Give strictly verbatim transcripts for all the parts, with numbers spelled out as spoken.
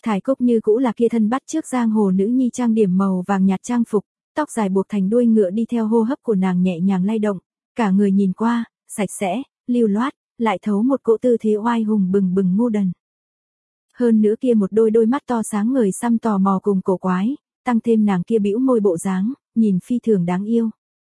Thải Cúc như cũ là kia thân bắt trước giang hồ nữ nhi trang điểm màu vàng nhạt trang phục, tóc dài buộc thành đuôi ngựa đi theo hô hấp của nàng nhẹ nhàng lay động, cả người nhìn qua, sạch sẽ, lưu loát, lại thấu một cỗ tư thế oai hùng bừng bừng ngu đần. Hơn nữa kia một đôi đôi mắt to sáng ngời xăm tò mò cùng cổ quái, tăng thêm nàng kia bĩu môi bộ dáng, nhìn phi thường đáng yêu.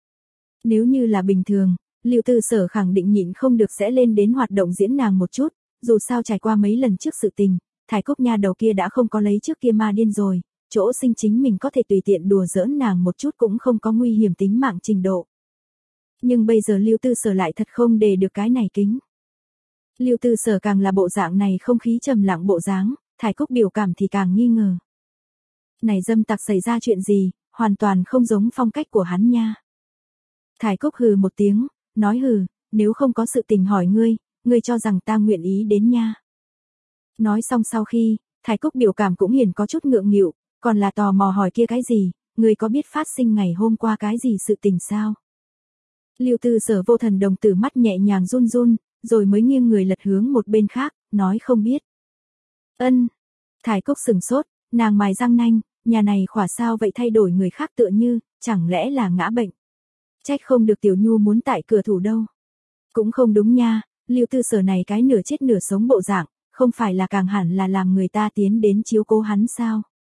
Nếu như là bình thường, Lưu Tư Sở khẳng định nhịn không được sẽ lên đến hoạt động diễn nàng một chút, dù sao trải qua mấy lần trước sự tình, Thải Cúc nha đầu kia đã không có lấy trước kia ma điên rồi, chỗ sinh chính mình có thể tùy tiện đùa giỡn nàng một chút cũng không có nguy hiểm tính mạng trình độ. Nhưng bây giờ Lưu Tư Sở lại thật không để được cái này kính. Lưu Tư Sở càng là bộ dạng này không khí trầm lặng bộ dáng, Thải Cúc biểu cảm thì càng nghi ngờ. Này dâm tặc xảy ra chuyện gì, hoàn toàn không giống phong cách của hắn nha. Thải Cúc hừ một tiếng, nói hừ, nếu không có sự tình hỏi ngươi, ngươi cho rằng ta nguyện ý đến nha. Nói xong sau khi, Thải Cúc biểu cảm cũng hiển có chút ngượng nghịu, còn là tò mò hỏi kia cái gì, ngươi có biết phát sinh ngày hôm qua cái gì sự tình sao? Lưu Tư Sở vô thần đồng tử mắt nhẹ nhàng run run, rồi mới nghiêng người lật hướng một bên khác, nói không biết. Ân. Thải Cúc sừng sốt, nàng mài răng nanh, nhà này khỏa sao vậy thay đổi người khác tựa như, chẳng lẽ là ngã bệnh. Trách không được Tiểu Nhu muốn tại cửa thủ đâu. Cũng không đúng nha, Lưu Tư Sở này cái nửa chết nửa sống bộ dạng, không phải là càng hẳn là làm người ta tiến đến chiếu cố hắn sao?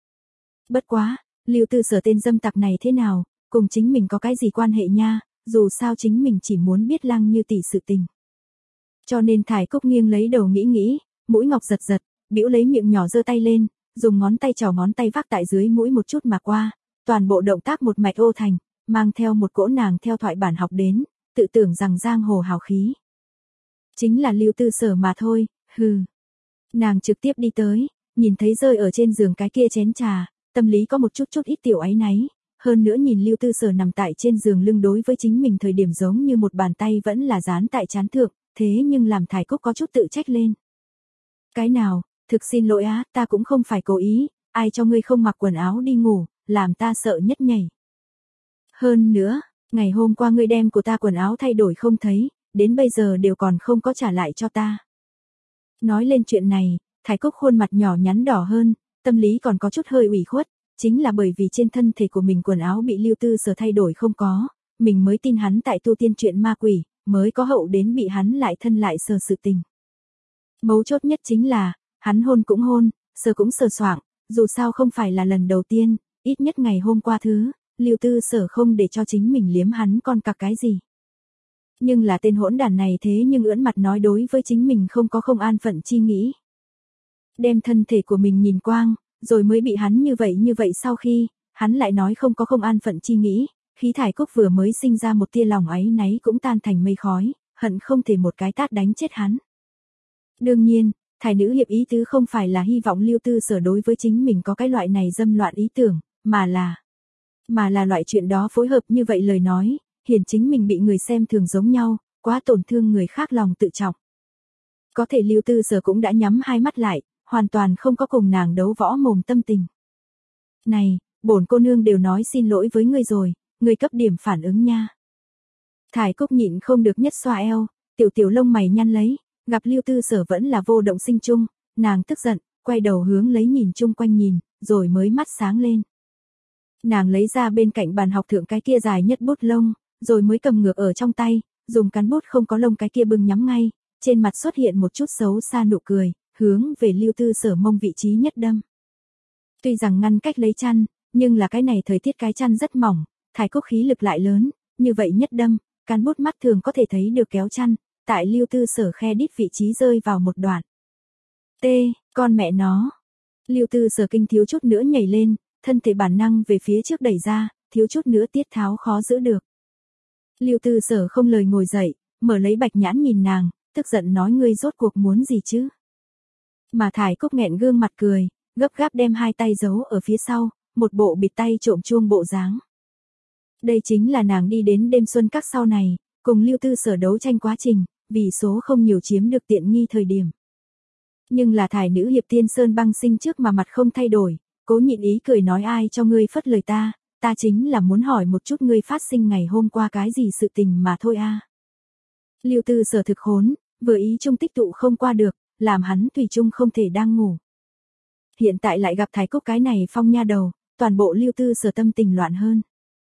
Bất quá, Lưu Tư Sở tên dâm tặc này thế nào, cùng chính mình có cái gì quan hệ nha, dù sao chính mình chỉ muốn biết Lăng Như tỷ sự tình. Cho nên Thải Cúc nghiêng lấy đầu nghĩ nghĩ, mũi ngọc giật giật, bĩu lấy miệng nhỏ giơ tay lên, dùng ngón tay trỏ ngón tay vác tại dưới mũi một chút mà qua, toàn bộ động tác một mạch ô thành, mang theo một cỗ nàng theo thoại bản học đến, tự tưởng rằng giang hồ hào khí. Chính là Lưu Tư Sở mà thôi, hừ. Nàng trực tiếp đi tới, nhìn thấy rơi ở trên giường cái kia chén trà, tâm lý có một chút chút ít tiểu áy náy, hơn nữa nhìn Lưu Tư Sở nằm tại trên giường lưng đối với chính mình thời điểm giống như một bàn tay vẫn là dán tại trán thượng, thế nhưng làm Thải Cúc có chút tự trách lên. Cái nào, thực xin lỗi á, ta cũng không phải cố ý, ai cho ngươi không mặc quần áo đi ngủ, làm ta sợ nhất nhảy. Hơn nữa, ngày hôm qua ngươi đem của ta quần áo thay đổi không thấy, đến bây giờ đều còn không có trả lại cho ta. Nói lên chuyện này, Thải Cúc khuôn mặt nhỏ nhắn đỏ hơn, tâm lý còn có chút hơi ủy khuất, chính là bởi vì trên thân thể của mình quần áo bị Lưu Tư Sở thay đổi không có, mình mới tin hắn tại tu tiên chuyện ma quỷ, mới có hậu đến bị hắn lại thân lại sờ sự tình. Mấu chốt nhất chính là, hắn hôn cũng hôn, sờ cũng sờ soạng, dù sao không phải là lần đầu tiên, ít nhất ngày hôm qua thứ, Lưu Tư Sở không để cho chính mình liếm hắn con cặc cái gì. Nhưng là tên hỗn đản này thế nhưng ưỡn mặt nói đối với chính mình không có không an phận chi nghĩ. Đem thân thể của mình nhìn quang, rồi mới bị hắn như vậy như vậy sau khi, hắn lại nói không có không an phận chi nghĩ, khí Thải Cúc vừa mới sinh ra một tia lòng áy náy cũng tan thành mây khói, hận không thể một cái tát đánh chết hắn. Đương nhiên, Thải nữ hiệp ý tứ không phải là hy vọng Lưu Tư Sở đối với chính mình có cái loại này dâm loạn ý tưởng, mà là... Mà là loại chuyện đó phối hợp như vậy lời nói, hiển chính mình bị người xem thường giống nhau, quá tổn thương người khác lòng tự trọng. Có thể Lưu Tư Sở cũng đã nhắm hai mắt lại, hoàn toàn không có cùng nàng đấu võ mồm tâm tình. Này, bổn cô nương đều nói xin lỗi với ngươi rồi, ngươi cấp điểm phản ứng nha. Thải Cúc nhịn không được nhất xoa eo, tiểu tiểu lông mày nhăn lấy, gặp Lưu Tư Sở vẫn là vô động sinh chung, nàng tức giận, quay đầu hướng lấy nhìn chung quanh nhìn, rồi mới mắt sáng lên. Nàng lấy ra bên cạnh bàn học thượng cái kia dài nhất bút lông, rồi mới cầm ngược ở trong tay, dùng cán bút không có lông cái kia bưng nhắm ngay, trên mặt xuất hiện một chút xấu xa nụ cười, hướng về Lưu Tư Sở mông vị trí nhất đâm. Tuy rằng ngăn cách lấy chăn, nhưng là cái này thời tiết cái chăn rất mỏng, Thải Cúc khí lực lại lớn, như vậy nhất đâm, cán bút mắt thường có thể thấy được kéo chăn, tại Lưu Tư Sở khe đít vị trí rơi vào một đoạn. T, con mẹ nó. Lưu Tư Sở kinh thiếu chút nữa nhảy lên, thân thể bản năng về phía trước đẩy ra, thiếu chút nữa tiết tháo khó giữ được. Lưu Tư Sở không lời ngồi dậy, mở lấy bạch nhãn nhìn nàng, tức giận nói ngươi rốt cuộc muốn gì chứ? Mà Thải Cúc nghẹn gương mặt cười, gấp gáp đem hai tay giấu ở phía sau, một bộ bịt tay trộm chuông bộ dáng. Đây chính là nàng đi đến đêm xuân các sau này, cùng Lưu Tư Sở đấu tranh quá trình, vì số không nhiều chiếm được tiện nghi thời điểm. Nhưng là Thải nữ hiệp Tiên Sơn băng sinh trước mà mặt không thay đổi, cố nhịn ý cười nói ai cho ngươi phất lời ta, ta chính là muốn hỏi một chút ngươi phát sinh ngày hôm qua cái gì sự tình mà thôi a. Lưu Tư Sở thực khốn, vừa ý chung tích tụ không qua được, làm hắn thủy chung không thể đang ngủ. Hiện tại lại gặp Thái Cúc cái này phong nha đầu, toàn bộ Lưu Tư Sở tâm tình loạn hơn.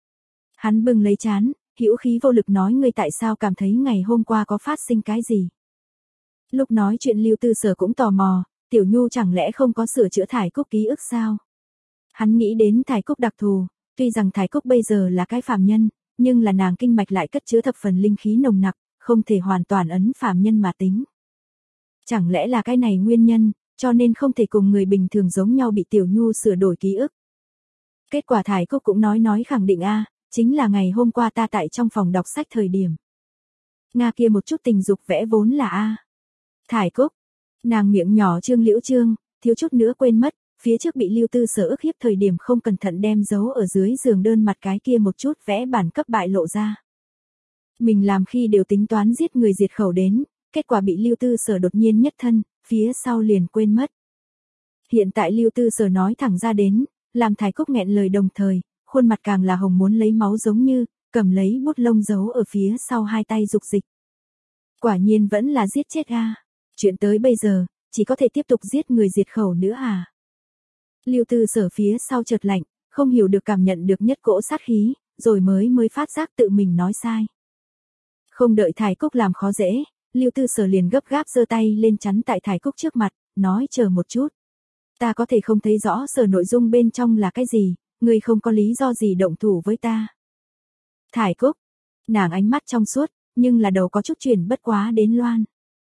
Hắn bừng lấy trán, hữu khí vô lực nói ngươi tại sao cảm thấy ngày hôm qua có phát sinh cái gì. Lúc nói chuyện Lưu Tư Sở cũng tò mò, Tiểu Nhu chẳng lẽ không có sửa chữa Thái Cúc ký ức sao? Hắn nghĩ đến Thái Cúc đặc thù, tuy rằng Thái Cúc bây giờ là cái phàm nhân, nhưng là nàng kinh mạch lại cất chứa thập phần linh khí nồng nặc, không thể hoàn toàn ấn phàm nhân mà tính. Chẳng lẽ là cái này nguyên nhân, cho nên không thể cùng người bình thường giống nhau bị Tiểu Nhu sửa đổi ký ức. Kết quả Thái Cúc cũng nói nói khẳng định a, chính là ngày hôm qua ta tại trong phòng đọc sách thời điểm. Nga kia một chút tình dục vẽ vốn là a. Thái Cúc, nàng miệng nhỏ trương liễu trương, thiếu chút nữa quên mất, phía trước bị Lưu Tư Sở ức hiếp thời điểm không cẩn thận đem giấu ở dưới giường đơn mặt cái kia một chút vẽ bản cấp bại lộ ra. Mình làm khi đều tính toán giết người diệt khẩu đến, kết quả bị Lưu Tư Sở đột nhiên nhất thân, phía sau liền quên mất. Hiện tại Lưu Tư Sở nói thẳng ra đến, làm Thái Cúc nghẹn lời đồng thời, khuôn mặt càng là hồng muốn lấy máu giống như, cầm lấy bút lông giấu ở phía sau hai tay dục dịch. Quả nhiên vẫn là giết chết a. Chuyện tới bây giờ, chỉ có thể tiếp tục giết người diệt khẩu nữa à. Lưu Tư Sở phía sau chợt lạnh, không hiểu được cảm nhận được nhất cỗ sát khí, rồi mới mới phát giác tự mình nói sai. Không đợi Thái Cúc làm khó dễ, Lưu Tư Sở liền gấp gáp giơ tay lên chắn tại Thái Cúc trước mặt, nói chờ một chút. Ta có thể không thấy rõ sở nội dung bên trong là cái gì, ngươi không có lý do gì động thủ với ta. Thái Cúc, nàng ánh mắt trong suốt, nhưng là đầu có chút chuyển bất quá đến loan.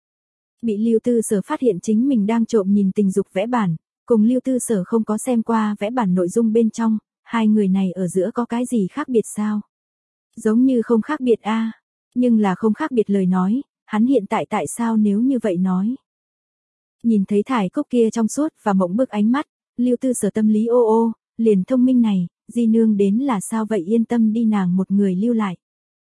Bị Lưu Tư Sở phát hiện chính mình đang trộm nhìn tình dục vẽ bản, cùng Lưu Tư Sở không có xem qua vẽ bản nội dung bên trong, hai người này ở giữa có cái gì khác biệt sao? Giống như không khác biệt a, nhưng là không khác biệt lời nói, hắn hiện tại tại sao nếu như vậy nói? Nhìn thấy Thái Cúc kia trong suốt và mộng bức ánh mắt, Lưu Tư Sở tâm lý ô ô, liền thông minh này, di nương đến là sao vậy yên tâm đi nàng một người lưu lại.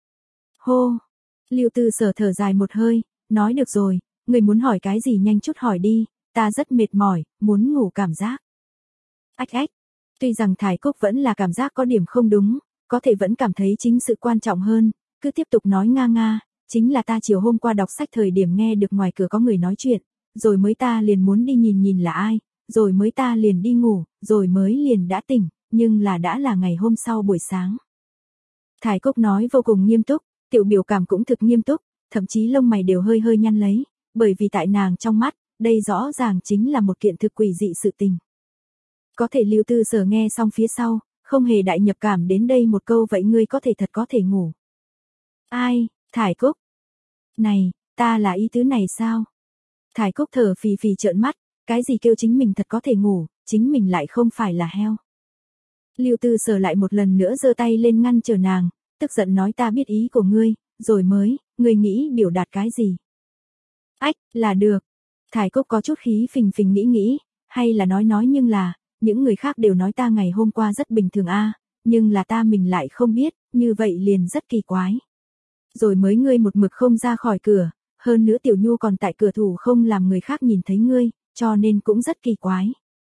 Hô, Lưu Tư Sở thở dài một hơi, nói được rồi, người muốn hỏi cái gì nhanh chút hỏi đi, ta rất mệt mỏi, muốn ngủ cảm giác. Ách ách, tuy rằng Thái Cúc vẫn là cảm giác có điểm không đúng, có thể vẫn cảm thấy chính sự quan trọng hơn, cứ tiếp tục nói nga nga, chính là ta chiều hôm qua đọc sách thời điểm nghe được ngoài cửa có người nói chuyện, rồi mới ta liền muốn đi nhìn nhìn là ai, rồi mới ta liền đi ngủ, rồi mới liền đã tỉnh, nhưng là đã là ngày hôm sau buổi sáng. Thái Cúc nói vô cùng nghiêm túc, tiểu biểu cảm cũng thực nghiêm túc, thậm chí lông mày đều hơi hơi nhăn lấy, bởi vì tại nàng trong mắt, đây rõ ràng chính là một kiện thực quỷ dị sự tình. Có thể Lưu Tư Sở nghe xong phía sau, không hề đại nhập cảm đến đây một câu vậy ngươi có thể thật có thể ngủ. Ai, Thái Cúc? Này, ta là ý tứ này sao? Thái Cúc thở phì phì trợn mắt, cái gì kêu chính mình thật có thể ngủ, chính mình lại không phải là heo. Lưu Tư Sở lại một lần nữa giơ tay lên ngăn trở nàng, tức giận nói ta biết ý của ngươi, rồi mới, ngươi nghĩ biểu đạt cái gì? Ách, là được. Thái Cúc có chút khí phình phình nghĩ nghĩ, hay là nói nói nhưng là, những người khác đều nói ta ngày hôm qua rất bình thường a, nhưng là ta mình lại không biết, như vậy liền rất kỳ quái. Rồi mới ngươi một mực không ra khỏi cửa, hơn nữa Tiểu Nhu còn tại cửa thủ không làm người khác nhìn thấy ngươi, cho nên cũng rất kỳ quái.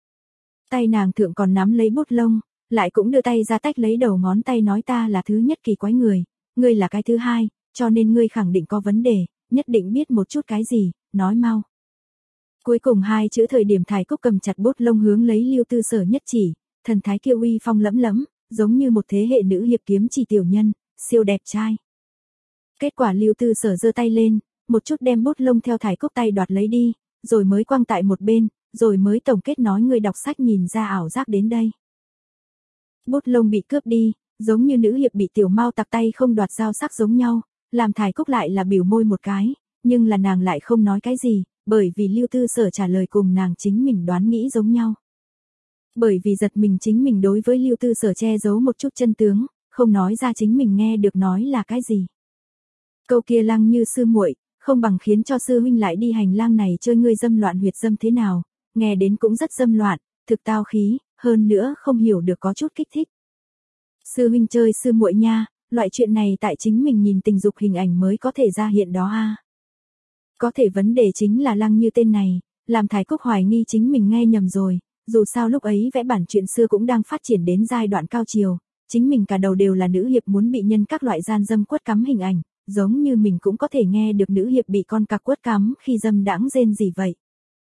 Tay nàng thượng còn nắm lấy bút lông, lại cũng đưa tay ra tách lấy đầu ngón tay nói ta là thứ nhất kỳ quái người, ngươi là cái thứ hai, cho nên ngươi khẳng định có vấn đề, nhất định biết một chút cái gì, nói mau. Cuối cùng hai chữ thời điểm Thái Cúc cầm chặt bút lông hướng lấy Lưu Tư Sở nhất chỉ, thần thái kia uy phong lẫm lẫm, giống như một thế hệ nữ hiệp kiếm chỉ tiểu nhân, siêu đẹp trai. Kết quả Lưu Tư Sở giơ tay lên, một chút đem bút lông theo Thái Cúc tay đoạt lấy đi, rồi mới quăng tại một bên, rồi mới tổng kết nói người đọc sách nhìn ra ảo giác đến đây. Bút lông bị cướp đi, giống như nữ hiệp bị tiểu mao tặc tay không đoạt dao sắc giống nhau, làm Thái Cúc lại là biểu môi một cái, nhưng là nàng lại không nói cái gì, bởi vì Lưu Tư Sở trả lời cùng nàng chính mình đoán nghĩ giống nhau. Bởi vì giật mình chính mình đối với Lưu Tư Sở che giấu một chút chân tướng, không nói ra chính mình nghe được nói là cái gì. Câu kia lăng như sư muội, không bằng khiến cho sư huynh lại đi hành lang này chơi ngươi dâm loạn huyệt dâm thế nào, nghe đến cũng rất dâm loạn, thực tao khí, hơn nữa không hiểu được có chút kích thích. Sư huynh chơi sư muội nha, loại chuyện này tại chính mình nhìn tình dục hình ảnh mới có thể ra hiện đó a. Có thể vấn đề chính là lăng như tên này, làm Thái Cúc hoài nghi chính mình nghe nhầm rồi, dù sao lúc ấy vẽ bản chuyện xưa cũng đang phát triển đến giai đoạn cao chiều, chính mình cả đầu đều là nữ hiệp muốn bị nhân các loại gian dâm quất cắm hình ảnh, giống như mình cũng có thể nghe được nữ hiệp bị con cặc quất cắm khi dâm đãng rên gì vậy.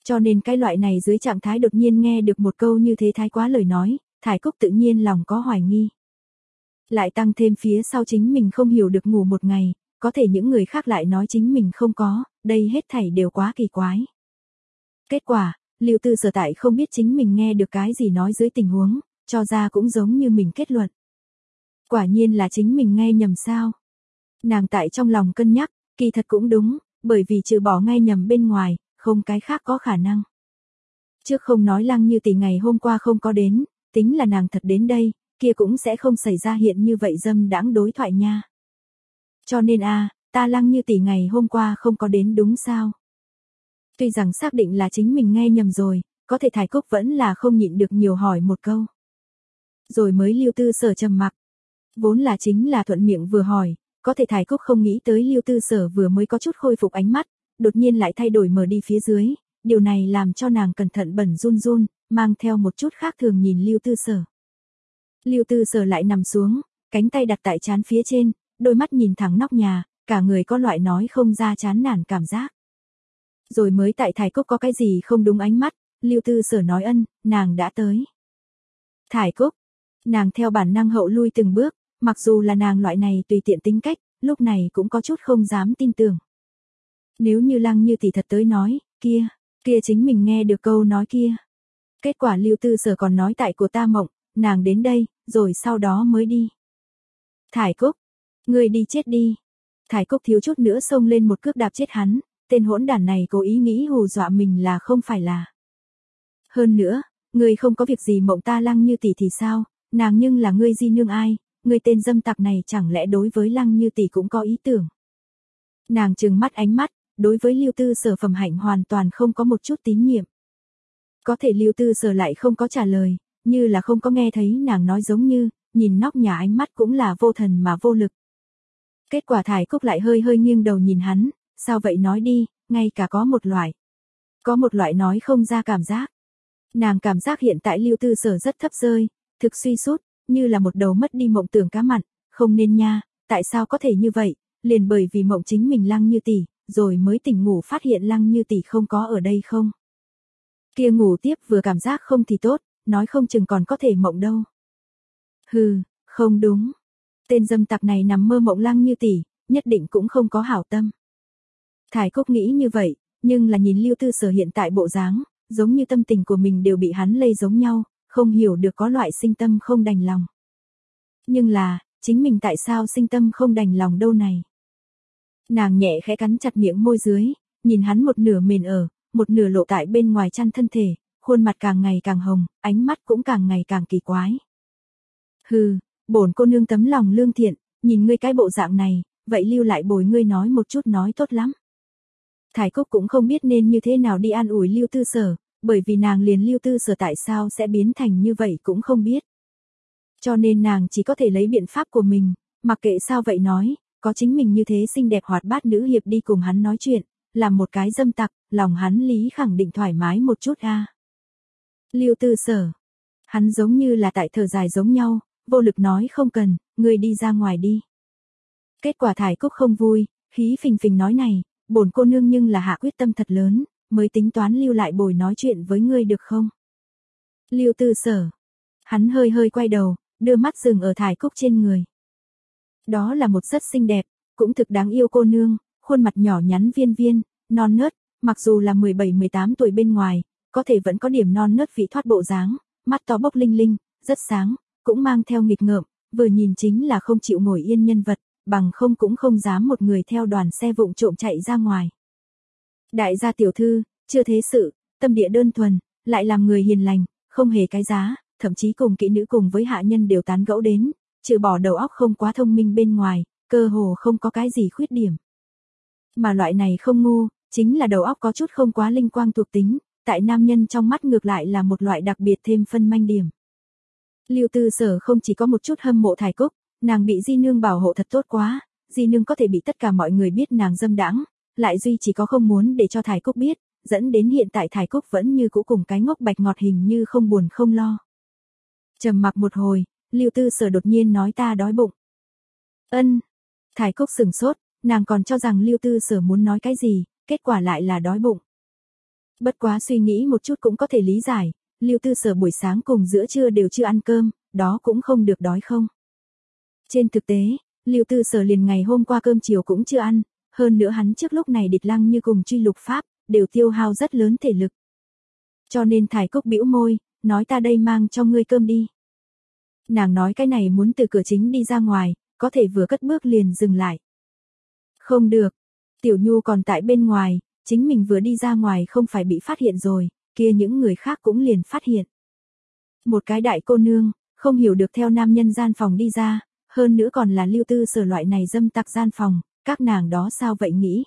Cho nên cái loại này dưới trạng thái đột nhiên nghe được một câu như thế thái quá lời nói, Thải Cúc tự nhiên lòng có hoài nghi. Lại tăng thêm phía sau chính mình không hiểu được ngủ một ngày, có thể những người khác lại nói chính mình không có, đây hết thảy đều quá kỳ quái. Kết quả, Lưu Tư Sở tại không biết chính mình nghe được cái gì nói dưới tình huống, cho ra cũng giống như mình kết luận. Quả nhiên là chính mình nghe nhầm sao. Nàng tại trong lòng cân nhắc, kỳ thật cũng đúng, bởi vì trừ bỏ nghe nhầm bên ngoài, không cái khác có khả năng. Trước không nói Lăng Như Tỷ ngày hôm qua không có đến, tính là nàng thật đến đây, kia cũng sẽ không xảy ra hiện như vậy dâm đãng đối thoại nha. Cho nên a, ta Lăng Như Tỷ ngày hôm qua không có đến đúng sao? Tuy rằng xác định là chính mình nghe nhầm rồi, có thể Thải Cúc vẫn là không nhịn được nhiều hỏi một câu. Rồi mới Lưu Tư Sở trầm mặc. Vốn là chính là thuận miệng vừa hỏi, có thể Thải Cúc không nghĩ tới Lưu Tư Sở vừa mới có chút khôi phục ánh mắt, đột nhiên lại thay đổi mở đi phía dưới, điều này làm cho nàng cẩn thận bẩn run run, mang theo một chút khác thường nhìn Lưu Tư Sở. Lưu Tư Sở lại nằm xuống, cánh tay đặt tại trán phía trên, đôi mắt nhìn thẳng nóc nhà, cả người có loại nói không ra chán nản cảm giác. Rồi mới tại Thải Cúc có cái gì không đúng ánh mắt, Lưu Tư Sở nói ân, nàng đã tới. Thải Cúc, nàng theo bản năng hậu lui từng bước, mặc dù là nàng loại này tùy tiện tính cách, lúc này cũng có chút không dám tin tưởng. Nếu như Lăng Như Tỷ thật tới nói, kia, kia chính mình nghe được câu nói kia. Kết quả Lưu Tư Sở còn nói tại của ta mộng, nàng đến đây, rồi sau đó mới đi. Thải Cúc, ngươi đi chết đi. Thải Cúc thiếu chút nữa xông lên một cước đạp chết hắn, tên hỗn đản này cố ý nghĩ hù dọa mình là không phải là. Hơn nữa, ngươi không có việc gì mộng ta Lăng Như Tỷ thì sao, nàng nhưng là ngươi di nương ai, ngươi tên dâm tặc này chẳng lẽ đối với Lăng Như Tỷ cũng có ý tưởng. Nàng trừng mắt ánh mắt, đối với Lưu Tư Sở phẩm hạnh hoàn toàn không có một chút tín nhiệm. Có thể Lưu Tư Sở lại không có trả lời, như là không có nghe thấy nàng nói giống như, nhìn nóc nhà ánh mắt cũng là vô thần mà vô lực. Kết quả Thải Cúc lại hơi hơi nghiêng đầu nhìn hắn, sao vậy nói đi, ngay cả có một loại. Có một loại nói không ra cảm giác. Nàng cảm giác hiện tại Lưu Tư Sở rất thấp rơi, thực suy sút, như là một đầu mất đi mộng tưởng cá mặn, không nên nha, tại sao có thể như vậy, liền bởi vì mộng chính mình Lăng Như Tỷ, rồi mới tỉnh ngủ phát hiện Lăng Như Tỷ không có ở đây không. Kia ngủ tiếp vừa cảm giác không thì tốt, nói không chừng còn có thể mộng đâu. Hừ, không đúng. Tên dâm tặc này nằm mơ mộng Lăng Như Tỷ, nhất định cũng không có hảo tâm. Thải Cúc nghĩ như vậy, nhưng là nhìn Lưu Tư Sở hiện tại bộ dáng, giống như tâm tình của mình đều bị hắn lây giống nhau, không hiểu được có loại sinh tâm không đành lòng. Nhưng là, chính mình tại sao sinh tâm không đành lòng đâu này? Nàng nhẹ khẽ cắn chặt miệng môi dưới, nhìn hắn một nửa mền ở, một nửa lộ tại bên ngoài chăn thân thể, khuôn mặt càng ngày càng hồng, ánh mắt cũng càng ngày càng kỳ quái. Hừ, bổn cô nương tấm lòng lương thiện, nhìn ngươi cái bộ dạng này, vậy lưu lại bồi ngươi nói một chút nói tốt lắm. Thải Cúc cũng không biết nên như thế nào đi an ủi Lưu Tư Sở, bởi vì nàng liền Lưu Tư Sở tại sao sẽ biến thành như vậy cũng không biết. Cho nên nàng chỉ có thể lấy biện pháp của mình, mặc kệ sao vậy nói, có chính mình như thế xinh đẹp hoạt bát nữ hiệp đi cùng hắn nói chuyện, làm một cái dâm tặc, lòng hắn lý khẳng định thoải mái một chút a. À. Lưu Tư Sở, hắn giống như là tại thở dài giống nhau, vô lực nói không cần, ngươi đi ra ngoài đi. Kết quả Thải Cúc không vui, khí phình phình nói này, bổn cô nương nhưng là hạ quyết tâm thật lớn, mới tính toán lưu lại bồi nói chuyện với ngươi được không? Lưu Tư Sở, hắn hơi hơi quay đầu, đưa mắt dừng ở Thải Cúc trên người. Đó là một rất xinh đẹp, cũng thực đáng yêu cô nương, khuôn mặt nhỏ nhắn viên viên, non nớt, mặc dù là mười bảy mười tám tuổi bên ngoài, có thể vẫn có điểm non nớt vị thoát bộ dáng, mắt to bốc linh linh, rất sáng, cũng mang theo nghịch ngợm, vừa nhìn chính là không chịu ngồi yên nhân vật, bằng không cũng không dám một người theo đoàn xe vụng trộm chạy ra ngoài. Đại gia tiểu thư, chưa thế sự, tâm địa đơn thuần, lại làm người hiền lành, không hề cái giá, thậm chí cùng kỹ nữ cùng với hạ nhân đều tán gẫu đến, trừ bỏ đầu óc không quá thông minh bên ngoài, cơ hồ không có cái gì khuyết điểm. Mà loại này không ngu, chính là đầu óc có chút không quá linh quang thuộc tính, tại nam nhân trong mắt ngược lại là một loại đặc biệt thêm phân manh điểm. Lưu Tư Sở không chỉ có một chút hâm mộ Thải Cúc, nàng bị di nương bảo hộ thật tốt quá, di nương có thể bị tất cả mọi người biết nàng dâm đãng, lại duy chỉ có không muốn để cho Thải Cúc biết, dẫn đến hiện tại Thải Cúc vẫn như cũ cùng cái ngốc bạch ngọt hình như không buồn không lo. Trầm mặc một hồi, Lưu Tư Sở đột nhiên nói ta đói bụng. Ân. Thải Cúc sửng sốt, nàng còn cho rằng Lưu Tư Sở muốn nói cái gì, kết quả lại là đói bụng. Bất quá suy nghĩ một chút cũng có thể lý giải, Lưu Tư Sở buổi sáng cùng giữa trưa đều chưa ăn cơm, đó cũng không được đói không. Trên thực tế, Lưu Tư Sở liền ngày hôm qua cơm chiều cũng chưa ăn, hơn nữa hắn trước lúc này Địch Lăng Như cùng truy lục pháp, đều tiêu hao rất lớn thể lực. Cho nên Thải Cúc bĩu môi, nói ta đây mang cho ngươi cơm đi. Nàng nói cái này muốn từ cửa chính đi ra ngoài, có thể vừa cất bước liền dừng lại. Không được, Tiểu Nhu còn tại bên ngoài, chính mình vừa đi ra ngoài không phải bị phát hiện rồi, kia những người khác cũng liền phát hiện. Một cái đại cô nương, không hiểu được theo nam nhân gian phòng đi ra, hơn nữa còn là Lưu Tư Sở loại này dâm tặc gian phòng, các nàng đó sao vậy nghĩ?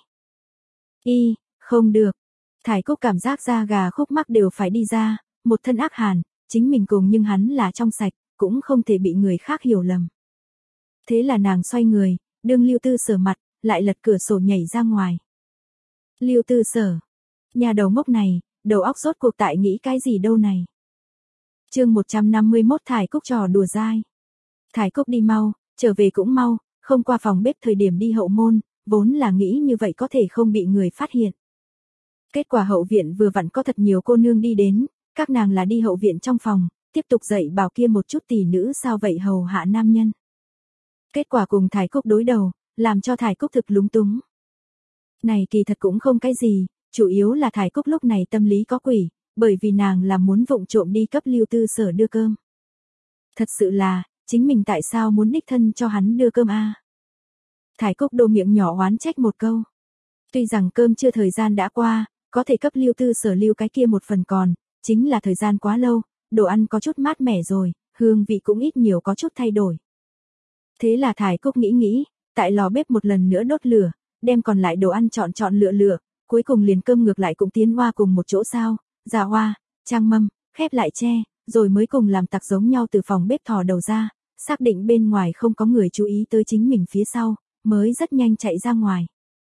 Y, không được. Thải Cúc cảm giác da gà khúc mắc đều phải đi ra, một thân ác hàn, chính mình cùng nhưng hắn là trong sạch, cũng không thể bị người khác hiểu lầm. Thế là nàng xoay người, đương Lưu Tư Sở mặt, lại lật cửa sổ nhảy ra ngoài. Lưu Tư Sở, nhà đầu ngốc này, đầu óc rốt cuộc tại nghĩ cái gì đâu này. Chương một trăm năm mươi mốt Thải Cúc trò đùa dai. Thải Cúc đi mau, trở về cũng mau, không qua phòng bếp thời điểm đi hậu môn, vốn là nghĩ như vậy có thể không bị người phát hiện. Kết quả hậu viện vừa vặn có thật nhiều cô nương đi đến, các nàng là đi hậu viện trong phòng, tiếp tục dạy bảo kia một chút tỷ nữ sao vậy hầu hạ nam nhân. Kết quả cùng Thải Cúc đối đầu, làm cho Thải Cúc thực lúng túng. Này kỳ thật cũng không cái gì, chủ yếu là Thải Cúc lúc này tâm lý có quỷ, bởi vì nàng là muốn vụng trộm đi cấp Lưu Tư Sở đưa cơm. Thật sự là, chính mình tại sao muốn đích thân cho hắn đưa cơm a? Thải Cúc đô miệng nhỏ oán trách một câu. Tuy rằng cơm chưa thời gian đã qua, có thể cấp Lưu Tư Sở lưu cái kia một phần còn, chính là thời gian quá lâu, đồ ăn có chút mát mẻ rồi, hương vị cũng ít nhiều có chút thay đổi. Thế là Thải Cúc nghĩ nghĩ, tại lò bếp một lần nữa đốt lửa, đem còn lại đồ ăn chọn chọn lựa lựa, cuối cùng liền cơm ngược lại cũng tiến hoa cùng một chỗ sao, già hoa, trang mâm, khép lại tre, rồi mới cùng làm tặc giống nhau từ phòng bếp thò đầu ra, xác định bên ngoài không có người chú ý tới chính mình phía sau, mới rất nhanh chạy ra ngoài.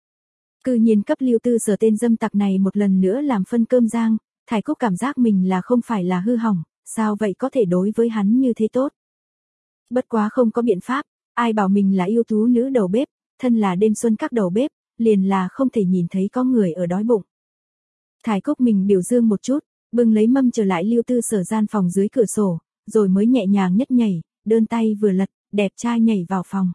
Cư nhiên cấp Lưu Tư Sở tên dâm tặc này một lần nữa làm phân cơm rang, Thải Cúc cảm giác mình là không phải là hư hỏng, sao vậy có thể đối với hắn như thế tốt. Bất quá không có biện pháp, ai bảo mình là yêu tú nữ đầu bếp, thân là đêm xuân các đầu bếp, liền là không thể nhìn thấy có người ở đói bụng. Thải Cúc mình biểu dương một chút, bưng lấy mâm trở lại Lưu Tư Sở gian phòng dưới cửa sổ, rồi mới nhẹ nhàng nhất nhảy, đơn tay vừa lật, đẹp trai nhảy vào phòng.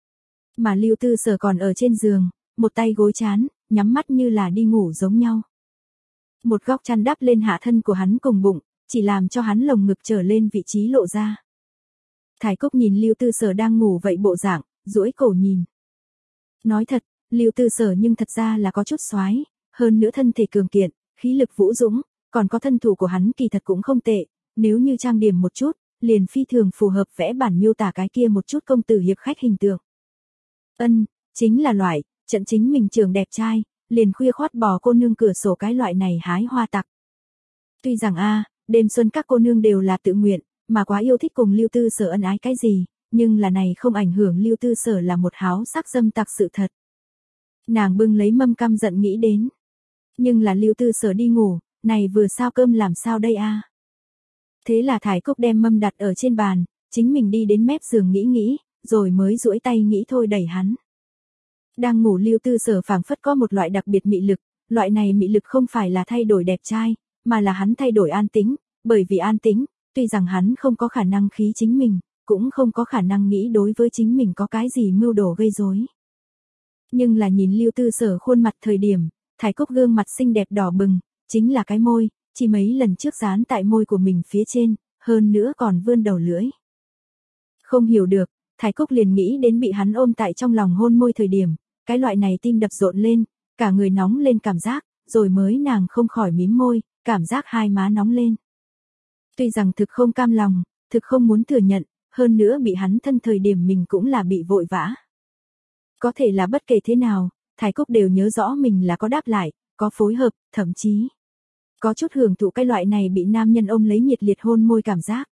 Mà Lưu Tư Sở còn ở trên giường, một tay gối chán, nhắm mắt như là đi ngủ giống nhau. Một góc chăn đắp lên hạ thân của hắn cùng bụng, chỉ làm cho hắn lồng ngực trở lên vị trí lộ ra. Thải Cúc nhìn Lưu Tư Sở đang ngủ vậy bộ dạng, duỗi cổ nhìn. Nói thật, Lưu Tư Sở nhưng thật ra là có chút xoái, hơn nữa thân thể cường kiện, khí lực vũ dũng, còn có thân thủ của hắn kỳ thật cũng không tệ, nếu như trang điểm một chút, liền phi thường phù hợp vẽ bản miêu tả cái kia một chút công tử hiệp khách hình tượng. Ân, chính là loại, trận chính mình trường đẹp trai, liền khuya khoát bò cô nương cửa sổ cái loại này hái hoa tặc. Tuy rằng a, đêm xuân các cô nương đều là tự nguyện, mà quá yêu thích cùng Lưu Tư Sở ân ái cái gì, nhưng là này không ảnh hưởng Lưu Tư Sở là một háo sắc dâm tặc sự thật. Nàng bưng lấy mâm căm giận nghĩ đến. Nhưng là Lưu Tư Sở đi ngủ, này vừa sao cơm làm sao đây a? Thế là Thải Cúc đem mâm đặt ở trên bàn, chính mình đi đến mép giường nghĩ nghĩ, rồi mới duỗi tay nghĩ thôi đẩy hắn. Đang ngủ Lưu Tư Sở phảng phất có một loại đặc biệt mị lực, loại này mị lực không phải là thay đổi đẹp trai, mà là hắn thay đổi an tĩnh, bởi vì an tĩnh, tuy rằng hắn không có khả năng khí chính mình, cũng không có khả năng nghĩ đối với chính mình có cái gì mưu đồ gây rối. Nhưng là nhìn Lưu Tư Sở khuôn mặt thời điểm, Thải Cúc gương mặt xinh đẹp đỏ bừng, chính là cái môi, chỉ mấy lần trước dán tại môi của mình phía trên, hơn nữa còn vươn đầu lưỡi. Không hiểu được, Thải Cúc liền nghĩ đến bị hắn ôm tại trong lòng hôn môi thời điểm, cái loại này tim đập rộn lên, cả người nóng lên cảm giác, rồi mới nàng không khỏi mím môi, cảm giác hai má nóng lên. Tuy rằng thực không cam lòng, thực không muốn thừa nhận, hơn nữa bị hắn thân thời điểm mình cũng là bị vội vã. Có thể là bất kể thế nào, Thải Cúc đều nhớ rõ mình là có đáp lại, có phối hợp, thậm chí có chút hưởng thụ cái loại này bị nam nhân ôm lấy nhiệt liệt hôn môi cảm giác.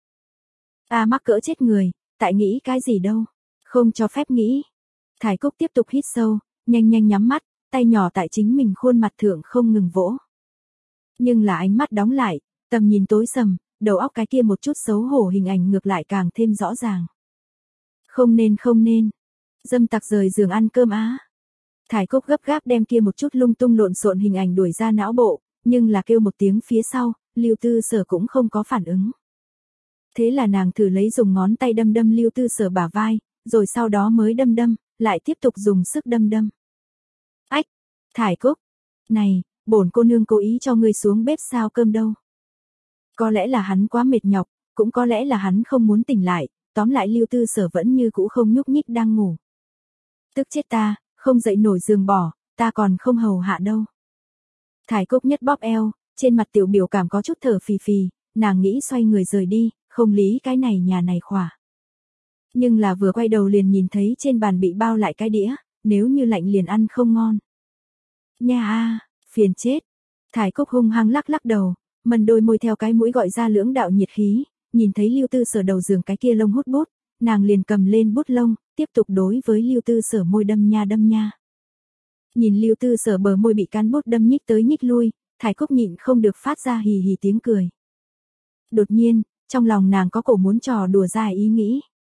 A mắc cỡ chết người, tại nghĩ cái gì đâu, không cho phép nghĩ. Thải Cúc tiếp tục hít sâu, nhanh nhanh nhắm mắt, tay nhỏ tại chính mình khuôn mặt thượng không ngừng vỗ. Nhưng là ánh mắt đóng lại, tầm nhìn tối sầm, đầu óc cái kia một chút xấu hổ hình ảnh ngược lại càng thêm rõ ràng. Không nên không nên, dâm tặc rời giường ăn cơm á. Thải Cúc gấp gáp đem kia một chút lung tung lộn xộn hình ảnh đuổi ra não bộ, nhưng là kêu một tiếng phía sau, Lưu Tư Sở cũng không có phản ứng. Thế là nàng thử lấy dùng ngón tay đâm đâm Lưu Tư Sở bả vai, rồi sau đó mới đâm đâm, lại tiếp tục dùng sức đâm đâm. Ách, Thải Cúc, này, bổn cô nương cố ý cho ngươi xuống bếp sao cơm đâu. Có lẽ là hắn quá mệt nhọc, cũng có lẽ là hắn không muốn tỉnh lại, tóm lại Lưu Tư Sở vẫn như cũ không nhúc nhích đang ngủ. Tức chết ta, không dậy nổi giường bỏ, ta còn không hầu hạ đâu. Thải Cúc nhất bóp eo, trên mặt tiểu biểu cảm có chút thở phì phì, nàng nghĩ xoay người rời đi, không lý cái này nhà này khỏa. Nhưng là vừa quay đầu liền nhìn thấy trên bàn bị bao lại cái đĩa, nếu như lạnh liền ăn không ngon. Nha a, phiền chết. Thải Cúc hung hăng lắc lắc đầu, mần đôi môi theo cái mũi gọi ra lưỡng đạo nhiệt khí, nhìn thấy Lưu Tư Sở đầu giường cái kia lông hút bút, nàng liền cầm lên bút lông, tiếp tục đối với Lưu Tư Sở môi đâm nha đâm nha. Nhìn Lưu Tư Sở bờ môi bị cán bút đâm nhích tới nhích lui, Thải Cúc nhịn không được phát ra hì hì tiếng cười. Đột nhiên, trong lòng nàng có cổ muốn trò đùa ra ý nghĩ.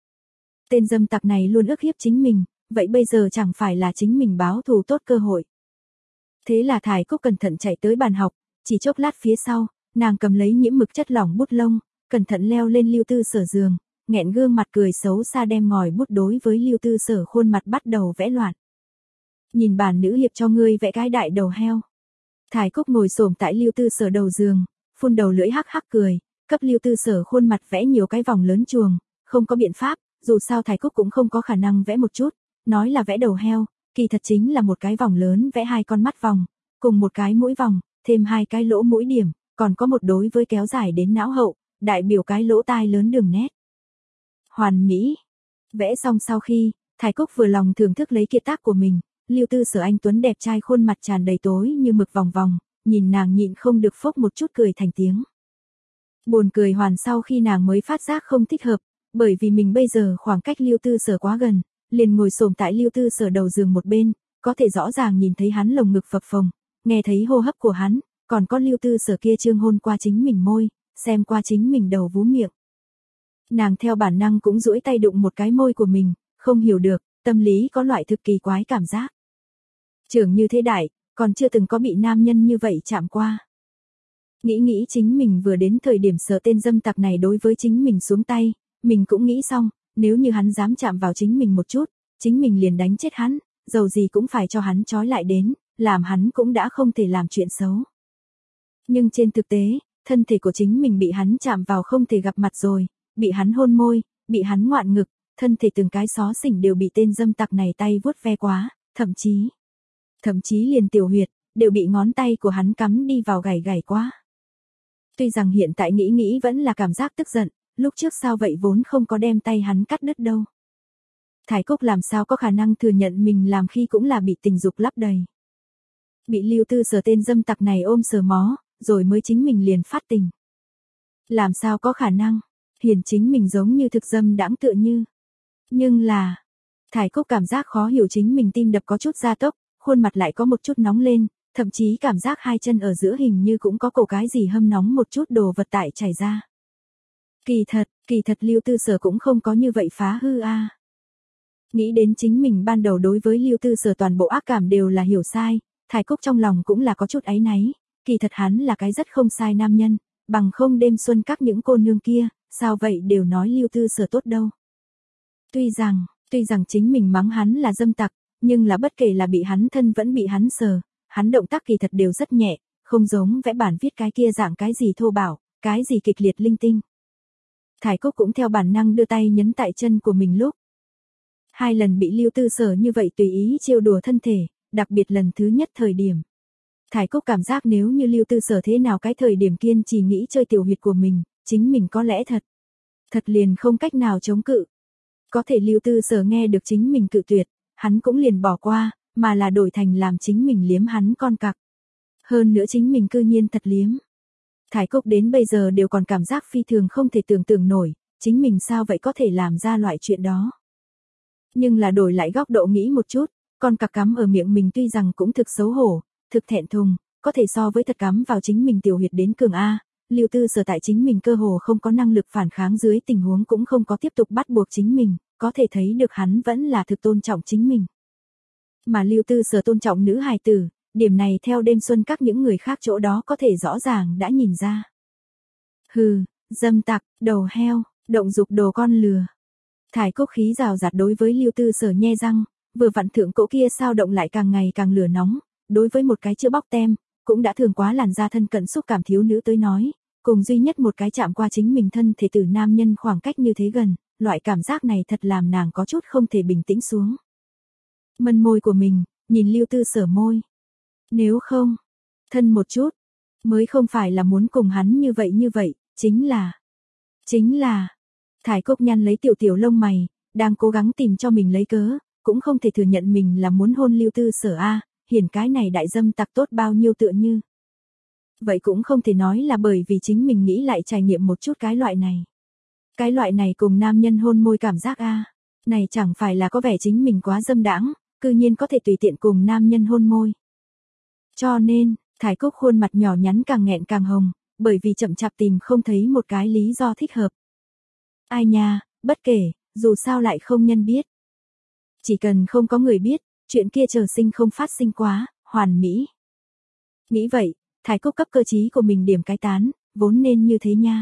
Tên dâm tặc này luôn ức hiếp chính mình, vậy bây giờ chẳng phải là chính mình báo thù tốt cơ hội. Thế là Thải Cúc cẩn thận chạy tới bàn học, chỉ chốc lát phía sau, nàng cầm lấy nhiễm mực chất lỏng bút lông, cẩn thận leo lên Lưu Tư Sở giường, nghẹn gương mặt cười xấu xa đem ngòi bút đối với Lưu Tư Sở khuôn mặt bắt đầu vẽ loạn. Nhìn bản nữ hiệp cho ngươi vẽ cái đại đầu heo. Thải Cúc ngồi xổm tại Lưu Tư Sở đầu giường, phun đầu lưỡi hắc hắc cười, cấp Lưu Tư Sở khuôn mặt vẽ nhiều cái vòng lớn chuồng, không có biện pháp, dù sao Thải Cúc cũng không có khả năng vẽ một chút, nói là vẽ đầu heo, kỳ thật chính là một cái vòng lớn vẽ hai con mắt vòng, cùng một cái mũi vòng, thêm hai cái lỗ mũi điểm, còn có một đối với kéo dài đến não hậu, đại biểu cái lỗ tai lớn đường nét. Hoàn mỹ. Vẽ xong sau khi, Thải Cúc vừa lòng thưởng thức lấy kiệt tác của mình, Lưu Tư Sở anh tuấn đẹp trai khuôn mặt tràn đầy tối như mực vòng vòng, nhìn nàng nhịn không được phốc một chút cười thành tiếng. Buồn cười hoàn sau khi nàng mới phát giác không thích hợp, bởi vì mình bây giờ khoảng cách Lưu Tư Sở quá gần, liền ngồi xổm tại Lưu Tư Sở đầu giường một bên, có thể rõ ràng nhìn thấy hắn lồng ngực phập phồng, nghe thấy hô hấp của hắn, còn có Lưu Tư Sở kia trương hôn qua chính mình môi, xem qua chính mình đầu vú miệng. Nàng theo bản năng cũng duỗi tay đụng một cái môi của mình, không hiểu được, tâm lý có loại thực kỳ quái cảm giác. Trưởng như thế đại, còn chưa từng có bị nam nhân như vậy chạm qua. Nghĩ nghĩ chính mình vừa đến thời điểm sợ tên dâm tặc này đối với chính mình xuống tay, mình cũng nghĩ xong, nếu như hắn dám chạm vào chính mình một chút, chính mình liền đánh chết hắn, dầu gì cũng phải cho hắn trói lại đến, làm hắn cũng đã không thể làm chuyện xấu. Nhưng trên thực tế, thân thể của chính mình bị hắn chạm vào không thể gặp mặt rồi, bị hắn hôn môi, bị hắn ngoạn ngực, thân thể từng cái xó xỉnh đều bị tên dâm tặc này tay vuốt ve quá, thậm chí, thậm chí liền tiểu huyệt, đều bị ngón tay của hắn cắm đi vào gảy gảy quá. Tuy rằng hiện tại nghĩ nghĩ vẫn là cảm giác tức giận, lúc trước sao vậy vốn không có đem tay hắn cắt đứt đâu. Thải Cúc làm sao có khả năng thừa nhận mình làm khi cũng là bị tình dục lấp đầy. Bị Lưu Tư Sở tên dâm tặc này ôm sờ mó, rồi mới chính mình liền phát tình. Làm sao có khả năng, hiển chính mình giống như thực dâm đãng tựa như. Nhưng là, Thải Cúc cảm giác khó hiểu chính mình tim đập có chút gia tốc, khuôn mặt lại có một chút nóng lên, thậm chí cảm giác hai chân ở giữa hình như cũng có cổ cái gì hâm nóng một chút đồ vật tại chảy ra. Kỳ thật, kỳ thật Lưu Tư Sở cũng không có như vậy phá hư a. À. Nghĩ đến chính mình ban đầu đối với Lưu Tư Sở toàn bộ ác cảm đều là hiểu sai, Thải Cúc trong lòng cũng là có chút áy náy, kỳ thật hắn là cái rất không sai nam nhân, bằng không đêm xuân các những cô nương kia, sao vậy đều nói Lưu Tư Sở tốt đâu. Tuy rằng, tuy rằng chính mình mắng hắn là dâm tặc, nhưng là bất kể là bị hắn thân vẫn bị hắn sờ, hắn động tác kỳ thật đều rất nhẹ, không giống vẽ bản viết cái kia dạng cái gì thô bạo, cái gì kịch liệt linh tinh. Thải Cúc cũng theo bản năng đưa tay nhấn tại chân của mình lúc. Hai lần bị Lưu Tư Sở như vậy tùy ý trêu đùa thân thể, đặc biệt lần thứ nhất thời điểm. Thải Cúc cảm giác nếu như Lưu Tư Sở thế nào cái thời điểm kiên trì nghĩ chơi tiểu huyệt của mình, chính mình có lẽ thật. Thật liền không cách nào chống cự. Có thể Lưu Tư Sở nghe được chính mình cự tuyệt, hắn cũng liền bỏ qua, mà là đổi thành làm chính mình liếm hắn con cặc. Hơn nữa chính mình cư nhiên thật liếm. Thải Cúc đến bây giờ đều còn cảm giác phi thường không thể tưởng tượng nổi, chính mình sao vậy có thể làm ra loại chuyện đó. Nhưng là đổi lại góc độ nghĩ một chút, con cặc cắm ở miệng mình tuy rằng cũng thực xấu hổ, thực thẹn thùng, có thể so với thật cắm vào chính mình tiểu huyệt đến cường A, Lưu Tư Sở tại chính mình cơ hồ không có năng lực phản kháng dưới tình huống cũng không có tiếp tục bắt buộc chính mình, có thể thấy được hắn vẫn là thực tôn trọng chính mình. Mà Lưu Tư Sở tôn trọng nữ hài tử, Điểm này theo đêm xuân các những người khác chỗ đó có thể rõ ràng đã nhìn ra. Hừ, dâm tặc, đầu heo, động dục đồ con lừa. Thải Cúc khí rào rạt đối với Lưu Tư Sở nhe răng, vừa vặn thượng cỗ kia sao động lại càng ngày càng lửa nóng, đối với một cái chữa bóc tem, cũng đã thường quá làn da thân cận xúc cảm thiếu nữ tới nói, cùng duy nhất một cái chạm qua chính mình thân thể từ nam nhân khoảng cách như thế gần, loại cảm giác này thật làm nàng có chút không thể bình tĩnh xuống. Mân môi của mình, nhìn Lưu Tư Sở môi. Nếu không, thân một chút, mới không phải là muốn cùng hắn như vậy như vậy, chính là, chính là, Thải Cúc nhăn lấy tiểu tiểu lông mày, đang cố gắng tìm cho mình lấy cớ, cũng không thể thừa nhận mình là muốn hôn Lưu Tư Sở a, hiển cái này đại dâm tặc tốt bao nhiêu tựa như. Vậy cũng không thể nói là bởi vì chính mình nghĩ lại trải nghiệm một chút cái loại này. Cái loại này cùng nam nhân hôn môi cảm giác a, này chẳng phải là có vẻ chính mình quá dâm đãng, cư nhiên có thể tùy tiện cùng nam nhân hôn môi. Cho nên, Thải Cúc khuôn mặt nhỏ nhắn càng nghẹn càng hồng, bởi vì chậm chạp tìm không thấy một cái lý do thích hợp. Ai nha, bất kể, dù sao lại không nhân biết. Chỉ cần không có người biết, chuyện kia chờ sinh không phát sinh quá, hoàn mỹ. Nghĩ vậy, Thải Cúc cấp cơ trí của mình điểm cái tán, vốn nên như thế nha.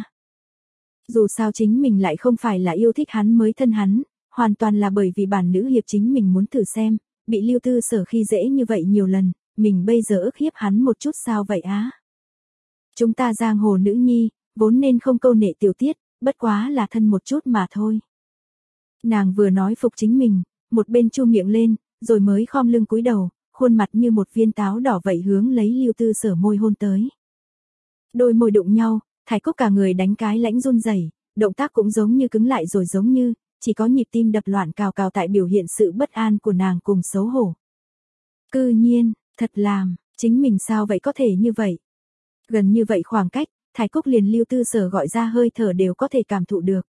Dù sao chính mình lại không phải là yêu thích hắn mới thân hắn, hoàn toàn là bởi vì bản nữ hiệp chính mình muốn thử xem, bị Lưu Tư Sở khi dễ như vậy nhiều lần, mình bây giờ ức hiếp hắn một chút sao vậy á. Chúng ta giang hồ nữ nhi, vốn nên không câu nệ tiểu tiết, bất quá là thân một chút mà thôi. Nàng vừa nói phục chính mình, một bên chu miệng lên, rồi mới khom lưng cúi đầu, khuôn mặt như một viên táo đỏ vậy hướng lấy Lưu Tư Sở môi hôn tới. Đôi môi đụng nhau, Thải Cúc cả người đánh cái lãnh run rẩy, động tác cũng giống như cứng lại rồi giống như, chỉ có nhịp tim đập loạn cào cào tại biểu hiện sự bất an của nàng cùng xấu hổ. Cư nhiên, thật làm, chính mình sao vậy có thể như vậy? Gần như vậy khoảng cách, Thải Cúc liền Lưu Tư Sở gọi ra hơi thở đều có thể cảm thụ được.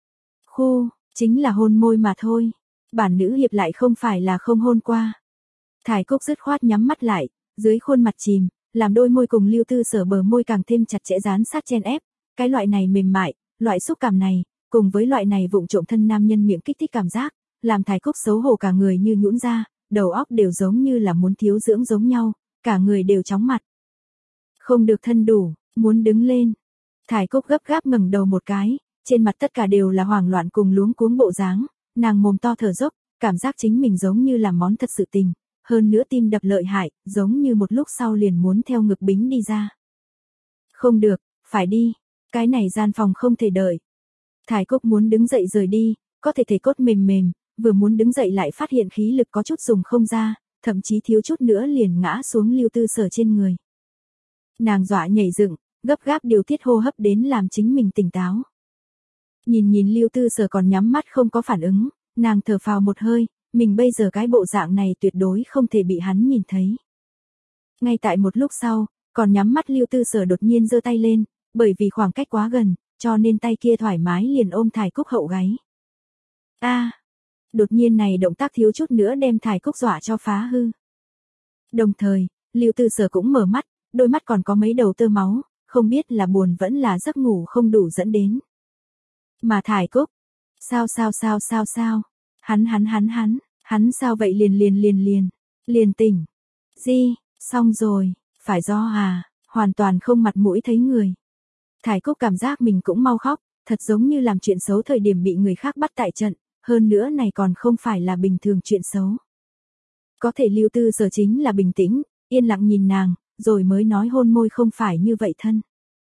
Khu, chính là hôn môi mà thôi, bản nữ hiệp lại không phải là không hôn qua. Thải Cúc dứt khoát nhắm mắt lại, dưới khuôn mặt chìm, làm đôi môi cùng Lưu Tư Sở bờ môi càng thêm chặt chẽ dán sát chen ép, cái loại này mềm mại, loại xúc cảm này, cùng với loại này vụng trộm thân nam nhân miệng kích thích cảm giác, làm Thải Cúc xấu hổ cả người như nhũn ra, đầu óc đều giống như là muốn thiếu dưỡng giống nhau, cả người đều chóng mặt. Không được thân đủ, muốn đứng lên. Thải Cúc gấp gáp ngẩng đầu một cái, trên mặt tất cả đều là hoảng loạn cùng luống cuống bộ dáng, nàng mồm to thở dốc, cảm giác chính mình giống như làm món thật sự tình, hơn nữa tim đập lợi hại, giống như một lúc sau liền muốn theo ngực bính đi ra. Không được, phải đi, cái này gian phòng không thể đợi. Thải Cúc muốn đứng dậy rời đi, có thể thể cốt mềm mềm, vừa muốn đứng dậy lại phát hiện khí lực có chút dùng không ra, thậm chí thiếu chút nữa liền ngã xuống Lưu Tư Sở trên người. Nàng dọa nhảy dựng, gấp gáp điều tiết hô hấp đến làm chính mình tỉnh táo. Nhìn nhìn Lưu Tư Sở còn nhắm mắt không có phản ứng, nàng thở phào một hơi, mình bây giờ cái bộ dạng này tuyệt đối không thể bị hắn nhìn thấy. Ngay tại một lúc sau, còn nhắm mắt Lưu Tư Sở đột nhiên giơ tay lên, bởi vì khoảng cách quá gần, cho nên tay kia thoải mái liền ôm Thải Cúc hậu gáy. A, à, đột nhiên này động tác thiếu chút nữa đem Thải Cúc dọa cho phá hư. Đồng thời, Lưu Tư Sở cũng mở mắt, đôi mắt còn có mấy đầu tơ máu, không biết là buồn vẫn là giấc ngủ không đủ dẫn đến. Mà Thải Cúc, sao sao sao sao sao, hắn hắn hắn hắn, hắn sao vậy liền liền liền liền, liền tỉnh. Di, xong rồi, phải do à, hoàn toàn không mặt mũi thấy người. Thải Cúc cảm giác mình cũng mau khóc, thật giống như làm chuyện xấu thời điểm bị người khác bắt tại trận, hơn nữa này còn không phải là bình thường chuyện xấu. Có thể Lưu Tư Sở chính là bình tĩnh, yên lặng nhìn nàng, rồi mới nói hôn môi không phải như vậy thân.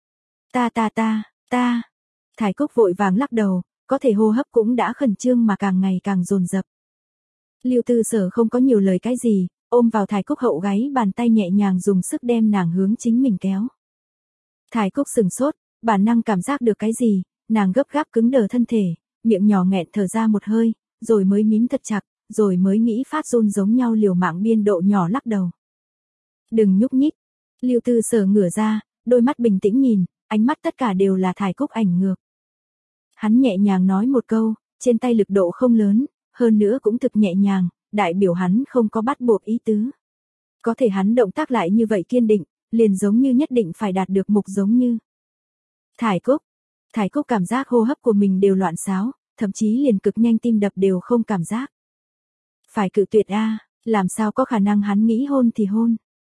Ta ta ta, ta. Thải Cúc vội vàng lắc đầu, có thể hô hấp cũng đã khẩn trương mà càng ngày càng dồn dập. Lưu Tư Sở không có nhiều lời cái gì, ôm vào Thải Cúc hậu gáy bàn tay nhẹ nhàng dùng sức đem nàng hướng chính mình kéo. Thải Cúc sừng sốt, bản năng cảm giác được cái gì, nàng gấp gáp cứng đờ thân thể, miệng nhỏ nghẹn thở ra một hơi, rồi mới mím thật chặt, rồi mới nghĩ phát run giống nhau liều mạng biên độ nhỏ lắc đầu. Đừng nhúc nhích. Lưu Tư Sở ngửa ra, đôi mắt bình tĩnh nhìn, ánh mắt tất cả đều là Thải Cúc ảnh ngược. Hắn nhẹ nhàng nói một câu, trên tay lực độ không lớn, hơn nữa cũng thực nhẹ nhàng, đại biểu hắn không có bắt buộc ý tứ. Có thể hắn động tác lại như vậy kiên định, liền giống như nhất định phải đạt được mục giống như. Thải Cúc. Thải Cúc cảm giác hô hấp của mình đều loạn xáo, thậm chí liền cực nhanh tim đập đều không cảm giác. Phải cự tuyệt a, làm sao có khả năng hắn nghĩ hôn thì hôn.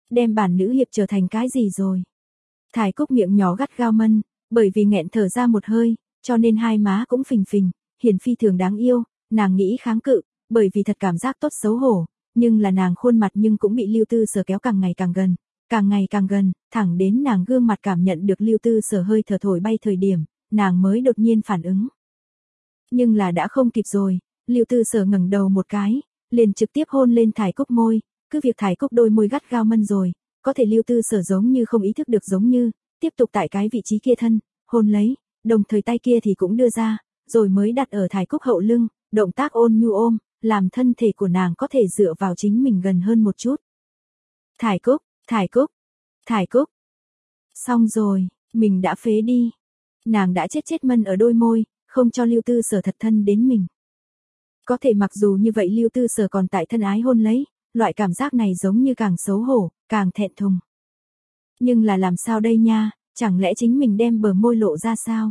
Đem bản nữ hiệp trở thành cái gì rồi? Thải Cúc miệng nhỏ gắt gao mân, bởi vì nghẹn thở ra một hơi, cho nên hai má cũng phình phình, hiển phi thường đáng yêu, nàng nghĩ kháng cự, bởi vì thật cảm giác tốt xấu hổ, nhưng là nàng khuôn mặt nhưng cũng bị Lưu Tư Sở kéo càng ngày càng gần, càng ngày càng gần, thẳng đến nàng gương mặt cảm nhận được Lưu Tư Sở hơi thở thổi bay thời điểm, nàng mới đột nhiên phản ứng. Nhưng là đã không kịp rồi, Lưu Tư Sở ngẩng đầu một cái, liền trực tiếp hôn lên Thải Cúc môi, cứ việc Thải Cúc đôi môi gắt gao mân rồi, có thể Lưu Tư Sở giống như không ý thức được giống như, tiếp tục tại cái vị trí kia thân, hôn lấy, đồng thời tay kia thì cũng đưa ra, rồi mới đặt ở Thải Cúc hậu lưng, động tác ôn nhu ôm, làm thân thể của nàng có thể dựa vào chính mình gần hơn một chút. Thải Cúc, Thải Cúc, Thải Cúc. Xong rồi, mình đã phế đi. Nàng đã chết chết mân ở đôi môi, không cho Lưu Tư Sở thật thân đến mình. Có thể mặc dù như vậy Lưu Tư Sở còn tại thân ái hôn lấy, loại cảm giác này giống như càng xấu hổ, càng thẹn thùng. Nhưng là làm sao đây nha, chẳng lẽ chính mình đem bờ môi lộ ra sao?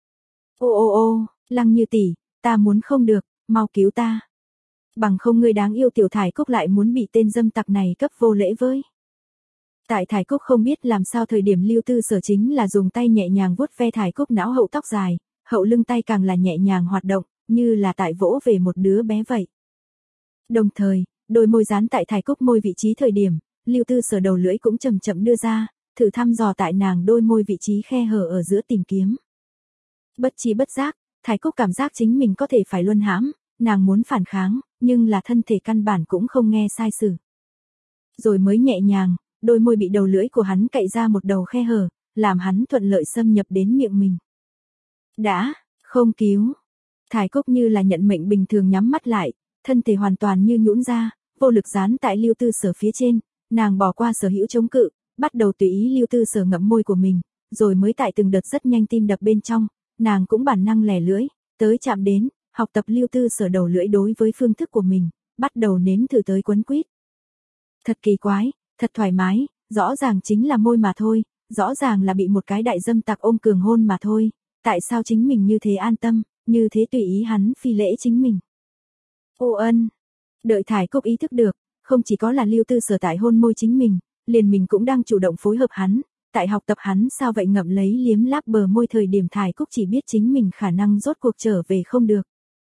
Ô ô ô, Lăng Như tỷ, ta muốn không được, mau cứu ta. Bằng không ngươi đáng yêu tiểu Thải Cúc lại muốn bị tên dâm tặc này cấp vô lễ với. Tại Thải Cúc không biết làm sao thời điểm Lưu Tư Sở chính là dùng tay nhẹ nhàng vuốt ve Thải Cúc não hậu tóc dài, hậu lưng tay càng là nhẹ nhàng hoạt động, như là tại vỗ về một đứa bé vậy. Đồng thời, đôi môi dán tại Thải Cúc môi vị trí thời điểm, Lưu Tư Sở đầu lưỡi cũng chậm chậm đưa ra, thử thăm dò tại nàng đôi môi vị trí khe hở ở giữa tìm kiếm. Bất chi bất giác, Thải Cúc cảm giác chính mình có thể phải luân hãm, nàng muốn phản kháng, nhưng là thân thể căn bản cũng không nghe sai sử. Rồi mới nhẹ nhàng, đôi môi bị đầu lưỡi của hắn cậy ra một đầu khe hở, làm hắn thuận lợi xâm nhập đến miệng mình. Đã, không cứu. Thải Cúc như là nhận mệnh bình thường nhắm mắt lại, thân thể hoàn toàn như nhũn ra, vô lực dán tại Lưu Tư Sở phía trên, nàng bỏ qua sở hữu chống cự, bắt đầu tùy ý Lưu Tư Sở ngậm môi của mình, rồi mới tại từng đợt rất nhanh tim đập bên trong, nàng cũng bản năng lẻ lưỡi, tới chạm đến, học tập Lưu Tư Sở đầu lưỡi đối với phương thức của mình, bắt đầu nếm thử tới quấn quýt. Thật kỳ quái, thật thoải mái, rõ ràng chính là môi mà thôi, rõ ràng là bị một cái đại dâm tặc ôm cường hôn mà thôi, tại sao chính mình như thế an tâm, như thế tùy ý hắn phi lễ chính mình. Ô ân, đợi Thải Cúc ý thức được, không chỉ có là Lưu Tư Sở tại hôn môi chính mình, liền mình cũng đang chủ động phối hợp hắn, tại học tập hắn sao vậy ngậm lấy liếm láp bờ môi thời điểm Thải Cúc chỉ biết chính mình khả năng rốt cuộc trở về không được.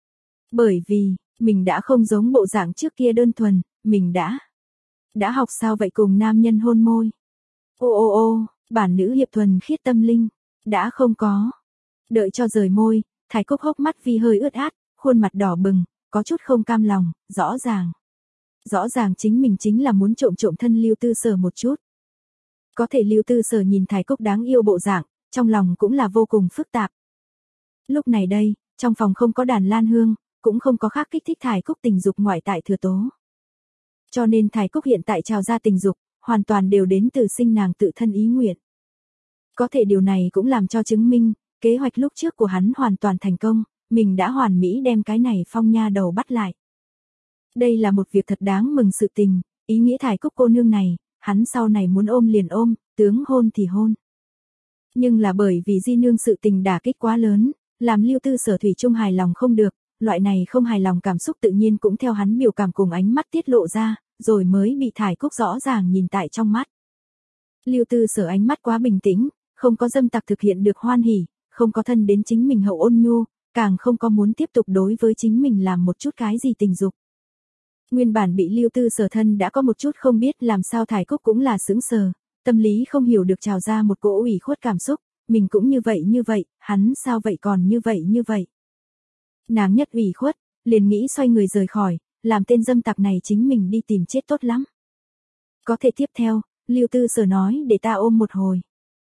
Bởi vì, mình đã không giống bộ dạng trước kia đơn thuần, mình đã, đã học sao vậy cùng nam nhân hôn môi. Ô ô ô, bản nữ hiệp thuần khiết tâm linh, đã không có. Đợi cho rời môi, Thải Cúc hốc mắt vi hơi ướt át, khuôn mặt đỏ bừng, có chút không cam lòng, rõ ràng. Rõ ràng chính mình chính là muốn trộm trộm thân Lưu Tư Sở một chút. Có thể Lưu Tư Sở nhìn Thải Cúc đáng yêu bộ dạng, trong lòng cũng là vô cùng phức tạp. Lúc này đây, trong phòng không có đàn lan hương, cũng không có khác kích thích Thải Cúc tình dục ngoại tại thừa tố. Cho nên Thải Cúc hiện tại trào ra tình dục, hoàn toàn đều đến từ sinh nàng tự thân ý nguyện. Có thể điều này cũng làm cho chứng minh, kế hoạch lúc trước của hắn hoàn toàn thành công, mình đã hoàn mỹ đem cái này phong nha đầu bắt lại. Đây là một việc thật đáng mừng sự tình, ý nghĩa Thải Cúc cô nương này, hắn sau này muốn ôm liền ôm, tướng hôn thì hôn. Nhưng là bởi vì di nương sự tình đả kích quá lớn, làm Lưu Tư Sở thủy chung hài lòng không được, loại này không hài lòng cảm xúc tự nhiên cũng theo hắn biểu cảm cùng ánh mắt tiết lộ ra, rồi mới bị Thải Cúc rõ ràng nhìn tại trong mắt. Lưu Tư Sở ánh mắt quá bình tĩnh, không có dâm tặc thực hiện được hoan hỉ, không có thân đến chính mình hậu ôn nhu, càng không có muốn tiếp tục đối với chính mình làm một chút cái gì tình dục. Nguyên bản bị Lưu Tư Sở thân đã có một chút không biết làm sao Thải Cúc cũng là sững sờ, tâm lý không hiểu được trào ra một cỗ ủy khuất cảm xúc, mình cũng như vậy như vậy, hắn sao vậy còn như vậy như vậy. Nàng nhất ủy khuất, liền nghĩ xoay người rời khỏi, làm tên dâm tặc này chính mình đi tìm chết tốt lắm. Có thể tiếp theo, Lưu Tư Sở nói để ta ôm một hồi.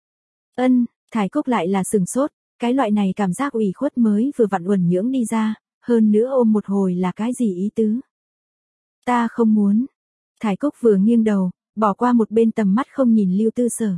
Ân, Thải Cúc lại là sừng sốt, cái loại này cảm giác ủy khuất mới vừa vặn uẩn nhưỡng đi ra, hơn nữa ôm một hồi là cái gì ý tứ. Ta không muốn. Thải Cúc vừa nghiêng đầu, bỏ qua một bên tầm mắt không nhìn Lưu Tư Sở.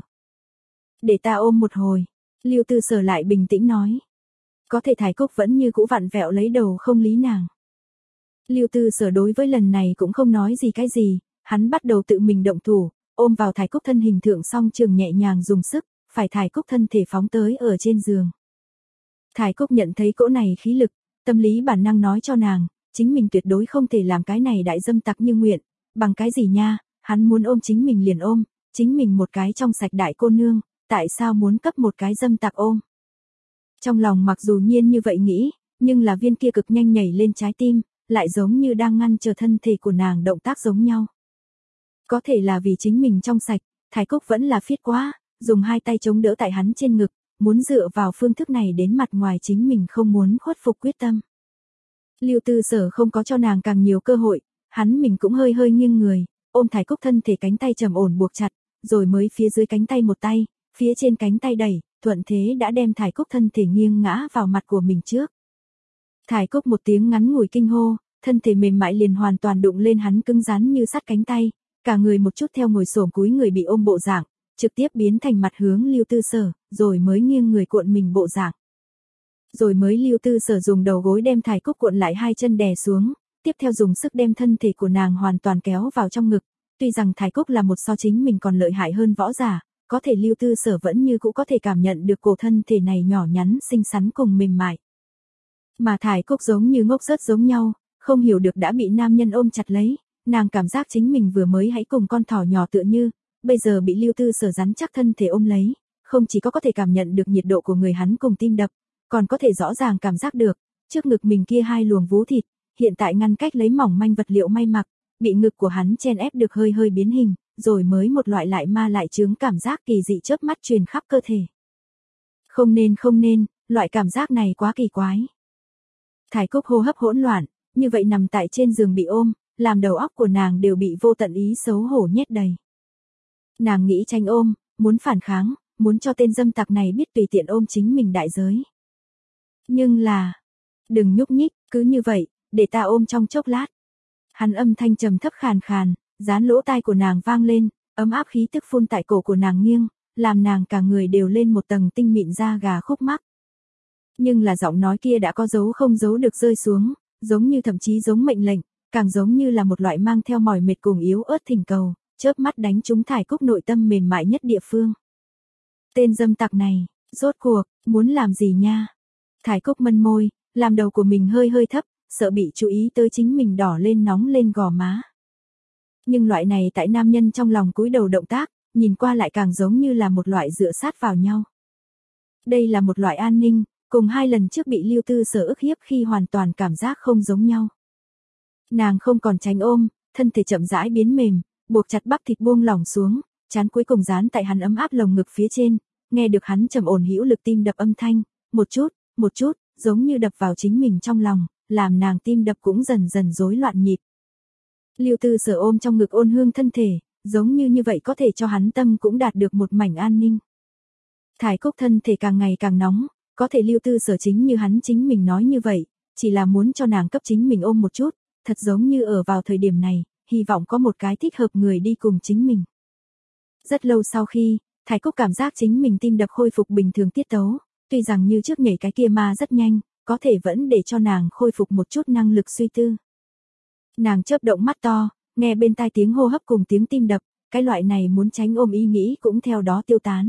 Để ta ôm một hồi, Lưu Tư Sở lại bình tĩnh nói. Có thể Thải Cúc vẫn như cũ vặn vẹo lấy đầu không lý nàng. Lưu Tư Sở đối với lần này cũng không nói gì cái gì, hắn bắt đầu tự mình động thủ, ôm vào Thải Cúc thân hình thượng song trường nhẹ nhàng dùng sức, phải Thải Cúc thân thể phóng tới ở trên giường. Thải Cúc nhận thấy cỗ này khí lực, tâm lý bản năng nói cho nàng, chính mình tuyệt đối không thể làm cái này đại dâm tặc như nguyện, bằng cái gì nha, Hắn muốn ôm chính mình liền ôm, chính mình một cái trong sạch đại cô nương, tại sao muốn cấp một cái dâm tặc ôm? Trong lòng mặc dù nhiên như vậy nghĩ, nhưng là viên kia cực nhanh nhảy lên trái tim, lại giống như đang ngăn chờ thân thể của nàng động tác giống nhau. Có thể là vì chính mình trong sạch, Thái Cúc vẫn là phiết quá, dùng hai tay chống đỡ tại hắn trên ngực, muốn dựa vào phương thức này đến mặt ngoài chính mình không muốn khuất phục quyết tâm. Lưu Tư Sở không có cho nàng càng nhiều cơ hội, hắn mình cũng hơi hơi nghiêng người, ôm Thái Cúc thân thể cánh tay trầm ổn buộc chặt, rồi mới phía dưới cánh tay một tay, phía trên cánh tay đẩy, thuận thế đã đem Thái Cúc thân thể nghiêng ngã vào mặt của mình trước. Thái Cúc một tiếng ngắn ngủi kinh hô, thân thể mềm mại liền hoàn toàn đụng lên hắn cứng rắn như sắt cánh tay, cả người một chút theo ngồi xổm cúi người bị ôm bộ dạng, trực tiếp biến thành mặt hướng Lưu Tư Sở, rồi mới nghiêng người cuộn mình bộ dạng. Rồi mới Lưu Tư Sở dùng đầu gối đem Thái Cúc cuộn lại hai chân đè xuống, tiếp theo dùng sức đem thân thể của nàng hoàn toàn kéo vào trong ngực. Tuy rằng Thái Cúc là một so chính mình còn lợi hại hơn võ giả, có thể Lưu Tư Sở vẫn như cũ có thể cảm nhận được cổ thân thể này nhỏ nhắn xinh xắn cùng mềm mại. Mà Thái Cúc giống như ngốc rớt giống nhau, không hiểu được đã bị nam nhân ôm chặt lấy, nàng cảm giác chính mình vừa mới hãy cùng con thỏ nhỏ tựa như, bây giờ bị Lưu Tư Sở rắn chắc thân thể ôm lấy, không chỉ có có thể cảm nhận được nhiệt độ của người hắn cùng tim đập, còn có thể rõ ràng cảm giác được, trước ngực mình kia hai luồng vú thịt, hiện tại ngăn cách lấy mỏng manh vật liệu may mặc, bị ngực của hắn chen ép được hơi hơi biến hình, rồi mới một loại lại ma lại chướng cảm giác kỳ dị chớp mắt truyền khắp cơ thể. Không nên không nên, loại cảm giác này quá kỳ quái. Thái Cúc hô hấp hỗn loạn, như vậy nằm tại trên giường bị ôm, làm đầu óc của nàng đều bị vô tận ý xấu hổ nhét đầy. Nàng nghĩ tranh ôm, muốn phản kháng, muốn cho tên dâm tặc này biết tùy tiện ôm chính mình đại giới. Nhưng là, đừng nhúc nhích, cứ như vậy, để ta ôm trong chốc lát. Hắn âm thanh trầm thấp khàn khàn, dán lỗ tai của nàng vang lên, ấm áp khí tức phun tại cổ của nàng nghiêng, làm nàng cả người đều lên một tầng tinh mịn da gà khúc mắc. Nhưng là giọng nói kia đã có dấu không giấu được rơi xuống, giống như thậm chí giống mệnh lệnh, càng giống như là một loại mang theo mỏi mệt cùng yếu ớt thỉnh cầu, chớp mắt đánh trúng Thái Cúc nội tâm mềm mại nhất địa phương. Tên dâm tặc này, rốt cuộc, muốn làm gì nha? Thái Cúc mân môi, làm đầu của mình hơi hơi thấp, sợ bị chú ý tới chính mình đỏ lên nóng lên gò má. Nhưng loại này tại nam nhân trong lòng cúi đầu động tác, nhìn qua lại càng giống như là một loại dựa sát vào nhau. Đây là một loại an ninh, cùng hai lần trước bị Lưu Tư Sở ức hiếp khi hoàn toàn cảm giác không giống nhau. Nàng không còn tránh ôm, thân thể chậm rãi biến mềm, buộc chặt bắp thịt buông lỏng xuống, trán cuối cùng dán tại hắn ấm áp lồng ngực phía trên, nghe được hắn trầm ổn hữu lực tim đập âm thanh, một chút, một chút, giống như đập vào chính mình trong lòng, làm nàng tim đập cũng dần dần rối loạn nhịp. Lưu Tư Sở ôm trong ngực ôn hương thân thể, giống như như vậy có thể cho hắn tâm cũng đạt được một mảnh an ninh. Thái Cúc thân thể càng ngày càng nóng, có thể Lưu Tư Sở chính như hắn chính mình nói như vậy, chỉ là muốn cho nàng cấp chính mình ôm một chút, thật giống như ở vào thời điểm này, hy vọng có một cái thích hợp người đi cùng chính mình. Rất lâu sau khi, Thái Cúc cảm giác chính mình tim đập khôi phục bình thường tiết tấu, tuy rằng như trước nhảy cái kia ma rất nhanh, có thể vẫn để cho nàng khôi phục một chút năng lực suy tư. Nàng chớp động mắt to, nghe bên tai tiếng hô hấp cùng tiếng tim đập, cái loại này muốn tránh ôm ý nghĩ cũng theo đó tiêu tán.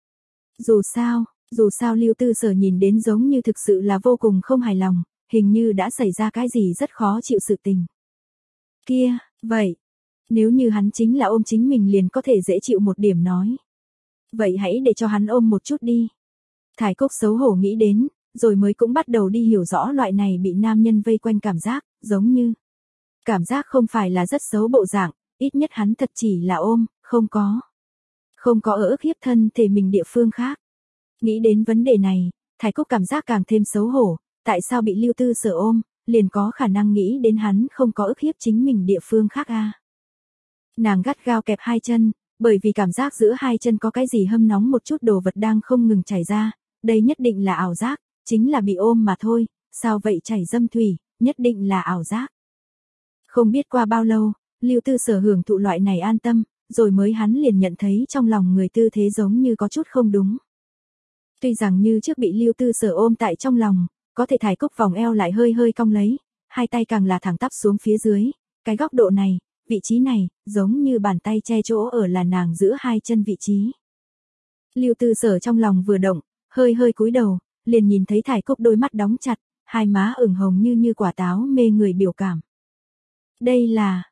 Dù sao, dù sao Lưu Tư Sở nhìn đến giống như thực sự là vô cùng không hài lòng, hình như đã xảy ra cái gì rất khó chịu sự tình. Kia, vậy, nếu như hắn chính là ôm chính mình liền có thể dễ chịu một điểm nói. Vậy hãy để cho hắn ôm một chút đi. Thái Cúc xấu hổ nghĩ đến, rồi mới cũng bắt đầu đi hiểu rõ loại này bị nam nhân vây quanh cảm giác, giống như. Cảm giác không phải là rất xấu bộ dạng, ít nhất hắn thật chỉ là ôm, không có. Không có ở ức hiếp thân thể mình địa phương khác. Nghĩ đến vấn đề này, Thái Cúc cảm giác càng thêm xấu hổ, tại sao bị Lưu Tư Sở ôm, liền có khả năng nghĩ đến hắn không có ức hiếp chính mình địa phương khác a. À. Nàng gắt gao kẹp hai chân, bởi vì cảm giác giữa hai chân có cái gì hâm nóng một chút đồ vật đang không ngừng chảy ra, đây nhất định là ảo giác, chính là bị ôm mà thôi, sao vậy chảy dâm thủy, nhất định là ảo giác. Không biết qua bao lâu, Lưu Tư Sở hưởng thụ loại này an tâm, rồi mới hắn liền nhận thấy trong lòng người tư thế giống như có chút không đúng. Tuy rằng như trước bị Lưu Tư Sở ôm tại trong lòng, có thể Thái Cúc vòng eo lại hơi hơi cong lấy, hai tay càng là thẳng tắp xuống phía dưới, cái góc độ này, vị trí này, giống như bàn tay che chỗ ở là nàng giữa hai chân vị trí. Lưu Tư Sở trong lòng vừa động, hơi hơi cúi đầu, liền nhìn thấy Thái Cúc đôi mắt đóng chặt, hai má ửng hồng như như quả táo mê người biểu cảm. Đây là,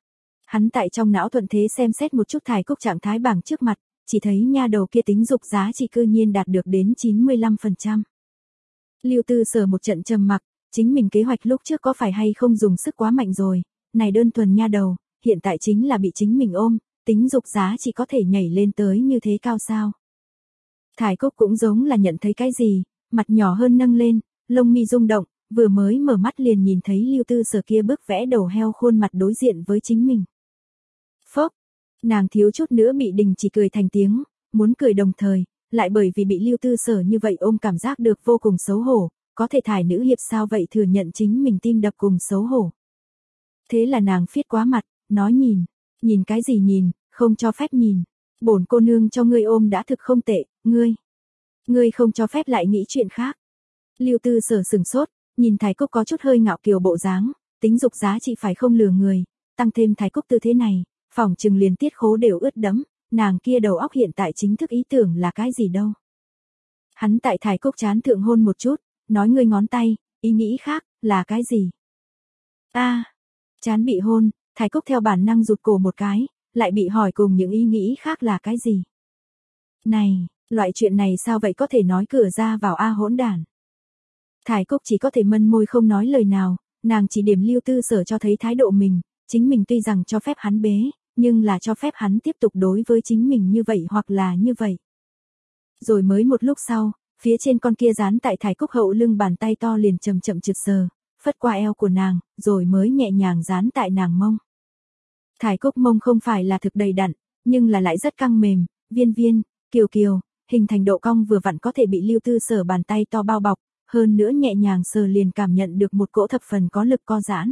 Hắn tại trong não thuận thế xem xét một chút Thải Cúc trạng thái bảng trước mặt, chỉ thấy nha đầu kia tính dục giá trị cư nhiên đạt được đến chín mươi lăm phần trăm. Lưu Tư Sở một trận trầm mặc, chính mình kế hoạch lúc trước có phải hay không dùng sức quá mạnh rồi, này đơn thuần nha đầu, hiện tại chính là bị chính mình ôm, tính dục giá trị có thể nhảy lên tới như thế cao sao. Thải Cúc cũng giống là nhận thấy cái gì, mặt nhỏ hơn nâng lên, lông mi rung động, vừa mới mở mắt liền nhìn thấy Lưu Tư Sở kia bước vẽ đầu heo khuôn mặt đối diện với chính mình. Phốc, nàng thiếu chút nữa bị đình chỉ cười thành tiếng, muốn cười đồng thời, lại bởi vì bị Lưu Tư Sở như vậy ôm cảm giác được vô cùng xấu hổ, có thể thải nữ hiệp sao vậy thừa nhận chính mình tim đập cùng xấu hổ. Thế là nàng phiết quá mặt, nói nhìn, nhìn cái gì nhìn, không cho phép nhìn, bổn cô nương cho ngươi ôm đã thực không tệ, ngươi, ngươi không cho phép lại nghĩ chuyện khác. Lưu Tư Sở sừng sốt, nhìn Thải Cúc có chút hơi ngạo kiều bộ dáng, tính dục giá trị phải không lừa người, tăng thêm Thải Cúc tư thế này, phỏng chừng liền tiết khố đều ướt đẫm, nàng kia đầu óc hiện tại chính thức ý tưởng là cái gì đâu. Hắn tại Thải Cúc trán thượng hôn một chút, nói ngươi ngón tay, ý nghĩ khác, là cái gì? A, à, trán bị hôn, Thải Cúc theo bản năng rụt cổ một cái, lại bị hỏi cùng những ý nghĩ khác là cái gì? Này, loại chuyện này sao vậy có thể nói cửa ra vào a hỗn đản. Thải Cúc chỉ có thể mân môi không nói lời nào, nàng chỉ điểm Lưu Tư Sở cho thấy thái độ mình, chính mình tuy rằng cho phép hắn bế, nhưng là cho phép hắn tiếp tục đối với chính mình như vậy hoặc là như vậy. Rồi mới một lúc sau, phía trên con kia dán tại Thải Cúc hậu lưng bàn tay to liền chậm chậm trượt sờ, phất qua eo của nàng, rồi mới nhẹ nhàng dán tại nàng mông. Thải Cúc mông không phải là thực đầy đặn, nhưng là lại rất căng mềm, viên viên, kiều kiều, hình thành độ cong vừa vặn có thể bị Lưu Tư Sở bàn tay to bao bọc, hơn nữa nhẹ nhàng sờ liền cảm nhận được một cỗ thập phần có lực co giãn.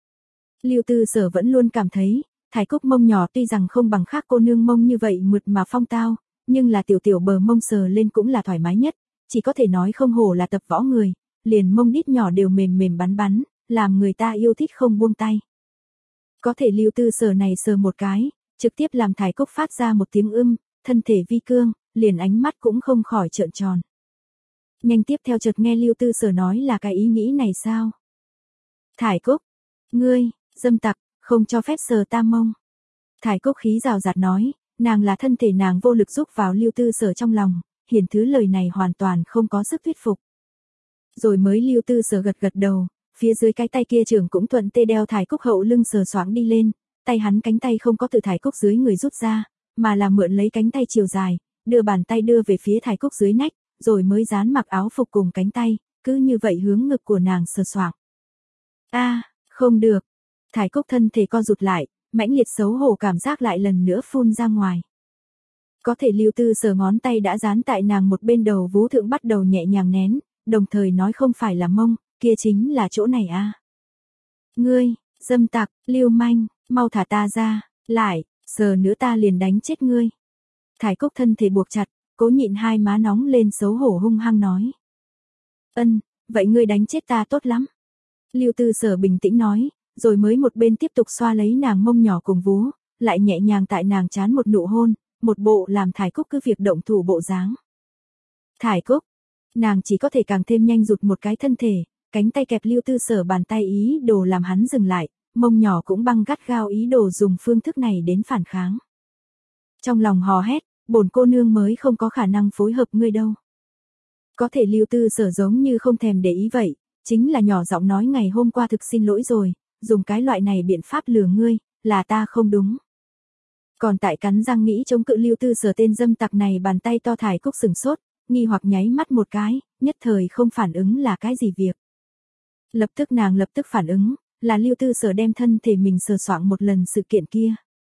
Lưu Tư Sở vẫn luôn cảm thấy, Thải Cúc mông nhỏ tuy rằng không bằng khác cô nương mông như vậy mượt mà phong tao, nhưng là tiểu tiểu bờ mông sờ lên cũng là thoải mái nhất, chỉ có thể nói không hổ là tập võ người, liền mông đít nhỏ đều mềm mềm bắn bắn, làm người ta yêu thích không buông tay. Có thể Lưu Tư Sở này sờ một cái, trực tiếp làm Thải Cúc phát ra một tiếng ưm, thân thể vi cương, liền ánh mắt cũng không khỏi trợn tròn. Nhanh tiếp theo chợt nghe Lưu Tư Sở nói là cái ý nghĩ này sao? Thải Cúc, ngươi, dâm tặc, không cho phép sờ ta mông. Thải Cúc khí rào rạt nói, nàng là thân thể nàng vô lực giúp vào Lưu Tư Sở trong lòng, hiển thứ lời này hoàn toàn không có sức thuyết phục. Rồi mới Lưu Tư Sở gật gật đầu, phía dưới cái tay kia trưởng cũng thuận tê đeo Thải Cúc hậu lưng sờ soạng đi lên, tay hắn cánh tay không có từ Thải Cúc dưới người rút ra, mà là mượn lấy cánh tay chiều dài, đưa bàn tay đưa về phía Thải Cúc dưới nách, rồi mới dán mặc áo phục cùng cánh tay, cứ như vậy hướng ngực của nàng sờ soạng. A, à, không được. Thải Cúc thân thể co rụt lại, mãnh liệt xấu hổ cảm giác lại lần nữa phun ra ngoài. Có thể Lưu Tư Sở ngón tay đã dán tại nàng một bên đầu vú thượng bắt đầu nhẹ nhàng nén, đồng thời nói không phải là mông, kia chính là chỗ này a. À. Ngươi, dâm tặc, lưu manh, mau thả ta ra, lại, sờ nữa ta liền đánh chết ngươi. Thải Cúc thân thể buộc chặt, cố nhịn hai má nóng lên xấu hổ hung hăng nói. Ân, vậy ngươi đánh chết ta tốt lắm. Lưu Tư Sở bình tĩnh nói, rồi mới một bên tiếp tục xoa lấy nàng mông nhỏ cùng vú, lại nhẹ nhàng tại nàng trán một nụ hôn, một bộ làm Thải Cúc cứ việc động thủ bộ dáng. Thải Cúc, nàng chỉ có thể càng thêm nhanh rụt một cái thân thể, cánh tay kẹp Lưu Tư Sở bàn tay ý đồ làm hắn dừng lại, mông nhỏ cũng băng gắt gao ý đồ dùng phương thức này đến phản kháng. Trong lòng hò hét, bổn cô nương mới không có khả năng phối hợp ngươi đâu. Có thể Lưu Tư Sở giống như không thèm để ý vậy, chính là nhỏ giọng nói ngày hôm qua thực xin lỗi rồi, dùng cái loại này biện pháp lừa ngươi, là ta không đúng. Còn tại cắn răng nghĩ chống cự Lưu Tư Sở tên dâm tặc này bàn tay to Thải Cúc sừng sốt, nghi hoặc nháy mắt một cái, nhất thời không phản ứng là cái gì việc. Lập tức nàng lập tức phản ứng, là Lưu Tư Sở đem thân thể mình sờ soạng một lần sự kiện kia.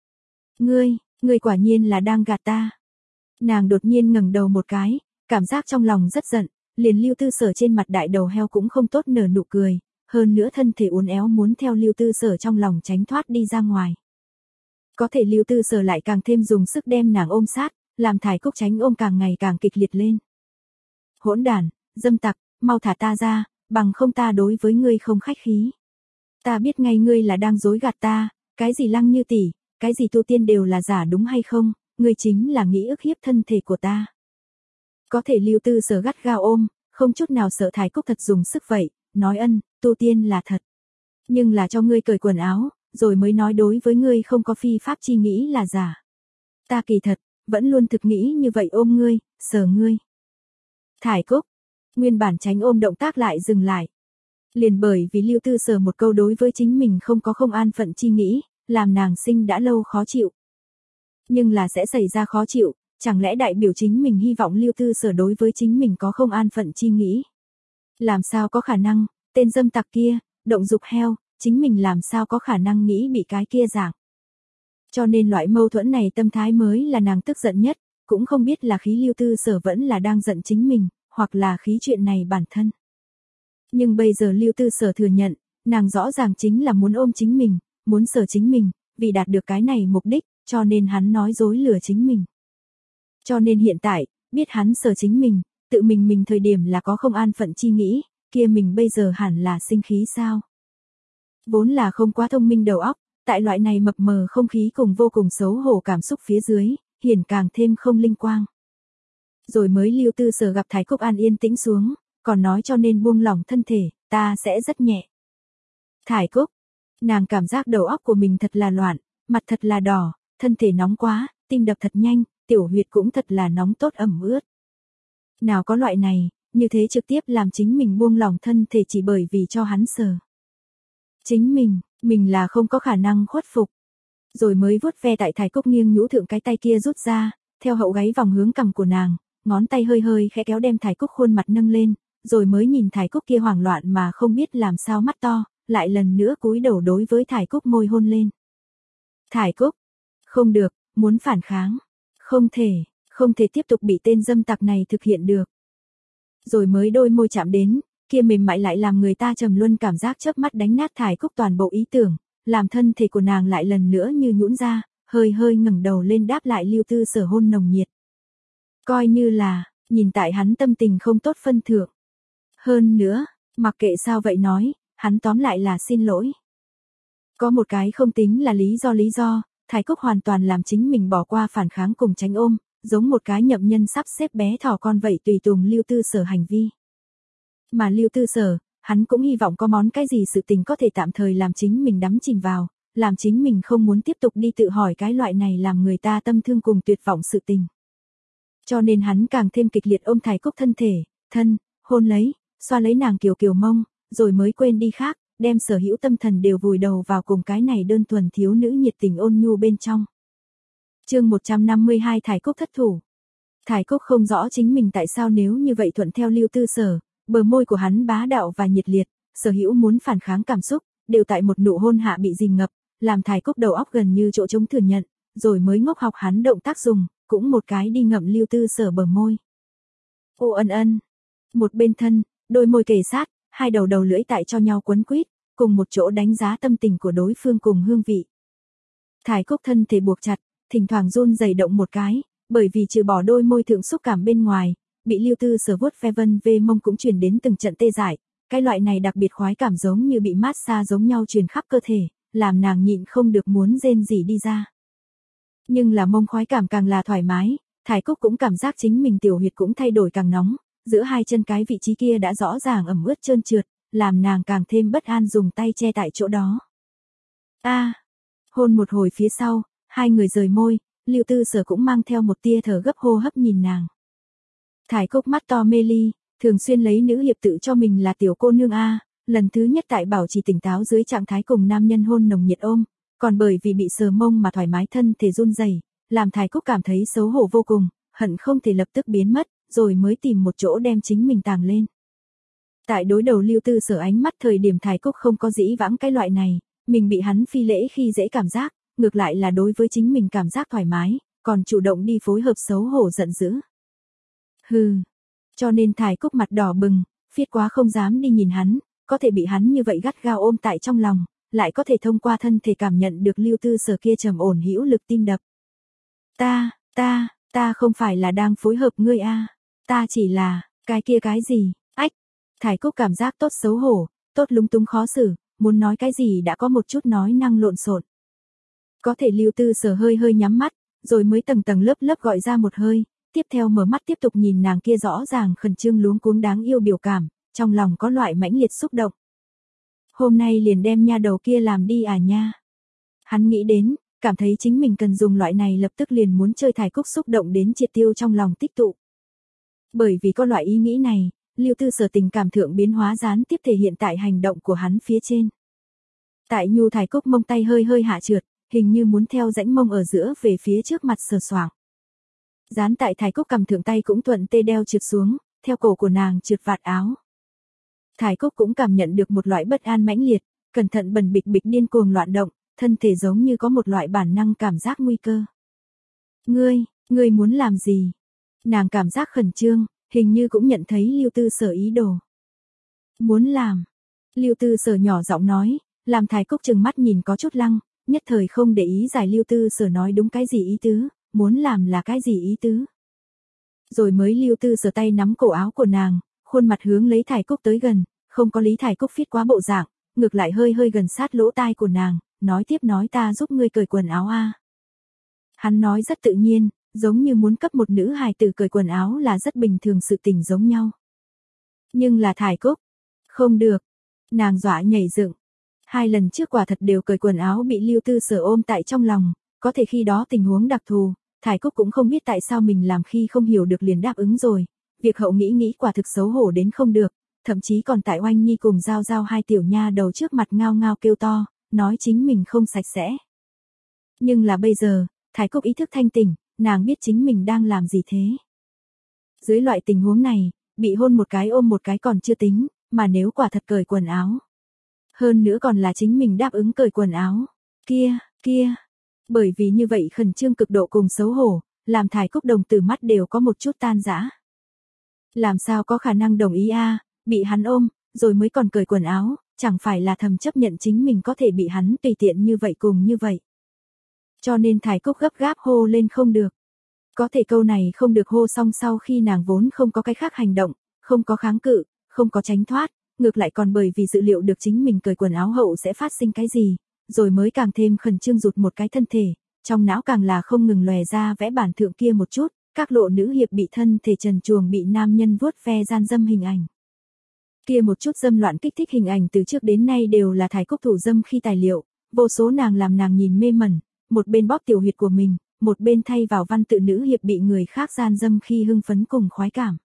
Ngươi, ngươi quả nhiên là đang gạt ta. Nàng đột nhiên ngẩng đầu một cái, cảm giác trong lòng rất giận, liền Lưu Tư Sở trên mặt đại đầu heo cũng không tốt nở nụ cười, hơn nữa thân thể uốn éo muốn theo Lưu Tư Sở trong lòng tránh thoát đi ra ngoài. Có thể Lưu Tư Sở lại càng thêm dùng sức đem nàng ôm sát, làm Thải Cúc tránh ôm càng ngày càng kịch liệt lên. Hỗn đản, dâm tặc, mau thả ta ra, bằng không ta đối với ngươi không khách khí. Ta biết ngay ngươi là đang dối gạt ta, cái gì Lăng Như tỷ, cái gì tu tiên đều là giả đúng hay không, ngươi chính là nghĩ ức hiếp thân thể của ta. Có thể Lưu Tư Sở gắt gao ôm, không chút nào sợ Thải Cúc thật dùng sức vậy, nói ân, tu tiên là thật. Nhưng là cho ngươi cởi quần áo, rồi mới nói đối với ngươi không có phi pháp chi nghĩ là giả. Ta kỳ thật, vẫn luôn thực nghĩ như vậy ôm ngươi, sờ ngươi. Thải Cúc, nguyên bản tránh ôm động tác lại dừng lại. Liền bởi vì Lưu Tư Sở một câu đối với chính mình không có không an phận chi nghĩ, làm nàng sinh đã lâu khó chịu. Nhưng là sẽ xảy ra khó chịu, chẳng lẽ đại biểu chính mình hy vọng Lưu Tư Sở đối với chính mình có không an phận chi nghĩ. Làm sao có khả năng, tên dâm tặc kia, động dục heo, chính mình làm sao có khả năng nghĩ bị cái kia dạng. Cho nên loại mâu thuẫn này tâm thái mới là nàng tức giận nhất, cũng không biết là khí Lưu Tư Sở vẫn là đang giận chính mình, hoặc là khí chuyện này bản thân. Nhưng bây giờ Lưu Tư Sở thừa nhận, nàng rõ ràng chính là muốn ôm chính mình, muốn sở chính mình, vì đạt được cái này mục đích, cho nên hắn nói dối lừa chính mình. Cho nên hiện tại, biết hắn sở chính mình, tự mình mình thời điểm là có không an phận chi nghĩ, kia mình bây giờ hẳn là sinh khí sao? Vốn là không quá thông minh đầu óc, tại loại này mập mờ không khí cùng vô cùng xấu hổ cảm xúc phía dưới, hiển càng thêm không linh quang. Rồi mới Lưu Tư Sở gặp Thái Cúc an yên tĩnh xuống, còn nói cho nên buông lỏng thân thể, ta sẽ rất nhẹ. Thái Cúc, nàng cảm giác đầu óc của mình thật là loạn, mặt thật là đỏ, thân thể nóng quá, tim đập thật nhanh, tiểu huyệt cũng thật là nóng tốt ẩm ướt. Nào có loại này, như thế trực tiếp làm chính mình buông lỏng thân thể chỉ bởi vì cho hắn sờ. Chính mình, mình là không có khả năng khuất phục. Rồi mới vuốt ve tại Thái Cúc nghiêng nhũ thượng cái tay kia rút ra, theo hậu gáy vòng hướng cằm của nàng, ngón tay hơi hơi khẽ kéo đem Thái Cúc khuôn mặt nâng lên, rồi mới nhìn Thái Cúc kia hoảng loạn mà không biết làm sao mắt to, lại lần nữa cúi đầu đối với Thái Cúc môi hôn lên. Thái Cúc, không được, muốn phản kháng, không thể, không thể tiếp tục bị tên dâm tặc này thực hiện được. Rồi mới đôi môi chạm đến, kia mềm mại lại làm người ta trầm luân cảm giác chớp mắt đánh nát Thái Cúc toàn bộ ý tưởng, làm thân thể của nàng lại lần nữa như nhũn ra, hơi hơi ngẩng đầu lên đáp lại Lưu Tư Sở hôn nồng nhiệt. Coi như là, nhìn tại hắn tâm tình không tốt phân thượng. Hơn nữa, mặc kệ sao vậy nói, hắn tóm lại là xin lỗi. Có một cái không tính là lý do lý do, Thái Cúc hoàn toàn làm chính mình bỏ qua phản kháng cùng tránh ôm, giống một cái nhậm nhân sắp xếp bé thỏ con vậy tùy tùng Lưu Tư Sở hành vi. Mà Lưu Tư Sở, hắn cũng hy vọng có món cái gì sự tình có thể tạm thời làm chính mình đắm chìm vào, làm chính mình không muốn tiếp tục đi tự hỏi cái loại này làm người ta tâm thương cùng tuyệt vọng sự tình. Cho nên hắn càng thêm kịch liệt ôm Thái Cúc thân thể, thân, hôn lấy, xoa lấy nàng kiều kiều mông, rồi mới quên đi khác, đem sở hữu tâm thần đều vùi đầu vào cùng cái này đơn thuần thiếu nữ nhiệt tình ôn nhu bên trong. Chương một trăm năm mươi hai Thái Cúc thất thủ. Thái Cúc không rõ chính mình tại sao nếu như vậy thuận theo Lưu Tư Sở, bờ môi của hắn bá đạo và nhiệt liệt, sở hữu muốn phản kháng cảm xúc, đều tại một nụ hôn hạ bị dìm ngập, làm Thái Cúc đầu óc gần như chỗ trống thừa nhận, rồi mới ngốc học hắn động tác dùng, cũng một cái đi ngậm Lưu Tư Sở bờ môi. Ô ân ân, một bên thân, đôi môi kề sát, hai đầu đầu lưỡi tại cho nhau quấn quýt, cùng một chỗ đánh giá tâm tình của đối phương cùng hương vị. Thái Cúc thân thể buộc chặt, thỉnh thoảng run rẩy động một cái, bởi vì trừ bỏ đôi môi thượng xúc cảm bên ngoài, bị Lưu Tư Sở vuốt ve vân về mông cũng truyền đến từng trận tê dại, cái loại này đặc biệt khoái cảm giống như bị mát xa giống nhau truyền khắp cơ thể, làm nàng nhịn không được muốn rên rỉ đi ra. Nhưng là mông khoái cảm càng là thoải mái, Thái Cúc cũng cảm giác chính mình tiểu huyệt cũng thay đổi càng nóng, giữa hai chân cái vị trí kia đã rõ ràng ẩm ướt trơn trượt, làm nàng càng thêm bất an dùng tay che tại chỗ đó. A, à, hôn một hồi phía sau, hai người rời môi, Lưu Tư Sở cũng mang theo một tia thở gấp hô hấp nhìn nàng. Thái Cúc mắt to mê ly, thường xuyên lấy nữ hiệp tự cho mình là tiểu cô nương a, lần thứ nhất tại bảo trì tỉnh táo dưới trạng thái cùng nam nhân hôn nồng nhiệt ôm, còn bởi vì bị sờ mông mà thoải mái thân thể run rẩy, làm Thái Cúc cảm thấy xấu hổ vô cùng, hận không thể lập tức biến mất, rồi mới tìm một chỗ đem chính mình tàng lên. Tại đối đầu Lưu Tư Sở ánh mắt thời điểm Thái Cúc không có dĩ vãng cái loại này, mình bị hắn phi lễ khi dễ cảm giác, ngược lại là đối với chính mình cảm giác thoải mái, còn chủ động đi phối hợp xấu hổ giận dữ. Hừ, cho nên Thái Cúc mặt đỏ bừng, phiết quá không dám đi nhìn hắn, có thể bị hắn như vậy gắt gao ôm tại trong lòng, lại có thể thông qua thân thể cảm nhận được Lưu Tư Sở kia trầm ổn hữu lực tim đập. Ta, ta, ta không phải là đang phối hợp ngươi a, ta chỉ là, cái kia cái gì, ách. Thái Cúc cảm giác tốt xấu hổ, tốt lúng túng khó xử, muốn nói cái gì đã có một chút nói năng lộn xộn. Có thể Lưu Tư Sở hơi hơi nhắm mắt, rồi mới tầng tầng lớp lớp gọi ra một hơi, tiếp theo mở mắt tiếp tục nhìn nàng kia rõ ràng khẩn trương luống cuống đáng yêu biểu cảm, trong lòng có loại mãnh liệt xúc động. Hôm nay liền đem nha đầu kia làm đi à nha. Hắn nghĩ đến, cảm thấy chính mình cần dùng loại này lập tức liền muốn chơi Thải Cúc xúc động đến triệt tiêu trong lòng tích tụ. Bởi vì có loại ý nghĩ này, Lưu Tư Sở tình cảm thượng biến hóa gián tiếp thể hiện tại hành động của hắn phía trên. Tại nhu Thải Cúc mông tay hơi hơi hạ trượt, hình như muốn theo rãnh mông ở giữa về phía trước mặt sờ soạng. Dán tại Thải Cúc cầm thượng tay cũng thuận tê đeo trượt xuống, theo cổ của nàng trượt vạt áo. Thải Cúc cũng cảm nhận được một loại bất an mãnh liệt, cẩn thận bần bịch bịch điên cuồng loạn động, thân thể giống như có một loại bản năng cảm giác nguy cơ. Ngươi, ngươi muốn làm gì? Nàng cảm giác khẩn trương, hình như cũng nhận thấy Lưu Tư Sở ý đồ. Muốn làm. Lưu Tư Sở nhỏ giọng nói, làm Thải Cúc trừng mắt nhìn có chút lăng, nhất thời không để ý giải Lưu Tư Sở nói đúng cái gì ý tứ, muốn làm là cái gì ý tứ. Rồi mới Lưu Tư Sở tay nắm cổ áo của nàng, khuôn mặt hướng lấy Thải Cúc tới gần, không có lý Thải Cúc phiết quá bộ dạng, ngược lại hơi hơi gần sát lỗ tai của nàng, nói tiếp nói ta giúp ngươi cởi quần áo a. Hắn nói rất tự nhiên, giống như muốn cấp một nữ hài tử cởi quần áo là rất bình thường sự tình giống nhau. Nhưng là Thải Cúc, không được, nàng dọa nhảy dựng. Hai lần trước quả thật đều cởi quần áo bị Lưu Tư Sở ôm tại trong lòng, có thể khi đó tình huống đặc thù, Thải Cúc cũng không biết tại sao mình làm khi không hiểu được liền đáp ứng rồi, việc hậu nghĩ nghĩ quả thực xấu hổ đến không được, thậm chí còn tại Oanh Nhi cùng Giao Giao hai tiểu nha đầu trước mặt ngao ngao kêu to, nói chính mình không sạch sẽ. Nhưng là bây giờ, Thải Cúc ý thức thanh tỉnh, nàng biết chính mình đang làm gì thế. Dưới loại tình huống này, bị hôn một cái ôm một cái còn chưa tính, mà nếu quả thật cởi quần áo. Hơn nữa còn là chính mình đáp ứng cởi quần áo. Kia, kia. Bởi vì như vậy khẩn trương cực độ cùng xấu hổ, làm Thải Cúc đồng tử mắt đều có một chút tan rã. Làm sao có khả năng đồng ý a, bị hắn ôm, rồi mới còn cởi quần áo, chẳng phải là thầm chấp nhận chính mình có thể bị hắn tùy tiện như vậy cùng như vậy. Cho nên Thải Cúc gấp gáp hô lên không được. Có thể câu này không được hô xong sau khi nàng vốn không có cái khác hành động, không có kháng cự, không có tránh thoát, ngược lại còn bởi vì dự liệu được chính mình cởi quần áo hậu sẽ phát sinh cái gì, rồi mới càng thêm khẩn trương rụt một cái thân thể, trong não càng là không ngừng lòe ra vẽ bản thượng kia một chút, các lộ nữ hiệp bị thân thể trần truồng bị nam nhân vuốt ve gian dâm hình ảnh. Kia một chút dâm loạn kích thích hình ảnh từ trước đến nay đều là Thải Cúc thủ dâm khi tài liệu, vô số nàng làm nàng nhìn mê mẩn, một bên bóp tiểu huyệt của mình, một bên thay vào văn tự nữ hiệp bị người khác gian dâm khi hưng phấn cùng khoái cảm.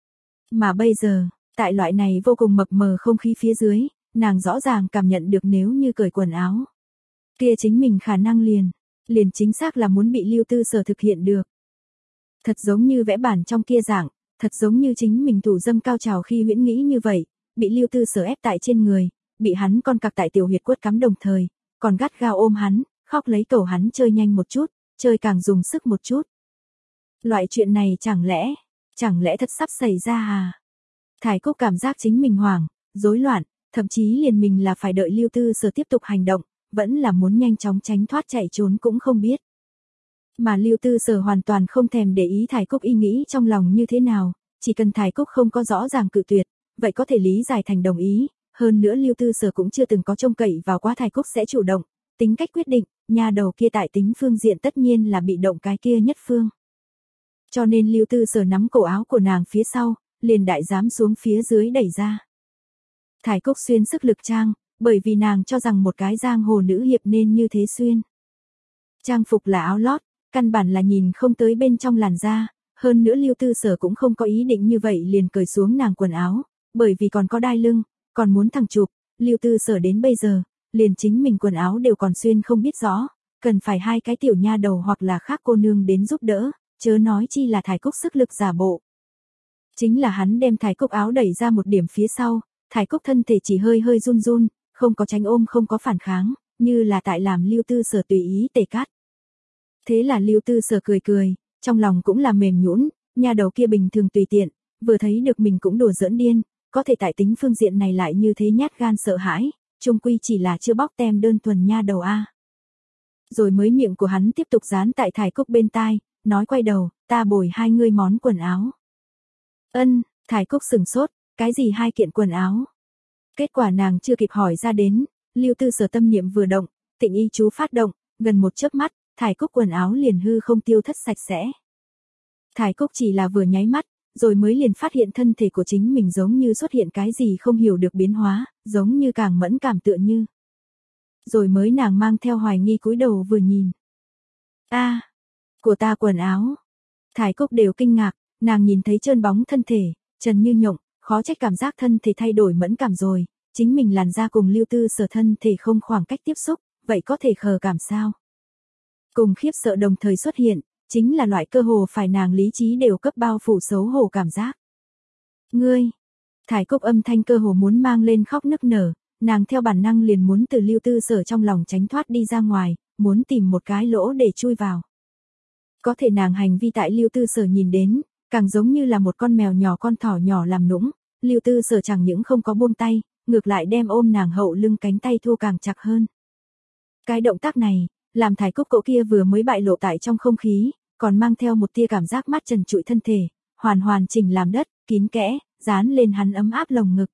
Mà bây giờ, tại loại này vô cùng mập mờ không khí phía dưới, nàng rõ ràng cảm nhận được nếu như cởi quần áo, kia chính mình khả năng liền, liền chính xác là muốn bị Lưu Tư Sở thực hiện được. Thật giống như vẽ bản trong kia dạng, thật giống như chính mình thủ dâm cao trào khi huyễn nghĩ như vậy, bị Lưu Tư Sở ép tại trên người, bị hắn con cặc tại tiểu huyệt quất cắm đồng thời, còn gắt gao ôm hắn, khóc lấy cầu hắn chơi nhanh một chút, chơi càng dùng sức một chút. Loại chuyện này chẳng lẽ, chẳng lẽ thật sắp xảy ra à? Thải Cúc cảm giác chính mình hoảng, rối loạn, thậm chí liền mình là phải đợi Lưu Tư Sở tiếp tục hành động, vẫn là muốn nhanh chóng tránh thoát chạy trốn cũng không biết. Mà Lưu Tư Sở hoàn toàn không thèm để ý Thải Cúc ý nghĩ trong lòng như thế nào, chỉ cần Thải Cúc không có rõ ràng cự tuyệt, vậy có thể lý giải thành đồng ý, hơn nữa Lưu Tư Sở cũng chưa từng có trông cậy vào quá Thải Cúc sẽ chủ động, tính cách quyết định, nhà đầu kia tại tính phương diện tất nhiên là bị động cái kia nhất phương. Cho nên Lưu Tư Sở nắm cổ áo của nàng phía sau, liền đại dám xuống phía dưới đẩy ra. Thải Cúc xuyên sức lực trang, bởi vì nàng cho rằng một cái giang hồ nữ hiệp nên như thế xuyên. Trang phục là áo lót, căn bản là nhìn không tới bên trong làn da, hơn nữa Lưu Tư Sở cũng không có ý định như vậy liền cởi xuống nàng quần áo, bởi vì còn có đai lưng, còn muốn thẳng chụp, Lưu Tư Sở đến bây giờ, liền chính mình quần áo đều còn xuyên không biết rõ, cần phải hai cái tiểu nha đầu hoặc là khác cô nương đến giúp đỡ, chớ nói chi là Thải Cúc sức lực giả bộ. Chính là hắn đem Thải Cúc áo đẩy ra một điểm phía sau, Thải Cúc thân thể chỉ hơi hơi run run, không có tránh ôm không có phản kháng, như là tại làm Lưu Tư Sở tùy ý tề cát. Thế là Lưu Tư Sở cười cười, trong lòng cũng là mềm nhũn, nha đầu kia bình thường tùy tiện, vừa thấy được mình cũng đùa giỡn điên, có thể tại tính phương diện này lại như thế nhát gan sợ hãi, chung quy chỉ là chưa bóc tem đơn thuần nha đầu a. Rồi mới miệng của hắn tiếp tục dán tại Thải Cúc bên tai, nói quay đầu, ta bồi hai ngươi món quần áo. Ân, Thải Cúc sừng sốt, cái gì hai kiện quần áo? Kết quả nàng chưa kịp hỏi ra đến, Lưu Tư Sở tâm niệm vừa động, tịnh y chú phát động, gần một chớp mắt, Thải Cúc quần áo liền hư không tiêu thất sạch sẽ. Thải Cúc chỉ là vừa nháy mắt, rồi mới liền phát hiện thân thể của chính mình giống như xuất hiện cái gì không hiểu được biến hóa, giống như càng mẫn cảm tựa như. Rồi mới nàng mang theo hoài nghi cúi đầu vừa nhìn. A, à, của ta quần áo. Thải Cúc đều kinh ngạc, nàng nhìn thấy trơn bóng thân thể, trần như nhộng, khó trách cảm giác thân thể thay đổi mẫn cảm rồi, chính mình làn da cùng Lưu Tư Sở thân thể không khoảng cách tiếp xúc, vậy có thể khờ cảm sao? Cùng khiếp sợ đồng thời xuất hiện, chính là loại cơ hồ phải nàng lý trí đều cấp bao phủ xấu hổ cảm giác. Ngươi, Thải Cúc âm thanh cơ hồ muốn mang lên khóc nức nở, nàng theo bản năng liền muốn từ Lưu Tư Sở trong lòng tránh thoát đi ra ngoài, muốn tìm một cái lỗ để chui vào. Có thể nàng hành vi tại Lưu Tư Sở nhìn đến, càng giống như là một con mèo nhỏ con thỏ nhỏ làm nũng, Lưu Tư Sở chẳng những không có buông tay, ngược lại đem ôm nàng hậu lưng cánh tay thu càng chặt hơn. Cái động tác này, làm Thải Cúc cậu kia vừa mới bại lộ tại trong không khí, còn mang theo một tia cảm giác mát trần trụi thân thể, hoàn hoàn chỉnh làm đất, kín kẽ, dán lên hắn ấm áp lồng ngực.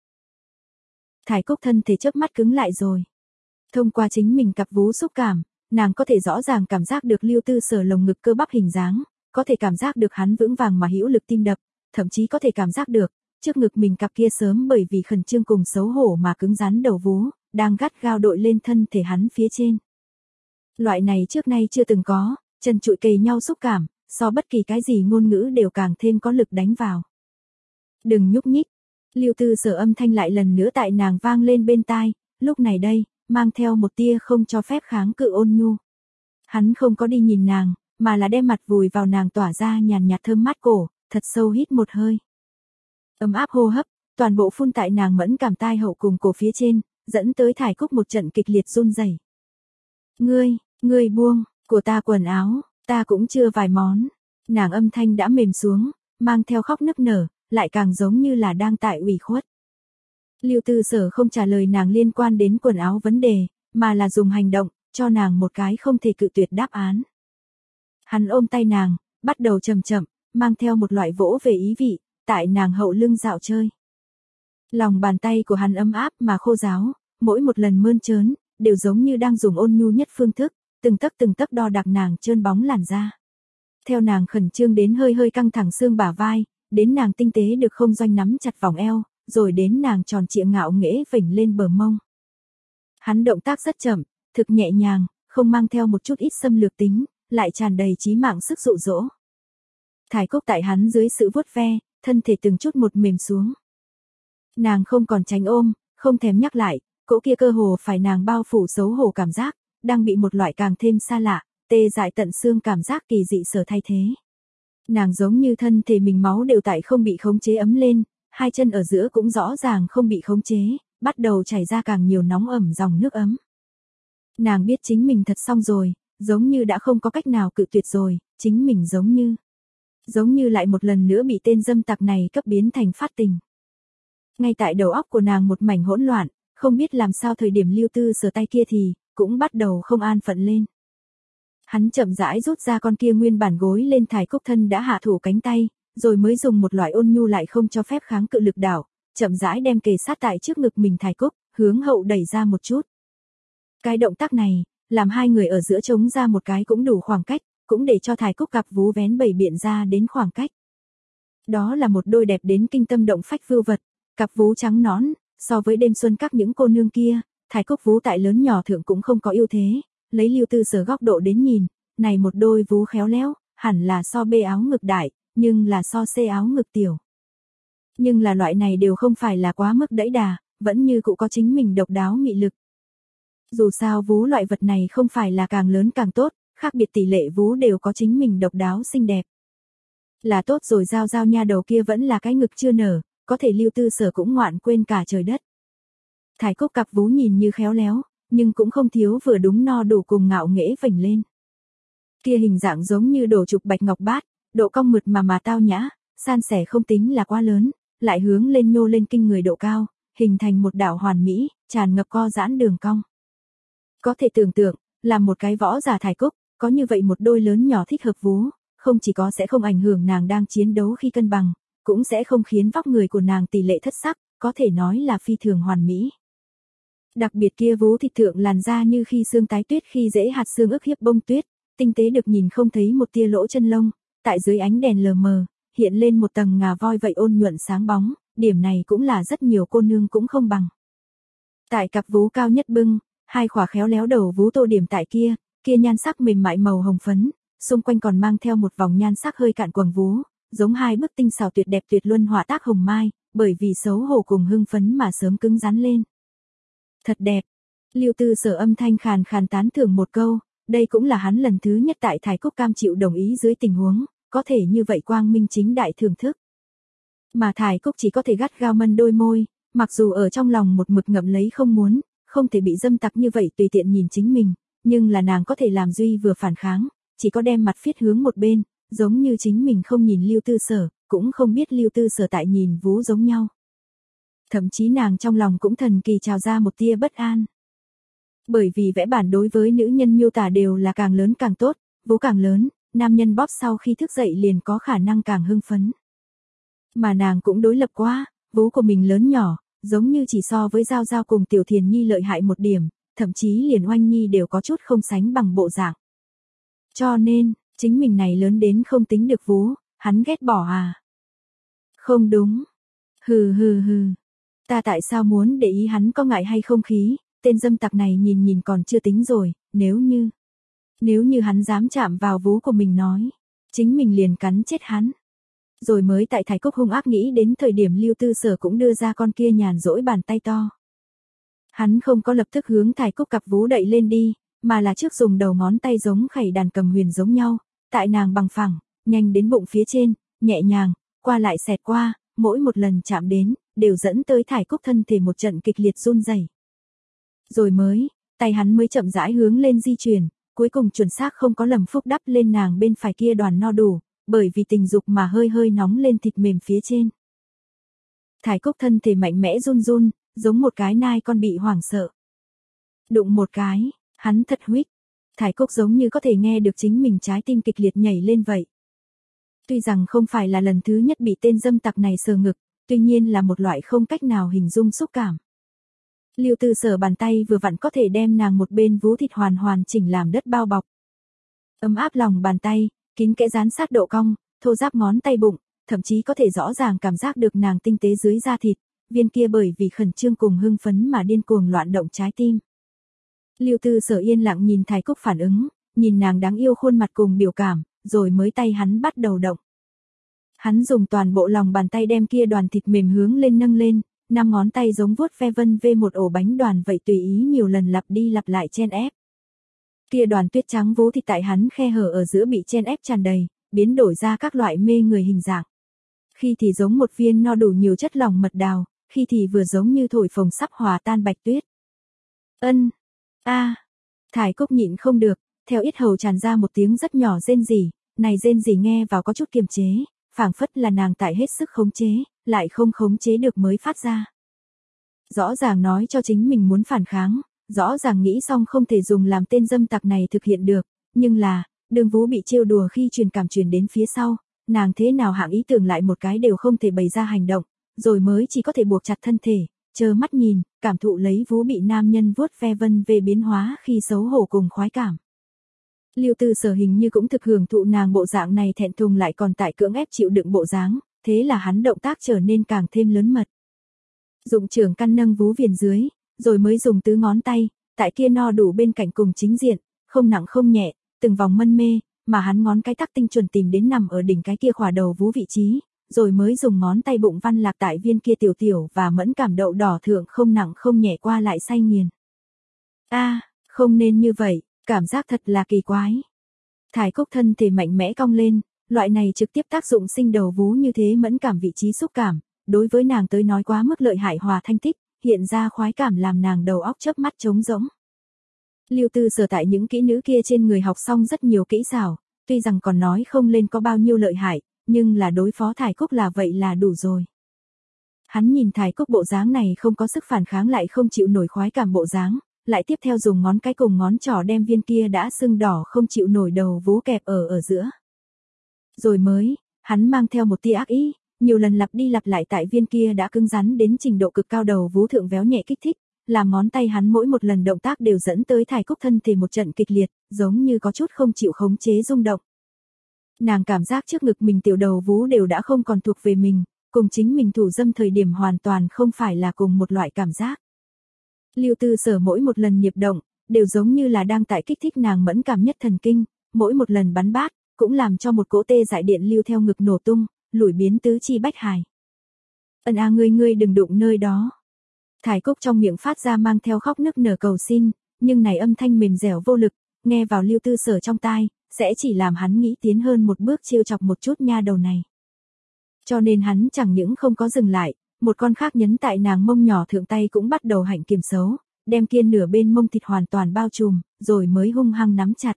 Thải Cúc thân thể chớp mắt cứng lại rồi. Thông qua chính mình cặp vú xúc cảm, nàng có thể rõ ràng cảm giác được Lưu Tư Sở lồng ngực cơ bắp hình dáng, có thể cảm giác được hắn vững vàng mà hữu lực tim đập, thậm chí có thể cảm giác được, trước ngực mình cặp kia sớm bởi vì khẩn trương cùng xấu hổ mà cứng rắn đầu vú, đang gắt gao đội lên thân thể hắn phía trên. Loại này trước nay chưa từng có, trần trụi kề nhau xúc cảm, so bất kỳ cái gì ngôn ngữ đều càng thêm có lực đánh vào. Đừng nhúc nhích. Lưu Tư Sở âm thanh lại lần nữa tại nàng vang lên bên tai, lúc này đây, mang theo một tia không cho phép kháng cự ôn nhu. Hắn không có đi nhìn nàng, mà là đem mặt vùi vào nàng tỏa ra nhàn nhạt thơm mát cổ, thật sâu hít một hơi. Ấm áp hô hấp, toàn bộ phun tại nàng mẫn cảm tai hậu cùng cổ phía trên, dẫn tới Thải Cúc một trận kịch liệt run rẩy. Ngươi, ngươi buông, của ta quần áo, ta cũng chưa vài món. Nàng âm thanh đã mềm xuống, mang theo khóc nức nở, lại càng giống như là đang tại ủy khuất. Lưu Tư Sở không trả lời nàng liên quan đến quần áo vấn đề, mà là dùng hành động, cho nàng một cái không thể cự tuyệt đáp án. Hắn ôm tay nàng, bắt đầu chậm chậm, mang theo một loại vỗ về ý vị, tại nàng hậu lưng dạo chơi. Lòng bàn tay của hắn ấm áp mà khô ráo, mỗi một lần mơn trớn, đều giống như đang dùng ôn nhu nhất phương thức, từng tấc từng tấc đo đạc nàng trơn bóng làn da. Theo nàng khẩn trương đến hơi hơi căng thẳng xương bả vai, đến nàng tinh tế được không doanh nắm chặt vòng eo, rồi đến nàng tròn trịa ngạo nghễ vểnh lên bờ mông. Hắn động tác rất chậm, thực nhẹ nhàng, không mang theo một chút ít xâm lược tính, lại tràn đầy chí mạng sức dụ dỗ. Thải Cúc tại hắn dưới sự vuốt ve, thân thể từng chút một mềm xuống. Nàng không còn tránh ôm, không thèm nhắc lại, cỗ kia cơ hồ phải nàng bao phủ xấu hổ cảm giác, đang bị một loại càng thêm xa lạ, tê dại tận xương cảm giác kỳ dị sở thay thế. Nàng giống như thân thể mình máu đều tại không bị khống chế ấm lên, hai chân ở giữa cũng rõ ràng không bị khống chế, bắt đầu chảy ra càng nhiều nóng ẩm dòng nước ấm. Nàng biết chính mình thật xong rồi, giống như đã không có cách nào cự tuyệt rồi, chính mình giống như, giống như lại một lần nữa bị tên dâm tặc này cấp biến thành phát tình. Ngay tại đầu óc của nàng một mảnh hỗn loạn, không biết làm sao thời điểm Lưu Tư Sở tay kia thì, cũng bắt đầu không an phận lên. Hắn chậm rãi rút ra con kia nguyên bản gối lên Thải Cúc thân đã hạ thủ cánh tay, rồi mới dùng một loại ôn nhu lại không cho phép kháng cự lực đảo, chậm rãi đem kề sát tại trước ngực mình Thải Cúc, hướng hậu đẩy ra một chút. Cái động tác này, làm hai người ở giữa trống ra một cái cũng đủ khoảng cách, cũng để cho Thải Cúc cặp vú vén bầy biện ra đến khoảng cách. Đó là một đôi đẹp đến kinh tâm động phách vưu vật, cặp vú trắng nõn, so với đêm xuân các những cô nương kia, Thải Cúc vú tại lớn nhỏ thượng cũng không có ưu thế, lấy Lưu Tư Sở góc độ đến nhìn, này một đôi vú khéo léo, hẳn là so bê áo ngực đại, nhưng là so xê áo ngực tiểu. Nhưng là loại này đều không phải là quá mức đẫy đà, vẫn như cụ có chính mình độc đáo mị lực. Dù sao vú loại vật này không phải là càng lớn càng tốt, khác biệt tỷ lệ vú đều có chính mình độc đáo xinh đẹp. Là tốt rồi giao giao nha đầu kia vẫn là cái ngực chưa nở, có thể Lưu Tư Sở cũng ngoạn quên cả trời đất. Thải Cúc cặp vú nhìn như khéo léo, nhưng cũng không thiếu vừa đúng no đủ cùng ngạo nghễ vểnh lên. Kia hình dạng giống như đổ trục bạch ngọc bát, độ cong mượt mà mà tao nhã, san sẻ không tính là quá lớn, lại hướng lên nhô lên kinh người độ cao, hình thành một đạo hoàn mỹ, tràn ngập co giãn đường cong. Có thể tưởng tượng, là một cái võ giả Thải Cúc, có như vậy một đôi lớn nhỏ thích hợp vú, không chỉ có sẽ không ảnh hưởng nàng đang chiến đấu khi cân bằng, cũng sẽ không khiến vóc người của nàng tỷ lệ thất sắc, có thể nói là phi thường hoàn mỹ. Đặc biệt kia vú thịt thượng làn da như khi xương tái tuyết khi dễ hạt xương ức hiếp bông tuyết, tinh tế được nhìn không thấy một tia lỗ chân lông, tại dưới ánh đèn lờ mờ, hiện lên một tầng ngà voi vậy ôn nhuận sáng bóng, điểm này cũng là rất nhiều cô nương cũng không bằng. Tại cặp vú cao nhất bưng, Hai khỏa khéo léo đầu vú tô điểm tại kia, kia nhan sắc mềm mại màu hồng phấn, xung quanh còn mang theo một vòng nhan sắc hơi cạn quầng vú, giống hai bức tinh xảo tuyệt đẹp tuyệt luân họa tác hồng mai, bởi vì xấu hổ cùng hưng phấn mà sớm cứng rắn lên. Thật đẹp. Lưu Tư Sở âm thanh khàn khàn tán thưởng một câu, đây cũng là hắn lần thứ nhất tại Thái Cúc cam chịu đồng ý dưới tình huống, có thể như vậy quang minh chính đại thưởng thức. Mà Thái Cúc chỉ có thể gắt gao mân đôi môi, mặc dù ở trong lòng một mực ngậm lấy không muốn, không thể bị dâm tặc như vậy tùy tiện nhìn chính mình, nhưng là nàng có thể làm duy vừa phản kháng, chỉ có đem mặt phiết hướng một bên, giống như chính mình không nhìn Lưu Tư Sở, cũng không biết Lưu Tư Sở tại nhìn vú giống nhau. Thậm chí nàng trong lòng cũng thần kỳ trào ra một tia bất an. Bởi vì vẽ bản đối với nữ nhân miêu tả đều là càng lớn càng tốt, vú càng lớn, nam nhân bóp sau khi thức dậy liền có khả năng càng hưng phấn. Mà nàng cũng đối lập quá, vú của mình lớn nhỏ, giống như chỉ so với Giao Giao cùng Tiểu Thiền Nhi lợi hại một điểm, thậm chí liền Oanh Nhi đều có chút không sánh bằng bộ dạng. Cho nên, chính mình này lớn đến không tính được vú, hắn ghét bỏ à? Không đúng. Hừ hừ hừ. Ta tại sao muốn để ý hắn có ngại hay không khí, tên dâm tặc này nhìn nhìn còn chưa tính rồi, nếu như... Nếu như hắn dám chạm vào vú của mình nói, chính mình liền cắn chết hắn. Rồi mới tại Thái Cúc hung ác nghĩ đến thời điểm Lưu Tư Sở cũng đưa ra con kia nhàn rỗi bàn tay to. Hắn không có lập tức hướng Thái Cúc cặp vú đậy lên đi, mà là trước dùng đầu ngón tay giống khẩy đàn cầm huyền giống nhau, tại nàng bằng phẳng, nhanh đến bụng phía trên, nhẹ nhàng, qua lại xẹt qua, mỗi một lần chạm đến, đều dẫn tới Thái Cúc thân thể một trận kịch liệt run rẩy. Rồi mới, tay hắn mới chậm rãi hướng lên di chuyển, cuối cùng chuẩn xác không có lầm phúc đắp lên nàng bên phải kia đoàn no đủ, bởi vì tình dục mà hơi hơi nóng lên thịt mềm phía trên. Thái Cúc thân thể mạnh mẽ run run, giống một cái nai con bị hoảng sợ. Đụng một cái, hắn thật huých. Thái Cúc giống như có thể nghe được chính mình trái tim kịch liệt nhảy lên vậy. Tuy rằng không phải là lần thứ nhất bị tên dâm tặc này sờ ngực, tuy nhiên là một loại không cách nào hình dung xúc cảm. Lưu Tư Sở bàn tay vừa vặn có thể đem nàng một bên vú thịt hoàn hoàn chỉnh làm đất bao bọc. Ấm áp lòng bàn tay, kín kẽ dán sát độ cong, thô ráp ngón tay bụng, thậm chí có thể rõ ràng cảm giác được nàng tinh tế dưới da thịt, viên kia bởi vì khẩn trương cùng hưng phấn mà điên cuồng loạn động trái tim. Lưu Tư Sở yên lặng nhìn Thái Cúc phản ứng, nhìn nàng đáng yêu khuôn mặt cùng biểu cảm, rồi mới tay hắn bắt đầu động. Hắn dùng toàn bộ lòng bàn tay đem kia đoàn thịt mềm hướng lên nâng lên, năm ngón tay giống vuốt ve vân vê một ổ bánh đoàn vậy tùy ý nhiều lần lặp đi lặp lại chen ép. Kia đoàn tuyết trắng vú thịt tại hắn khe hở ở giữa bị chen ép tràn đầy, biến đổi ra các loại mê người hình dạng. Khi thì giống một viên no đủ nhiều chất lỏng mật đào, khi thì vừa giống như thổi phồng sắp hòa tan bạch tuyết. Ân, a, à. Thái Cúc nhịn không được, theo yết hầu tràn ra một tiếng rất nhỏ rên rỉ, này rên rỉ nghe vào có chút kiềm chế, phảng phất là nàng tại hết sức khống chế, lại không khống chế được mới phát ra. Rõ ràng nói cho chính mình muốn phản kháng, rõ ràng nghĩ xong không thể dùng làm tên dâm tặc này thực hiện được, nhưng là, đường vú bị trêu đùa khi truyền cảm truyền đến phía sau, nàng thế nào hạng ý tưởng lại một cái đều không thể bày ra hành động, rồi mới chỉ có thể buộc chặt thân thể, chờ mắt nhìn, cảm thụ lấy vú bị nam nhân vuốt ve vân về biến hóa khi xấu hổ cùng khoái cảm. Lưu Tư Sở hình như cũng thực hưởng thụ nàng bộ dạng này thẹn thùng lại còn tại cưỡng ép chịu đựng bộ dáng, thế là hắn động tác trở nên càng thêm lớn mật. Dụng trưởng căn nâng vú viền dưới, rồi mới dùng tứ ngón tay, tại kia no đủ bên cạnh cùng chính diện, không nặng không nhẹ, từng vòng mân mê, mà hắn ngón cái tắc tinh chuẩn tìm đến nằm ở đỉnh cái kia khỏa đầu vú vị trí, rồi mới dùng ngón tay bụng văn lạc tại viên kia tiểu tiểu và mẫn cảm đậu đỏ thượng không nặng không nhẹ qua lại say nghiền. A, à, không nên như vậy, cảm giác thật là kỳ quái. Thái Cúc thân thể mạnh mẽ cong lên, loại này trực tiếp tác dụng sinh đầu vú như thế mẫn cảm vị trí xúc cảm, đối với nàng tới nói quá mức lợi hại hòa thanh thích, hiện ra khoái cảm làm nàng đầu óc chớp mắt trống rỗng. Lưu Tư Sở tại những kỹ nữ kia trên người học xong rất nhiều kỹ xảo, tuy rằng còn nói không lên có bao nhiêu lợi hại, nhưng là đối phó Thái Cúc là vậy là đủ rồi. Hắn nhìn Thái Cúc bộ dáng này không có sức phản kháng lại không chịu nổi khoái cảm bộ dáng, lại tiếp theo dùng ngón cái cùng ngón trỏ đem viên kia đã sưng đỏ không chịu nổi đầu vú kẹp ở ở giữa. Rồi mới, hắn mang theo một tia ác ý, nhiều lần lặp đi lặp lại tại viên kia đã cứng rắn đến trình độ cực cao đầu vú thượng véo nhẹ kích thích, làm ngón tay hắn mỗi một lần động tác đều dẫn tới Thái Cúc thân thể một trận kịch liệt, giống như có chút không chịu khống chế rung động. Nàng cảm giác trước ngực mình tiểu đầu vú đều đã không còn thuộc về mình, cùng chính mình thủ dâm thời điểm hoàn toàn không phải là cùng một loại cảm giác. Lưu Tư Sở mỗi một lần nhịp động, đều giống như là đang tại kích thích nàng mẫn cảm nhất thần kinh, mỗi một lần bắn bát, cũng làm cho một cỗ tê dại điện lưu theo ngực nổ tung, lủi biến tứ chi bách hải. Ân a ngươi ngươi đừng đụng nơi đó. Thải Cúc trong miệng phát ra mang theo khóc nức nở cầu xin, nhưng này âm thanh mềm dẻo vô lực, nghe vào Lưu Tư Sở trong tai, sẽ chỉ làm hắn nghĩ tiến hơn một bước trêu chọc một chút nha đầu này. Cho nên hắn chẳng những không có dừng lại, một con khác nhấn tại nàng mông nhỏ thượng tay cũng bắt đầu hạnh kiểm xấu, đem kiên nửa bên mông thịt hoàn toàn bao trùm, rồi mới hung hăng nắm chặt.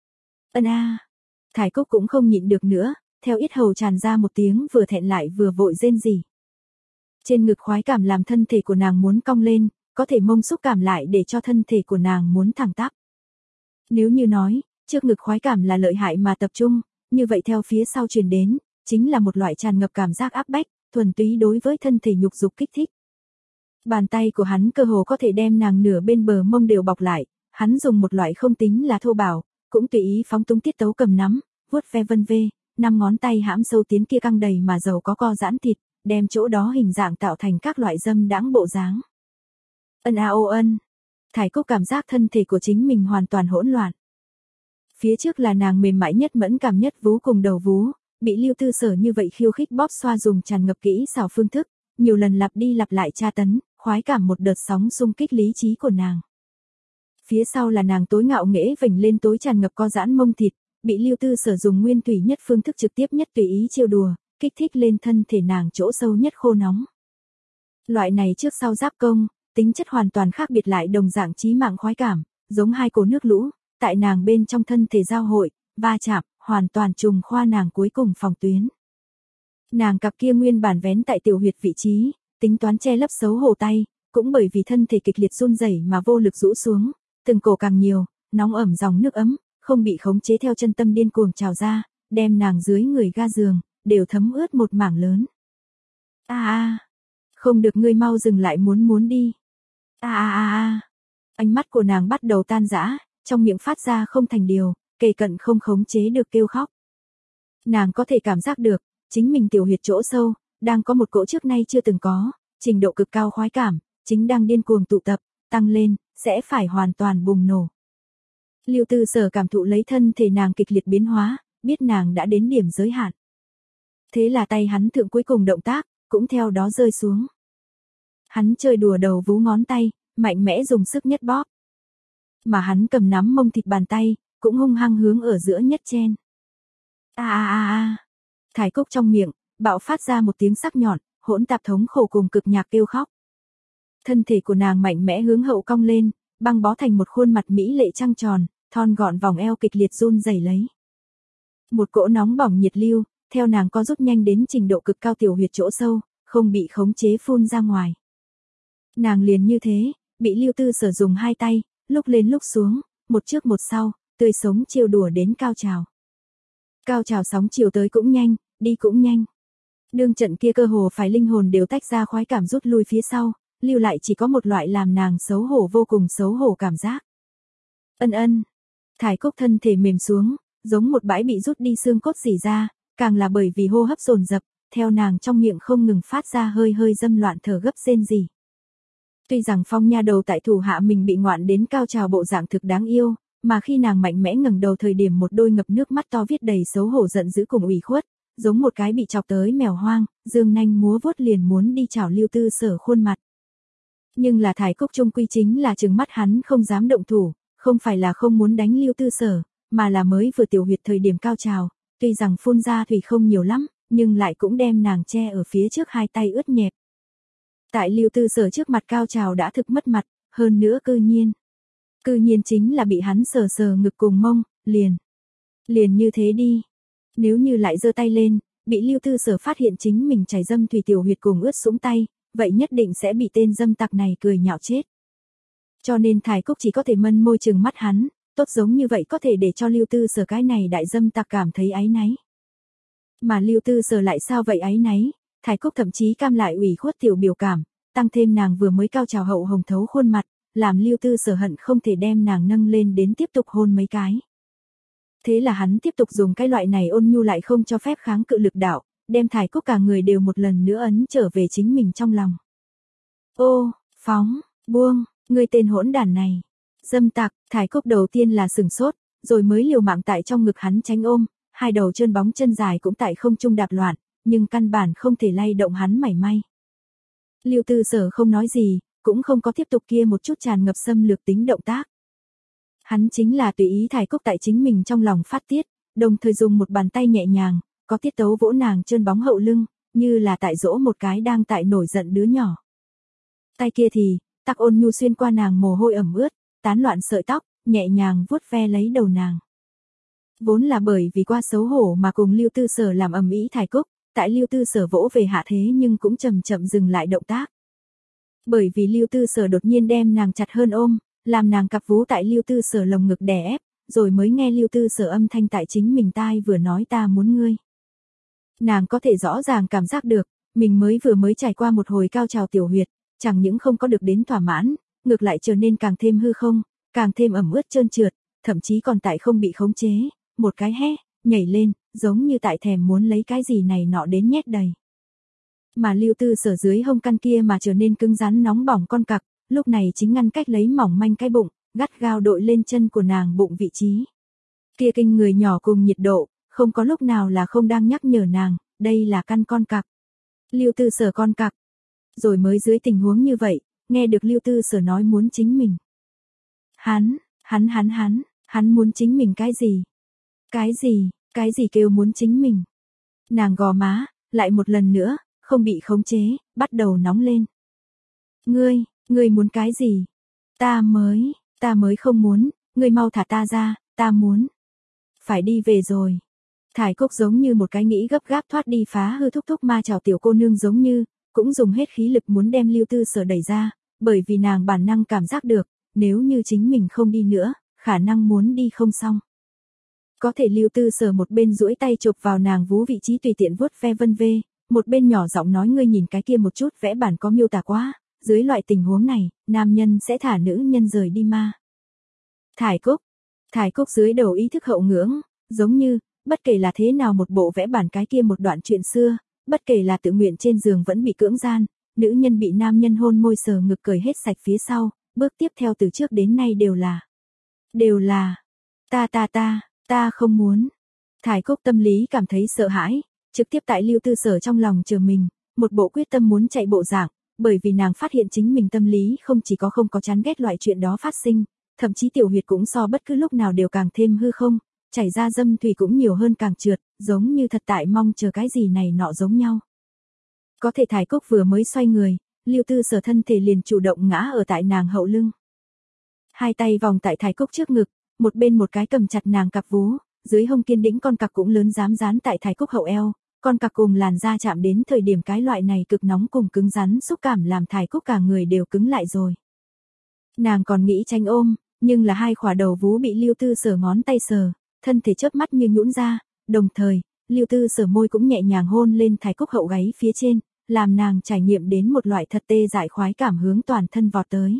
Ân a. Thải Cúc cũng không nhịn được nữa, theo yết hầu tràn ra một tiếng vừa thẹn lại vừa vội rên rỉ. Trên ngực khoái cảm làm thân thể của nàng muốn cong lên, có thể mông xúc cảm lại để cho thân thể của nàng muốn thẳng tắp. Nếu như nói, trước ngực khoái cảm là lợi hại mà tập trung, như vậy theo phía sau truyền đến, chính là một loại tràn ngập cảm giác áp bách, thuần túy đối với thân thể nhục dục kích thích. Bàn tay của hắn cơ hồ có thể đem nàng nửa bên bờ mông đều bọc lại, hắn dùng một loại không tính là thô bạo, cũng tùy ý phóng túng tiết tấu cầm nắm, vuốt ve vân vê, năm ngón tay hãm sâu tiến kia căng đầy mà giàu có co giãn thịt, đem chỗ đó hình dạng tạo thành các loại dâm đãng bộ dáng. Ân a ô ân. Thải Cúc cảm giác thân thể của chính mình hoàn toàn hỗn loạn. Phía trước là nàng mềm mại nhất mẫn cảm nhất vú cùng đầu vú, bị Lưu Tư Sở như vậy khiêu khích bóp xoa dùng tràn ngập kỹ xảo phương thức, nhiều lần lặp đi lặp lại tra tấn, khoái cảm một đợt sóng xung kích lý trí của nàng. Phía sau là nàng tối ngạo nghễ vểnh lên tối tràn ngập co giãn mông thịt, bị Lưu Tư Sở dùng nguyên thủy nhất phương thức trực tiếp nhất tùy ý trêu đùa, kích thích lên thân thể nàng chỗ sâu nhất khô nóng. Loại này trước sau giáp công, tính chất hoàn toàn khác biệt lại đồng dạng chí mạng khoái cảm, giống hai cỗ nước lũ, tại nàng bên trong thân thể giao hội, va chạm, hoàn toàn trùng khoa nàng cuối cùng phòng tuyến. Nàng cặp kia nguyên bản vén tại tiểu huyệt vị trí, tính toán che lấp xấu hổ tay, cũng bởi vì thân thể kịch liệt run rẩy mà vô lực rũ xuống, từng cổ càng nhiều, nóng ẩm dòng nước ấm, không bị khống chế theo chân tâm điên cuồng trào ra, đem nàng dưới người ga giường, đều thấm ướt một mảng lớn. A a, không được ngươi mau dừng lại muốn muốn đi. A a a a. Ánh mắt của nàng bắt đầu tan rã, trong miệng phát ra không thành điều, kề cận không khống chế được kêu khóc. Nàng có thể cảm giác được, chính mình tiểu huyệt chỗ sâu, đang có một cỗ trước nay chưa từng có, trình độ cực cao khoái cảm, chính đang điên cuồng tụ tập, tăng lên, sẽ phải hoàn toàn bùng nổ. Lưu Tư Sở cảm thụ lấy thân thể nàng kịch liệt biến hóa, biết nàng đã đến điểm giới hạn. Thế là tay hắn thượng cuối cùng động tác, cũng theo đó rơi xuống. Hắn chơi đùa đầu vú ngón tay, mạnh mẽ dùng sức nhất bóp. Mà hắn cầm nắm mông thịt bàn tay, cũng hung hăng hướng ở giữa nhất chen. A a a a. Thải Cúc trong miệng, bạo phát ra một tiếng sắc nhọn, hỗn tạp thống khổ cùng cực nhạc kêu khóc. Thân thể của nàng mạnh mẽ hướng hậu cong lên, băng bó thành một khuôn mặt mỹ lệ trăng tròn, thon gọn vòng eo kịch liệt run rẩy lấy. Một cỗ nóng bỏng nhiệt lưu, theo nàng co rút nhanh đến trình độ cực cao tiểu huyệt chỗ sâu, không bị khống chế phun ra ngoài. Nàng liền như thế, bị Lưu Tư Sở dùng hai tay, lúc lên lúc xuống, một trước một sau, tươi sống trêu đùa đến cao trào. Cao trào sóng chiều tới cũng nhanh, đi cũng nhanh. Đương trận kia cơ hồ phải linh hồn đều tách ra khoái cảm rút lui phía sau, lưu lại chỉ có một loại làm nàng xấu hổ vô cùng xấu hổ cảm giác. Ân ân. Thải Cúc thân thể mềm xuống, giống một bãi bị rút đi xương cốt rỉ ra, càng là bởi vì hô hấp dồn dập, theo nàng trong miệng không ngừng phát ra hơi hơi dâm loạn thở gấp rên rỉ. Tuy rằng Phong nha đầu tại thủ hạ mình bị ngoạn đến cao trào bộ dạng thực đáng yêu, mà khi nàng mạnh mẽ ngẩng đầu thời điểm một đôi ngập nước mắt to viết đầy xấu hổ giận dữ cùng ủy khuất, giống một cái bị chọc tới mèo hoang, dương nanh múa vuốt liền muốn đi chảo Lưu Tư Sở khuôn mặt. Nhưng là Thải Cúc trung quy chính là trừng mắt hắn không dám động thủ, không phải là không muốn đánh Lưu Tư Sở, mà là mới vừa tiểu huyệt thời điểm cao trào, tuy rằng phun ra thủy không nhiều lắm, nhưng lại cũng đem nàng che ở phía trước hai tay ướt nhẹp. Tại Lưu Tư Sở trước mặt cao trào đã thực mất mặt, hơn nữa cư nhiên. Cư nhiên chính là bị hắn sờ sờ ngực cùng mông, liền. Liền như thế đi. Nếu như lại giơ tay lên, bị Lưu Tư Sở phát hiện chính mình chảy dâm thủy tiểu huyệt cùng ướt sũng tay, vậy nhất định sẽ bị tên dâm tặc này cười nhạo chết. Cho nên Thải Cúc chỉ có thể mân môi trừng mắt hắn, tốt giống như vậy có thể để cho Lưu Tư Sở cái này đại dâm tặc cảm thấy áy náy. Mà Lưu Tư Sở lại sao vậy áy náy, Thải Cúc thậm chí cam lại ủy khuất tiểu biểu cảm, tăng thêm nàng vừa mới cao trào hậu hồng thấu khuôn mặt, làm Lưu Tư Sở hận không thể đem nàng nâng lên đến tiếp tục hôn mấy cái. Thế là hắn tiếp tục dùng cái loại này ôn nhu lại không cho phép kháng cự lực đạo, đem Thải Cúc cả người đều một lần nữa ấn trở về chính mình trong lòng. Ô, phóng, buông, Ngươi tên hỗn đản này. Dâm tặc, Thải Cúc đầu tiên là sửng sốt, rồi mới liều mạng tại trong ngực hắn tránh ôm, hai đầu trơn bóng chân dài cũng tại không trung đạp loạn, nhưng căn bản không thể lay động hắn mảy may. Lưu Tư Sở không nói gì, cũng không có tiếp tục kia một chút tràn ngập xâm lược tính động tác. Hắn chính là tùy ý Thải Cúc tại chính mình trong lòng phát tiết, đồng thời dùng một bàn tay nhẹ nhàng, có tiết tấu vỗ nàng trơn bóng hậu lưng, như là tại dỗ một cái đang tại nổi giận đứa nhỏ. Tay kia thì, tắc ôn nhu xuyên qua nàng mồ hôi ẩm ướt, tán loạn sợi tóc, nhẹ nhàng vuốt ve lấy đầu nàng. Vốn là bởi vì qua xấu hổ mà cùng Lưu Tư Sở làm ầm ĩ Thải Cúc, tại Lưu Tư Sở vỗ về hạ thế nhưng cũng chậm chậm dừng lại động tác. Bởi vì Lưu Tư Sở đột nhiên đem nàng chặt hơn ôm, làm nàng cặp vú tại Lưu Tư Sở lồng ngực đè ép, rồi mới nghe Lưu Tư Sở âm thanh tại chính mình tai vừa nói ta muốn ngươi. Nàng có thể rõ ràng cảm giác được, mình mới vừa mới trải qua một hồi cao trào tiểu huyệt, chẳng những không có được đến thỏa mãn, ngược lại trở nên càng thêm hư không, càng thêm ẩm ướt trơn trượt, thậm chí còn tại không bị khống chế, một cái hé, nhảy lên, giống như tại thèm muốn lấy cái gì này nọ đến nhét đầy. Mà Lưu Tư Sở dưới hông căn kia mà trở nên cứng rắn nóng bỏng con cặc, lúc này chính ngăn cách lấy mỏng manh cái bụng, gắt gao đội lên chân của nàng bụng vị trí. Kia kinh người nhỏ cùng nhiệt độ, không có lúc nào là không đang nhắc nhở nàng, đây là căn con cặc. Lưu Tư Sở con cặc. Rồi mới dưới tình huống như vậy, nghe được Lưu Tư Sở nói muốn chính mình. Hắn, hắn hắn hắn, hắn muốn chính mình cái gì? Cái gì, cái gì kêu muốn chính mình? Nàng gò má, lại một lần nữa, không bị khống chế, bắt đầu nóng lên. Ngươi, ngươi muốn cái gì? Ta mới, ta mới không muốn, ngươi mau thả ta ra, ta muốn. Phải đi về rồi. Thải Cúc giống như một cái nghĩ gấp gáp thoát đi phá hư thúc thúc ma chào tiểu cô nương giống như, cũng dùng hết khí lực muốn đem Lưu Tư Sở đẩy ra, bởi vì nàng bản năng cảm giác được, nếu như chính mình không đi nữa, khả năng muốn đi không xong. Có thể Lưu Tư Sở một bên duỗi tay chụp vào nàng vú vị trí tùy tiện vuốt ve vân vê, một bên nhỏ giọng nói ngươi nhìn cái kia một chút vẽ bản có miêu tả quá, dưới loại tình huống này, nam nhân sẽ thả nữ nhân rời đi ma. Thải Cúc, Thải Cúc dưới đầu ý thức hậu ngưỡng, giống như, bất kể là thế nào một bộ vẽ bản cái kia một đoạn chuyện xưa, bất kể là tự nguyện trên giường vẫn bị cưỡng gian, nữ nhân bị nam nhân hôn môi sờ ngực cười hết sạch phía sau, bước tiếp theo từ trước đến nay đều là, đều là, ta ta ta, ta không muốn. Thải Cúc tâm lý cảm thấy sợ hãi, trực tiếp tại Lưu Tư Sở trong lòng chờ mình, một bộ quyết tâm muốn chạy bộ dạng, bởi vì nàng phát hiện chính mình tâm lý không chỉ có không có chán ghét loại chuyện đó phát sinh, thậm chí tiểu huyệt cũng so bất cứ lúc nào đều càng thêm hư không, chảy ra dâm thủy cũng nhiều hơn càng trượt, giống như thật tại mong chờ cái gì này nọ giống nhau. Có thể Thải Cúc vừa mới xoay người, Lưu Tư Sở thân thể liền chủ động ngã ở tại nàng hậu lưng. Hai tay vòng tại Thải Cúc trước ngực, một bên một cái cầm chặt nàng cặp vú, dưới hông kiên đĩnh con cặc cũng lớn dám dán tại Thải Cúc hậu eo, con cặc cùng làn da chạm đến thời điểm cái loại này cực nóng cùng cứng rắn xúc cảm làm Thải Cúc cả người đều cứng lại rồi. Nàng còn nghĩ tránh ôm, nhưng là hai khỏa đầu vú bị Lưu Tư Sở ngón tay sờ, thân thể chớp mắt như nhũn ra, đồng thời, Lưu Tư Sở môi cũng nhẹ nhàng hôn lên Thải Cúc hậu gáy phía trên, làm nàng trải nghiệm đến một loại thật tê dại khoái cảm hướng toàn thân vọt tới.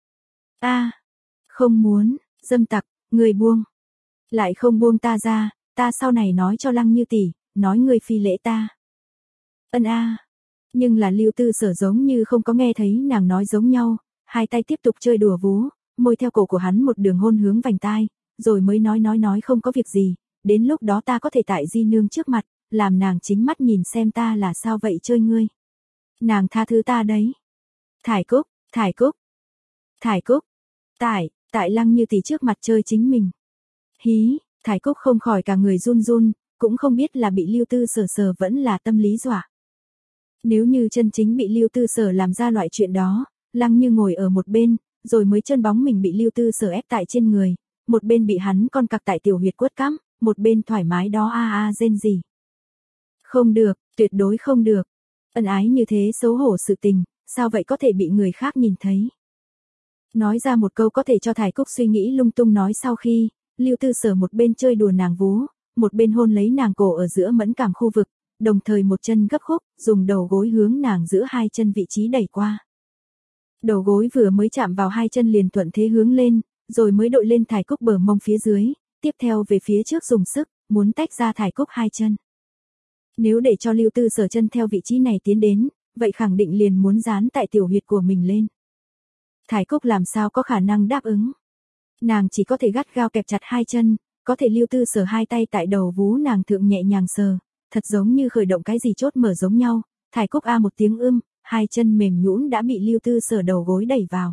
A, à, không muốn, dâm tặc, người buông. Lại không buông ta ra, ta sau này nói cho Lăng Như tỷ, nói ngươi phi lễ ta. Ân a. À. Nhưng là Lưu Tư Sở giống như không có nghe thấy nàng nói giống nhau, hai tay tiếp tục chơi đùa vú, môi theo cổ của hắn một đường hôn hướng vành tai, rồi mới nói nói nói không có việc gì, đến lúc đó ta có thể tại Di nương trước mặt, làm nàng chính mắt nhìn xem ta là sao vậy chơi ngươi. Nàng tha thứ ta đấy. Thải Cúc, Thải Cúc, Thải Cúc, tại, tại Lăng Như tỷ trước mặt chơi chính mình. Hí, Thải Cúc không khỏi cả người run run, cũng không biết là bị Lưu Tư Sở sờ vẫn là tâm lý dọa. Nếu như chân chính bị Lưu Tư Sở làm ra loại chuyện đó, Lăng Như ngồi ở một bên, rồi mới chân bóng mình bị Lưu Tư Sở ép tại trên người, một bên bị hắn con cặc tại tiểu huyệt quất cắm, một bên thoải mái đó a a rên gì. Không được, tuyệt đối không được. Ân ái như thế xấu hổ sự tình, sao vậy có thể bị người khác nhìn thấy. Nói ra một câu có thể cho Thải Cúc suy nghĩ lung tung nói sau khi, Lưu Tư Sở một bên chơi đùa nàng vú, một bên hôn lấy nàng cổ ở giữa mẫn cảm khu vực, đồng thời một chân gấp khúc, dùng đầu gối hướng nàng giữa hai chân vị trí đẩy qua. Đầu gối vừa mới chạm vào hai chân liền thuận thế hướng lên, rồi mới đội lên Thải Cúc bờ mông phía dưới, tiếp theo về phía trước dùng sức, muốn tách ra Thải Cúc hai chân. Nếu để cho Lưu Tư Sở chân theo vị trí này tiến đến, vậy khẳng định liền muốn dán tại tiểu huyệt của mình lên. Thải Cúc làm sao có khả năng đáp ứng. Nàng chỉ có thể gắt gao kẹp chặt hai chân, có thể Lưu Tư Sở hai tay tại đầu vú nàng thượng nhẹ nhàng sờ, thật giống như khởi động cái gì chốt mở giống nhau. Thải Cúc a một tiếng ưm, hai chân mềm nhũn đã bị Lưu Tư Sở đầu gối đẩy vào.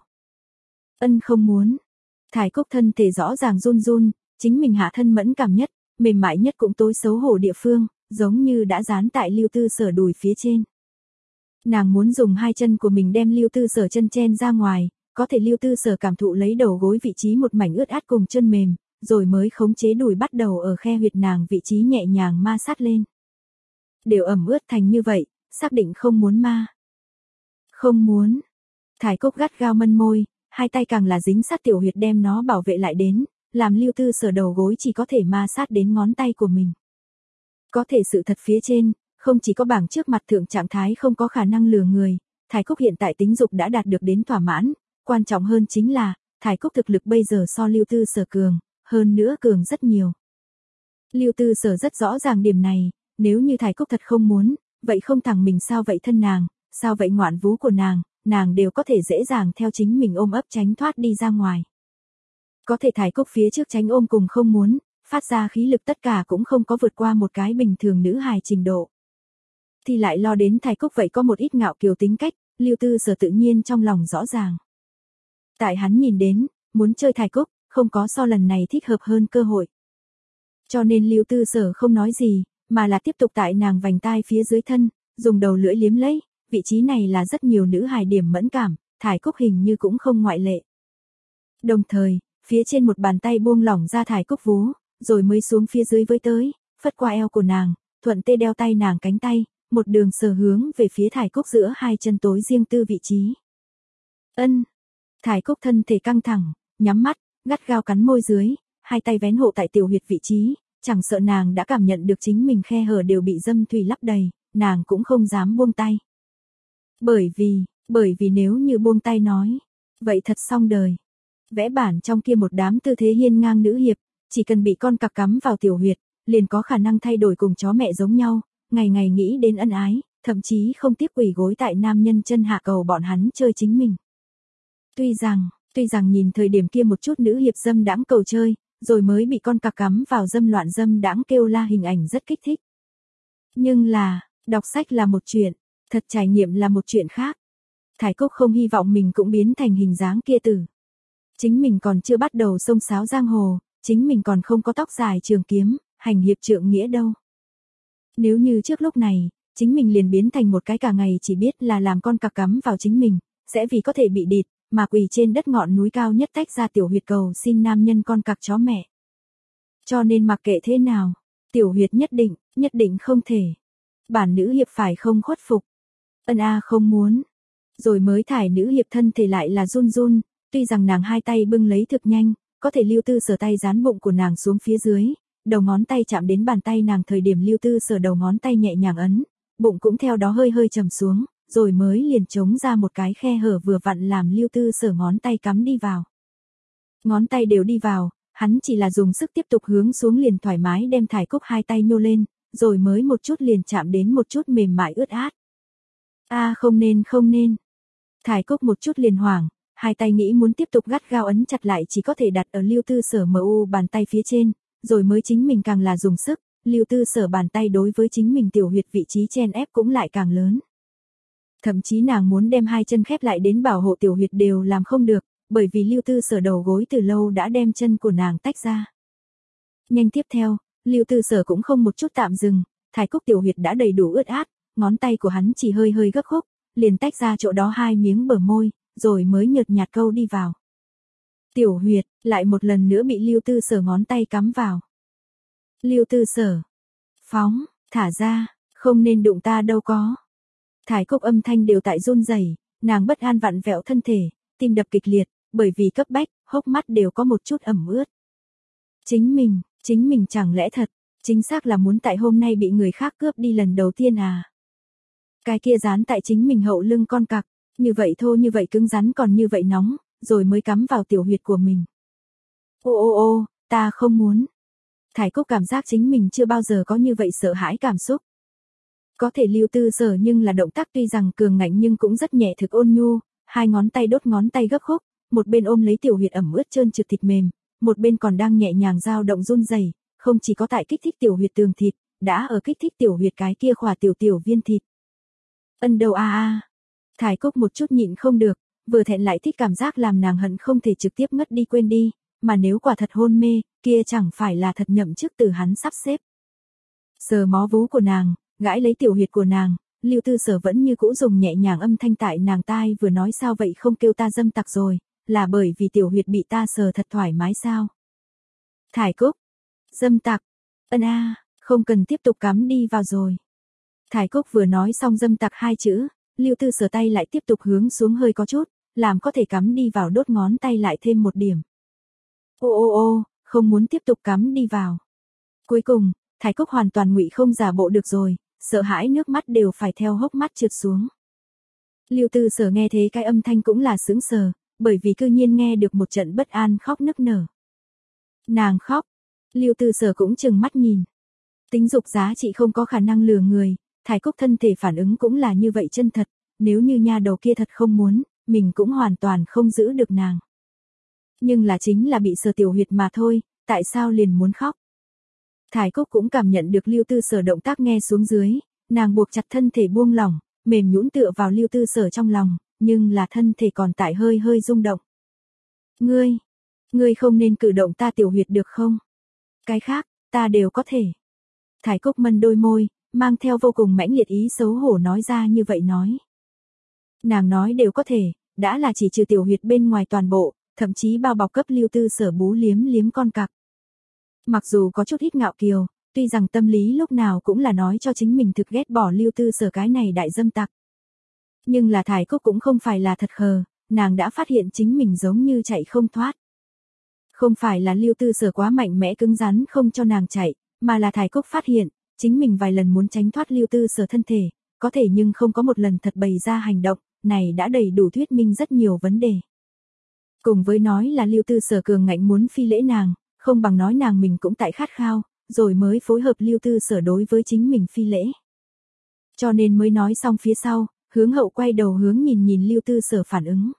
Ân không muốn. Thải Cúc thân thể rõ ràng run run, chính mình hạ thân mẫn cảm nhất, mềm mại nhất cũng tối xấu hổ địa phương, giống như đã dán tại Lưu Tư Sở đùi phía trên. Nàng muốn dùng hai chân của mình đem Lưu Tư Sở chân chen ra ngoài, có thể Lưu Tư Sở cảm thụ lấy đầu gối vị trí một mảnh ướt át cùng chân mềm, rồi mới khống chế đùi bắt đầu ở khe huyệt nàng vị trí nhẹ nhàng ma sát lên. Đều ẩm ướt thành như vậy, xác định không muốn ma. Không muốn. Thải Cúc gắt gao mân môi, hai tay càng là dính sát tiểu huyệt đem nó bảo vệ lại đến, làm Lưu Tư Sở đầu gối chỉ có thể ma sát đến ngón tay của mình. Có thể sự thật phía trên, không chỉ có bảng trước mặt thượng trạng thái không có khả năng lừa người, Thải Cúc hiện tại tính dục đã đạt được đến thỏa mãn, quan trọng hơn chính là, Thải Cúc thực lực bây giờ so Lưu Tư Sở cường, hơn nữa cường rất nhiều. Lưu Tư Sở rất rõ ràng điểm này, nếu như Thải Cúc thật không muốn, vậy không thẳng mình sao vậy thân nàng, sao vậy ngoạn vú của nàng, nàng đều có thể dễ dàng theo chính mình ôm ấp tránh thoát đi ra ngoài. Có thể Thải Cúc phía trước tránh ôm cùng không muốn, phát ra khí lực tất cả cũng không có vượt qua một cái bình thường nữ hài trình độ. Thì lại lo đến Thải Cúc vậy có một ít ngạo kiều tính cách, Lưu Tư Sở tự nhiên trong lòng rõ ràng. Tại hắn nhìn đến, muốn chơi Thải Cúc, không có so lần này thích hợp hơn cơ hội. Cho nên Lưu Tư Sở không nói gì, mà là tiếp tục tại nàng vành tai phía dưới thân, dùng đầu lưỡi liếm lấy, vị trí này là rất nhiều nữ hài điểm mẫn cảm, Thải Cúc hình như cũng không ngoại lệ. Đồng thời, phía trên một bàn tay buông lỏng ra Thải Cúc vú, rồi mới xuống phía dưới với tới, phất qua eo của nàng, thuận tê đeo tay nàng cánh tay, một đường sờ hướng về phía Thải Cúc giữa hai chân tối riêng tư vị trí. Ân. Thải Cúc thân thể căng thẳng, nhắm mắt, gắt gao cắn môi dưới, hai tay vén hộ tại tiểu huyệt vị trí, chẳng sợ nàng đã cảm nhận được chính mình khe hở đều bị dâm thủy lấp đầy, nàng cũng không dám buông tay. Bởi vì, bởi vì nếu như buông tay nói, vậy thật xong đời. Vẽ bản trong kia một đám tư thế hiên ngang nữ hiệp, chỉ cần bị con cặc cắm vào tiểu huyệt, liền có khả năng thay đổi cùng chó mẹ giống nhau, ngày ngày nghĩ đến ân ái, thậm chí không tiếc quỳ gối tại nam nhân chân hạ cầu bọn hắn chơi chính mình. Tuy rằng, tuy rằng nhìn thời điểm kia một chút nữ hiệp dâm đãng cầu chơi, rồi mới bị con cặc cắm vào dâm loạn dâm đãng kêu la hình ảnh rất kích thích. Nhưng là, đọc sách là một chuyện, thật trải nghiệm là một chuyện khác. Thải Cúc không hy vọng mình cũng biến thành hình dáng kia tử. Chính mình còn chưa bắt đầu xông xáo giang hồ, chính mình còn không có tóc dài trường kiếm, hành hiệp trượng nghĩa đâu. Nếu như trước lúc này, chính mình liền biến thành một cái cả ngày chỉ biết là làm con cặc cắm vào chính mình, sẽ vì có thể bị địt, mà quỳ trên đất ngọn núi cao nhất tách ra tiểu huyệt cầu xin nam nhân con cặc chó mẹ. Cho nên mặc kệ thế nào, tiểu huyệt nhất định, nhất định không thể. Bản nữ hiệp phải không khuất phục. Ân a không muốn. Rồi mới thải nữ hiệp thân thể lại là run run, tuy rằng nàng hai tay bưng lấy thực nhanh, có thể Lưu Tư Sở tay dán bụng của nàng xuống phía dưới, đầu ngón tay chạm đến bàn tay nàng thời điểm Lưu Tư Sở đầu ngón tay nhẹ nhàng ấn, bụng cũng theo đó hơi hơi trầm xuống, rồi mới liền trống ra một cái khe hở vừa vặn làm Lưu Tư Sở ngón tay cắm đi vào. Ngón tay đều đi vào, hắn chỉ là dùng sức tiếp tục hướng xuống liền thoải mái đem Thải Cúc hai tay nhô lên, rồi mới một chút liền chạm đến một chút mềm mại ướt át. A à, không nên không nên. Thải Cúc một chút liền hoảng, hai tay nghĩ muốn tiếp tục gắt gao ấn chặt lại chỉ có thể đặt ở Lưu Tư Sở em u bàn tay phía trên, rồi mới chính mình càng là dùng sức, Lưu Tư Sở bàn tay đối với chính mình tiểu huyệt vị trí chen ép cũng lại càng lớn. Thậm chí nàng muốn đem hai chân khép lại đến bảo hộ tiểu huyệt đều làm không được, bởi vì Lưu Tư Sở đầu gối từ lâu đã đem chân của nàng tách ra. Nhanh tiếp theo, Lưu Tư Sở cũng không một chút tạm dừng, Thải Cúc tiểu huyệt đã đầy đủ ướt át, ngón tay của hắn chỉ hơi hơi gấp khúc, liền tách ra chỗ đó hai miếng bờ môi, rồi mới nhợt nhạt câu đi vào. Tiểu huyệt, lại một lần nữa bị Lưu Tư Sở ngón tay cắm vào. Lưu Tư Sở, phóng, thả ra, không nên đụng ta đâu có. Thải Cúc âm thanh đều tại run rẩy, nàng bất an vặn vẹo thân thể, tim đập kịch liệt, bởi vì cấp bách, hốc mắt đều có một chút ẩm ướt. Chính mình, chính mình chẳng lẽ thật, chính xác là muốn tại hôm nay bị người khác cướp đi lần đầu tiên à? Cái kia dán tại chính mình hậu lưng con cặc, như vậy thô như vậy cứng rắn còn như vậy nóng, rồi mới cắm vào tiểu huyệt của mình. Ô ô ô, ta không muốn. Thải Cúc cảm giác chính mình chưa bao giờ có như vậy sợ hãi cảm xúc. Có thể Lưu Tư Sở nhưng là động tác tuy rằng cường ngạnh nhưng cũng rất nhẹ thực ôn nhu, hai ngón tay đốt ngón tay gấp khúc, một bên ôm lấy tiểu huyệt ẩm ướt trơn trượt thịt mềm, một bên còn đang nhẹ nhàng dao động run rẩy, không chỉ có tại kích thích tiểu huyệt tường thịt, đã ở kích thích tiểu huyệt cái kia khỏa tiểu tiểu viên thịt. Ân đầu a a. Thải Cúc một chút nhịn không được, vừa thẹn lại thích cảm giác làm nàng hận không thể trực tiếp ngất đi quên đi, mà nếu quả thật hôn mê, kia chẳng phải là thật nhậm chức từ hắn sắp xếp. Sờ mó vú của nàng, gãi lấy tiểu huyệt của nàng, Lưu Tư Sở vẫn như cũ dùng nhẹ nhàng âm thanh tại nàng tai vừa nói sao vậy không kêu ta dâm tặc rồi, là bởi vì tiểu huyệt bị ta sờ thật thoải mái sao. Thải Cúc, dâm tặc, ân a, không cần tiếp tục cắm đi vào rồi. Thải Cúc vừa nói xong dâm tặc hai chữ, Lưu Tư Sở tay lại tiếp tục hướng xuống hơi có chút, làm có thể cắm đi vào đốt ngón tay lại thêm một điểm. Ô ô ô, không muốn tiếp tục cắm đi vào. Cuối cùng, Thải Cúc hoàn toàn ngụy không giả bộ được rồi, sợ hãi nước mắt đều phải theo hốc mắt trượt xuống. Lưu Tư Sở nghe thế cái âm thanh cũng là sững sờ, bởi vì cư nhiên nghe được một trận bất an khóc nức nở. Nàng khóc, Lưu Tư Sở cũng trừng mắt nhìn. Tính dục giá trị không có khả năng lừa người, Thải Cúc thân thể phản ứng cũng là như vậy chân thật, nếu như nha đầu kia thật không muốn, mình cũng hoàn toàn không giữ được nàng. Nhưng là chính là bị sờ tiểu huyệt mà thôi, tại sao liền muốn khóc? Thải Cúc cũng cảm nhận được Lưu Tư Sở động tác nghe xuống dưới, nàng buộc chặt thân thể buông lỏng, mềm nhũn tựa vào Lưu Tư Sở trong lòng, nhưng là thân thể còn tại hơi hơi rung động. Ngươi, ngươi không nên cử động ta tiểu huyệt được không? Cái khác, ta đều có thể. Thải Cúc mân đôi môi, mang theo vô cùng mãnh liệt ý xấu hổ nói ra như vậy nói. Nàng nói đều có thể, đã là chỉ trừ tiểu huyệt bên ngoài toàn bộ, thậm chí bao bọc cấp Lưu Tư Sở bú liếm liếm con cặc. Mặc dù có chút ít ngạo kiều, tuy rằng tâm lý lúc nào cũng là nói cho chính mình thực ghét bỏ Lưu Tư Sở cái này đại dâm tặc. Nhưng là Thải Cúc cũng không phải là thật khờ, nàng đã phát hiện chính mình giống như chạy không thoát. Không phải là Lưu Tư Sở quá mạnh mẽ cứng rắn không cho nàng chạy, mà là Thải Cúc phát hiện, chính mình vài lần muốn tránh thoát Lưu Tư Sở thân thể, có thể nhưng không có một lần thật bày ra hành động, này đã đầy đủ thuyết minh rất nhiều vấn đề. Cùng với nói là Lưu Tư Sở cường ngạnh muốn phi lễ nàng, không bằng nói nàng mình cũng tại khát khao, rồi mới phối hợp Lưu Tư Sở đối với chính mình phi lễ. Cho nên mới nói xong phía sau, hướng hậu quay đầu hướng nhìn nhìn Lưu Tư Sở phản ứng.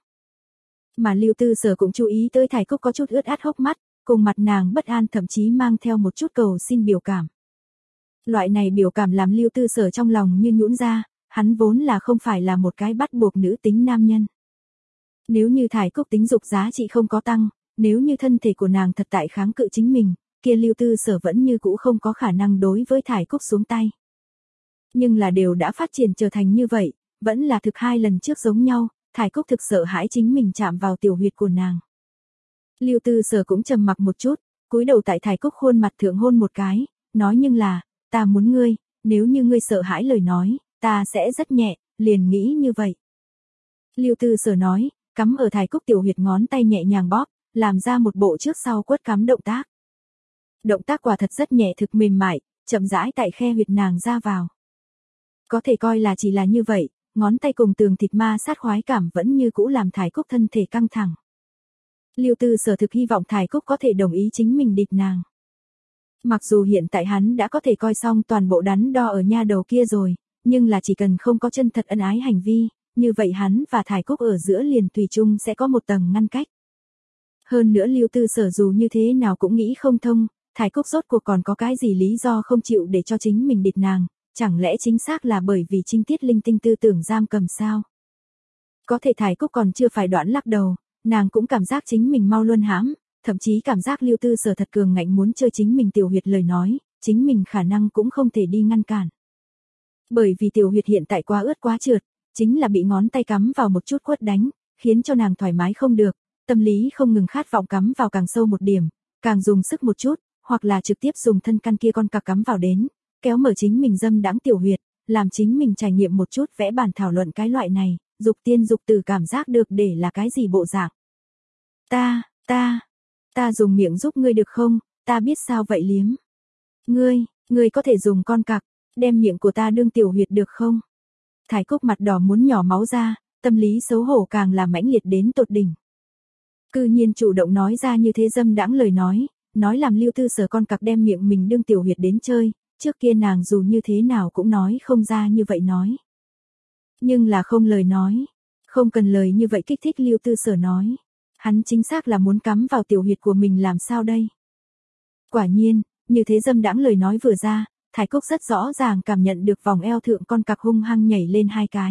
Mà Lưu Tư Sở cũng chú ý tới Thải Cúc có chút ướt át hốc mắt, cùng mặt nàng bất an thậm chí mang theo một chút cầu xin biểu cảm. Loại này biểu cảm làm Lưu Tư Sở trong lòng như nhũn ra, hắn vốn là không phải là một cái bắt buộc nữ tính nam nhân. Nếu như Thải Cúc tính dục giá trị không có tăng, nếu như thân thể của nàng thật tại kháng cự chính mình, kia Lưu Tư Sở vẫn như cũ không có khả năng đối với Thải Cúc xuống tay. Nhưng là đều đã phát triển trở thành như vậy, vẫn là thực hai lần trước giống nhau, Thải Cúc thực sợ hãi chính mình chạm vào tiểu huyệt của nàng. Lưu Tư Sở cũng trầm mặc một chút, cúi đầu tại Thải Cúc khuôn mặt thượng hôn một cái, nói nhưng là, ta muốn ngươi, nếu như ngươi sợ hãi lời nói, ta sẽ rất nhẹ, liền nghĩ như vậy. Lưu Tư Sở nói, cắm ở Thải Cúc tiểu huyệt ngón tay nhẹ nhàng bóp, làm ra một bộ trước sau quất cắm động tác. Động tác quả thật rất nhẹ thực mềm mại, chậm rãi tại khe huyệt nàng ra vào. Có thể coi là chỉ là như vậy, ngón tay cùng tường thịt ma sát khoái cảm vẫn như cũ làm Thải Cúc thân thể căng thẳng. Lưu Tư Sở thực hy vọng Thải Cúc có thể đồng ý chính mình địch nàng. Mặc dù hiện tại hắn đã có thể coi xong toàn bộ đắn đo ở nha đầu kia rồi, nhưng là chỉ cần không có chân thật ân ái hành vi, như vậy hắn và Thải Cúc ở giữa liền tùy chung sẽ có một tầng ngăn cách. Hơn nữa Lưu Tư Sở dù như thế nào cũng nghĩ không thông, Thải Cúc rốt cuộc còn có cái gì lý do không chịu để cho chính mình địch nàng, chẳng lẽ chính xác là bởi vì trinh tiết linh tinh tư tưởng giam cầm sao? Có thể Thải Cúc còn chưa phải đoạn lắc đầu, nàng cũng cảm giác chính mình mau luân hãm, thậm chí cảm giác Lưu Tư Sở thật cường ngạnh muốn chơi chính mình tiểu huyệt lời nói, chính mình khả năng cũng không thể đi ngăn cản. Bởi vì tiểu huyệt hiện tại quá ướt quá trượt, chính là bị ngón tay cắm vào một chút quất đánh, khiến cho nàng thoải mái không được, tâm lý không ngừng khát vọng cắm vào càng sâu một điểm, càng dùng sức một chút, hoặc là trực tiếp dùng thân căn kia con cặc cắm vào đến, kéo mở chính mình dâm đãng tiểu huyệt, làm chính mình trải nghiệm một chút vẽ bản thảo luận cái loại này, dục tiên dục tử cảm giác được để là cái gì bộ dạng. Ta, ta, ta dùng miệng giúp ngươi được không, ta biết sao vậy liếm. Ngươi, ngươi có thể dùng con cặc, đem miệng của ta đương tiểu huyệt được không? Thải Cúc mặt đỏ muốn nhỏ máu ra, tâm lý xấu hổ càng là mãnh liệt đến tột đỉnh. Cư nhiên chủ động nói ra như thế dâm đãng lời nói, nói làm Lưu Tư Sở con cặc đem miệng mình đương tiểu huyệt đến chơi, trước kia nàng dù như thế nào cũng nói không ra như vậy nói. Nhưng là không lời nói, Không cần lời như vậy kích thích Lưu Tư Sở nói. Hắn chính xác là muốn cắm vào tiểu huyệt của mình làm sao đây? Quả nhiên, như thế dâm đãng lời nói vừa ra, Thải Cúc rất rõ ràng cảm nhận được vòng eo thượng con cặc hung hăng nhảy lên hai cái.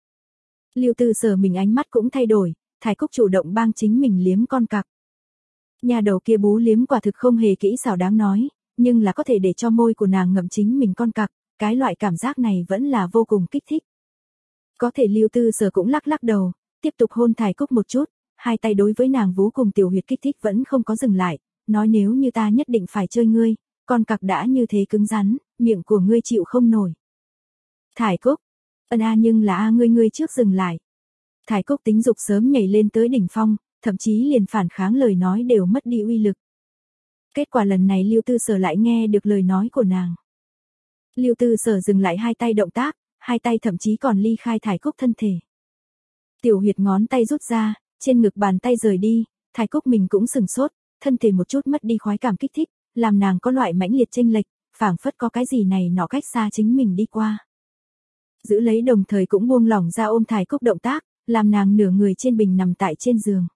Lưu Tư Sở mình ánh mắt cũng thay đổi, Thải Cúc chủ động bang chính mình liếm con cặc. Nhà đầu kia bú liếm quả thực không hề kỹ xảo đáng nói, nhưng là có thể để cho môi của nàng ngậm chính mình con cặc, cái loại cảm giác này vẫn là vô cùng kích thích. Có thể Lưu Tư Sở cũng lắc lắc đầu, tiếp tục hôn Thải Cúc một chút, hai tay đối với nàng vú cùng tiểu huyệt kích thích vẫn không có dừng lại, nói nếu như ta nhất định phải chơi ngươi, con cặc đã như thế cứng rắn, miệng của ngươi chịu không nổi. Thải Cúc, ân a nhưng là a ngươi ngươi trước dừng lại. Thải Cúc tính dục sớm nhảy lên tới đỉnh phong, thậm chí liền phản kháng lời nói đều mất đi uy lực. Kết quả lần này Lưu Tư Sở lại nghe được lời nói của nàng. Lưu Tư Sở dừng lại hai tay động tác, hai tay thậm chí còn ly khai Thải Cúc thân thể. Tiểu huyệt ngón tay rút ra, trên ngực bàn tay rời đi, Thải Cúc mình cũng sừng sốt, thân thể một chút mất đi khoái cảm kích thích, làm nàng có loại mãnh liệt chênh lệch, phảng phất có cái gì này nọ cách xa chính mình đi qua. Giữ lấy đồng thời cũng buông lỏng ra ôm Thải Cúc động tác, làm nàng nửa người trên bình nằm tại trên giường.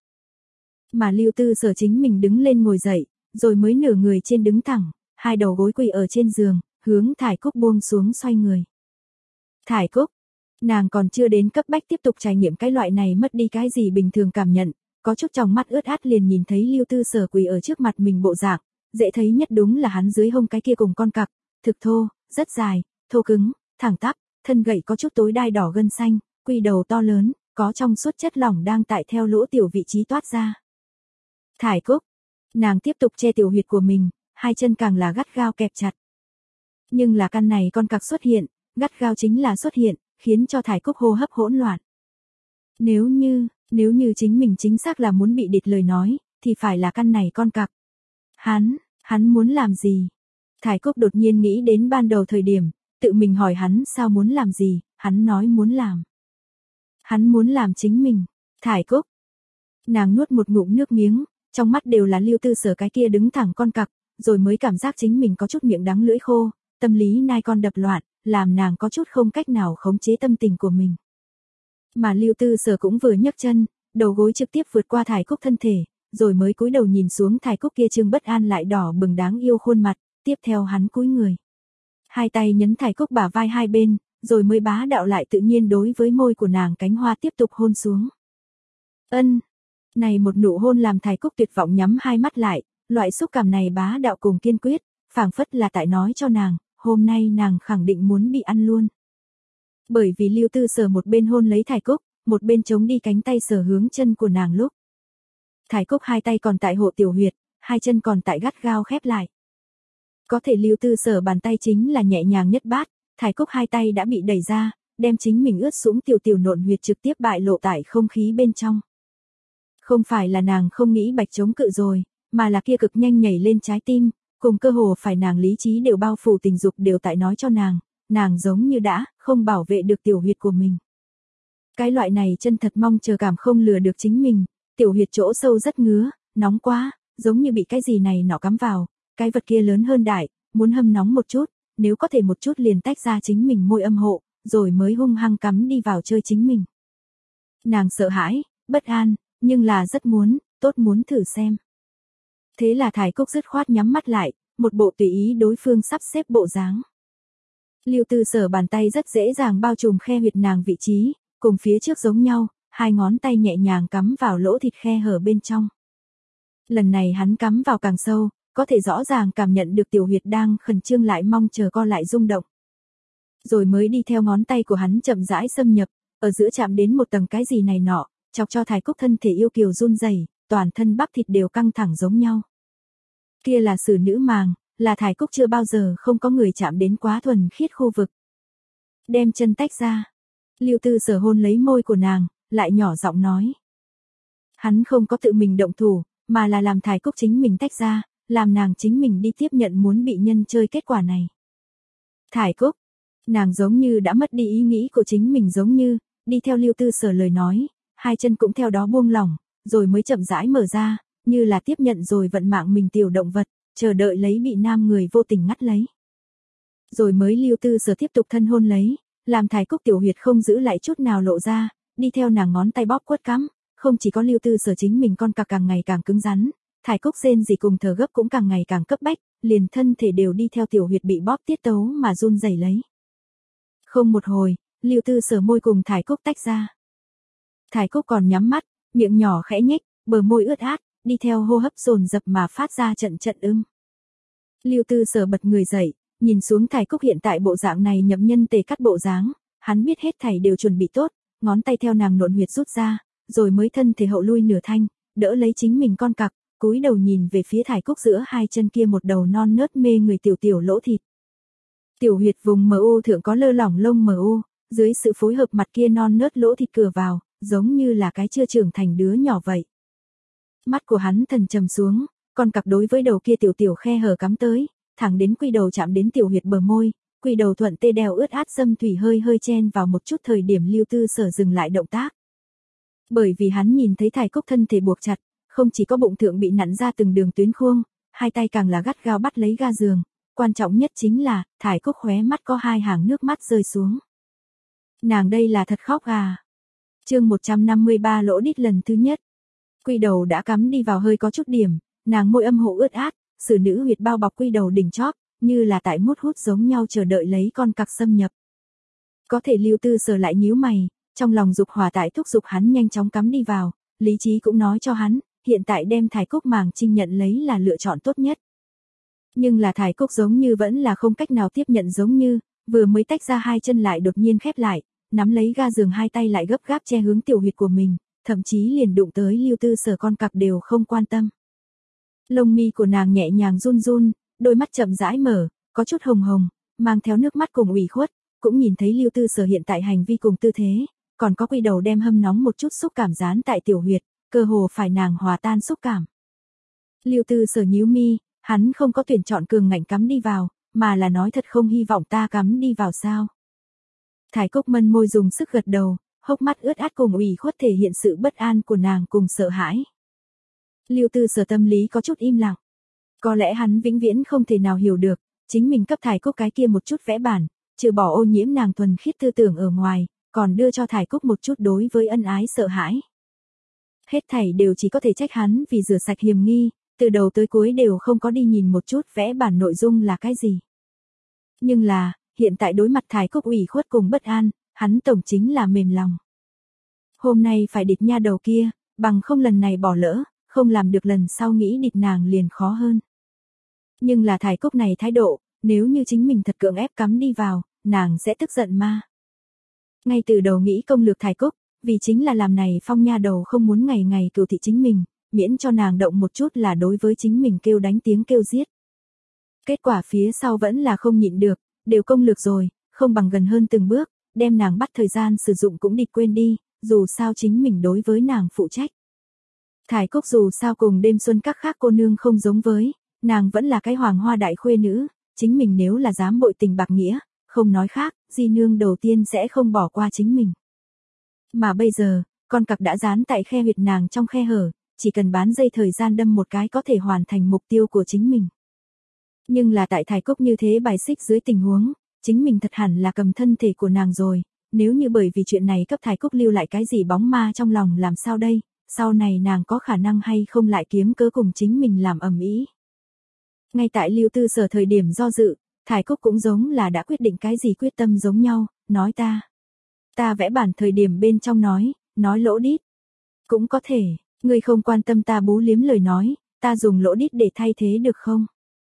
Mà Lưu Tư Sở chính mình đứng lên ngồi dậy, rồi mới nửa người trên đứng thẳng, hai đầu gối quỳ ở trên giường, hướng Thải Cúc buông xuống xoay người. Thải Cúc, nàng còn chưa đến cấp bách tiếp tục trải nghiệm cái loại này mất đi cái gì bình thường cảm nhận, có chút trong mắt ướt át liền nhìn thấy Lưu Tư Sở quỳ ở trước mặt mình bộ dạng, dễ thấy nhất đúng là hắn dưới hông cái kia cùng con cặc, thực thô, rất dài, thô cứng, thẳng tắp, thân gậy có chút tối đai đỏ gân xanh, quy đầu to lớn, có trong suốt chất lỏng đang tại theo lỗ tiểu vị trí toát ra. Thải Cúc, nàng tiếp tục che tiểu huyệt của mình, hai chân càng là gắt gao kẹp chặt. Nhưng là căn này con cặc xuất hiện, gắt gao chính là xuất hiện, khiến cho Thải Cúc hô hấp hỗn loạn. Nếu như, nếu như chính mình chính xác là muốn bị địch lời nói, thì phải là căn này con cặc. Hắn, hắn muốn làm gì? Thải Cúc đột nhiên nghĩ đến ban đầu thời điểm, tự mình hỏi hắn sao muốn làm gì, hắn nói muốn làm. Hắn muốn làm chính mình. Thải Cúc. Nàng nuốt một ngụm nước miếng, trong mắt đều là Lưu Tư Sở cái kia đứng thẳng con cặc, rồi mới cảm giác chính mình có chút miệng đắng lưỡi khô, tâm lý nai con đập loạn, làm nàng có chút không cách nào khống chế tâm tình của mình. Mà Lưu Tư Sở cũng vừa nhấc chân, đầu gối trực tiếp vượt qua Thải Cúc thân thể, rồi mới cúi đầu nhìn xuống Thải Cúc kia trương bất an lại đỏ bừng đáng yêu khuôn mặt, tiếp theo hắn cúi người. Hai tay nhấn Thải Cúc bả vai hai bên, rồi mới bá đạo lại tự nhiên đối với môi của nàng cánh hoa tiếp tục hôn xuống. Ân, này một nụ hôn làm Thải Cúc tuyệt vọng nhắm hai mắt lại, loại xúc cảm này bá đạo cùng kiên quyết, phảng phất là tại nói cho nàng, hôm nay nàng khẳng định muốn bị ăn luôn. Bởi vì Lưu Tư Sở một bên hôn lấy Thải Cúc, một bên chống đi cánh tay sở hướng chân của nàng lúc. Thải Cúc hai tay còn tại hộ tiểu huyệt, hai chân còn tại gắt gao khép lại. Có thể Lưu Tư Sở bàn tay chính là nhẹ nhàng nhất bát, Thải Cúc hai tay đã bị đẩy ra, đem chính mình ướt sũng tiểu tiểu nộn huyệt trực tiếp bại lộ tại không khí bên trong. Không phải là nàng không nghĩ bạch chống cự rồi, mà là kia cực nhanh nhảy lên trái tim, cùng cơ hồ phải nàng lý trí đều bao phủ tình dục đều tại nói cho nàng, nàng giống như đã không bảo vệ được tiểu huyệt của mình. Cái loại này chân thật mong chờ cảm không lừa được chính mình, tiểu huyệt chỗ sâu rất ngứa, nóng quá, giống như bị cái gì này nọ cắm vào, cái vật kia lớn hơn đại, muốn hâm nóng một chút, nếu có thể một chút liền tách ra chính mình môi âm hộ, rồi mới hung hăng cắm đi vào chơi chính mình. Nàng sợ hãi, bất an, nhưng là rất muốn, tốt muốn thử xem. Thế là Thải Cúc dứt khoát nhắm mắt lại, một bộ tùy ý đối phương sắp xếp bộ dáng. Lưu Tư Sở bàn tay rất dễ dàng bao trùm khe huyệt nàng vị trí, cùng phía trước giống nhau, hai ngón tay nhẹ nhàng cắm vào lỗ thịt khe hở bên trong. Lần này hắn cắm vào càng sâu, có thể rõ ràng cảm nhận được tiểu huyệt đang khẩn trương lại mong chờ co lại rung động. Rồi mới đi theo ngón tay của hắn chậm rãi xâm nhập, ở giữa chạm đến một tầng cái gì này nọ, chọc cho Thải Cúc thân thể yêu kiều run rẩy, toàn thân bắp thịt đều căng thẳng giống nhau. Kia là xử nữ màng, là Thải Cúc chưa bao giờ không có người chạm đến quá thuần khiết khu vực. Đem chân tách ra. Lưu Tư Sở hôn lấy môi của nàng, lại nhỏ giọng nói. Hắn không có tự mình động thủ, mà là làm Thải Cúc chính mình tách ra, làm nàng chính mình đi tiếp nhận muốn bị nhân chơi kết quả này. Thải Cúc, nàng giống như đã mất đi ý nghĩ của chính mình giống như, đi theo Lưu Tư Sở lời nói, hai chân cũng theo đó buông lỏng, rồi mới chậm rãi mở ra, như là tiếp nhận rồi vận mạng mình tiểu động vật, chờ đợi lấy bị nam người vô tình ngắt lấy. Rồi mới Lưu Tư Sở tiếp tục thân hôn lấy, làm Thải Cúc tiểu huyệt không giữ lại chút nào lộ ra, đi theo nàng ngón tay bóp quất cắm, không chỉ có Lưu Tư Sở chính mình con cặc càng ngày càng cứng rắn, Thải Cúc rên rỉ cùng thở gấp cũng càng ngày càng cấp bách, liền thân thể đều đi theo tiểu huyệt bị bóp tiết tấu mà run rẩy lấy. Không một hồi, Lưu Tư Sở môi cùng Thải Cúc tách ra. Thải Cúc còn nhắm mắt, miệng nhỏ khẽ nhếch, bờ môi ướt át, đi theo hô hấp dồn dập mà phát ra trận trận ưng. Lưu Tư Sở bật người dậy, nhìn xuống Thải Cúc hiện tại bộ dạng này nhậm nhân tề cắt bộ dáng, hắn biết hết thảy đều chuẩn bị tốt, ngón tay theo nàng nộn huyệt rút ra, rồi mới thân thể hậu lui nửa thanh, đỡ lấy chính mình con cặc, cúi đầu nhìn về phía Thải Cúc giữa hai chân kia một đầu non nớt mê người tiểu tiểu lỗ thịt. Tiểu huyệt vùng mờ u thượng có lơ lỏng lông mờ u, dưới sự phối hợp mặt kia non nớt lỗ thịt cửa vào, giống như là cái chưa trưởng thành đứa nhỏ vậy. Mắt của hắn thần trầm xuống, con cặc đối với đầu kia tiểu tiểu khe hở cắm tới, thẳng đến quy đầu chạm đến tiểu huyệt bờ môi, quy đầu thuận tê đeo ướt át dâm thủy hơi hơi chen vào một chút thời điểm Lưu Tư Sở dừng lại động tác. Bởi vì hắn nhìn thấy Thải Cúc thân thể buộc chặt, không chỉ có bụng thượng bị nặn ra từng đường tuyến khuông, hai tay càng là gắt gao bắt lấy ga giường, quan trọng nhất chính là, Thải Cúc khóe mắt có hai hàng nước mắt rơi xuống. Nàng đây là thật khóc à. Chương một trăm năm mươi ba lỗ đít lần thứ nhất. Quy đầu đã cắm đi vào hơi có chút điểm, nàng môi âm hộ ướt át, sử nữ huyệt bao bọc quy đầu đỉnh chóp, như là tại mút hút giống nhau chờ đợi lấy con cặc xâm nhập. Có thể Lưu Tư Sở lại nhíu mày, trong lòng dục hỏa tại thúc giục hắn nhanh chóng cắm đi vào, lý trí cũng nói cho hắn, hiện tại đem Thải Cúc màng trinh nhận lấy là lựa chọn tốt nhất. Nhưng là Thải Cúc giống như vẫn là không cách nào tiếp nhận giống như, vừa mới tách ra hai chân lại đột nhiên khép lại, nắm lấy ga giường hai tay lại gấp gáp che hướng tiểu huyệt của mình, thậm chí liền đụng tới Lưu Tư Sở con cặc đều không quan tâm. Lông mi của nàng nhẹ nhàng run run, đôi mắt chậm rãi mở, có chút hồng hồng, mang theo nước mắt cùng ủy khuất, cũng nhìn thấy Lưu Tư Sở hiện tại hành vi cùng tư thế, còn có quy đầu đem hâm nóng một chút xúc cảm dán tại tiểu huyệt, cơ hồ phải nàng hòa tan xúc cảm. Lưu Tư Sở nhíu mi, hắn không có tuyển chọn cường ngạnh cắm đi vào, mà là nói thật không hy vọng ta cắm đi vào sao. Thải Cúc mân môi dùng sức gật đầu, hốc mắt ướt át cùng ủy khuất thể hiện sự bất an của nàng cùng sợ hãi. Lưu Tư Sở tâm lý có chút im lặng. Có lẽ hắn vĩnh viễn không thể nào hiểu được, chính mình cấp Thải Cúc cái kia một chút vẽ bản, trừ bỏ ô nhiễm nàng thuần khiết tư tưởng ở ngoài, còn đưa cho Thải Cúc một chút đối với ân ái sợ hãi. Hết thảy đều chỉ có thể trách hắn vì rửa sạch hiềm nghi, từ đầu tới cuối đều không có đi nhìn một chút vẽ bản nội dung là cái gì. Nhưng là, hiện tại đối mặt Thải Cúc ủy khuất cùng bất an, hắn tổng chính là mềm lòng. Hôm nay phải địt nha đầu kia, bằng không lần này bỏ lỡ, không làm được lần sau nghĩ địt nàng liền khó hơn. Nhưng là Thải Cúc này thái độ, nếu như chính mình thật cưỡng ép cắm đi vào, nàng sẽ tức giận ma. Ngay từ đầu nghĩ công lược Thải Cúc, vì chính là làm này phong nha đầu không muốn ngày ngày cừu thị chính mình, miễn cho nàng động một chút là đối với chính mình kêu đánh tiếng kêu giết. Kết quả phía sau vẫn là không nhịn được, đều công lược rồi, không bằng gần hơn từng bước, đem nàng bắt thời gian sử dụng cũng đi quên đi, dù sao chính mình đối với nàng phụ trách. Thải Cúc dù sao cùng đêm xuân các khác cô nương không giống với, nàng vẫn là cái hoàng hoa đại khuê nữ, chính mình nếu là dám bội tình bạc nghĩa, không nói khác, di nương đầu tiên sẽ không bỏ qua chính mình. Mà bây giờ, con cặc đã dán tại khe huyệt nàng trong khe hở, chỉ cần bán dây thời gian đâm một cái có thể hoàn thành mục tiêu của chính mình. Nhưng là tại Thải Cúc như thế bài xích dưới tình huống, chính mình thật hẳn là cầm thân thể của nàng rồi, nếu như bởi vì chuyện này cấp Thải Cúc lưu lại cái gì bóng ma trong lòng làm sao đây, sau này nàng có khả năng hay không lại kiếm cớ cùng chính mình làm ầm ĩ. Ngay tại Lưu Tư Sở thời điểm do dự, Thải Cúc cũng giống là đã quyết định cái gì quyết tâm giống nhau, nói ta. Ta vẽ bản thời điểm bên trong nói, nói lỗ đít. Cũng có thể, ngươi không quan tâm ta bú liếm lời nói, ta dùng lỗ đít để thay thế được không?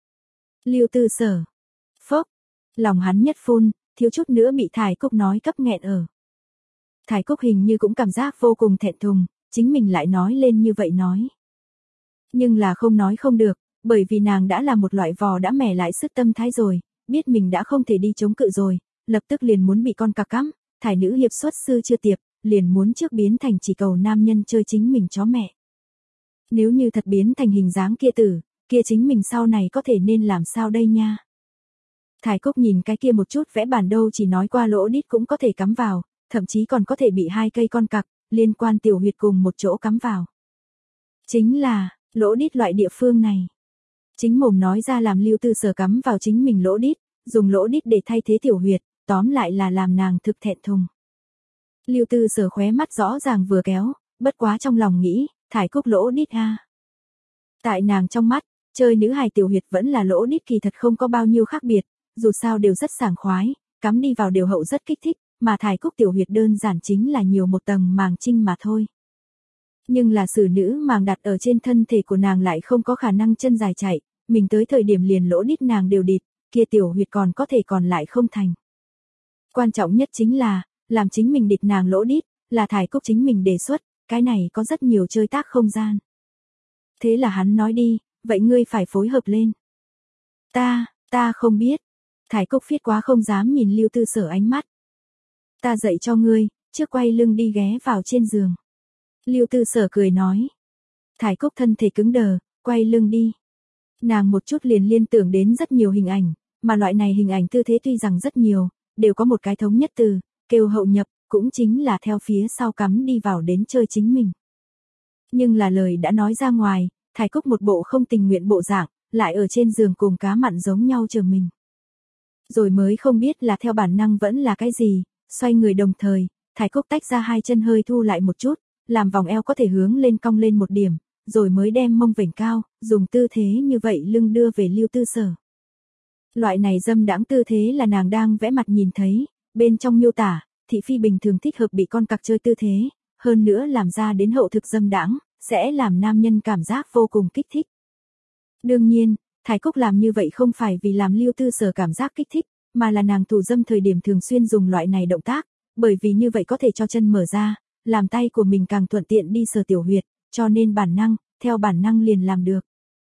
Lưu Tư Sở. Phốc. Lòng hắn nhất phun, thiếu chút nữa bị Thải Cúc nói cấp nghẹn ở. Thải Cúc hình như cũng cảm giác vô cùng thẹn thùng, chính mình lại nói lên như vậy nói. Nhưng là không nói không được, bởi vì nàng đã là một loại vò đã mẻ lại sức tâm thái rồi, biết mình đã không thể đi chống cự rồi, lập tức liền muốn bị con cặc cắm, Thải nữ hiệp xuất sư chưa tiệp, liền muốn trước biến thành chỉ cầu nam nhân chơi chính mình chó mẹ. Nếu như thật biến thành hình dáng kia tử, kia chính mình sau này có thể nên làm sao đây nha. Thải Cúc nhìn cái kia một chút vẽ bản đâu chỉ nói qua lỗ đít cũng có thể cắm vào, thậm chí còn có thể bị hai cây con cặc, liên quan tiểu huyệt cùng một chỗ cắm vào. Chính là, lỗ đít loại địa phương này. Chính mồm nói ra làm Lưu Tư Sở cắm vào chính mình lỗ đít, dùng lỗ đít để thay thế tiểu huyệt, tóm lại là làm nàng thực thẹn thùng. Lưu Tư Sở khóe mắt rõ ràng vừa kéo, bất quá trong lòng nghĩ, Thải Cúc lỗ đít a. Tại nàng trong mắt, chơi nữ hài tiểu huyệt vẫn là lỗ đít kỳ thật không có bao nhiêu khác biệt, dù sao đều rất sảng khoái, cắm đi vào đều hậu rất kích thích, mà Thải Cúc tiểu huyệt đơn giản chính là nhiều một tầng màng trinh mà thôi. Nhưng là xử nữ màng đặt ở trên thân thể của nàng lại không có khả năng chân dài chạy, mình tới thời điểm liền lỗ đít nàng đều địt, kia tiểu huyệt còn có thể còn lại không thành. Quan trọng nhất chính là, làm chính mình địt nàng lỗ đít, là Thải Cúc chính mình đề xuất, cái này có rất nhiều chơi tác không gian. Thế là hắn nói đi, vậy ngươi phải phối hợp lên. Ta, ta không biết. Thải Cúc phiết quá không dám nhìn Lưu Tư Sở ánh mắt. Ta dạy cho ngươi, trước quay lưng đi ghé vào trên giường. Lưu Tư Sở cười nói. Thải Cúc thân thể cứng đờ, quay lưng đi. Nàng một chút liền liên tưởng đến rất nhiều hình ảnh, mà loại này hình ảnh tư thế tuy rằng rất nhiều, đều có một cái thống nhất từ, kêu hậu nhập, cũng chính là theo phía sau cắm đi vào đến chơi chính mình. Nhưng là lời đã nói ra ngoài, Thải Cúc một bộ không tình nguyện bộ dạng, lại ở trên giường cùng cá mặn giống nhau chờ mình. Rồi mới không biết là theo bản năng vẫn là cái gì, xoay người đồng thời, Thải Cúc tách ra hai chân hơi thu lại một chút, làm vòng eo có thể hướng lên cong lên một điểm, rồi mới đem mông vểnh cao, dùng tư thế như vậy lưng đưa về Lưu Tư Sở. Loại này dâm đãng tư thế là nàng đang vẽ mặt nhìn thấy, bên trong miêu tả, thị phi bình thường thích hợp bị con cặc chơi tư thế, hơn nữa làm ra đến hậu thực dâm đãng, sẽ làm nam nhân cảm giác vô cùng kích thích. Đương nhiên, Thải Cúc làm như vậy không phải vì làm Lưu Tư Sở cảm giác kích thích, mà là nàng thủ dâm thời điểm thường xuyên dùng loại này động tác, bởi vì như vậy có thể cho chân mở ra, làm tay của mình càng thuận tiện đi sờ tiểu huyệt, cho nên bản năng, theo bản năng liền làm được.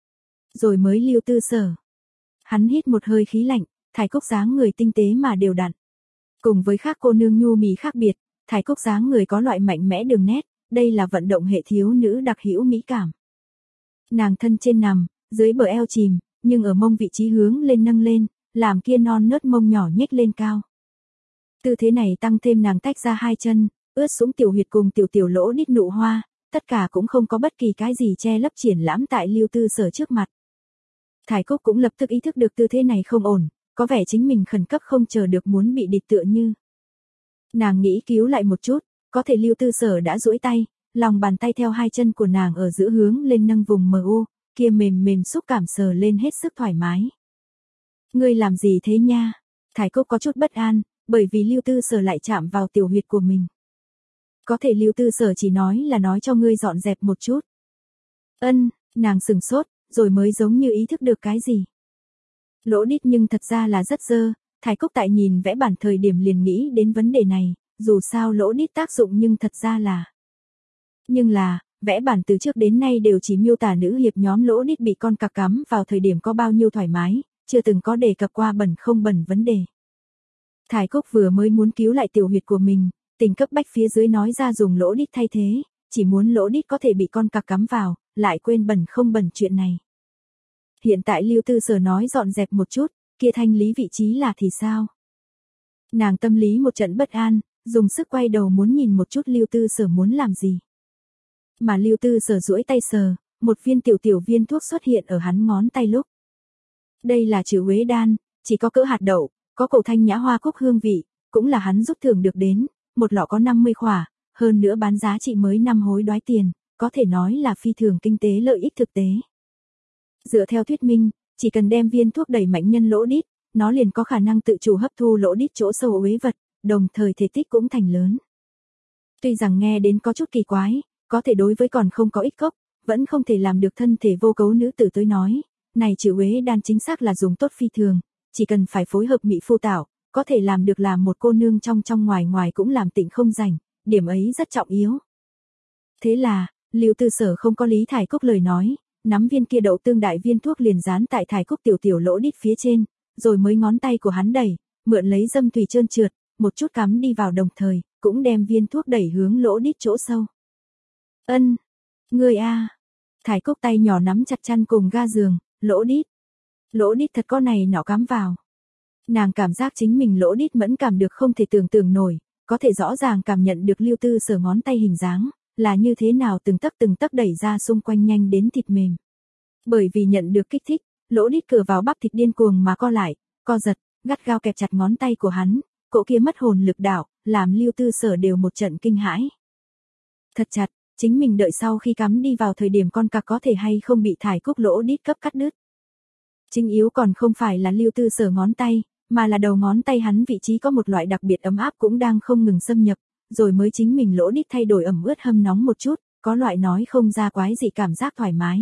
Rồi mới Lưu Tư Sở. Hắn hít một hơi khí lạnh, Thải Cúc dáng người tinh tế mà đều đặn. Cùng với khác cô nương nhu mì khác biệt, Thải Cúc dáng người có loại mạnh mẽ đường nét, đây là vận động hệ thiếu nữ đặc hữu mỹ cảm. Nàng thân trên nằm, dưới bờ eo chìm, nhưng ở mông vị trí hướng lên nâng lên, làm kia non nớt mông nhỏ nhếch lên cao. Tư thế này tăng thêm nàng tách ra hai chân, ướt sũng tiểu huyệt cùng tiểu tiểu lỗ đít nụ hoa, tất cả cũng không có bất kỳ cái gì che lấp triển lãm tại Lưu Tư Sở trước mặt. Thải Cúc cũng lập tức ý thức được tư thế này không ổn, có vẻ chính mình khẩn cấp không chờ được muốn bị địt tựa như. Nàng nghĩ cứu lại một chút, có thể Lưu Tư Sở đã duỗi tay, lòng bàn tay theo hai chân của nàng ở giữa hướng lên nâng vùng mờ u, kia mềm mềm xúc cảm sờ lên hết sức thoải mái. Ngươi làm gì thế nha? Thải Cúc có chút bất an, bởi vì Lưu Tư Sở lại chạm vào tiểu huyệt của mình. Có thể Lưu Tư Sở chỉ nói là nói cho ngươi dọn dẹp một chút. Ân, nàng sừng sốt, rồi mới giống như ý thức được cái gì. Lỗ đít nhưng thật ra là rất dơ, Thải Cúc tại nhìn vẽ bản thời điểm liền nghĩ đến vấn đề này, dù sao lỗ đít tác dụng nhưng thật ra là. Nhưng là, vẽ bản từ trước đến nay đều chỉ miêu tả nữ hiệp nhóm lỗ đít bị con cặc cắm vào thời điểm có bao nhiêu thoải mái, chưa từng có đề cập qua bẩn không bẩn vấn đề. Thải Cúc vừa mới muốn cứu lại tiểu huyệt của mình, tình cấp bách phía dưới nói ra dùng lỗ đít thay thế, chỉ muốn lỗ đít có thể bị con cặc cắm vào, lại quên bẩn không bẩn chuyện này. Hiện tại Lưu Tư Sở nói dọn dẹp một chút, kia thanh lý vị trí là thì sao? Nàng tâm lý một trận bất an, dùng sức quay đầu muốn nhìn một chút Lưu Tư Sở muốn làm gì. Mà Lưu Tư Sở duỗi tay sờ, một viên tiểu tiểu viên thuốc xuất hiện ở hắn ngón tay lúc. Đây là chữ Huế đan, chỉ có cỡ hạt đậu, có cổ thanh nhã hoa cúc hương vị, cũng là hắn rút thưởng được đến, một lọ có năm mươi khỏa, hơn nữa bán giá trị mới năm hối đoái tiền, có thể nói là phi thường kinh tế lợi ích thực tế. Dựa theo thuyết minh, chỉ cần đem viên thuốc đẩy mạnh nhân lỗ đít, nó liền có khả năng tự chủ hấp thu lỗ đít chỗ sâu uế vật, đồng thời thể tích cũng thành lớn. Tuy rằng nghe đến có chút kỳ quái, có thể đối với còn không có ích cốc, vẫn không thể làm được thân thể vô cấu nữ tử tới nói, này chữ uế đan chính xác là dùng tốt phi thường, chỉ cần phải phối hợp mỹ phu tạo, có thể làm được làm một cô nương trong trong ngoài ngoài cũng làm tịnh không rảnh, điểm ấy rất trọng yếu. Thế là, Lưu Tư Sở không có lý Thải Cúc lời nói, nắm viên kia đậu tương đại viên thuốc liền dán tại Thải Cúc tiểu tiểu lỗ đít phía trên, rồi mới ngón tay của hắn đẩy, mượn lấy dâm thủy trơn trượt, một chút cắm đi vào đồng thời, cũng đem viên thuốc đẩy hướng lỗ đít chỗ sâu. Ân, ngươi a. Thải Cúc tay nhỏ nắm chặt chăn cùng ga giường, lỗ đít. Lỗ đít thật có này nọ cắm vào. Nàng cảm giác chính mình lỗ đít mẫn cảm được không thể tưởng tượng nổi, có thể rõ ràng cảm nhận được Lưu Tư Sở ngón tay hình dáng, là như thế nào từng tấc từng tấc đẩy ra xung quanh nhanh đến thịt mềm. Bởi vì nhận được kích thích, lỗ đít cửa vào bắp thịt điên cuồng mà co lại, co giật, gắt gao kẹp chặt ngón tay của hắn, cỗ kia mất hồn lực đạo, làm Lưu Tư Sở đều một trận kinh hãi. Thật chặt, chính mình đợi sau khi cắm đi vào thời điểm con cặc có thể hay không bị thải cúc lỗ đít cấp cắt đứt. Chính yếu còn không phải là Lưu Tư Sở ngón tay, mà là đầu ngón tay hắn vị trí có một loại đặc biệt ấm áp cũng đang không ngừng xâm nhập, rồi mới chính mình lỗ đít thay đổi ẩm ướt hâm nóng một chút, có loại nói không ra quái dị cảm giác thoải mái.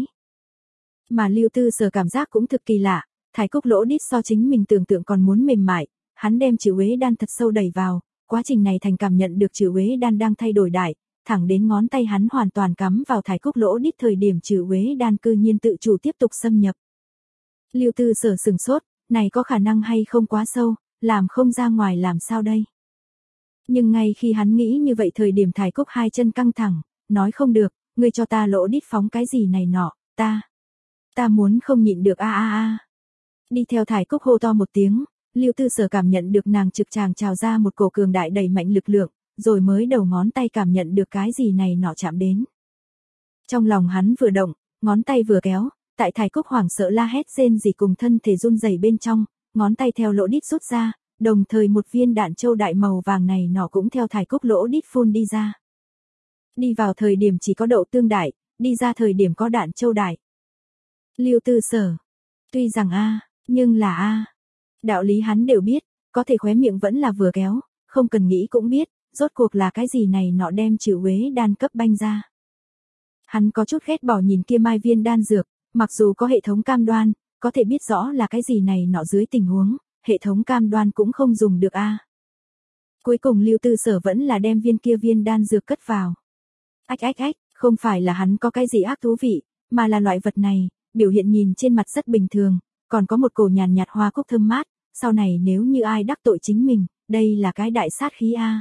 Mà Lưu Tư Sở cảm giác cũng thực kỳ lạ, thải cúc lỗ đít so chính mình tưởng tượng còn muốn mềm mại, hắn đem chữ uế đan thật sâu đẩy vào, quá trình này thành cảm nhận được chữ uế đan đang thay đổi đại, thẳng đến ngón tay hắn hoàn toàn cắm vào thải cúc lỗ đít thời điểm chữ uế đan cư nhiên tự chủ tiếp tục xâm nhập. Lưu Tư Sở sừng sốt, này có khả năng hay không quá sâu, làm không ra ngoài làm sao đây? Nhưng ngay khi hắn nghĩ như vậy thời điểm thải cúc hai chân căng thẳng, nói không được, ngươi cho ta lỗ đít phóng cái gì này nọ, ta, ta muốn không nhịn được a a a. Đi theo thải cúc hô to một tiếng, Lưu Tư Sở cảm nhận được nàng trực tràng trào ra một cổ cường đại đầy mạnh lực lượng, rồi mới đầu ngón tay cảm nhận được cái gì này nọ chạm đến. Trong lòng hắn vừa động, ngón tay vừa kéo, tại thải cúc hoảng sợ la hét rên rỉ cùng thân thể run rẩy bên trong, ngón tay theo lỗ đít rút ra, đồng thời một viên đạn châu đại màu vàng này nọ cũng theo thải cúc lỗ đít phun đi ra. Đi vào thời điểm chỉ có đậu tương đại, đi ra thời điểm có đạn châu đại. Lưu Tư Sở, tuy rằng a, nhưng là a. Đạo lý hắn đều biết, có thể khóe miệng vẫn là vừa kéo, không cần nghĩ cũng biết, rốt cuộc là cái gì này nọ đem chữ uế đan cấp banh ra. Hắn có chút ghét bỏ nhìn kia mai viên đan dược, mặc dù có hệ thống cam đoan, có thể biết rõ là cái gì này nọ dưới tình huống, hệ thống cam đoan cũng không dùng được a. Cuối cùng Lưu Tư Sở vẫn là đem viên kia viên đan dược cất vào. Ách ách ách, không phải là hắn có cái gì ác thú vị, mà là loại vật này, biểu hiện nhìn trên mặt rất bình thường, còn có một cổ nhàn nhạt hoa cúc thơm mát, sau này nếu như ai đắc tội chính mình, đây là cái đại sát khí a.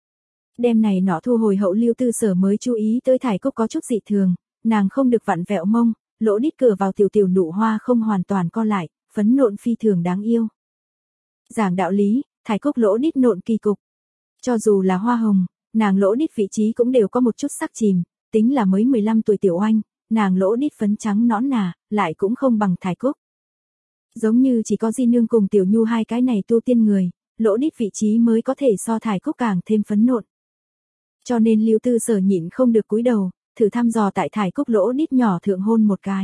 Đêm này nọ thu hồi hậu Lưu Tư Sở mới chú ý tới thải cúc có chút dị thường, nàng không được vặn vẹo mông, lỗ đít cửa vào tiểu tiểu nụ hoa không hoàn toàn co lại, phấn nộn phi thường đáng yêu. Giảng đạo lý, thải cúc lỗ đít nộn kỳ cục. Cho dù là hoa hồng, nàng lỗ đít vị trí cũng đều có một chút sắc chìm, tính là mới mười lăm tuổi tiểu oanh, nàng lỗ đít phấn trắng nõn nà, lại cũng không bằng thải cúc. Giống như chỉ có Di Nương cùng Tiểu Nhu hai cái này tu tiên người, lỗ đít vị trí mới có thể so thải cúc càng thêm phấn nộn. Cho nên Lưu Tư Sở nhịn không được cúi đầu, thử thăm dò tại thải cúc lỗ đít nhỏ thượng hôn một cái.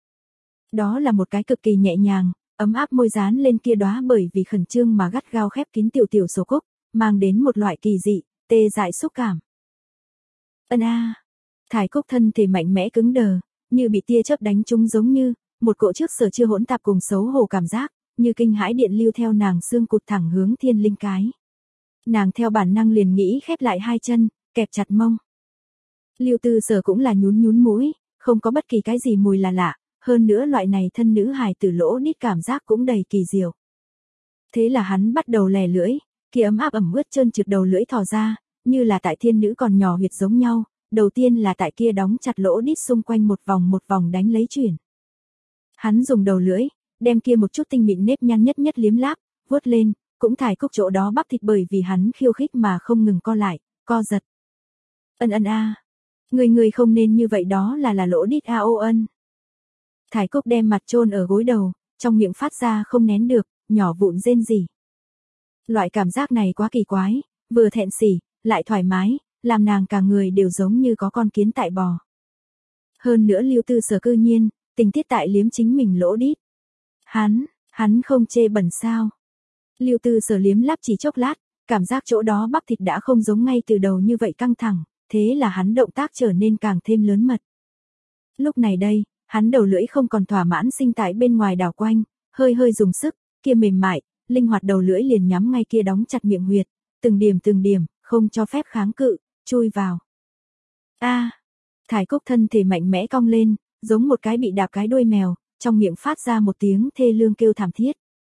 Đó là một cái cực kỳ nhẹ nhàng, ấm áp môi dán lên kia đóa bởi vì khẩn trương mà gắt gao khép kín tiểu tiểu sổ cúc, mang đến một loại kỳ dị, tê dại xúc cảm. Ân a, thải cúc thân thể mạnh mẽ cứng đờ, như bị tia chớp đánh trúng giống như, một cỗ trước sở chưa hỗn tạp cùng xấu hổ cảm giác, như kinh hãi điện lưu theo nàng xương cụt thẳng hướng thiên linh cái. Nàng theo bản năng liền nghĩ khép lại hai chân, kẹp chặt mông. Lưu Tư Sở cũng là nhún nhún mũi, không có bất kỳ cái gì mùi là lạ, hơn nữa loại này thân nữ hài tử lỗ đít cảm giác cũng đầy kỳ diệu. Thế là hắn bắt đầu lè lưỡi, kia ấm áp ẩm ướt trơn trượt đầu lưỡi thò ra, như là tại thiên nữ còn nhỏ huyệt giống nhau, đầu tiên là tại kia đóng chặt lỗ đít xung quanh một vòng một vòng đánh lấy chuyển. Hắn dùng đầu lưỡi, đem kia một chút tinh mịn nếp nhăn nhất nhất liếm láp, vuốt lên, cũng thải cúc chỗ đó bắp thịt bởi vì hắn khiêu khích mà không ngừng co lại, co giật. Ân ân a, người người không nên như vậy đó là là lỗ đít a ô ân. Thải cúc đem mặt chôn ở gối đầu, trong miệng phát ra không nén được, nhỏ vụn rên rỉ. Loại cảm giác này quá kỳ quái, vừa thẹn sỉ, lại thoải mái, làm nàng cả người đều giống như có con kiến tại bò. Hơn nữa Lưu Tư Sở cư nhiên, tình tiết tại liếm chính mình lỗ đít. Hắn, hắn không chê bẩn sao. Lưu Tư Sở liếm láp chỉ chốc lát, cảm giác chỗ đó bắp thịt đã không giống ngay từ đầu như vậy căng thẳng, thế là hắn động tác trở nên càng thêm lớn mật. Lúc này đây, hắn đầu lưỡi không còn thỏa mãn sinh tại bên ngoài đảo quanh, hơi hơi dùng sức, kia mềm mại, linh hoạt đầu lưỡi liền nhắm ngay kia đóng chặt miệng huyệt, từng điểm từng điểm, không cho phép kháng cự, chui vào. A, à, thải cúc thân thể mạnh mẽ cong lên, giống một cái bị đạp cái đuôi mèo, trong miệng phát ra một tiếng thê lương kêu thảm thiết.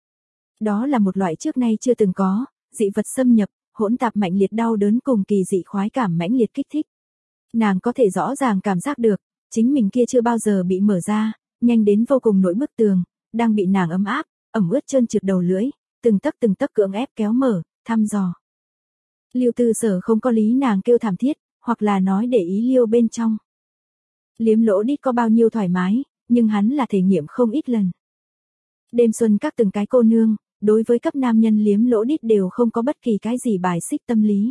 Đó là một loại trước nay chưa từng có, dị vật xâm nhập, hỗn tạp mạnh liệt đau đớn cùng kỳ dị khoái cảm mãnh liệt kích thích. Nàng có thể rõ ràng cảm giác được, chính mình kia chưa bao giờ bị mở ra, nhanh đến vô cùng nỗi bức tường, đang bị nàng ấm áp, ẩm ướt trơn trượt đầu lưỡi, từng tấc từng tấc cưỡng ép kéo mở, thăm dò. Lưu Tư Sở không có lý nàng kêu thảm thiết, hoặc là nói để ý liêu bên trong. Liếm lỗ đít có bao nhiêu thoải mái, nhưng hắn là thể nghiệm không ít lần. Đêm xuân các từng cái cô nương, đối với cấp nam nhân liếm lỗ đít đều không có bất kỳ cái gì bài xích tâm lý.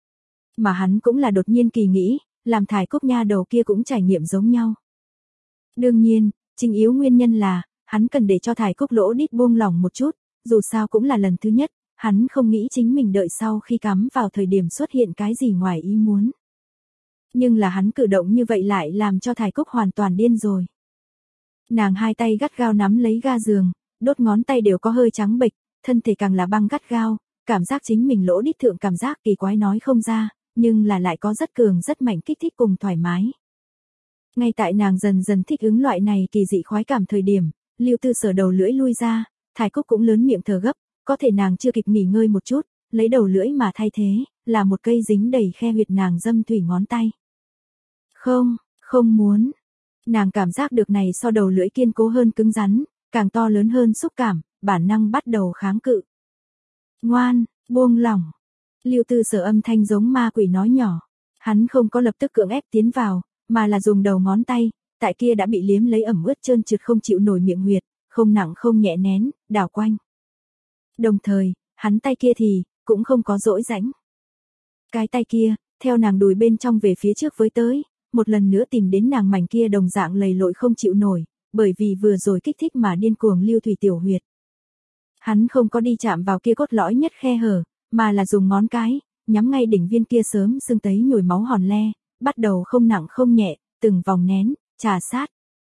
Mà hắn cũng là đột nhiên kỳ nghĩ, làm Thải Cúc nha đầu kia cũng trải nghiệm giống nhau. Đương nhiên, chính yếu nguyên nhân là, hắn cần để cho Thải Cúc lỗ đít buông lỏng một chút, dù sao cũng là lần thứ nhất, hắn không nghĩ chính mình đợi sau khi cắm vào thời điểm xuất hiện cái gì ngoài ý muốn. Nhưng là hắn cử động như vậy lại làm cho Thải Cúc hoàn toàn điên rồi. Nàng hai tay gắt gao nắm lấy ga giường, đốt ngón tay đều có hơi trắng bệch, thân thể càng là băng gắt gao, cảm giác chính mình lỗ đít thượng cảm giác kỳ quái nói không ra, nhưng là lại có rất cường rất mạnh kích thích cùng thoải mái. Ngay tại nàng dần dần thích ứng loại này kỳ dị khoái cảm thời điểm, Lưu Tư Sở đầu lưỡi lui ra, Thải Cúc cũng lớn miệng thở gấp, có thể nàng chưa kịp nghỉ ngơi một chút, lấy đầu lưỡi mà thay thế, là một cây dính đầy khe huyệt nàng dâm thủy ngón tay. Không, không muốn. Nàng cảm giác được này so đầu lưỡi kiên cố hơn cứng rắn, càng to lớn hơn xúc cảm, bản năng bắt đầu kháng cự. Ngoan, buông lỏng. Lưu Tư Sở âm thanh giống ma quỷ nói nhỏ. Hắn không có lập tức cưỡng ép tiến vào, mà là dùng đầu ngón tay, tại kia đã bị liếm lấy ẩm ướt trơn trượt không chịu nổi miệng huyệt, không nặng không nhẹ nén, đảo quanh. Đồng thời, hắn tay kia thì, cũng không có dỗi rãnh. Cái tay kia, theo nàng đùi bên trong về phía trước với tới, một lần nữa tìm đến nàng mảnh kia đồng dạng lầy lội không chịu nổi, bởi vì vừa rồi kích thích mà điên cuồng lưu thủy tiểu huyệt. Hắn không có đi chạm vào kia cốt lõi nhất khe hở, mà là dùng ngón cái, nhắm ngay đỉnh viên kia sớm sưng tấy nhồi máu hòn le, bắt đầu không nặng không nhẹ, từng vòng nén, trà sát.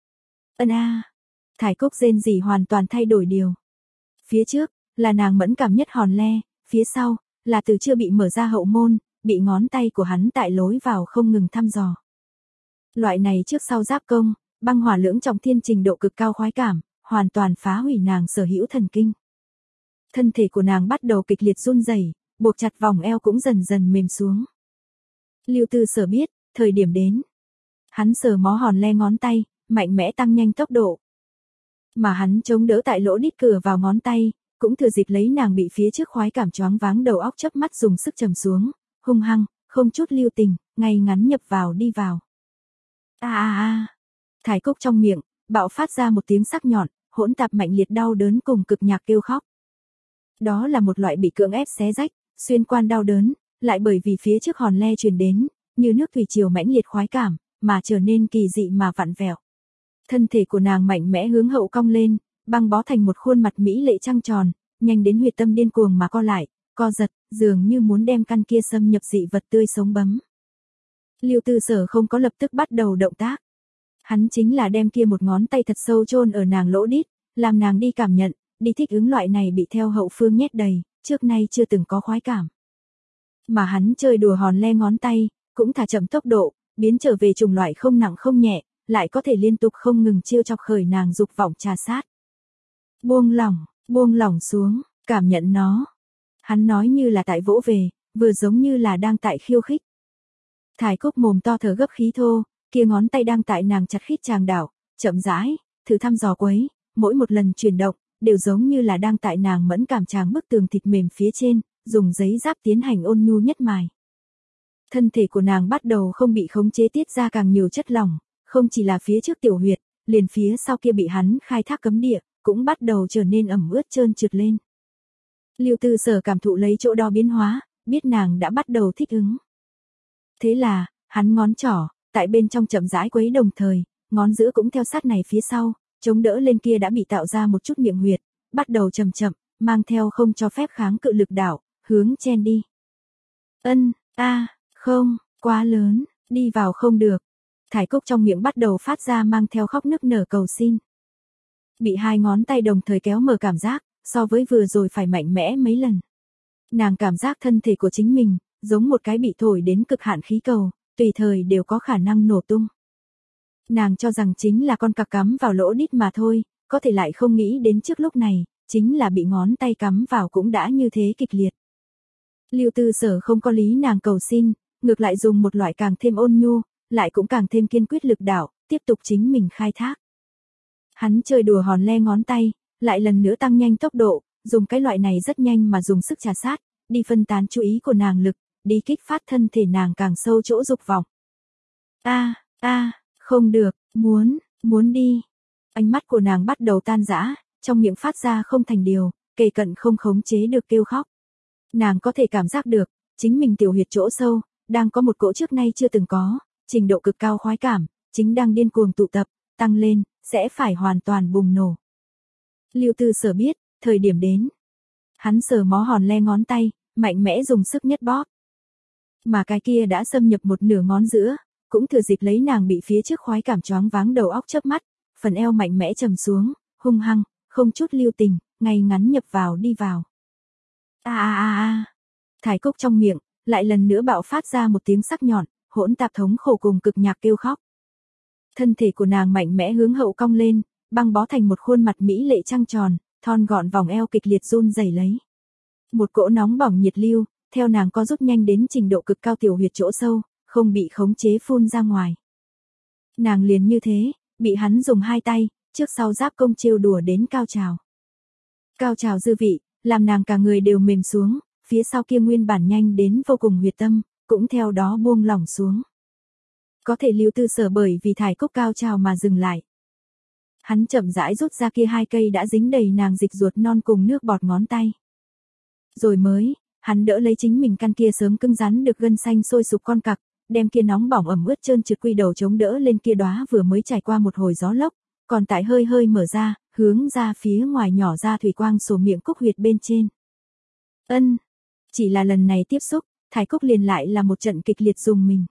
Ân a, Thải Cúc rên rỉ hoàn toàn thay đổi điều. Phía trước, là nàng mẫn cảm nhất hòn le, phía sau, là từ chưa bị mở ra hậu môn, bị ngón tay của hắn tại lối vào không ngừng thăm dò. Loại này trước sau giáp công, băng hỏa lưỡng trọng thiên trình độ cực cao khoái cảm, hoàn toàn phá hủy nàng sở hữu thần kinh. Thân thể của nàng bắt đầu kịch liệt run rẩy, buộc chặt vòng eo cũng dần dần mềm xuống. Lưu Tư Sở biết, thời điểm đến. Hắn sờ mó hòn le ngón tay, mạnh mẽ tăng nhanh tốc độ. Mà hắn chống đỡ tại lỗ đít cửa vào ngón tay, cũng thừa dịp lấy nàng bị phía trước khoái cảm choáng váng đầu óc chớp mắt dùng sức trầm xuống, hung hăng, không chút lưu tình, ngay ngắn nhập vào đi vào. A a a. Thải Cúc trong miệng bạo phát ra một tiếng sắc nhọn, hỗn tạp mạnh liệt đau đớn cùng cực nhạc kêu khóc. Đó là một loại bị cưỡng ép xé rách, xuyên quan đau đớn, lại bởi vì phía trước hòn le truyền đến, như nước thủy triều mãnh liệt khoái cảm, mà trở nên kỳ dị mà vặn vẹo. Thân thể của nàng mạnh mẽ hướng hậu cong lên, băng bó thành một khuôn mặt mỹ lệ trăng tròn, nhanh đến huyệt tâm điên cuồng mà co lại, co giật, dường như muốn đem căn kia xâm nhập dị vật tươi sống bấm. Lưu Tư Sở không có lập tức bắt đầu động tác. Hắn chính là đem kia một ngón tay thật sâu chôn ở nàng lỗ đít, làm nàng đi cảm nhận, đi thích ứng loại này bị theo hậu phương nhét đầy, trước nay chưa từng có khoái cảm. Mà hắn chơi đùa hòn le ngón tay, cũng thả chậm tốc độ, biến trở về chủng loại không nặng không nhẹ, lại có thể liên tục không ngừng chiêu chọc khởi nàng dục vọng trà sát. Buông lỏng, buông lỏng xuống, cảm nhận nó. Hắn nói như là tại vỗ về, vừa giống như là đang tại khiêu khích. Thải Cúc mồm to thở gấp khí thô, kia ngón tay đang tại nàng chặt khít tràng đảo, chậm rãi, thử thăm dò quấy, mỗi một lần chuyển động, đều giống như là đang tại nàng mẫn cảm tràng bức tường thịt mềm phía trên, dùng giấy giáp tiến hành ôn nhu nhất mài. Thân thể của nàng bắt đầu không bị khống chế tiết ra càng nhiều chất lỏng, không chỉ là phía trước tiểu huyệt, liền phía sau kia bị hắn khai thác cấm địa, cũng bắt đầu trở nên ẩm ướt trơn trượt lên. Lưu Tư Sở cảm thụ lấy chỗ đó biến hóa, biết nàng đã bắt đầu thích ứng. Thế là, hắn ngón trỏ, tại bên trong chậm rãi quấy đồng thời, ngón giữa cũng theo sát này phía sau, chống đỡ lên kia đã bị tạo ra một chút miệng huyệt, bắt đầu chậm chậm, mang theo không cho phép kháng cự lực đảo, hướng chen đi. Ân, a, không, quá lớn, đi vào không được. Thải Cúc trong miệng bắt đầu phát ra mang theo khóc nức nở cầu xin. Bị hai ngón tay đồng thời kéo mở cảm giác, so với vừa rồi phải mạnh mẽ mấy lần. Nàng cảm giác thân thể của chính mình, giống một cái bị thổi đến cực hạn khí cầu, tùy thời đều có khả năng nổ tung. Nàng cho rằng chính là con cặc cắm vào lỗ đít mà thôi, có thể lại không nghĩ đến trước lúc này, chính là bị ngón tay cắm vào cũng đã như thế kịch liệt. Lưu Tư Sở không có lý nàng cầu xin, ngược lại dùng một loại càng thêm ôn nhu, lại cũng càng thêm kiên quyết lực đạo, tiếp tục chính mình khai thác. Hắn chơi đùa hòn le ngón tay, lại lần nữa tăng nhanh tốc độ, dùng cái loại này rất nhanh mà dùng sức trà sát, đi phân tán chú ý của nàng lực, đi kích phát thân thể nàng càng sâu chỗ dục vọng. A, a, không được, muốn, muốn đi. Ánh mắt của nàng bắt đầu tan rã, trong miệng phát ra không thành điều, kề cận không khống chế được kêu khóc. Nàng có thể cảm giác được, chính mình tiểu huyệt chỗ sâu, đang có một cỗ trước nay chưa từng có, trình độ cực cao khoái cảm, chính đang điên cuồng tụ tập, tăng lên, sẽ phải hoàn toàn bùng nổ. Lưu Tư Sở biết, thời điểm đến. Hắn sờ mó hòn le ngón tay, mạnh mẽ dùng sức nhất bóp. Mà cái kia đã xâm nhập một nửa ngón giữa, cũng thừa dịp lấy nàng bị phía trước khoái cảm choáng váng đầu óc chớp mắt, phần eo mạnh mẽ trầm xuống, hung hăng, không chút lưu tình, ngay ngắn nhập vào đi vào. A a a a. Thải Cúc trong miệng, lại lần nữa bạo phát ra một tiếng sắc nhọn, hỗn tạp thống khổ cùng cực nhạc kêu khóc. Thân thể của nàng mạnh mẽ hướng hậu cong lên, băng bó thành một khuôn mặt mỹ lệ trăng tròn, thon gọn vòng eo kịch liệt run rẩy lấy. Một cỗ nóng bỏng nhiệt lưu, theo nàng co rút nhanh đến trình độ cực cao tiểu huyệt chỗ sâu, không bị khống chế phun ra ngoài. Nàng liền như thế, bị hắn dùng hai tay, trước sau giáp công trêu đùa đến cao trào. Cao trào dư vị, làm nàng cả người đều mềm xuống, phía sau kia nguyên bản nhanh đến vô cùng huyệt tâm, cũng theo đó buông lỏng xuống. Có thể Lưu Tư Sở bởi vì Thải Cúc cao trào mà dừng lại. Hắn chậm rãi rút ra kia hai cây đã dính đầy nàng dịch ruột non cùng nước bọt ngón tay. Rồi mới, hắn đỡ lấy chính mình căn kia sớm cứng rắn được gân xanh sôi sục con cặc, đem kia nóng bỏng ẩm ướt trơn trượt quy đầu chống đỡ lên kia đóa vừa mới trải qua một hồi gió lốc, còn tại hơi hơi mở ra, hướng ra phía ngoài nhỏ ra thủy quang sổ miệng cúc huyệt bên trên. Ân, chỉ là lần này tiếp xúc, Thải Cúc liền lại là một trận kịch liệt dùng mình.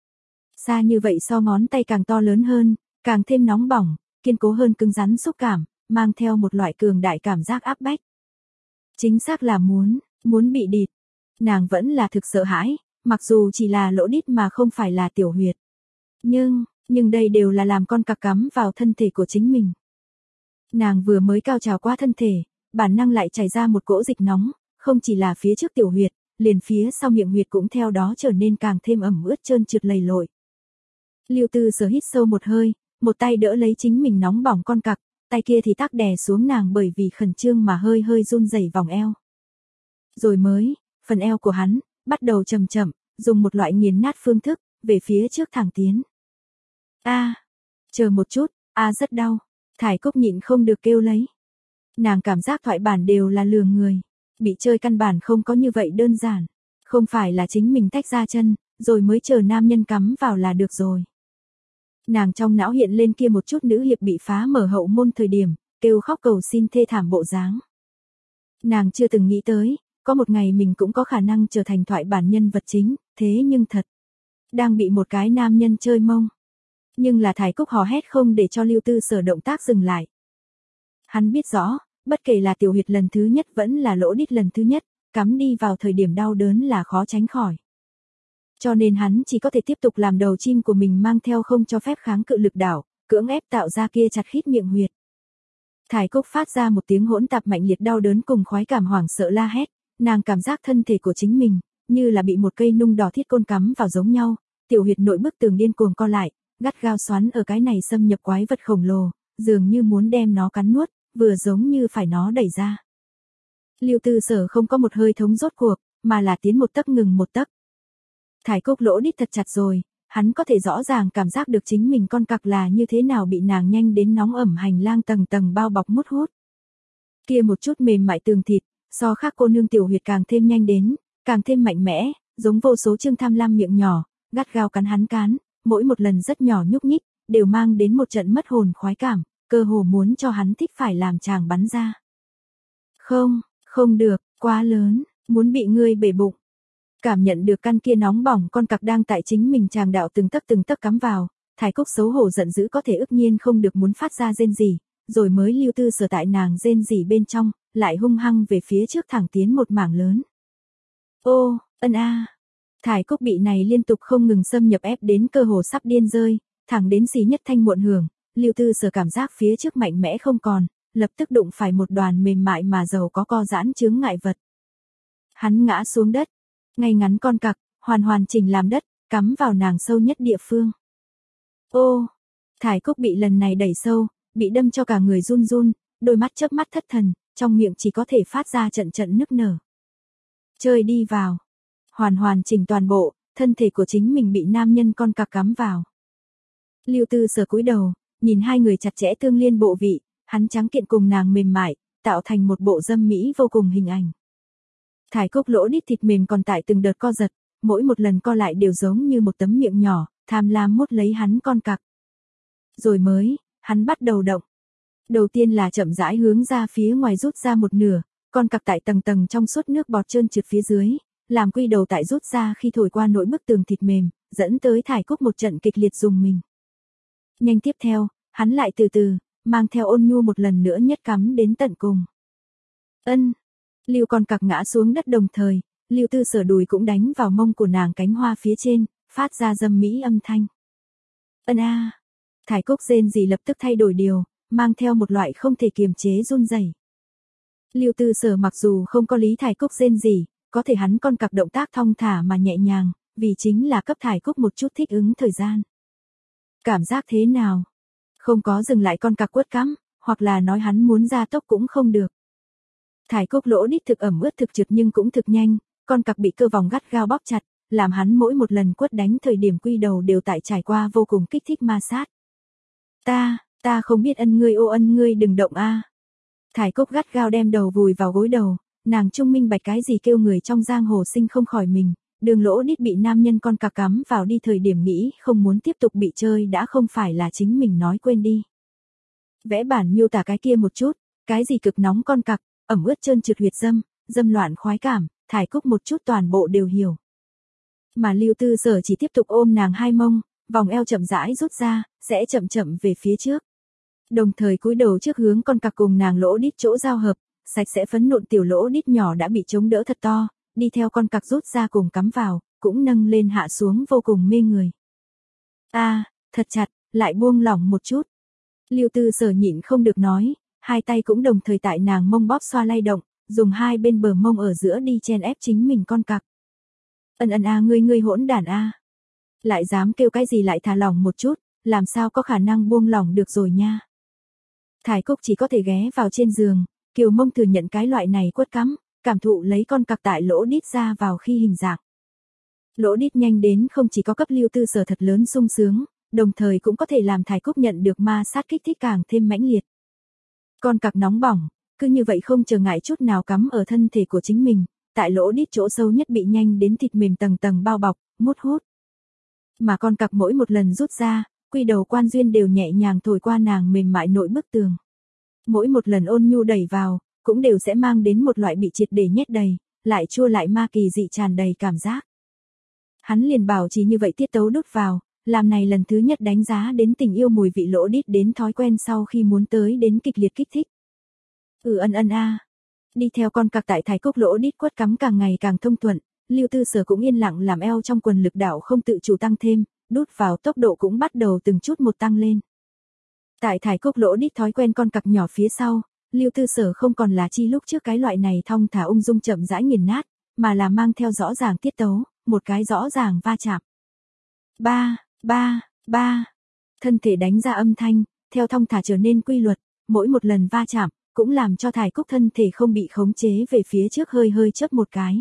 Xa như vậy so ngón tay càng to lớn hơn, càng thêm nóng bỏng, kiên cố hơn cứng rắn xúc cảm, mang theo một loại cường đại cảm giác áp bách. Chính xác là muốn, muốn bị địt. Nàng vẫn là thực sợ hãi, mặc dù chỉ là lỗ đít mà không phải là tiểu huyệt. Nhưng, nhưng đây đều là làm con cặc cắm vào thân thể của chính mình. Nàng vừa mới cao trào qua thân thể, bản năng lại chảy ra một cỗ dịch nóng, không chỉ là phía trước tiểu huyệt, liền phía sau miệng huyệt cũng theo đó trở nên càng thêm ẩm ướt trơn trượt lầy lội. Lưu Tư Sở hít sâu một hơi, một tay đỡ lấy chính mình nóng bỏng con cặc, tay kia thì tác đè xuống nàng bởi vì khẩn trương mà hơi hơi run rẩy vòng eo. Rồi mới, phần eo của hắn, bắt đầu chậm chậm, dùng một loại nghiền nát phương thức, về phía trước thẳng tiến. A, à, chờ một chút, a à rất đau, Thải Cúc nhịn không được kêu lấy. Nàng cảm giác thoại bản đều là lừa người, bị chơi căn bản không có như vậy đơn giản, không phải là chính mình tách ra chân, rồi mới chờ nam nhân cắm vào là được rồi. Nàng trong não hiện lên kia một chút nữ hiệp bị phá mở hậu môn thời điểm, kêu khóc cầu xin thê thảm bộ dáng. Nàng chưa từng nghĩ tới, có một ngày mình cũng có khả năng trở thành thoại bản nhân vật chính, thế nhưng thật. Đang bị một cái nam nhân chơi mông. Nhưng là Thải Cúc hò hét không để cho Lưu Tư Sở động tác dừng lại. Hắn biết rõ, bất kể là tiểu huyệt lần thứ nhất vẫn là lỗ đít lần thứ nhất, cắm đi vào thời điểm đau đớn là khó tránh khỏi. Cho nên hắn chỉ có thể tiếp tục làm đầu chim của mình mang theo không cho phép kháng cự lực đảo, cưỡng ép tạo ra kia chặt khít miệng huyệt. Thải Cúc phát ra một tiếng hỗn tạp mạnh liệt đau đớn cùng khoái cảm hoảng sợ la hét, nàng cảm giác thân thể của chính mình, như là bị một cây nung đỏ thiết côn cắm vào giống nhau, tiểu huyệt nội bức tường điên cuồng co lại, gắt gao xoắn ở cái này xâm nhập quái vật khổng lồ, dường như muốn đem nó cắn nuốt, vừa giống như phải nó đẩy ra. Lưu Tư Sở không có một hơi thống rốt cuộc, mà là tiến một tấc ngừng một tấc. Thải Cúc lỗ đít thật chặt rồi, hắn có thể rõ ràng cảm giác được chính mình con cặc là như thế nào bị nàng nhanh đến nóng ẩm hành lang tầng tầng bao bọc mút hút. Kia một chút mềm mại tường thịt, so khác cô nương tiểu huyệt càng thêm nhanh đến, càng thêm mạnh mẽ, giống vô số chương tham lam miệng nhỏ, gắt gao cắn hắn cán, mỗi một lần rất nhỏ nhúc nhích, đều mang đến một trận mất hồn khoái cảm, cơ hồ muốn cho hắn thích phải làm chàng bắn ra. Không, không được, quá lớn, muốn bị ngươi bể bụng. Cảm nhận được căn kia nóng bỏng con cặc đang tại chính mình tràng đạo từng tấc từng tấc cắm vào, Thải Cúc xấu hổ giận dữ có thể ức nhiên không được muốn phát ra rên rỉ, rồi mới Lưu Tư Sở tại nàng rên rỉ bên trong, lại hung hăng về phía trước thẳng tiến một mảng lớn. Ô, ân a. À. Thải Cúc bị này liên tục không ngừng xâm nhập ép đến cơ hồ sắp điên rơi, thẳng đến xì nhất thanh muộn hưởng, Lưu Tư Sở cảm giác phía trước mạnh mẽ không còn, lập tức đụng phải một đoàn mềm mại mà giàu có co giãn chướng ngại vật. Hắn ngã xuống đất, ngay ngắn con cặc, hoàn hoàn chỉnh làm đất, cắm vào nàng sâu nhất địa phương. Ô, Thải Cúc bị lần này đẩy sâu, bị đâm cho cả người run run, đôi mắt chớp mắt thất thần, trong miệng chỉ có thể phát ra trận trận nức nở. Chơi đi vào. Hoàn hoàn chỉnh toàn bộ, thân thể của chính mình bị nam nhân con cặc cắm vào. Lưu Tư Sở cúi đầu, nhìn hai người chặt chẽ tương liên bộ vị, hắn trắng kiện cùng nàng mềm mại, tạo thành một bộ dâm mỹ vô cùng hình ảnh. Thải Cúc lỗ đít thịt mềm còn tại từng đợt co giật, mỗi một lần co lại đều giống như một tấm miệng nhỏ, tham lam mút lấy hắn con cặc. Rồi mới, hắn bắt đầu động. Đầu tiên là chậm rãi hướng ra phía ngoài rút ra một nửa, con cặc tại tầng tầng trong suốt nước bọt trơn trượt phía dưới, làm quy đầu tại rút ra khi thổi qua nỗi bức tường thịt mềm, dẫn tới Thải Cúc một trận kịch liệt rùng mình. Nhanh tiếp theo, hắn lại từ từ, mang theo ôn nhu một lần nữa nhất cắm đến tận cùng. Ân. Lưu con cặc ngã xuống đất đồng thời, Lưu Tư Sở đùi cũng đánh vào mông của nàng cánh hoa phía trên, phát ra dâm mỹ âm thanh. Ân a. À. Thải Cúc rên rỉ lập tức thay đổi điều, mang theo một loại không thể kiềm chế run rẩy. Lưu Tư Sở mặc dù không có lý Thải Cúc rên rỉ, có thể hắn con cặc động tác thong thả mà nhẹ nhàng, vì chính là cấp Thải Cúc một chút thích ứng thời gian. Cảm giác thế nào? Không có dừng lại con cặc quất cắm, hoặc là nói hắn muốn ra tốc cũng không được. Thải Cúc lỗ đít thực ẩm ướt thực trượt nhưng cũng thực nhanh, con cặc bị cơ vòng gắt gao bóp chặt, làm hắn mỗi một lần quất đánh thời điểm quy đầu đều tại trải qua vô cùng kích thích ma sát. Ta, ta không biết ân ngươi ô ân ngươi đừng động a. À. Thải Cúc gắt gao đem đầu vùi vào gối đầu, nàng trung minh bạch cái gì kêu người trong giang hồ sinh không khỏi mình, đường lỗ đít bị nam nhân con cặc cắm vào đi thời điểm nghĩ không muốn tiếp tục bị chơi đã không phải là chính mình nói quên đi. Vẽ bản miêu tả cái kia một chút, cái gì cực nóng con cặc, ẩm ướt trơn trượt huyệt dâm, dâm loạn khoái cảm, Thải Cúc một chút toàn bộ đều hiểu. Mà Lưu Tư Sở chỉ tiếp tục ôm nàng hai mông, vòng eo chậm rãi rút ra, sẽ chậm chậm về phía trước. Đồng thời cúi đầu trước hướng con cặc cùng nàng lỗ đít chỗ giao hợp, sạch sẽ phấn nộn tiểu lỗ đít nhỏ đã bị chống đỡ thật to, đi theo con cặc rút ra cùng cắm vào, cũng nâng lên hạ xuống vô cùng mê người. A, à, thật chặt, lại buông lỏng một chút. Lưu Tư Sở nhịn không được nói, hai tay cũng đồng thời tại nàng mông bóp xoa lay động, dùng hai bên bờ mông ở giữa đi chen ép chính mình con cặc. Ân ân a ngươi ngươi hỗn đản a. Lại dám kêu cái gì lại thả lỏng một chút, làm sao có khả năng buông lỏng được rồi nha. Thải Cúc chỉ có thể ghé vào trên giường, kiều mông thừa nhận cái loại này quất cắm, cảm thụ lấy con cặc tại lỗ đít ra vào khi hình dạng. Lỗ đít nhanh đến không chỉ có cấp Lưu Tư Sở thật lớn sung sướng, đồng thời cũng có thể làm Thải Cúc nhận được ma sát kích thích càng thêm mãnh liệt. Con cặc nóng bỏng, cứ như vậy không chờ ngại chút nào cắm ở thân thể của chính mình, tại lỗ đít chỗ sâu nhất bị nhanh đến thịt mềm tầng tầng bao bọc, mút hút. Mà con cặc mỗi một lần rút ra, quy đầu quan duyên đều nhẹ nhàng thổi qua nàng mềm mại nội bức tường. Mỗi một lần ôn nhu đẩy vào, cũng đều sẽ mang đến một loại bị triệt để nhét đầy, lại chua lại ma kỳ dị tràn đầy cảm giác. Hắn liền bảo trì như vậy tiết tấu đút vào, làm này lần thứ nhất đánh giá đến tình yêu mùi vị lỗ đít đến thói quen sau khi muốn tới đến kịch liệt kích thích. Ừ ân ân a. À. Đi theo con cặc tại Thải Cúc lỗ đít quất cắm càng ngày càng thông thuận, Lưu Tư Sở cũng yên lặng làm eo trong quần lực đạo không tự chủ tăng thêm, đút vào tốc độ cũng bắt đầu từng chút một tăng lên. Tại Thải Cúc lỗ đít thói quen con cặc nhỏ phía sau, Lưu Tư Sở không còn là chi lúc trước cái loại này thong thả ung dung chậm rãi nghiền nát, mà là mang theo rõ ràng tiết tấu, một cái rõ ràng va chạm. Ba, ba, ba. Thân thể đánh ra âm thanh, theo thong thả trở nên quy luật, mỗi một lần va chạm, cũng làm cho Thải Cúc thân thể không bị khống chế về phía trước hơi hơi chớp một cái.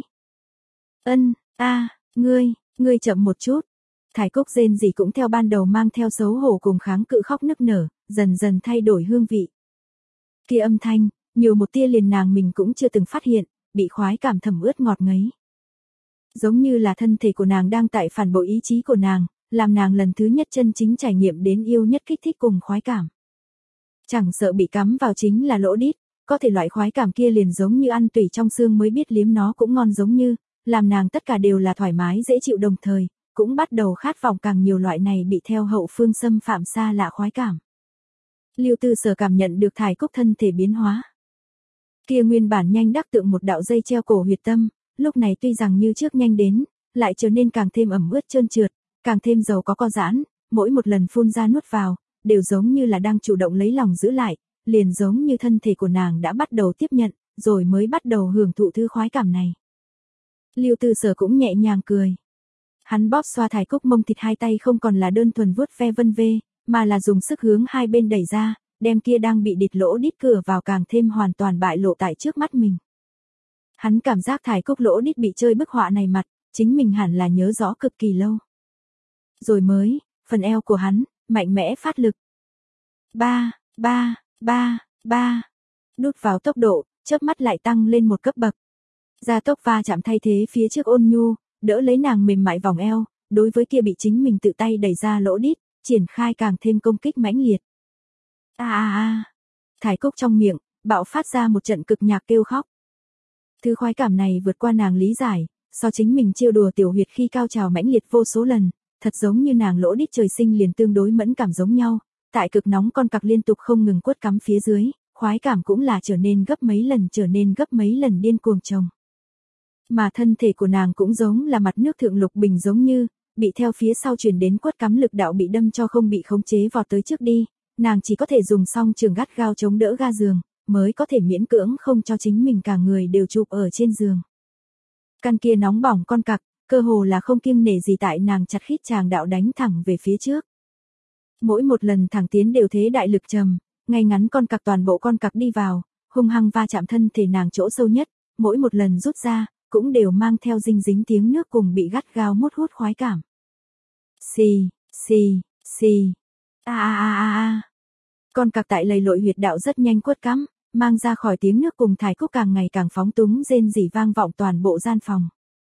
Ân, a, à, ngươi, ngươi chậm một chút. Thải Cúc rên rỉ cũng theo ban đầu mang theo xấu hổ cùng kháng cự khóc nức nở, dần dần thay đổi hương vị. Kia âm thanh, nhiều một tia liền nàng mình cũng chưa từng phát hiện, bị khoái cảm thẩm ướt ngọt ngấy. Giống như là thân thể của nàng đang tại phản bội ý chí của nàng, làm nàng lần thứ nhất chân chính trải nghiệm đến yêu nhất kích thích cùng khoái cảm. Chẳng sợ bị cắm vào chính là lỗ đít, có thể loại khoái cảm kia liền giống như ăn tủy trong xương mới biết liếm nó cũng ngon giống như, làm nàng tất cả đều là thoải mái dễ chịu đồng thời, cũng bắt đầu khát vọng càng nhiều loại này bị theo hậu phương xâm phạm xa lạ khoái cảm. Lưu Tư Sở cảm nhận được Thải Cúc thân thể biến hóa. Kia nguyên bản nhanh đắc tượng một đạo dây treo cổ huyệt tâm, lúc này tuy rằng như trước nhanh đến, lại trở nên càng thêm ẩm ướt trơn trượt, càng thêm giàu có co giãn, mỗi một lần phun ra nuốt vào, đều giống như là đang chủ động lấy lòng giữ lại, liền giống như thân thể của nàng đã bắt đầu tiếp nhận, rồi mới bắt đầu hưởng thụ thứ khoái cảm này. Lưu Tư Sở cũng nhẹ nhàng cười. Hắn bóp xoa Thải Cúc mông thịt hai tay không còn là đơn thuần vuốt ve vân vê, mà là dùng sức hướng hai bên đẩy ra, đem kia đang bị địt lỗ đít cửa vào càng thêm hoàn toàn bại lộ tại trước mắt mình. Hắn cảm giác Thải Cúc lỗ đít bị chơi bức họa này mặt, chính mình hẳn là nhớ rõ cực kỳ lâu. Rồi mới, phần eo của hắn, mạnh mẽ phát lực. Ba, ba, ba, ba. Đút vào tốc độ, chớp mắt lại tăng lên một cấp bậc. Gia tốc va chạm thay thế phía trước ôn nhu, đỡ lấy nàng mềm mại vòng eo, đối với kia bị chính mình tự tay đẩy ra lỗ đít, triển khai càng thêm công kích mãnh liệt. A a a. Thải Cúc trong miệng bạo phát ra một trận cực nhạc kêu khóc. Thứ khoái cảm này vượt qua nàng lý giải, so chính mình trêu đùa tiểu huyệt khi cao trào mãnh liệt vô số lần, thật giống như nàng lỗ đít trời sinh liền tương đối mẫn cảm giống nhau, tại cực nóng con cặc liên tục không ngừng quất cắm phía dưới, khoái cảm cũng là trở nên gấp mấy lần trở nên gấp mấy lần điên cuồng chồng. Mà thân thể của nàng cũng giống là mặt nước thượng lục bình giống như, bị theo phía sau truyền đến quất cắm lực đạo bị đâm cho không bị khống chế vọt tới trước đi, nàng chỉ có thể dùng song trường gắt gao chống đỡ ga giường, mới có thể miễn cưỡng không cho chính mình cả người đều chụp ở trên giường. Căn kia nóng bỏng con cặc, cơ hồ là không kiêng nể gì tại nàng chặt khít chàng đạo đánh thẳng về phía trước. Mỗi một lần thẳng tiến đều thế đại lực trầm, ngay ngắn con cặc toàn bộ con cặc đi vào, hung hăng va chạm thân thể nàng chỗ sâu nhất, mỗi một lần rút ra, cũng đều mang theo dinh dính tiếng nước cùng bị gắt gao mút hút khoái cảm. Xì, xì, xì. A a a a a. Con cặc tại lầy lội huyệt đạo rất nhanh quất cắm, mang ra khỏi tiếng nước cùng Thải Cúc càng ngày càng phóng túng rên rỉ vang vọng toàn bộ gian phòng.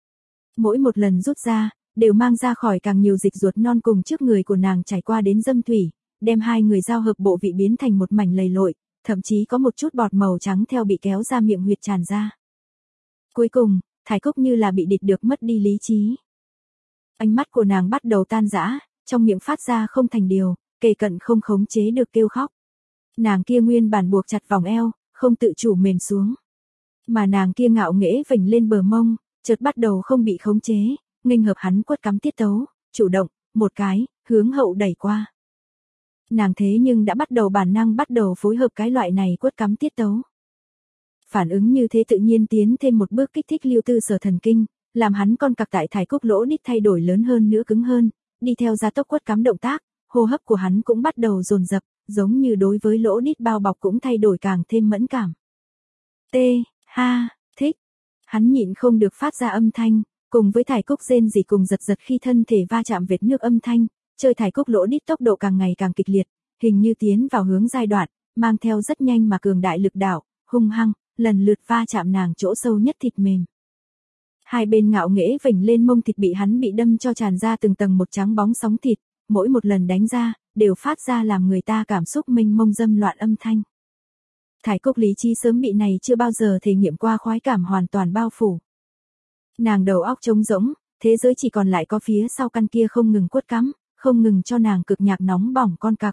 Mỗi một lần rút ra, đều mang ra khỏi càng nhiều dịch ruột non cùng trước người của nàng chảy qua đến dâm thủy, đem hai người giao hợp bộ vị biến thành một mảnh lầy lội, thậm chí có một chút bọt màu trắng theo bị kéo ra miệng huyệt tràn ra. Cuối cùng, Thải Cúc như là bị địch được mất đi lý trí. Ánh mắt của nàng bắt đầu tan rã, trong miệng phát ra không thành điều, kề cận không khống chế được kêu khóc. Nàng kia nguyên bản buộc chặt vòng eo, không tự chủ mềm xuống. Mà nàng kia ngạo nghễ vểnh lên bờ mông, chợt bắt đầu không bị khống chế, nghênh hợp hắn quất cắm tiết tấu, chủ động, một cái, hướng hậu đẩy qua. Nàng thế nhưng đã bắt đầu bản năng bắt đầu phối hợp cái loại này quất cắm tiết tấu. Phản ứng như thế tự nhiên tiến thêm một bước kích thích Lưu Tư Sở thần kinh, làm hắn con cặc tại Thải Cúc lỗ đít thay đổi lớn hơn nữa cứng hơn, đi theo gia tốc quất cắm động tác, hô hấp của hắn cũng bắt đầu dồn dập, giống như đối với lỗ đít bao bọc cũng thay đổi càng thêm mẫn cảm. Tê, ha, thích. Hắn nhịn không được phát ra âm thanh, cùng với Thải Cúc rên rỉ cùng giật giật khi thân thể va chạm vệt nước âm thanh, chơi Thải Cúc lỗ đít tốc độ càng ngày càng kịch liệt, hình như tiến vào hướng giai đoạn, mang theo rất nhanh mà cường đại lực đạo, hung hăng, lần lượt va chạm nàng chỗ sâu nhất thịt mềm. Hai bên ngạo nghễ vểnh lên mông thịt bị hắn bị đâm cho tràn ra từng tầng một trắng bóng sóng thịt, mỗi một lần đánh ra, đều phát ra làm người ta cảm xúc mênh mông dâm loạn âm thanh. Thải Cúc lý trí sớm bị này chưa bao giờ thể nghiệm qua khoái cảm hoàn toàn bao phủ. Nàng đầu óc trống rỗng, thế giới chỉ còn lại có phía sau căn kia không ngừng quất cắm, không ngừng cho nàng cực nhạc nóng bỏng con cặc.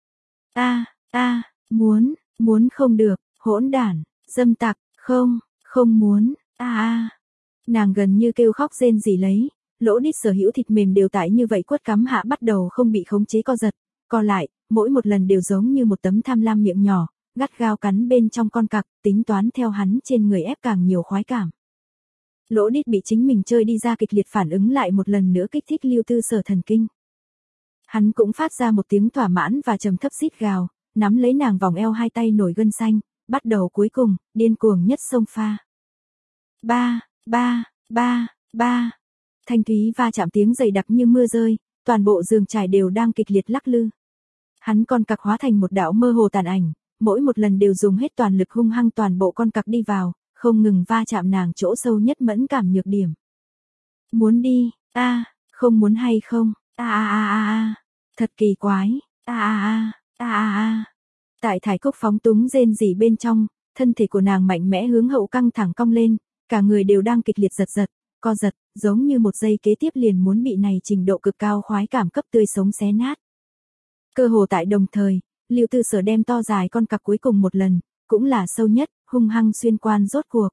A, a, muốn, muốn không được, hỗn đản, dâm tặc, không, không muốn, a a. Nàng gần như kêu khóc rên rỉ lấy, lỗ đít sở hữu thịt mềm đều tại như vậy quất cắm hạ bắt đầu không bị khống chế co giật, co lại, mỗi một lần đều giống như một tấm tham lam miệng nhỏ, gắt gao cắn bên trong con cặc, tính toán theo hắn trên người ép càng nhiều khoái cảm. Lỗ đít bị chính mình chơi đi ra kịch liệt phản ứng lại một lần nữa kích thích Lưu Tư Sở thần kinh. Hắn cũng phát ra một tiếng thỏa mãn và trầm thấp rít gào, nắm lấy nàng vòng eo hai tay nổi gân xanh, bắt đầu cuối cùng, điên cuồng nhất xông pha. Ba, ba, ba, ba. Thanh thúy va chạm tiếng dày đặc như mưa rơi, toàn bộ giường trải đều đang kịch liệt lắc lư. Hắn con cặc hóa thành một đạo mơ hồ tàn ảnh, mỗi một lần đều dùng hết toàn lực hung hăng toàn bộ con cặc đi vào, không ngừng va chạm nàng chỗ sâu nhất mẫn cảm nhược điểm. Muốn đi, a, à, không muốn hay không, a a a a a, thật kỳ quái, a a a, a a a. Tại Thải Cúc phóng túng rên rỉ bên trong, thân thể của nàng mạnh mẽ hướng hậu căng thẳng cong lên, cả người đều đang kịch liệt giật giật, co giật, giống như một giây kế tiếp liền muốn bị này trình độ cực cao khoái cảm cấp tươi sống xé nát. Cơ hồ tại đồng thời, Lưu Tư Sở đem to dài con cặc cuối cùng một lần, cũng là sâu nhất, hung hăng xuyên quan rốt cuộc.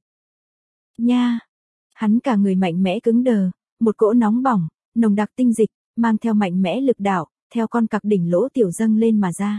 Nha! Hắn cả người mạnh mẽ cứng đờ, một cỗ nóng bỏng, nồng đặc tinh dịch, mang theo mạnh mẽ lực đạo, theo con cặc đỉnh lỗ tiểu dâng lên mà ra.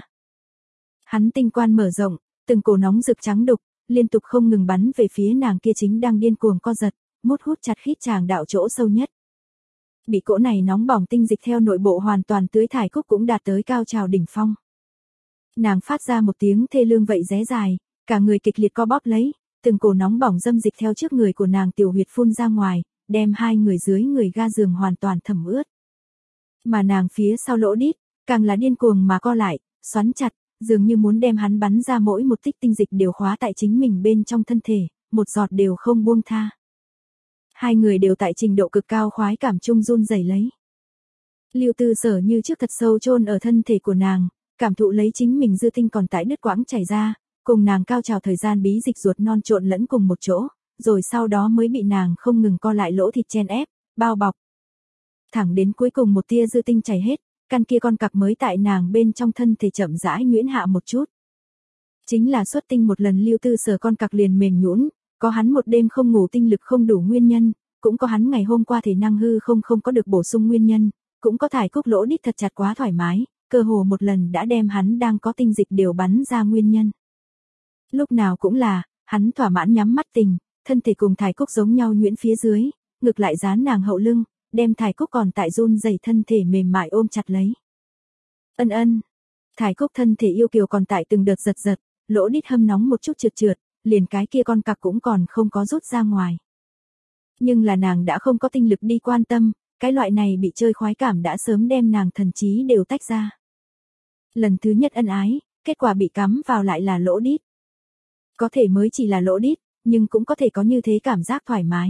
Hắn tinh quan mở rộng, từng cổ nóng rực trắng đục, liên tục không ngừng bắn về phía nàng kia chính đang điên cuồng co giật, mút hút chặt khít chàng đạo chỗ sâu nhất. Bị cỗ này nóng bỏng tinh dịch theo nội bộ hoàn toàn tưới Thải Cúc cũng đạt tới cao trào đỉnh phong. Nàng phát ra một tiếng thê lương vậy ré dài, cả người kịch liệt co bóp lấy, từng cổ nóng bỏng dâm dịch theo trước người của nàng tiểu huyệt phun ra ngoài, đem hai người dưới người ga giường hoàn toàn thẩm ướt. Mà nàng phía sau lỗ đít, càng là điên cuồng mà co lại, xoắn chặt, dường như muốn đem hắn bắn ra mỗi một tích tinh dịch đều khóa tại chính mình bên trong thân thể, một giọt đều không buông tha. Hai người đều tại trình độ cực cao khoái cảm chung run rẩy lấy. Lưu Tư Sở như trước thật sâu chôn ở thân thể của nàng, cảm thụ lấy chính mình dư tinh còn tại đứt quãng chảy ra, cùng nàng cao trào thời gian bí dịch ruột non trộn lẫn cùng một chỗ, rồi sau đó mới bị nàng không ngừng co lại lỗ thịt chen ép, bao bọc. Thẳng đến cuối cùng một tia dư tinh chảy hết, căn kia con cặc mới tại nàng bên trong thân thể chậm rãi nhuyễn hạ một chút. Chính là xuất tinh một lần Lưu Tư Sở con cặc liền mềm nhũn, có hắn một đêm không ngủ tinh lực không đủ nguyên nhân, cũng có hắn ngày hôm qua thể năng hư không không có được bổ sung nguyên nhân, cũng có thải cúc lỗ đít thật chặt quá thoải mái, cơ hồ một lần đã đem hắn đang có tinh dịch đều bắn ra nguyên nhân. Lúc nào cũng là, hắn thỏa mãn nhắm mắt tình, thân thể cùng thải cúc giống nhau nhuyễn phía dưới, ngực lại dán nàng hậu lưng, đem thải cúc còn tại run rẩy thân thể mềm mại ôm chặt lấy. Ân ân, thải cúc thân thể yêu kiều còn tại từng đợt giật giật, lỗ đít hâm nóng một chút trượt trượt, liền cái kia con cặc cũng còn không có rút ra ngoài. Nhưng là nàng đã không có tinh lực đi quan tâm, cái loại này bị chơi khoái cảm đã sớm đem nàng thần trí đều tách ra. Lần thứ nhất ân ái, kết quả bị cắm vào lại là lỗ đít. Có thể mới chỉ là lỗ đít, nhưng cũng có thể có như thế cảm giác thoải mái.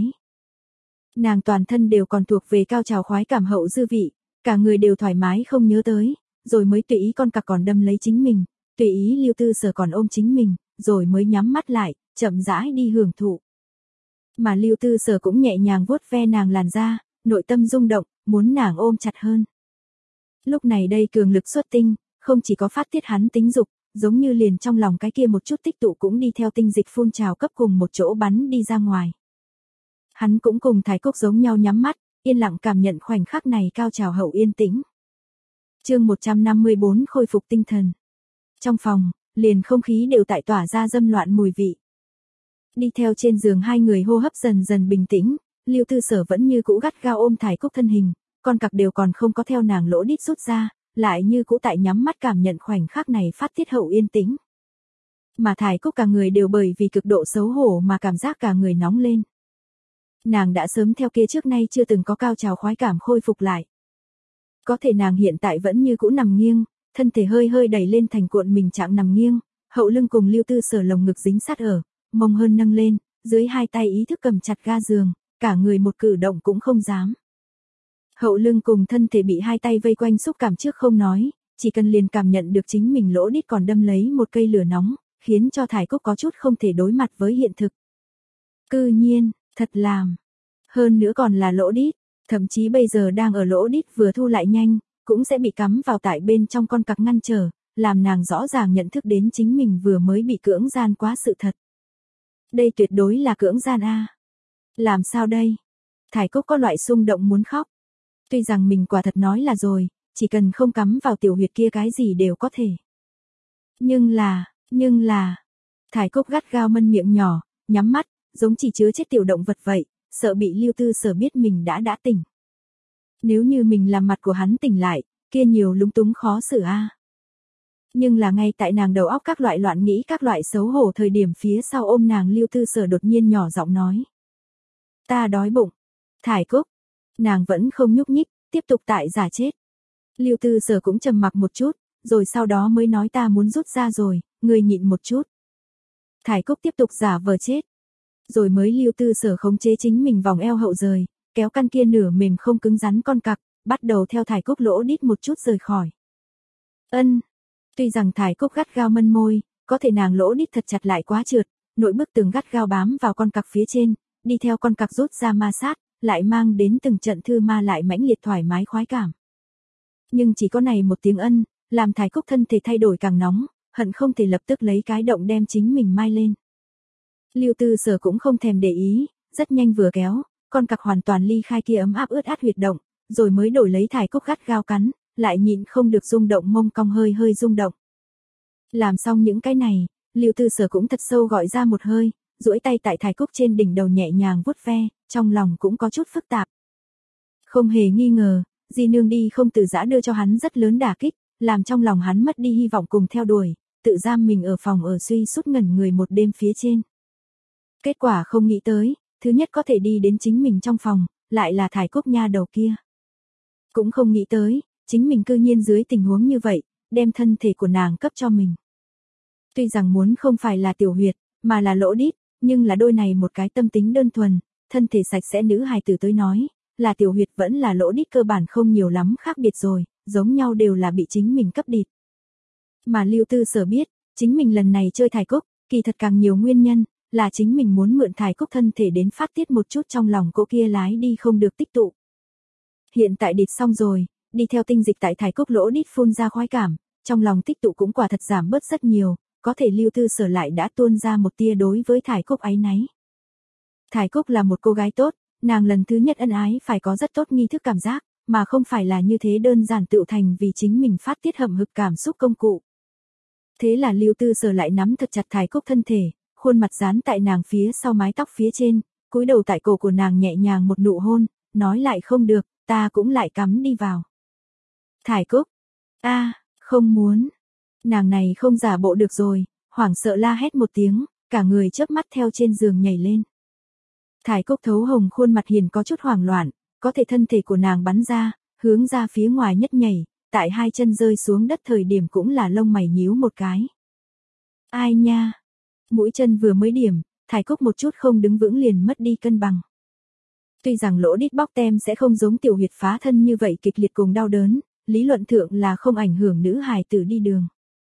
Nàng toàn thân đều còn thuộc về cao trào khoái cảm hậu dư vị, cả người đều thoải mái không nhớ tới, rồi mới tùy ý con cặc còn đâm lấy chính mình, tùy ý Lưu Tư Sở còn ôm chính mình, rồi mới nhắm mắt lại, chậm rãi đi hưởng thụ. Mà Lưu Tư Sở cũng nhẹ nhàng vuốt ve nàng làn da, nội tâm rung động, muốn nàng ôm chặt hơn. Lúc này đây cường lực xuất tinh, không chỉ có phát tiết hắn tính dục, giống như liền trong lòng cái kia một chút tích tụ cũng đi theo tinh dịch phun trào cấp cùng một chỗ bắn đi ra ngoài. Hắn cũng cùng Thái Cúc giống nhau nhắm mắt, yên lặng cảm nhận khoảnh khắc này cao trào hậu yên tĩnh. Chương một trăm năm mươi bốn khôi phục tinh thần. Trong phòng, liền không khí đều tại tỏa ra dâm loạn mùi vị. Đi theo trên giường hai người hô hấp dần dần bình tĩnh, Lưu Tư Sở vẫn như cũ gắt gao ôm Thái Cúc thân hình, con cặc đều còn không có theo nàng lỗ đít rút ra, lại như cũ tại nhắm mắt cảm nhận khoảnh khắc này phát tiết hậu yên tĩnh. Mà Thái Cúc cả người đều bởi vì cực độ xấu hổ mà cảm giác cả người nóng lên. Nàng đã sớm theo kia trước nay chưa từng có cao trào khoái cảm khôi phục lại. Có thể nàng hiện tại vẫn như cũ nằm nghiêng, thân thể hơi hơi đẩy lên thành cuộn mình trạng nằm nghiêng, hậu lưng cùng Lưu Tư Sở lồng ngực dính sát ở, mông hơn nâng lên, dưới hai tay ý thức cầm chặt ga giường, cả người một cử động cũng không dám. Hậu lưng cùng thân thể bị hai tay vây quanh xúc cảm trước không nói, chỉ cần liền cảm nhận được chính mình lỗ đít còn đâm lấy một cây lửa nóng, khiến cho Thái Cúc có chút không thể đối mặt với hiện thực. Cư nhiên, thật làm. Hơn nữa còn là lỗ đít, thậm chí bây giờ đang ở lỗ đít vừa thu lại nhanh, cũng sẽ bị cắm vào tại bên trong con cặc ngăn trở, làm nàng rõ ràng nhận thức đến chính mình vừa mới bị cưỡng gian quá sự thật. Đây tuyệt đối là cưỡng gian a. Làm sao đây? Thái Cúc có loại xung động muốn khóc. Tuy rằng mình quả thật nói là rồi, chỉ cần không cắm vào tiểu huyệt kia cái gì đều có thể. Nhưng là, nhưng là, Thái Cúc gắt gao mân miệng nhỏ, nhắm mắt, giống chỉ chứa chết tiểu động vật vậy, sợ bị Lưu Tư Sở biết mình đã đã tỉnh. Nếu như mình làm mặt của hắn tỉnh lại, kia nhiều lúng túng khó xử a. Nhưng là ngay tại nàng đầu óc các loại loạn nghĩ các loại xấu hổ thời điểm phía sau ôm nàng Lưu Tư Sở đột nhiên nhỏ giọng nói. Ta đói bụng. Thái Cúc. Nàng vẫn không nhúc nhích, tiếp tục tại giả chết. Lưu Tư Sở cũng trầm mặc một chút, rồi sau đó mới nói ta muốn rút ra rồi, người nhịn một chút. Thái Cúc tiếp tục giả vờ chết. Rồi mới Lưu Tư Sở khống chế chính mình vòng eo hậu rời, kéo căn kia nửa mềm không cứng rắn con cặc, bắt đầu theo Thái Cúc lỗ đít một chút rời khỏi. Ân. Tuy rằng Thái Cúc gắt gao mân môi, có thể nàng lỗ đít thật chặt lại quá trượt, nội bức tường gắt gao bám vào con cặc phía trên, đi theo con cặc rút ra ma sát, lại mang đến từng trận thư ma lại mãnh liệt thoải mái khoái cảm. Nhưng chỉ có này một tiếng ân, làm Thái Cúc thân thể thay đổi càng nóng, hận không thể lập tức lấy cái động đem chính mình mai lên. Lưu Tư Sở cũng không thèm để ý, rất nhanh vừa kéo, con cặc hoàn toàn ly khai kia ấm áp ướt át huyệt động, rồi mới đổi lấy Thái Cúc gắt gao cắn, lại nhịn không được rung động mông cong hơi hơi rung động. Làm xong những cái này, Lưu Tư Sở cũng thật sâu gọi ra một hơi, duỗi tay tại Thái Cúc trên đỉnh đầu nhẹ nhàng vuốt ve, trong lòng cũng có chút phức tạp. Không hề nghi ngờ, Di Nương đi không từ giã đưa cho hắn rất lớn đả kích, làm trong lòng hắn mất đi hy vọng cùng theo đuổi, tự giam mình ở phòng ở suy sút ngẩn người một đêm phía trên. Kết quả không nghĩ tới, thứ nhất có thể đi đến chính mình trong phòng, lại là Thái Cúc nha đầu kia. Cũng không nghĩ tới, chính mình cư nhiên dưới tình huống như vậy, đem thân thể của nàng cấp cho mình. Tuy rằng muốn không phải là tiểu huyệt, mà là lỗ đít, nhưng là đôi này một cái tâm tính đơn thuần, thân thể sạch sẽ nữ hài tử tới nói, là tiểu huyệt vẫn là lỗ đít cơ bản không nhiều lắm khác biệt rồi, giống nhau đều là bị chính mình cấp địt. Mà Lưu Tư Sở biết, chính mình lần này chơi thải cúc, kỳ thật càng nhiều nguyên nhân, là chính mình muốn mượn thải cúc thân thể đến phát tiết một chút trong lòng cô kia lái đi không được tích tụ. Hiện tại địt xong rồi, đi theo tinh dịch tại thải cúc lỗ đít phun ra khoái cảm, trong lòng tích tụ cũng quả thật giảm bớt rất nhiều, có thể Lưu Tư Sở lại đã tuôn ra một tia đối với thải cúc áy náy. Thải cúc là một cô gái tốt, nàng lần thứ nhất ân ái phải có rất tốt nghi thức cảm giác, mà không phải là như thế đơn giản tựu thành vì chính mình phát tiết hậm hực cảm xúc công cụ. Thế là Lưu Tư Sở lại nắm thật chặt thải cúc thân thể, khuôn mặt dán tại nàng phía sau mái tóc phía trên, cúi đầu tại cổ của nàng nhẹ nhàng một nụ hôn, nói lại không được, ta cũng lại cắm đi vào. Thải cúc, a, không muốn. Nàng này không giả bộ được rồi, hoảng sợ la hét một tiếng, cả người chớp mắt theo trên giường nhảy lên. Thải cúc thấu hồng khuôn mặt hiền có chút hoảng loạn, có thể thân thể của nàng bắn ra, hướng ra phía ngoài nhất nhảy, tại hai chân rơi xuống đất thời điểm cũng là lông mày nhíu một cái. Ai nha? Mũi chân vừa mới điểm, thải cúc một chút không đứng vững liền mất đi cân bằng. Tuy rằng lỗ đít bóc tem sẽ không giống tiểu huyệt phá thân như vậy kịch liệt cùng đau đớn, lý luận thượng là không ảnh hưởng nữ hài tử đi đường.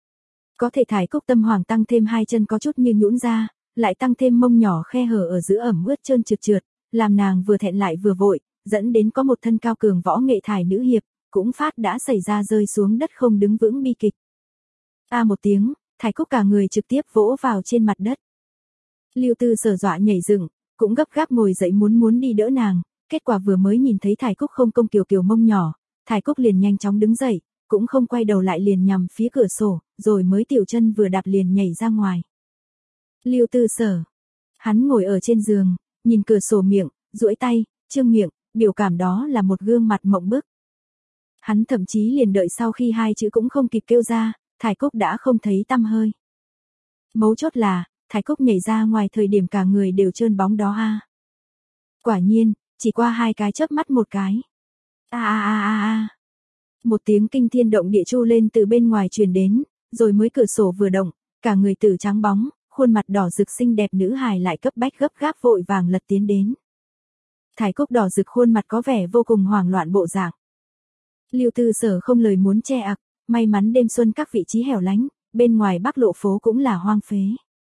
Có thể thải cúc tâm hoàng tăng thêm hai chân có chút như nhũn ra, lại tăng thêm mông nhỏ khe hở ở giữa ẩm ướt trơn trượt trượt, làm nàng vừa thẹn lại vừa vội, dẫn đến có một thân cao cường võ nghệ thải nữ hiệp, cũng phát đã xảy ra rơi xuống đất không đứng vững bi kịch. A một tiếng, thải cúc cả người trực tiếp vỗ vào trên mặt đất. Lưu Tư Sở dọa nhảy dựng, cũng gấp gáp ngồi dậy muốn muốn đi đỡ nàng, kết quả vừa mới nhìn thấy thải cúc không công kiều kiều mông nhỏ, thải cúc liền nhanh chóng đứng dậy, cũng không quay đầu lại liền nhằm phía cửa sổ, rồi mới tiểu chân vừa đạp liền nhảy ra ngoài. Lưu Tư Sở, hắn ngồi ở trên giường, nhìn cửa sổ miệng, duỗi tay, trương miệng, biểu cảm đó là một gương mặt mộng bức. Hắn thậm chí liền đợi sau khi hai chữ cũng không kịp kêu ra, thải cúc đã không thấy tăm hơi. Mấu chốt là, thải cúc nhảy ra ngoài thời điểm cả người đều trơn bóng đó a. Quả nhiên, chỉ qua hai cái chớp mắt một cái. A a a a a. Một tiếng kinh thiên động địa chu lên từ bên ngoài truyền đến, rồi mới cửa sổ vừa động, cả người tử trắng bóng, khuôn mặt đỏ rực xinh đẹp nữ hài lại cấp bách gấp gáp vội vàng lật tiến đến. Thải cúc đỏ rực khuôn mặt có vẻ vô cùng hoảng loạn bộ dạng. Lưu Tư Sở không lời muốn che ặc, may mắn đêm xuân các vị trí hẻo lánh, bên ngoài Bắc Lộ phố cũng là hoang phế.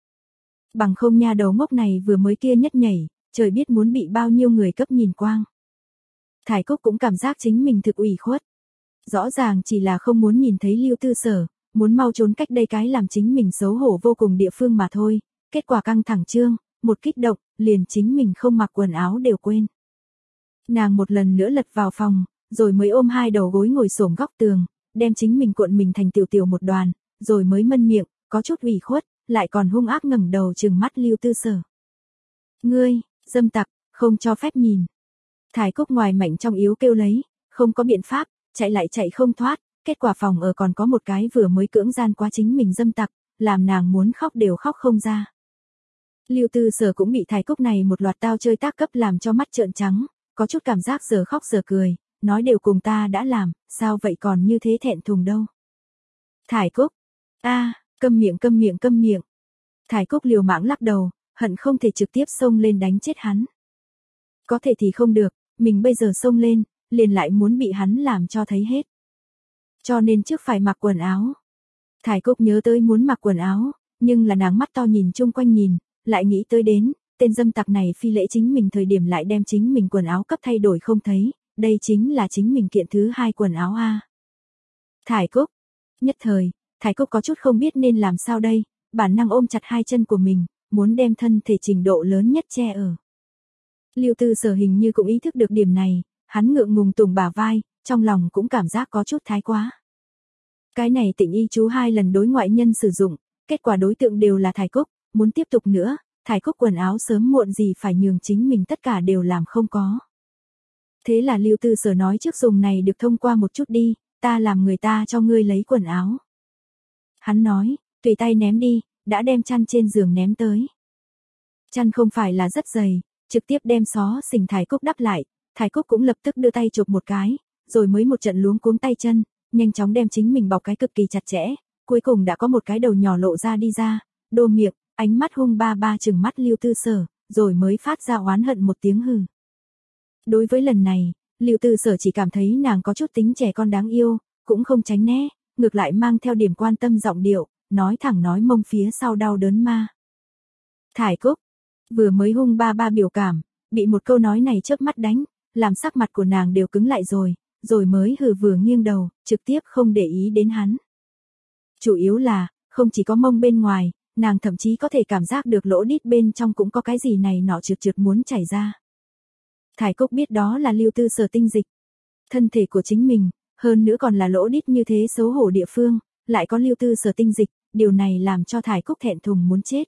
Bằng không nha đầu ngốc này vừa mới kia nhất nhảy, trời biết muốn bị bao nhiêu người cấp nhìn quang. Thải cúc cũng cảm giác chính mình thực ủy khuất. Rõ ràng chỉ là không muốn nhìn thấy Lưu Tư Sở, muốn mau trốn cách đây cái làm chính mình xấu hổ vô cùng địa phương mà thôi, kết quả căng thẳng trương, một kích động, liền chính mình không mặc quần áo đều quên. Nàng một lần nữa lật vào phòng, rồi mới ôm hai đầu gối ngồi xổm góc tường, đem chính mình cuộn mình thành tiểu tiểu một đoàn, rồi mới mân miệng, có chút ủy khuất, lại còn hung ác ngẩng đầu trừng mắt Lưu Tư Sở. Ngươi, dâm tặc, không cho phép nhìn. Thải cúc ngoài mạnh trong yếu kêu lấy, không có biện pháp, chạy lại chạy không thoát, kết quả phòng ở còn có một cái vừa mới cưỡng gian quá chính mình dâm tặc, làm nàng muốn khóc đều khóc không ra. Lưu Tư Sở cũng bị thải cúc này một loạt tao chơi tác cấp làm cho mắt trợn trắng, có chút cảm giác giờ khóc giờ cười, nói đều cùng ta đã làm, sao vậy còn như thế thẹn thùng đâu. Thải cúc, a, câm miệng câm miệng câm miệng. Thải cúc liều mạng lắc đầu, hận không thể trực tiếp xông lên đánh chết hắn. Có thể thì không được, mình bây giờ xông lên, liền lại muốn bị hắn làm cho thấy hết. Cho nên trước phải mặc quần áo. Thải cúc nhớ tới muốn mặc quần áo, nhưng là nàng mắt to nhìn chung quanh nhìn, lại nghĩ tới đến, tên dâm tặc này phi lễ chính mình thời điểm lại đem chính mình quần áo cấp thay đổi không thấy, đây chính là chính mình kiện thứ hai quần áo a. Thải cúc, nhất thời, Thải cúc có chút không biết nên làm sao đây, bản năng ôm chặt hai chân của mình, muốn đem thân thể trình độ lớn nhất che ở. Lưu Tư Sở hình như cũng ý thức được điểm này, hắn ngượng ngùng tùng bả vai, trong lòng cũng cảm giác có chút thái quá. Cái này Tịnh y chú hai lần đối ngoại nhân sử dụng, kết quả đối tượng đều là Thải cúc, muốn tiếp tục nữa, Thải cúc quần áo sớm muộn gì phải nhường chính mình tất cả đều làm không có. Thế là Lưu Tư Sở nói trước dùng này được thông qua một chút đi, ta làm người ta cho ngươi lấy quần áo. Hắn nói, tùy tay ném đi, đã đem chăn trên giường ném tới. Chăn không phải là rất dày, trực tiếp đem xó xỉnh Thải cúc đắp lại, Thải cúc cũng lập tức đưa tay chụp một cái, rồi mới một trận luống cuống tay chân, nhanh chóng đem chính mình bọc cái cực kỳ chặt chẽ, cuối cùng đã có một cái đầu nhỏ lộ ra đi ra, đô miệng, ánh mắt hung ba ba trừng mắt Lưu Tư Sở, rồi mới phát ra oán hận một tiếng hừ. Đối với lần này, Lưu Tư Sở chỉ cảm thấy nàng có chút tính trẻ con đáng yêu, cũng không tránh né, ngược lại mang theo điểm quan tâm giọng điệu, nói thẳng nói mông phía sau đau đớn ma. Thải Cúc, vừa mới hung ba ba biểu cảm, bị một câu nói này chớp mắt đánh, làm sắc mặt của nàng đều cứng lại rồi, rồi mới hừ vừa nghiêng đầu, trực tiếp không để ý đến hắn. Chủ yếu là, không chỉ có mông bên ngoài, nàng thậm chí có thể cảm giác được lỗ đít bên trong cũng có cái gì này nọ trượt trượt muốn chảy ra. Thải Cúc biết đó là Lưu Tư Sở tinh dịch. Thân thể của chính mình, hơn nữa còn là lỗ đít như thế xấu hổ địa phương, lại có Lưu Tư Sở tinh dịch, điều này làm cho Thải Cúc thẹn thùng muốn chết.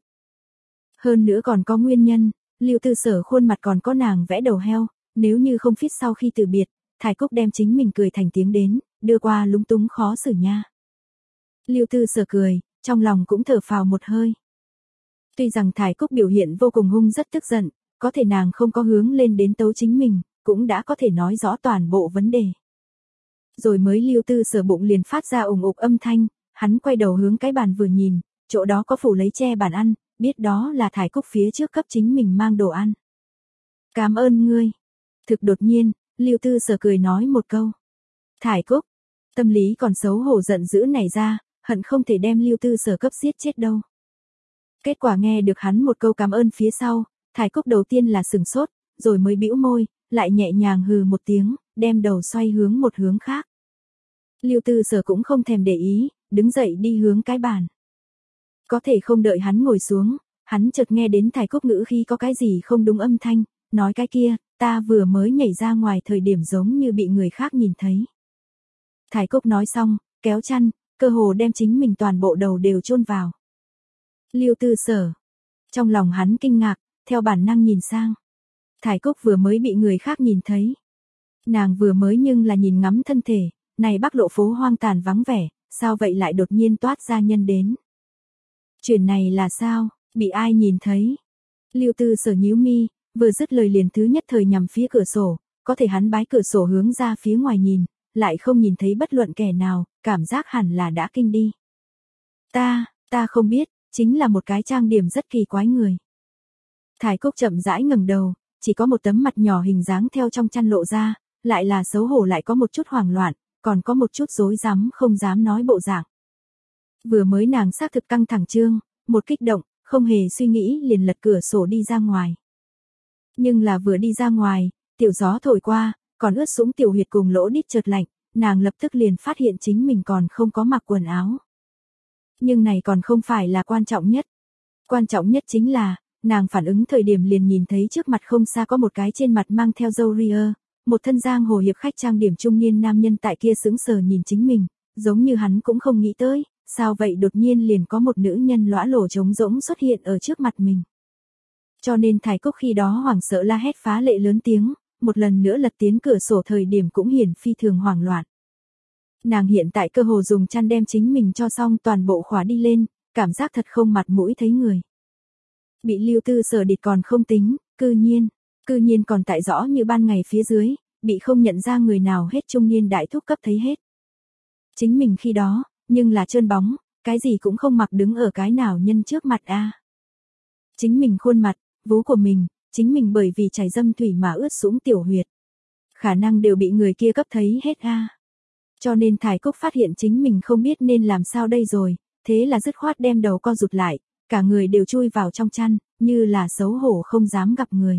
Hơn nữa còn có nguyên nhân, Lưu Tư Sở khuôn mặt còn có nàng vẽ đầu heo, nếu như không phít sau khi từ biệt, Thải Cúc đem chính mình cười thành tiếng đến, đưa qua lúng túng khó xử nha. Lưu Tư Sở cười, trong lòng cũng thở phào một hơi. Tuy rằng Thải Cúc biểu hiện vô cùng hung rất tức giận, có thể nàng không có hướng lên đến tấu chính mình, cũng đã có thể nói rõ toàn bộ vấn đề. Rồi mới Lưu Tư Sở bụng liền phát ra ủng ục âm thanh, hắn quay đầu hướng cái bàn vừa nhìn, chỗ đó có phủ lấy che bàn ăn, biết đó là Thải Cúc phía trước cấp chính mình mang đồ ăn. Cảm ơn ngươi. Thực đột nhiên, Lưu Tư Sở cười nói một câu. Thải Cúc, tâm lý còn xấu hổ giận dữ nảy ra, hận không thể đem Lưu Tư Sở cấp giết chết đâu. Kết quả nghe được hắn một câu cảm ơn phía sau, Thải Cúc đầu tiên là sừng sốt, rồi mới bĩu môi, lại nhẹ nhàng hừ một tiếng, đem đầu xoay hướng một hướng khác. Lưu Tư Sở cũng không thèm để ý, đứng dậy đi hướng cái bàn. Có thể không đợi hắn ngồi xuống, hắn chợt nghe đến Thải Cúc ngữ khi có cái gì không đúng âm thanh, nói cái kia, ta vừa mới nhảy ra ngoài thời điểm giống như bị người khác nhìn thấy. Thải Cúc nói xong, kéo chăn, cơ hồ đem chính mình toàn bộ đầu đều chôn vào. Lưu Tư Sở, trong lòng hắn kinh ngạc, theo bản năng nhìn sang. Thải Cúc vừa mới bị người khác nhìn thấy. Nàng vừa mới nhưng là nhìn ngắm thân thể, này Bắc Lộ phố hoang tàn vắng vẻ, sao vậy lại đột nhiên toát ra nhân đến. Chuyện này là sao, bị ai nhìn thấy? Lưu Tư Sở nhíu mi, vừa dứt lời liền thứ nhất thời nhằm phía cửa sổ, có thể hắn bái cửa sổ hướng ra phía ngoài nhìn, lại không nhìn thấy bất luận kẻ nào, cảm giác hẳn là đã kinh đi. Ta, ta không biết, chính là một cái trang điểm rất kỳ quái người. Thải Cúc chậm rãi ngẩng đầu, chỉ có một tấm mặt nhỏ hình dáng theo trong chăn lộ ra, lại là xấu hổ lại có một chút hoảng loạn, còn có một chút rối rắm không dám nói bộ dạng. Vừa mới nàng xác thực căng thẳng trương, một kích động, không hề suy nghĩ liền lật cửa sổ đi ra ngoài. Nhưng là vừa đi ra ngoài, tiểu gió thổi qua, còn ướt sũng tiểu huyệt cùng lỗ đít chợt lạnh, nàng lập tức liền phát hiện chính mình còn không có mặc quần áo. Nhưng này còn không phải là quan trọng nhất. Quan trọng nhất chính là, nàng phản ứng thời điểm liền nhìn thấy trước mặt không xa có một cái trên mặt mang theo râu ria, một thân giang hồ hiệp khách trang điểm trung niên nam nhân tại kia sững sờ nhìn chính mình, giống như hắn cũng không nghĩ tới, sao vậy đột nhiên liền có một nữ nhân lõa lổ trống rỗng xuất hiện ở trước mặt mình. Cho nên Thải Cúc khi đó hoảng sợ la hét phá lệ lớn tiếng, một lần nữa lật tiến cửa sổ thời điểm cũng hiển phi thường hoảng loạn. Nàng hiện tại cơ hồ dùng chăn đem chính mình cho xong toàn bộ khóa đi lên, cảm giác thật không mặt mũi thấy người. Bị Lưu Tư Sở địt còn không tính, cư nhiên, cư nhiên còn tại rõ như ban ngày phía dưới, bị không nhận ra người nào hết trung niên đại thúc cấp thấy hết. Chính mình khi đó, nhưng là trơn bóng, cái gì cũng không mặc đứng ở cái nào nhân trước mặt a. Chính mình khuôn mặt, vú của mình, chính mình bởi vì chảy dâm thủy mà ướt sũng tiểu huyệt. Khả năng đều bị người kia cấp thấy hết a. Cho nên Thải Cúc phát hiện chính mình không biết nên làm sao đây rồi, thế là dứt khoát đem đầu co rụt lại, cả người đều chui vào trong chăn, như là xấu hổ không dám gặp người.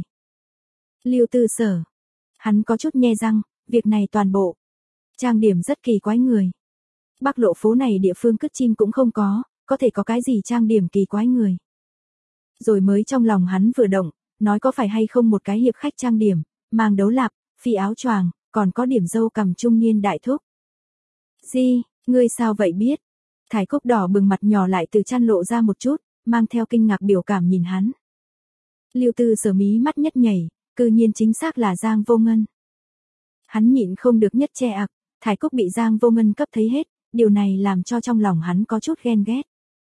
Lưu Tư Sở, hắn có chút nhe răng, việc này toàn bộ. Trang điểm rất kỳ quái người. Bắc Lộ phố này địa phương cứt chim cũng không có, có thể có cái gì trang điểm kỳ quái người. Rồi mới trong lòng hắn vừa động, nói có phải hay không một cái hiệp khách trang điểm, mang đấu lạp, phi áo choàng, còn có điểm dâu cằm trung niên đại thúc. Di, ngươi sao vậy biết? Thải Cúc đỏ bừng mặt nhỏ lại từ chăn lộ ra một chút, mang theo kinh ngạc biểu cảm nhìn hắn. Lưu Tư Sở mí mắt nhất nhảy, cư nhiên chính xác là Giang Vô Ngân. Hắn nhịn không được nhất che ặc, Thải Cúc bị Giang Vô Ngân cấp thấy hết, điều này làm cho trong lòng hắn có chút ghen ghét.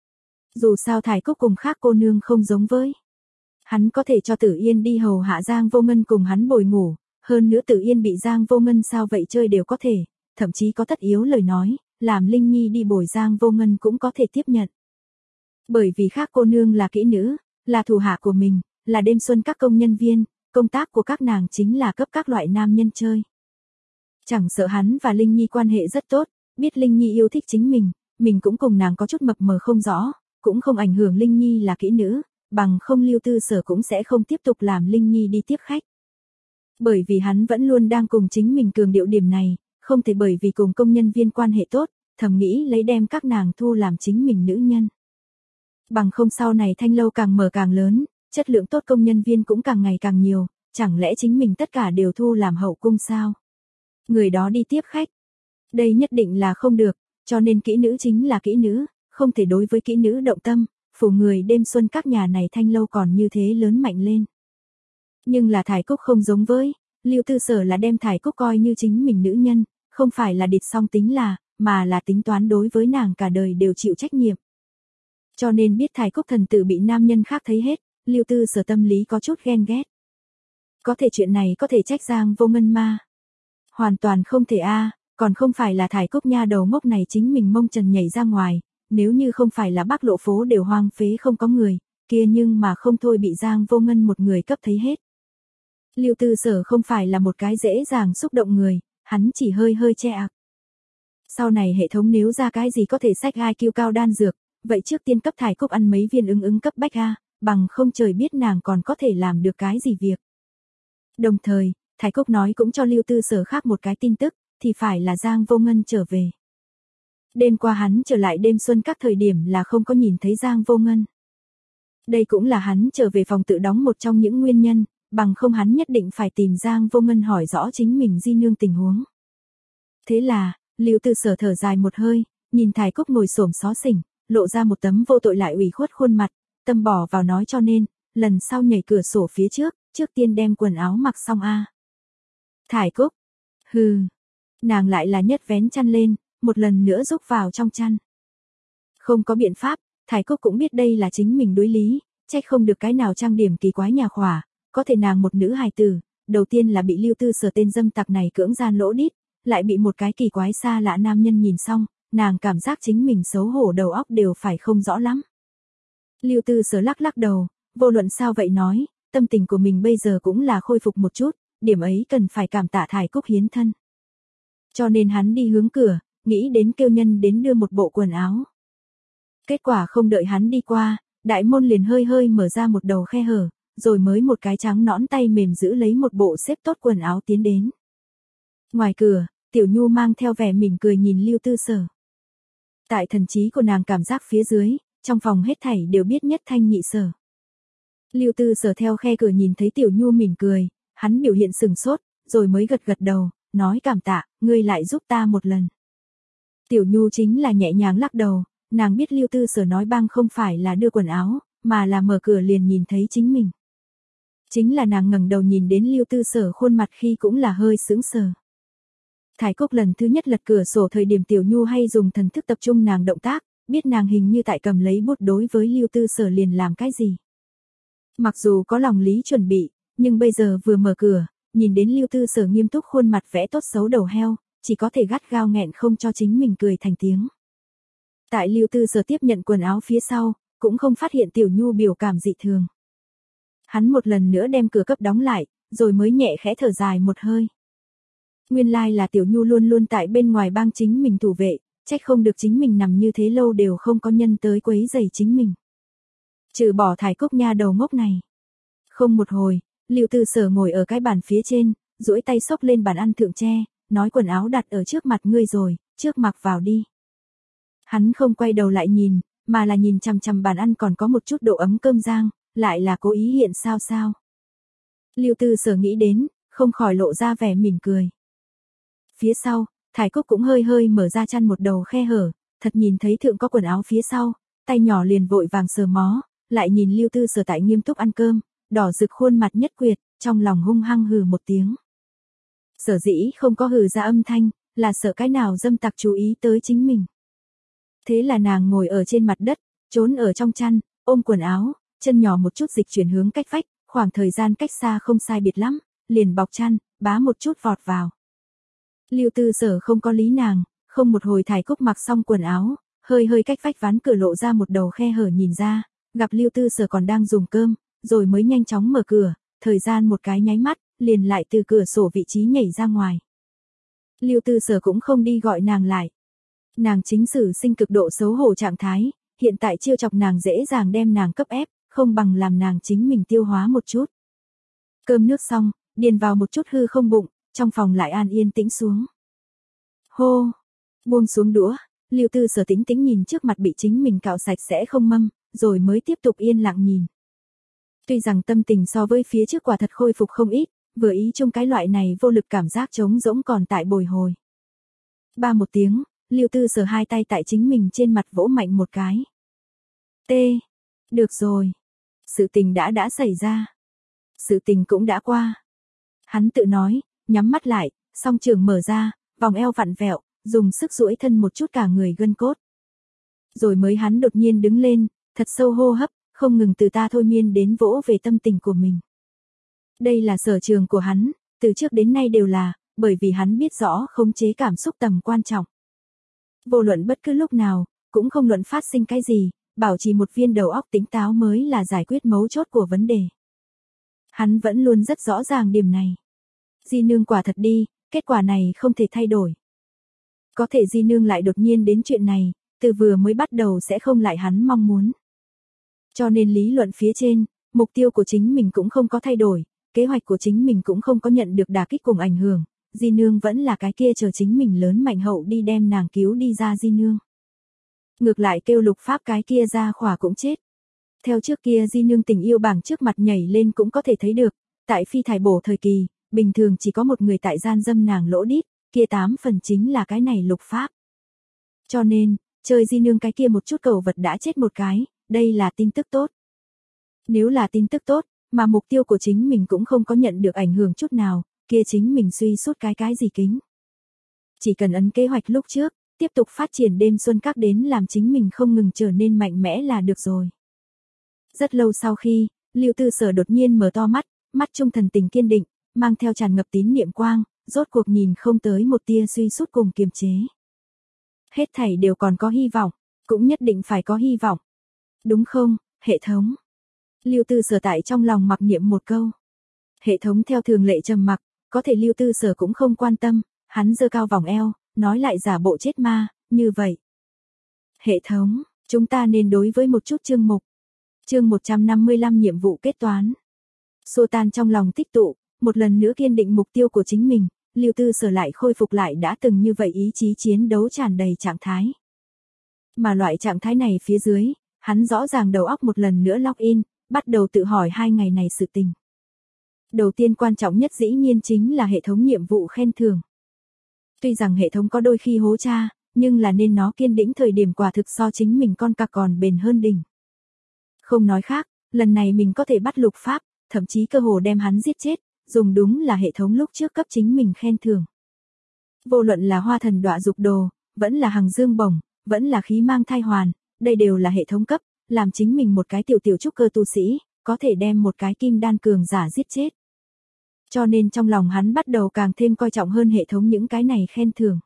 Dù sao Thải Cúc cùng khác cô nương không giống với. Hắn có thể cho Tử Yên đi hầu hạ Giang Vô Ngân cùng hắn bồi ngủ, hơn nữa Tử Yên bị Giang Vô Ngân sao vậy chơi đều có thể, thậm chí có tất yếu lời nói, làm Linh Nhi đi bồi Giang Vô Ngân cũng có thể tiếp nhận. Bởi vì khác cô nương là kỹ nữ, là thủ hạ của mình, là đêm xuân các công nhân viên, công tác của các nàng chính là cấp các loại nam nhân chơi. Chẳng sợ hắn và Linh Nhi quan hệ rất tốt, biết Linh Nhi yêu thích chính mình, mình cũng cùng nàng có chút mập mờ không rõ, cũng không ảnh hưởng Linh Nhi là kỹ nữ, bằng không Lưu Tư Sở cũng sẽ không tiếp tục làm Linh Nhi đi tiếp khách. Bởi vì hắn vẫn luôn đang cùng chính mình cường điệu điểm này, không thể bởi vì cùng công nhân viên quan hệ tốt, thầm nghĩ lấy đem các nàng thu làm chính mình nữ nhân. Bằng không sau này thanh lâu càng mở càng lớn, chất lượng tốt công nhân viên cũng càng ngày càng nhiều, chẳng lẽ chính mình tất cả đều thu làm hậu cung sao? Người đó đi tiếp khách. Đây nhất định là không được, cho nên kỹ nữ chính là kỹ nữ, không thể đối với kỹ nữ động tâm, phủ người đêm xuân các nhà này thanh lâu còn như thế lớn mạnh lên. Nhưng là Thải Cúc không giống với, Lưu Tư Sở là đem Thải Cúc coi như chính mình nữ nhân, không phải là địt song tính là, mà là tính toán đối với nàng cả đời đều chịu trách nhiệm. Cho nên biết Thải Cúc thần tử bị nam nhân khác thấy hết, Lưu Tư Sở tâm lý có chút ghen ghét. Có thể chuyện này có thể trách Giang Vô Ngân ma. Hoàn toàn không thể a, còn không phải là Thải Cúc nha đầu ngốc này chính mình mông trần nhảy ra ngoài, nếu như không phải là Bắc Lộ phố đều hoang phế không có người, kia nhưng mà không thôi bị Giang Vô Ngân một người cấp thấy hết. Lưu Tư Sở không phải là một cái dễ dàng xúc động người, hắn chỉ hơi hơi che ạc. Sau này hệ thống nếu ra cái gì có thể xách I Q cao đan dược, vậy trước tiên cấp Thải Cúc ăn mấy viên ứng ứng cấp bách a, bằng không trời biết nàng còn có thể làm được cái gì việc. Đồng thời, Thải Cúc nói cũng cho Lưu Tư Sở khác một cái tin tức, thì phải là Giang Vô Ngân trở về. Đêm qua hắn trở lại đêm xuân các thời điểm là không có nhìn thấy Giang Vô Ngân. Đây cũng là hắn trở về phòng tự đóng một trong những nguyên nhân, bằng không hắn nhất định phải tìm Giang Vô Ngân hỏi rõ chính mình di nương tình huống. Thế là, Lưu Tư Sở thở dài một hơi, nhìn Thải Cúc ngồi xổm xó xỉnh, lộ ra một tấm vô tội lại ủy khuất khuôn mặt, tâm bỏ vào nói cho nên, lần sau nhảy cửa sổ phía trước, trước tiên đem quần áo mặc xong a. Thải Cúc, hừ, nàng lại là nhất vén chăn lên, một lần nữa rúc vào trong chăn. Không có biện pháp, Thải Cúc cũng biết đây là chính mình đối lý, trách không được cái nào trang điểm kỳ quái nhà khỏa, có thể nàng một nữ hài tử, đầu tiên là bị Lưu Tư Sở tên dâm tặc này cưỡng gian lỗ đít, lại bị một cái kỳ quái xa lạ nam nhân nhìn xong, nàng cảm giác chính mình xấu hổ đầu óc đều phải không rõ lắm. Lưu Tư Sở lắc lắc đầu, vô luận sao vậy nói, tâm tình của mình bây giờ cũng là khôi phục một chút, điểm ấy cần phải cảm tạ Thải Cúc hiến thân. Cho nên hắn đi hướng cửa, nghĩ đến kêu nhân đến đưa một bộ quần áo. Kết quả không đợi hắn đi qua, đại môn liền hơi hơi mở ra một đầu khe hở, rồi mới một cái trắng nõn tay mềm giữ lấy một bộ xếp tốt quần áo tiến đến. Ngoài cửa, Tiểu Nhu mang theo vẻ mỉm cười nhìn Lưu Tư Sở. Tại thần trí của nàng cảm giác phía dưới, trong phòng hết thảy đều biết nhất thanh nhị sở. Lưu Tư Sở theo khe cửa nhìn thấy Tiểu Nhu mỉm cười, hắn biểu hiện sừng sốt, rồi mới gật gật đầu, nói cảm tạ, ngươi lại giúp ta một lần. Tiểu Nhu chính là nhẹ nhàng lắc đầu, nàng biết Lưu Tư Sở nói bang không phải là đưa quần áo, mà là mở cửa liền nhìn thấy chính mình. Chính là nàng ngẩng đầu nhìn đến Lưu Tư Sở khuôn mặt khi cũng là hơi sững sờ. Thải Cúc lần thứ nhất lật cửa sổ thời điểm Tiểu Nhu hay dùng thần thức tập trung nàng động tác, biết nàng hình như tại cầm lấy bút đối với Lưu Tư Sở liền làm cái gì. Mặc dù có lòng lý chuẩn bị, nhưng bây giờ vừa mở cửa, nhìn đến Lưu Tư Sở nghiêm túc khuôn mặt vẽ tốt xấu đầu heo, chỉ có thể gắt gao nghẹn không cho chính mình cười thành tiếng. Tại Lưu Tư Sở tiếp nhận quần áo phía sau, cũng không phát hiện Tiểu Nhu biểu cảm dị thường. Hắn một lần nữa đem cửa cấp đóng lại, rồi mới nhẹ khẽ thở dài một hơi. Nguyên lai là Tiểu Nhu luôn luôn tại bên ngoài bang chính mình thủ vệ, trách không được chính mình nằm như thế lâu đều không có nhân tới quấy rầy chính mình. Trừ bỏ Thải Cúc nha đầu ngốc này. Không một hồi, Lưu Tư Sở ngồi ở cái bàn phía trên, duỗi tay xốc lên bàn ăn thượng tre, nói quần áo đặt ở trước mặt ngươi rồi, trước mặc vào đi. Hắn không quay đầu lại nhìn, mà là nhìn chằm chằm bàn ăn còn có một chút độ ấm cơm rang, lại là cố ý hiện sao sao. Lưu Tư Sở nghĩ đến, không khỏi lộ ra vẻ mỉm cười. Phía sau, Thải Cúc cũng hơi hơi mở ra chăn một đầu khe hở, thật nhìn thấy thượng có quần áo phía sau, tay nhỏ liền vội vàng sờ mó, lại nhìn Lưu Tư Sở tại nghiêm túc ăn cơm, đỏ rực khuôn mặt nhất quyệt, trong lòng hung hăng hừ một tiếng. Sở dĩ không có hừ ra âm thanh, là sợ cái nào dâm tặc chú ý tới chính mình. Thế là nàng ngồi ở trên mặt đất, trốn ở trong chăn, ôm quần áo, chân nhỏ một chút dịch chuyển hướng cách vách, khoảng thời gian cách xa không sai biệt lắm, liền bọc chăn, bá một chút vọt vào. Lưu Tư Sở không có lý nàng, không một hồi Thải Cúc mặc xong quần áo, hơi hơi cách vách ván cửa lộ ra một đầu khe hở nhìn ra, gặp Lưu Tư Sở còn đang dùng cơm, rồi mới nhanh chóng mở cửa, thời gian một cái nháy mắt, liền lại từ cửa sổ vị trí nhảy ra ngoài. Lưu Tư Sở cũng không đi gọi nàng lại. Nàng chính sử sinh cực độ xấu hổ trạng thái, hiện tại chiêu chọc nàng dễ dàng đem nàng cấp ép, không bằng làm nàng chính mình tiêu hóa một chút. Cơm nước xong, điền vào một chút hư không bụng, trong phòng lại an yên tĩnh xuống. Hô, buông xuống đũa, Lưu Tư Sở tĩnh tĩnh nhìn trước mặt bị chính mình cạo sạch sẽ không mâm, rồi mới tiếp tục yên lặng nhìn. Tuy rằng tâm tình so với phía trước quả thật khôi phục không ít, vừa ý trong cái loại này vô lực cảm giác trống rỗng còn tại bồi hồi. Ba một tiếng, Lưu Tư Sở hai tay tại chính mình trên mặt vỗ mạnh một cái. Tê, được rồi. Sự tình đã đã xảy ra. Sự tình cũng đã qua. Hắn tự nói, nhắm mắt lại, song trường mở ra, vòng eo vặn vẹo, dùng sức duỗi thân một chút cả người gân cốt. Rồi mới hắn đột nhiên đứng lên, thật sâu hô hấp, không ngừng từ ta thôi miên đến vỗ về tâm tình của mình. Đây là sở trường của hắn, từ trước đến nay đều là, bởi vì hắn biết rõ khống chế cảm xúc tầm quan trọng. Vô luận bất cứ lúc nào, cũng không luận phát sinh cái gì, bảo trì một viên đầu óc tỉnh táo mới là giải quyết mấu chốt của vấn đề. Hắn vẫn luôn rất rõ ràng điểm này. Di nương quả thật đi, kết quả này không thể thay đổi. Có thể Di nương lại đột nhiên đến chuyện này, từ vừa mới bắt đầu sẽ không lại hắn mong muốn. Cho nên lý luận phía trên, mục tiêu của chính mình cũng không có thay đổi, kế hoạch của chính mình cũng không có nhận được đả kích cùng ảnh hưởng, Di nương vẫn là cái kia chờ chính mình lớn mạnh hậu đi đem nàng cứu đi ra Di nương. Ngược lại kêu Lục Pháp cái kia ra khỏa cũng chết. Theo trước kia Di nương tình yêu bảng trước mặt nhảy lên cũng có thể thấy được, tại phi thải bổ thời kỳ, bình thường chỉ có một người tại gian dâm nàng lỗ đít, kia tám phần chính là cái này Lục Pháp. Cho nên, chơi Di nương cái kia một chút cầu vật đã chết một cái, đây là tin tức tốt. Nếu là tin tức tốt, mà mục tiêu của chính mình cũng không có nhận được ảnh hưởng chút nào, kia chính mình suy suốt cái cái gì kính. Chỉ cần ấn kế hoạch lúc trước, tiếp tục phát triển đêm xuân các đến làm chính mình không ngừng trở nên mạnh mẽ là được rồi. Rất lâu sau khi, Lưu Tư Sở đột nhiên mở to mắt, mắt trung thần tình kiên định, mang theo tràn ngập tín niệm quang, rốt cuộc nhìn không tới một tia suy sút cùng kiềm chế. Hết thảy đều còn có hy vọng, cũng nhất định phải có hy vọng. Đúng không, hệ thống? Lưu Tư Sở tại trong lòng mặc niệm một câu. Hệ thống theo thường lệ trầm mặc, có thể Lưu Tư Sở cũng không quan tâm, hắn giơ cao vòng eo, nói lại giả bộ chết ma, như vậy. Hệ thống, chúng ta nên đối với một chút chương mục. Chương một trăm năm mươi lăm nhiệm vụ kết toán. Xua tan trong lòng tích tụ, một lần nữa kiên định mục tiêu của chính mình, Lưu Tư Sở lại khôi phục lại đã từng như vậy ý chí chiến đấu tràn đầy trạng thái. Mà loại trạng thái này phía dưới, hắn rõ ràng đầu óc một lần nữa login, bắt đầu tự hỏi hai ngày này sự tình. Đầu tiên quan trọng nhất dĩ nhiên chính là hệ thống nhiệm vụ khen thưởng. Tuy rằng hệ thống có đôi khi hố cha, nhưng là nên nó kiên đĩnh thời điểm quả thực so chính mình con cặc còn bền hơn đỉnh. Không nói khác, lần này mình có thể bắt Lục Pháp, thậm chí cơ hồ đem hắn giết chết, dùng đúng là hệ thống lúc trước cấp chính mình khen thưởng. Vô luận là hoa thần đọa dục đồ, vẫn là hằng dương bổng, vẫn là khí mang thai hoàn, đây đều là hệ thống cấp, làm chính mình một cái tiểu tiểu trúc cơ tu sĩ, có thể đem một cái kim đan cường giả giết chết. Cho nên trong lòng hắn bắt đầu càng thêm coi trọng hơn hệ thống những cái này khen thưởng.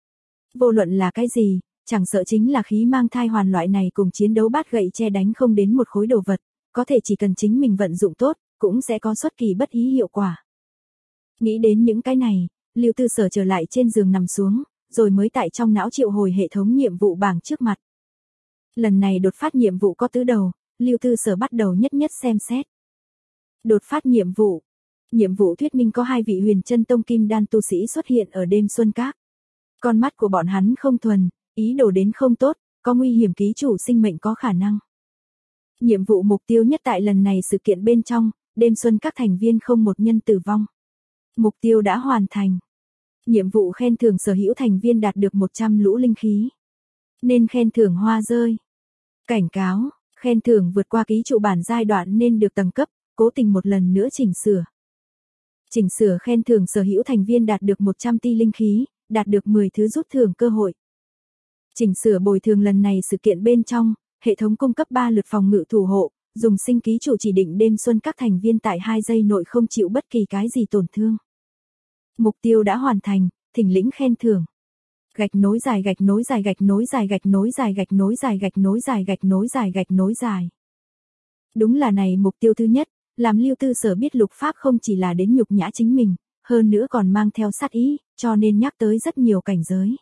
Vô luận là cái gì, chẳng sợ chính là khí mang thai hoàn loại này cùng chiến đấu bát gậy che đánh không đến một khối đồ vật, có thể chỉ cần chính mình vận dụng tốt, cũng sẽ có xuất kỳ bất ý hiệu quả. Nghĩ đến những cái này, Lưu Tư Sở trở lại trên giường nằm xuống, rồi mới tại trong não triệu hồi hệ thống nhiệm vụ bảng trước mặt. Lần này đột phát nhiệm vụ có tứ đầu, Lưu Tư Sở bắt đầu nhất nhất xem xét. Đột phát nhiệm vụ. Nhiệm vụ thuyết minh có hai vị huyền chân tông kim đan tu sĩ xuất hiện ở đêm xuân các. Con mắt của bọn hắn không thuần, ý đồ đến không tốt, có nguy hiểm ký chủ sinh mệnh có khả năng. Nhiệm vụ mục tiêu nhất tại lần này sự kiện bên trong, đêm xuân các thành viên không một nhân tử vong. Mục tiêu đã hoàn thành. Nhiệm vụ khen thưởng sở hữu thành viên đạt được một trăm lũ linh khí. Nên khen thưởng hoa rơi. Cảnh cáo, khen thưởng vượt qua ký trụ bản giai đoạn nên được tầng cấp, cố tình một lần nữa chỉnh sửa. Chỉnh sửa khen thưởng sở hữu thành viên đạt được một trăm ti linh khí, đạt được mười thứ rút thưởng cơ hội. Chỉnh sửa bồi thường lần này sự kiện bên trong, hệ thống cung cấp ba lượt phòng ngự thủ hộ, dùng sinh ký chủ chỉ định đêm xuân các thành viên tại hai giây nội không chịu bất kỳ cái gì tổn thương. Mục tiêu đã hoàn thành, thỉnh lĩnh khen thưởng. Gạch nối dài gạch nối dài gạch nối dài gạch nối dài gạch nối dài gạch nối dài gạch nối dài gạch nối dài. Đúng là này mục tiêu thứ nhất, làm Lưu Tư Sở biết Lục Pháp không chỉ là đến nhục nhã chính mình, hơn nữa còn mang theo sát ý, cho nên nhắc tới rất nhiều cảnh giới.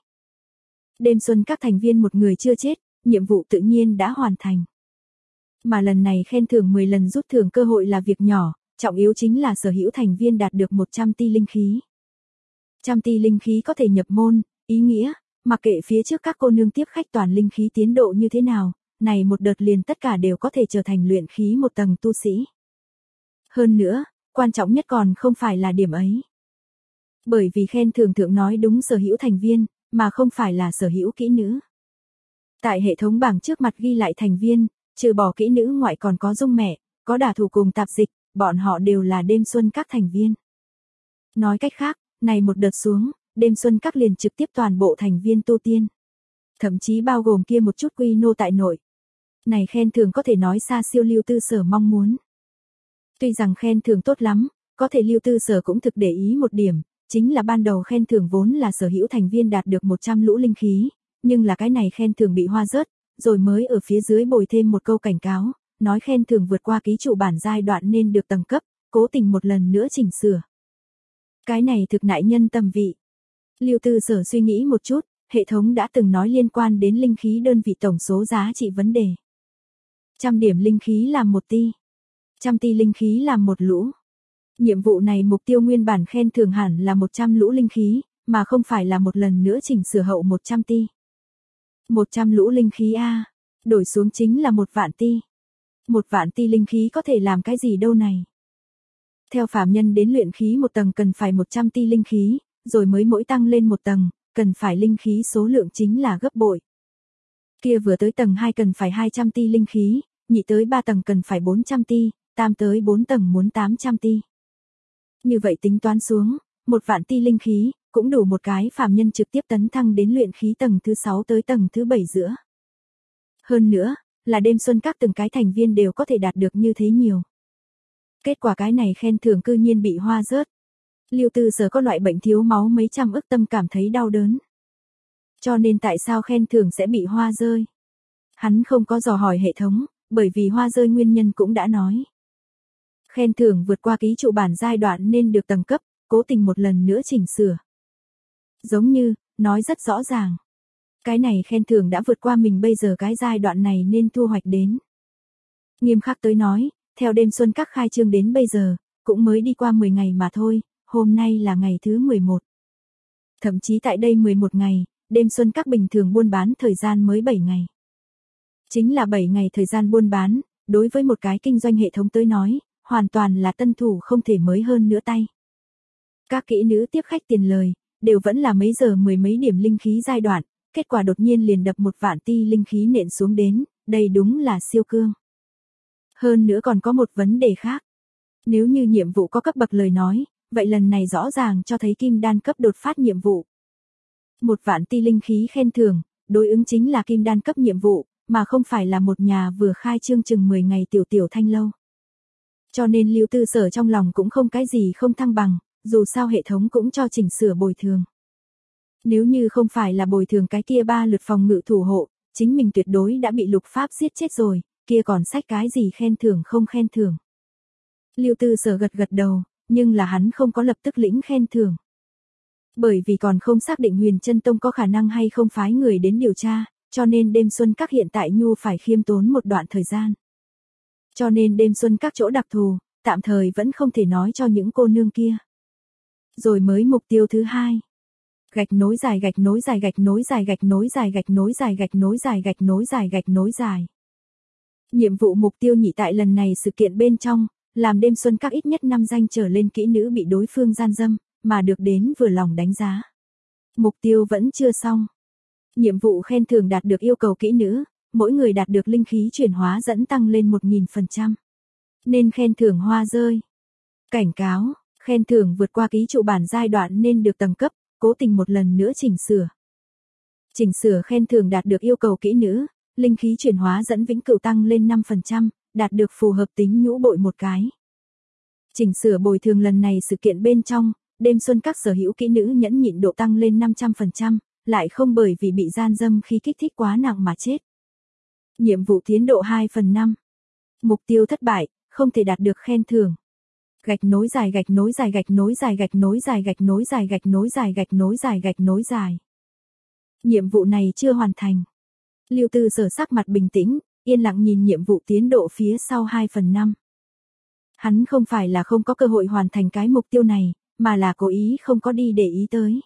Đêm xuân các thành viên một người chưa chết, nhiệm vụ tự nhiên đã hoàn thành. Mà lần này khen thưởng mười lần rút thưởng cơ hội là việc nhỏ, trọng yếu chính là sở hữu thành viên đạt được một trăm ti linh khí. Trăm ti linh khí có thể nhập môn, ý nghĩa, mặc kệ phía trước các cô nương tiếp khách toàn linh khí tiến độ như thế nào, này một đợt liền tất cả đều có thể trở thành luyện khí một tầng tu sĩ. Hơn nữa, quan trọng nhất còn không phải là điểm ấy. Bởi vì khen thưởng thượng nói đúng sở hữu thành viên, mà không phải là sở hữu kỹ nữ. Tại hệ thống bảng trước mặt ghi lại thành viên, trừ bỏ kỹ nữ ngoại còn có dung mẹ, có đả thủ cùng tạp dịch, bọn họ đều là đêm xuân các thành viên. Nói cách khác, này một đợt xuống, đêm xuân các liền trực tiếp toàn bộ thành viên tu tiên. Thậm chí bao gồm kia một chút quy nô tại nội. Này khen thưởng có thể nói xa siêu Lưu Tư Sở mong muốn. Tuy rằng khen thưởng tốt lắm, có thể Lưu Tư Sở cũng thực để ý một điểm, chính là ban đầu khen thưởng vốn là sở hữu thành viên đạt được một trăm lũ linh khí, nhưng là cái này khen thưởng bị hoa rớt, rồi mới ở phía dưới bồi thêm một câu cảnh cáo, nói khen thưởng vượt qua ký chủ bản giai đoạn nên được tầng cấp, cố tình một lần nữa chỉnh sửa. Cái này thực nại nhân tâm vị. Lưu Tư Sở suy nghĩ một chút, hệ thống đã từng nói liên quan đến linh khí đơn vị tổng số giá trị vấn đề. Trăm điểm linh khí làm một ti. Trăm ti linh khí làm một lũ. Nhiệm vụ này mục tiêu nguyên bản khen thưởng hẳn là một trăm lũ linh khí, mà không phải là một lần nữa chỉnh sửa hậu một trăm ti. một trăm lũ linh khí A, đổi xuống chính là một vạn ti. Một vạn ti linh khí có thể làm cái gì đâu này? Theo phàm nhân đến luyện khí một tầng cần phải một trăm ti linh khí, rồi mới mỗi tăng lên một tầng, cần phải linh khí số lượng chính là gấp bội. Kia vừa tới tầng hai cần phải hai trăm ti linh khí, nhị tới ba tầng cần phải bốn trăm ti, tam tới bốn tầng muốn tám trăm ti. Như vậy tính toán xuống, một vạn ti linh khí, cũng đủ một cái phàm nhân trực tiếp tấn thăng đến luyện khí tầng thứ sáu tới tầng thứ bảy giữa. Hơn nữa, là đêm xuân các từng cái thành viên đều có thể đạt được như thế nhiều. Kết quả cái này khen thưởng cư nhiên bị hoa rớt. Lưu Tư Sở có loại bệnh thiếu máu mấy trăm ức tâm cảm thấy đau đớn. Cho nên tại sao khen thưởng sẽ bị hoa rơi? Hắn không có dò hỏi hệ thống, bởi vì hoa rơi nguyên nhân cũng đã nói. Khen thưởng vượt qua ký trụ bản giai đoạn nên được tầng cấp, cố tình một lần nữa chỉnh sửa. Giống như, nói rất rõ ràng. Cái này khen thưởng đã vượt qua mình bây giờ cái giai đoạn này nên thu hoạch đến. Nghiêm khắc tới nói, theo đêm xuân các khai trương đến bây giờ, cũng mới đi qua mười ngày mà thôi, hôm nay là ngày thứ mười một. Thậm chí tại đây mười một ngày, đêm xuân các bình thường buôn bán thời gian mới bảy ngày. Chính là bảy ngày thời gian buôn bán, đối với một cái kinh doanh hệ thống tới nói, hoàn toàn là tân thủ không thể mới hơn nữa tay. Các kỹ nữ tiếp khách tiền lời, đều vẫn là mấy giờ mười mấy điểm linh khí giai đoạn, kết quả đột nhiên liền đập một vạn ti linh khí nện xuống đến, đây đúng là siêu cương. Hơn nữa còn có một vấn đề khác. Nếu như nhiệm vụ có cấp bậc lời nói, vậy lần này rõ ràng cho thấy kim đan cấp đột phát nhiệm vụ. Một vạn ti linh khí khen thưởng, đối ứng chính là kim đan cấp nhiệm vụ, mà không phải là một nhà vừa khai trương chừng mười ngày tiểu tiểu thanh lâu. Cho nên Lưu Tư Sở trong lòng cũng không cái gì không thăng bằng, dù sao hệ thống cũng cho chỉnh sửa bồi thường. Nếu như không phải là bồi thường cái kia ba lượt phòng ngự thủ hộ, chính mình tuyệt đối đã bị Lục Pháp giết chết rồi, kia còn sách cái gì khen thưởng không khen thưởng. Lưu Tư Sở gật gật đầu, nhưng là hắn không có lập tức lĩnh khen thưởng. Bởi vì còn không xác định Huyền Chân Tông có khả năng hay không phái người đến điều tra, cho nên đêm xuân các hiện tại nhu phải khiêm tốn một đoạn thời gian. Cho nên đêm xuân các chỗ đặc thù, tạm thời vẫn không thể nói cho những cô nương kia. Rồi mới mục tiêu thứ hai. Gạch nối dài gạch nối dài gạch nối dài gạch nối dài gạch nối dài gạch nối dài gạch nối dài gạch nối dài. Nhiệm vụ mục tiêu nhị tại lần này sự kiện bên trong, làm đêm xuân các ít nhất năm danh trở lên kỹ nữ bị đối phương gian dâm, mà được đến vừa lòng đánh giá. Mục tiêu vẫn chưa xong. Nhiệm vụ khen thưởng đạt được yêu cầu kỹ nữ, mỗi người đạt được linh khí chuyển hóa dẫn tăng lên một nghìn phần trăm. Nên khen thưởng hoa rơi. Cảnh cáo, khen thưởng vượt qua ký trụ bản giai đoạn nên được tầng cấp, cố tình một lần nữa chỉnh sửa. Chỉnh sửa khen thưởng đạt được yêu cầu kỹ nữ, linh khí chuyển hóa dẫn vĩnh cửu tăng lên năm phần trăm, đạt được phù hợp tính nhũ bội một cái. Chỉnh sửa bồi thường lần này sự kiện bên trong, đêm xuân các sở hữu kỹ nữ nhẫn nhịn độ tăng lên năm trăm phần trăm, lại không bởi vì bị gian dâm khi kích thích quá nặng mà chết. Nhiệm vụ tiến độ hai phần năm. Mục tiêu thất bại, không thể đạt được khen thưởng. Gạch nối dài gạch nối dài gạch nối dài gạch nối dài gạch nối dài gạch nối dài gạch nối dài gạch nối dài. Nhiệm vụ này chưa hoàn thành. Lưu Tư Sở sắc mặt bình tĩnh, yên lặng nhìn nhiệm vụ tiến độ phía sau hai phần năm. Hắn không phải là không có cơ hội hoàn thành cái mục tiêu này, mà là cố ý không có đi để ý tới.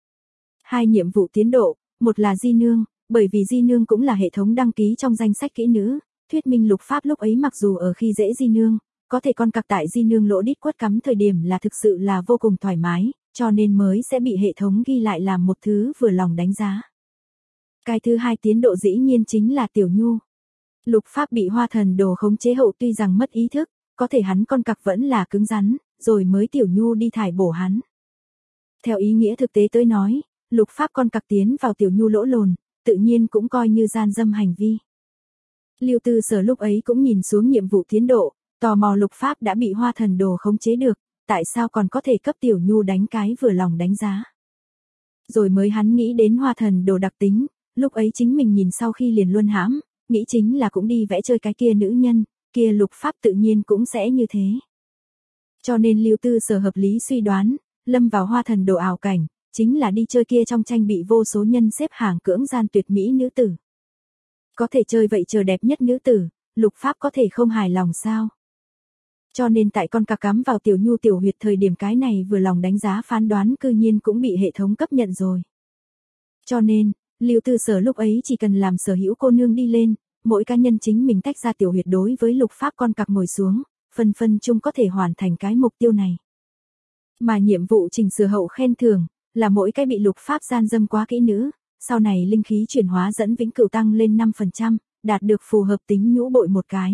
Hai nhiệm vụ tiến độ, một là Di Nương, bởi vì Di Nương cũng là hệ thống đăng ký trong danh sách kỹ nữ, thuyết minh Lục Pháp lúc ấy mặc dù ở khi dễ Di Nương, có thể con cặc tại Di Nương lỗ đít quất cắm thời điểm là thực sự là vô cùng thoải mái, cho nên mới sẽ bị hệ thống ghi lại làm một thứ vừa lòng đánh giá. Cái thứ hai tiến độ dĩ nhiên chính là Tiểu Nhu. Lục Pháp bị Hoa Thần Đồ khống chế hậu tuy rằng mất ý thức, có thể hắn con cặc vẫn là cứng rắn, rồi mới Tiểu Nhu đi thải bổ hắn. Theo ý nghĩa thực tế tới nói, Lục Pháp con cặc tiến vào Tiểu Nhu lỗ lồn, tự nhiên cũng coi như gian dâm hành vi. Lưu Tư Sở lúc ấy cũng nhìn xuống nhiệm vụ tiến độ, tò mò Lục Pháp đã bị Hoa Thần Đồ khống chế được, tại sao còn có thể cấp Tiểu Nhu đánh cái vừa lòng đánh giá. Rồi mới hắn nghĩ đến Hoa Thần Đồ đặc tính, lúc ấy chính mình nhìn sau khi liền luân hãm, nghĩ chính là cũng đi vẽ chơi cái kia nữ nhân, kia Lục Pháp tự nhiên cũng sẽ như thế. Cho nên Lưu Tư Sở hợp lý suy đoán, lâm vào Hoa Thần Đồ ảo cảnh, chính là đi chơi kia trong tranh bị vô số nhân xếp hàng cưỡng gian tuyệt mỹ nữ tử. Có thể chơi vậy chờ đẹp nhất nữ tử, Lục Pháp có thể không hài lòng sao? Cho nên tại con cặc cắm vào Tiểu Nhu tiểu huyệt thời điểm cái này vừa lòng đánh giá phán đoán cư nhiên cũng bị hệ thống cấp nhận rồi. Cho nên, Lưu Tư Sở lúc ấy chỉ cần làm sở hữu cô nương đi lên, mỗi cá nhân chính mình tách ra tiểu huyệt đối với Lục Pháp con cặc ngồi xuống, phân phân chung có thể hoàn thành cái mục tiêu này. Mà nhiệm vụ chỉnh sửa hậu khen thưởng, là mỗi cái bị Lục Pháp gian dâm quá kỹ nữ, sau này linh khí chuyển hóa dẫn vĩnh cửu tăng lên năm phần trăm, đạt được phù hợp tính nhũ bội một cái.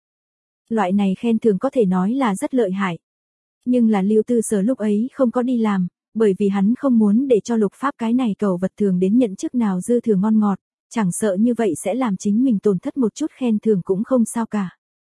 Loại này khen thưởng có thể nói là rất lợi hại. Nhưng là Lưu Tư Sở lúc ấy không có đi làm, bởi vì hắn không muốn để cho Lục Pháp cái này cầu vật thường đến nhận chức nào dư thừa ngon ngọt, chẳng sợ như vậy sẽ làm chính mình tổn thất một chút khen thưởng cũng không sao cả.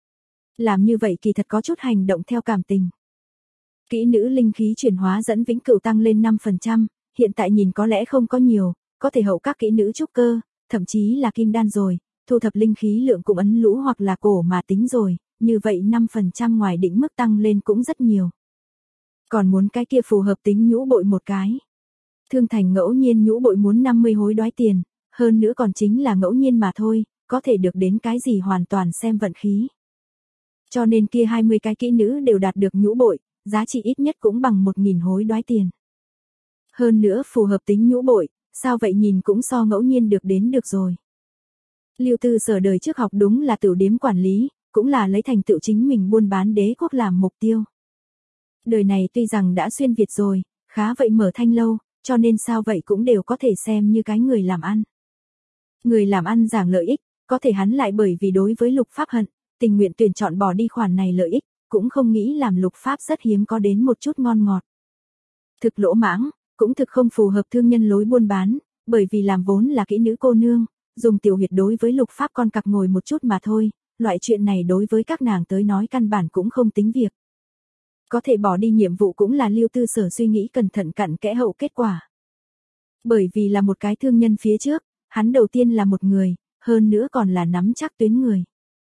Làm như vậy kỳ thật có chút hành động theo cảm tình. Kỹ nữ linh khí chuyển hóa dẫn vĩnh cửu tăng lên năm phần trăm, hiện tại nhìn có lẽ không có nhiều, có thể hậu các kỹ nữ trúc cơ, thậm chí là kim đan rồi, thu thập linh khí lượng cũng ấn lũ hoặc là cổ mà tính rồi, như vậy năm phần trăm ngoài đỉnh mức tăng lên cũng rất nhiều. Còn muốn cái kia phù hợp tính nhũ bội một cái. Thương thành ngẫu nhiên nhũ bội muốn năm mươi hối đoái tiền, hơn nữa còn chính là ngẫu nhiên mà thôi, có thể được đến cái gì hoàn toàn xem vận khí. Cho nên kia hai mươi cái kỹ nữ đều đạt được nhũ bội, giá trị ít nhất cũng bằng một nghìn hối đoái tiền. Hơn nữa phù hợp tính nhũ bội, sao vậy nhìn cũng so ngẫu nhiên được đến được rồi. Lưu Tư Sở đời trước học đúng là tiểu điếm quản lý, cũng là lấy thành tựu chính mình buôn bán đế quốc làm mục tiêu. Đời này tuy rằng đã xuyên Việt rồi, khá vậy mở thanh lâu, cho nên sao vậy cũng đều có thể xem như cái người làm ăn. Người làm ăn giảng lợi ích, có thể hắn lại bởi vì đối với Lục Pháp hận, tình nguyện tuyển chọn bỏ đi khoản này lợi ích, cũng không nghĩ làm Lục Pháp rất hiếm có đến một chút ngon ngọt. Thực lỗ mãng, cũng thực không phù hợp thương nhân lối buôn bán, bởi vì làm vốn là kỹ nữ cô nương, dùng tiểu huyệt đối với Lục Pháp con cặc ngồi một chút mà thôi, loại chuyện này đối với các nàng tới nói căn bản cũng không tính việc. Có thể bỏ đi nhiệm vụ cũng là Lưu Tư Sở suy nghĩ cẩn thận cặn kẽ hậu kết quả. Bởi vì là một cái thương nhân phía trước, hắn đầu tiên là một người, hơn nữa còn là nắm chắc tuyến người.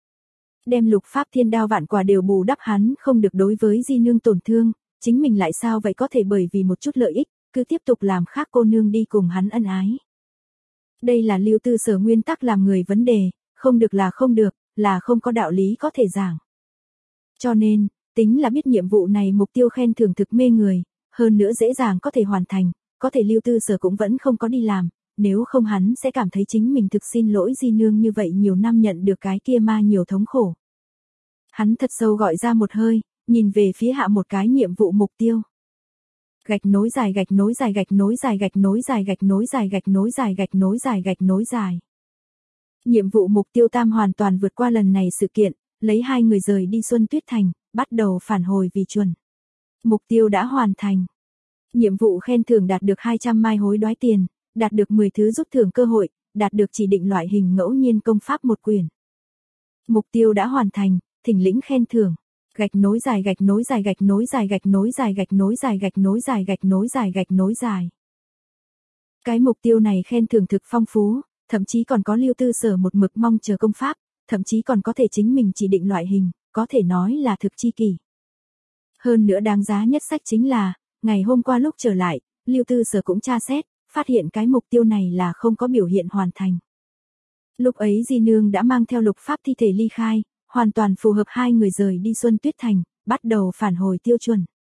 Đem Lục Pháp thiên đao vạn quả đều bù đắp hắn không được đối với Di Nương tổn thương, chính mình lại sao vậy có thể bởi vì một chút lợi ích, cứ tiếp tục làm khác cô nương đi cùng hắn ân ái. Đây là Lưu Tư Sở nguyên tắc làm người vấn đề, không được là không được, là không có đạo lý có thể giảng. Cho nên, tính là biết nhiệm vụ này mục tiêu khen thưởng thực mê người, hơn nữa dễ dàng có thể hoàn thành, có thể Lưu Tư Sở cũng vẫn không có đi làm, nếu không hắn sẽ cảm thấy chính mình thực xin lỗi Di Nương như vậy nhiều năm nhận được cái kia ma nhiều thống khổ. Hắn thật sâu gọi ra một hơi, nhìn về phía hạ một cái nhiệm vụ mục tiêu. Gạch nối dài gạch nối dài gạch nối dài gạch nối dài gạch nối dài gạch nối dài gạch nối dài gạch nối dài. Nhiệm vụ mục tiêu tam hoàn toàn vượt qua lần này sự kiện, lấy hai người rời đi Xuân Tuyết Thành, bắt đầu phản hồi vì chuẩn. Mục tiêu đã hoàn thành. Nhiệm vụ khen thưởng đạt được hai trăm mai hối đoái tiền, đạt được mười thứ rút thưởng cơ hội, đạt được chỉ định loại hình ngẫu nhiên công pháp một quyển. Mục tiêu đã hoàn thành, thỉnh lĩnh khen thưởng. Gạch nối dài gạch nối dài gạch nối dài gạch nối dài gạch nối dài gạch nối dài gạch nối dài gạch nối dài. Cái mục tiêu này khen thưởng thực phong phú, thậm chí còn có Lưu Tư Sở một mực mong chờ công pháp, thậm chí còn có thể chính mình chỉ định loại hình, có thể nói là thực chi kỷ. Hơn nữa đáng giá nhất sách chính là, ngày hôm qua lúc trở lại, Lưu Tư Sở cũng tra xét, phát hiện cái mục tiêu này là không có biểu hiện hoàn thành. Lúc ấy Di Nương đã mang theo lục pháp thi thể ly khai, hoàn toàn phù hợp hai người rời đi Xuân Tuyết Thành, bắt đầu phản hồi tiêu chuẩn.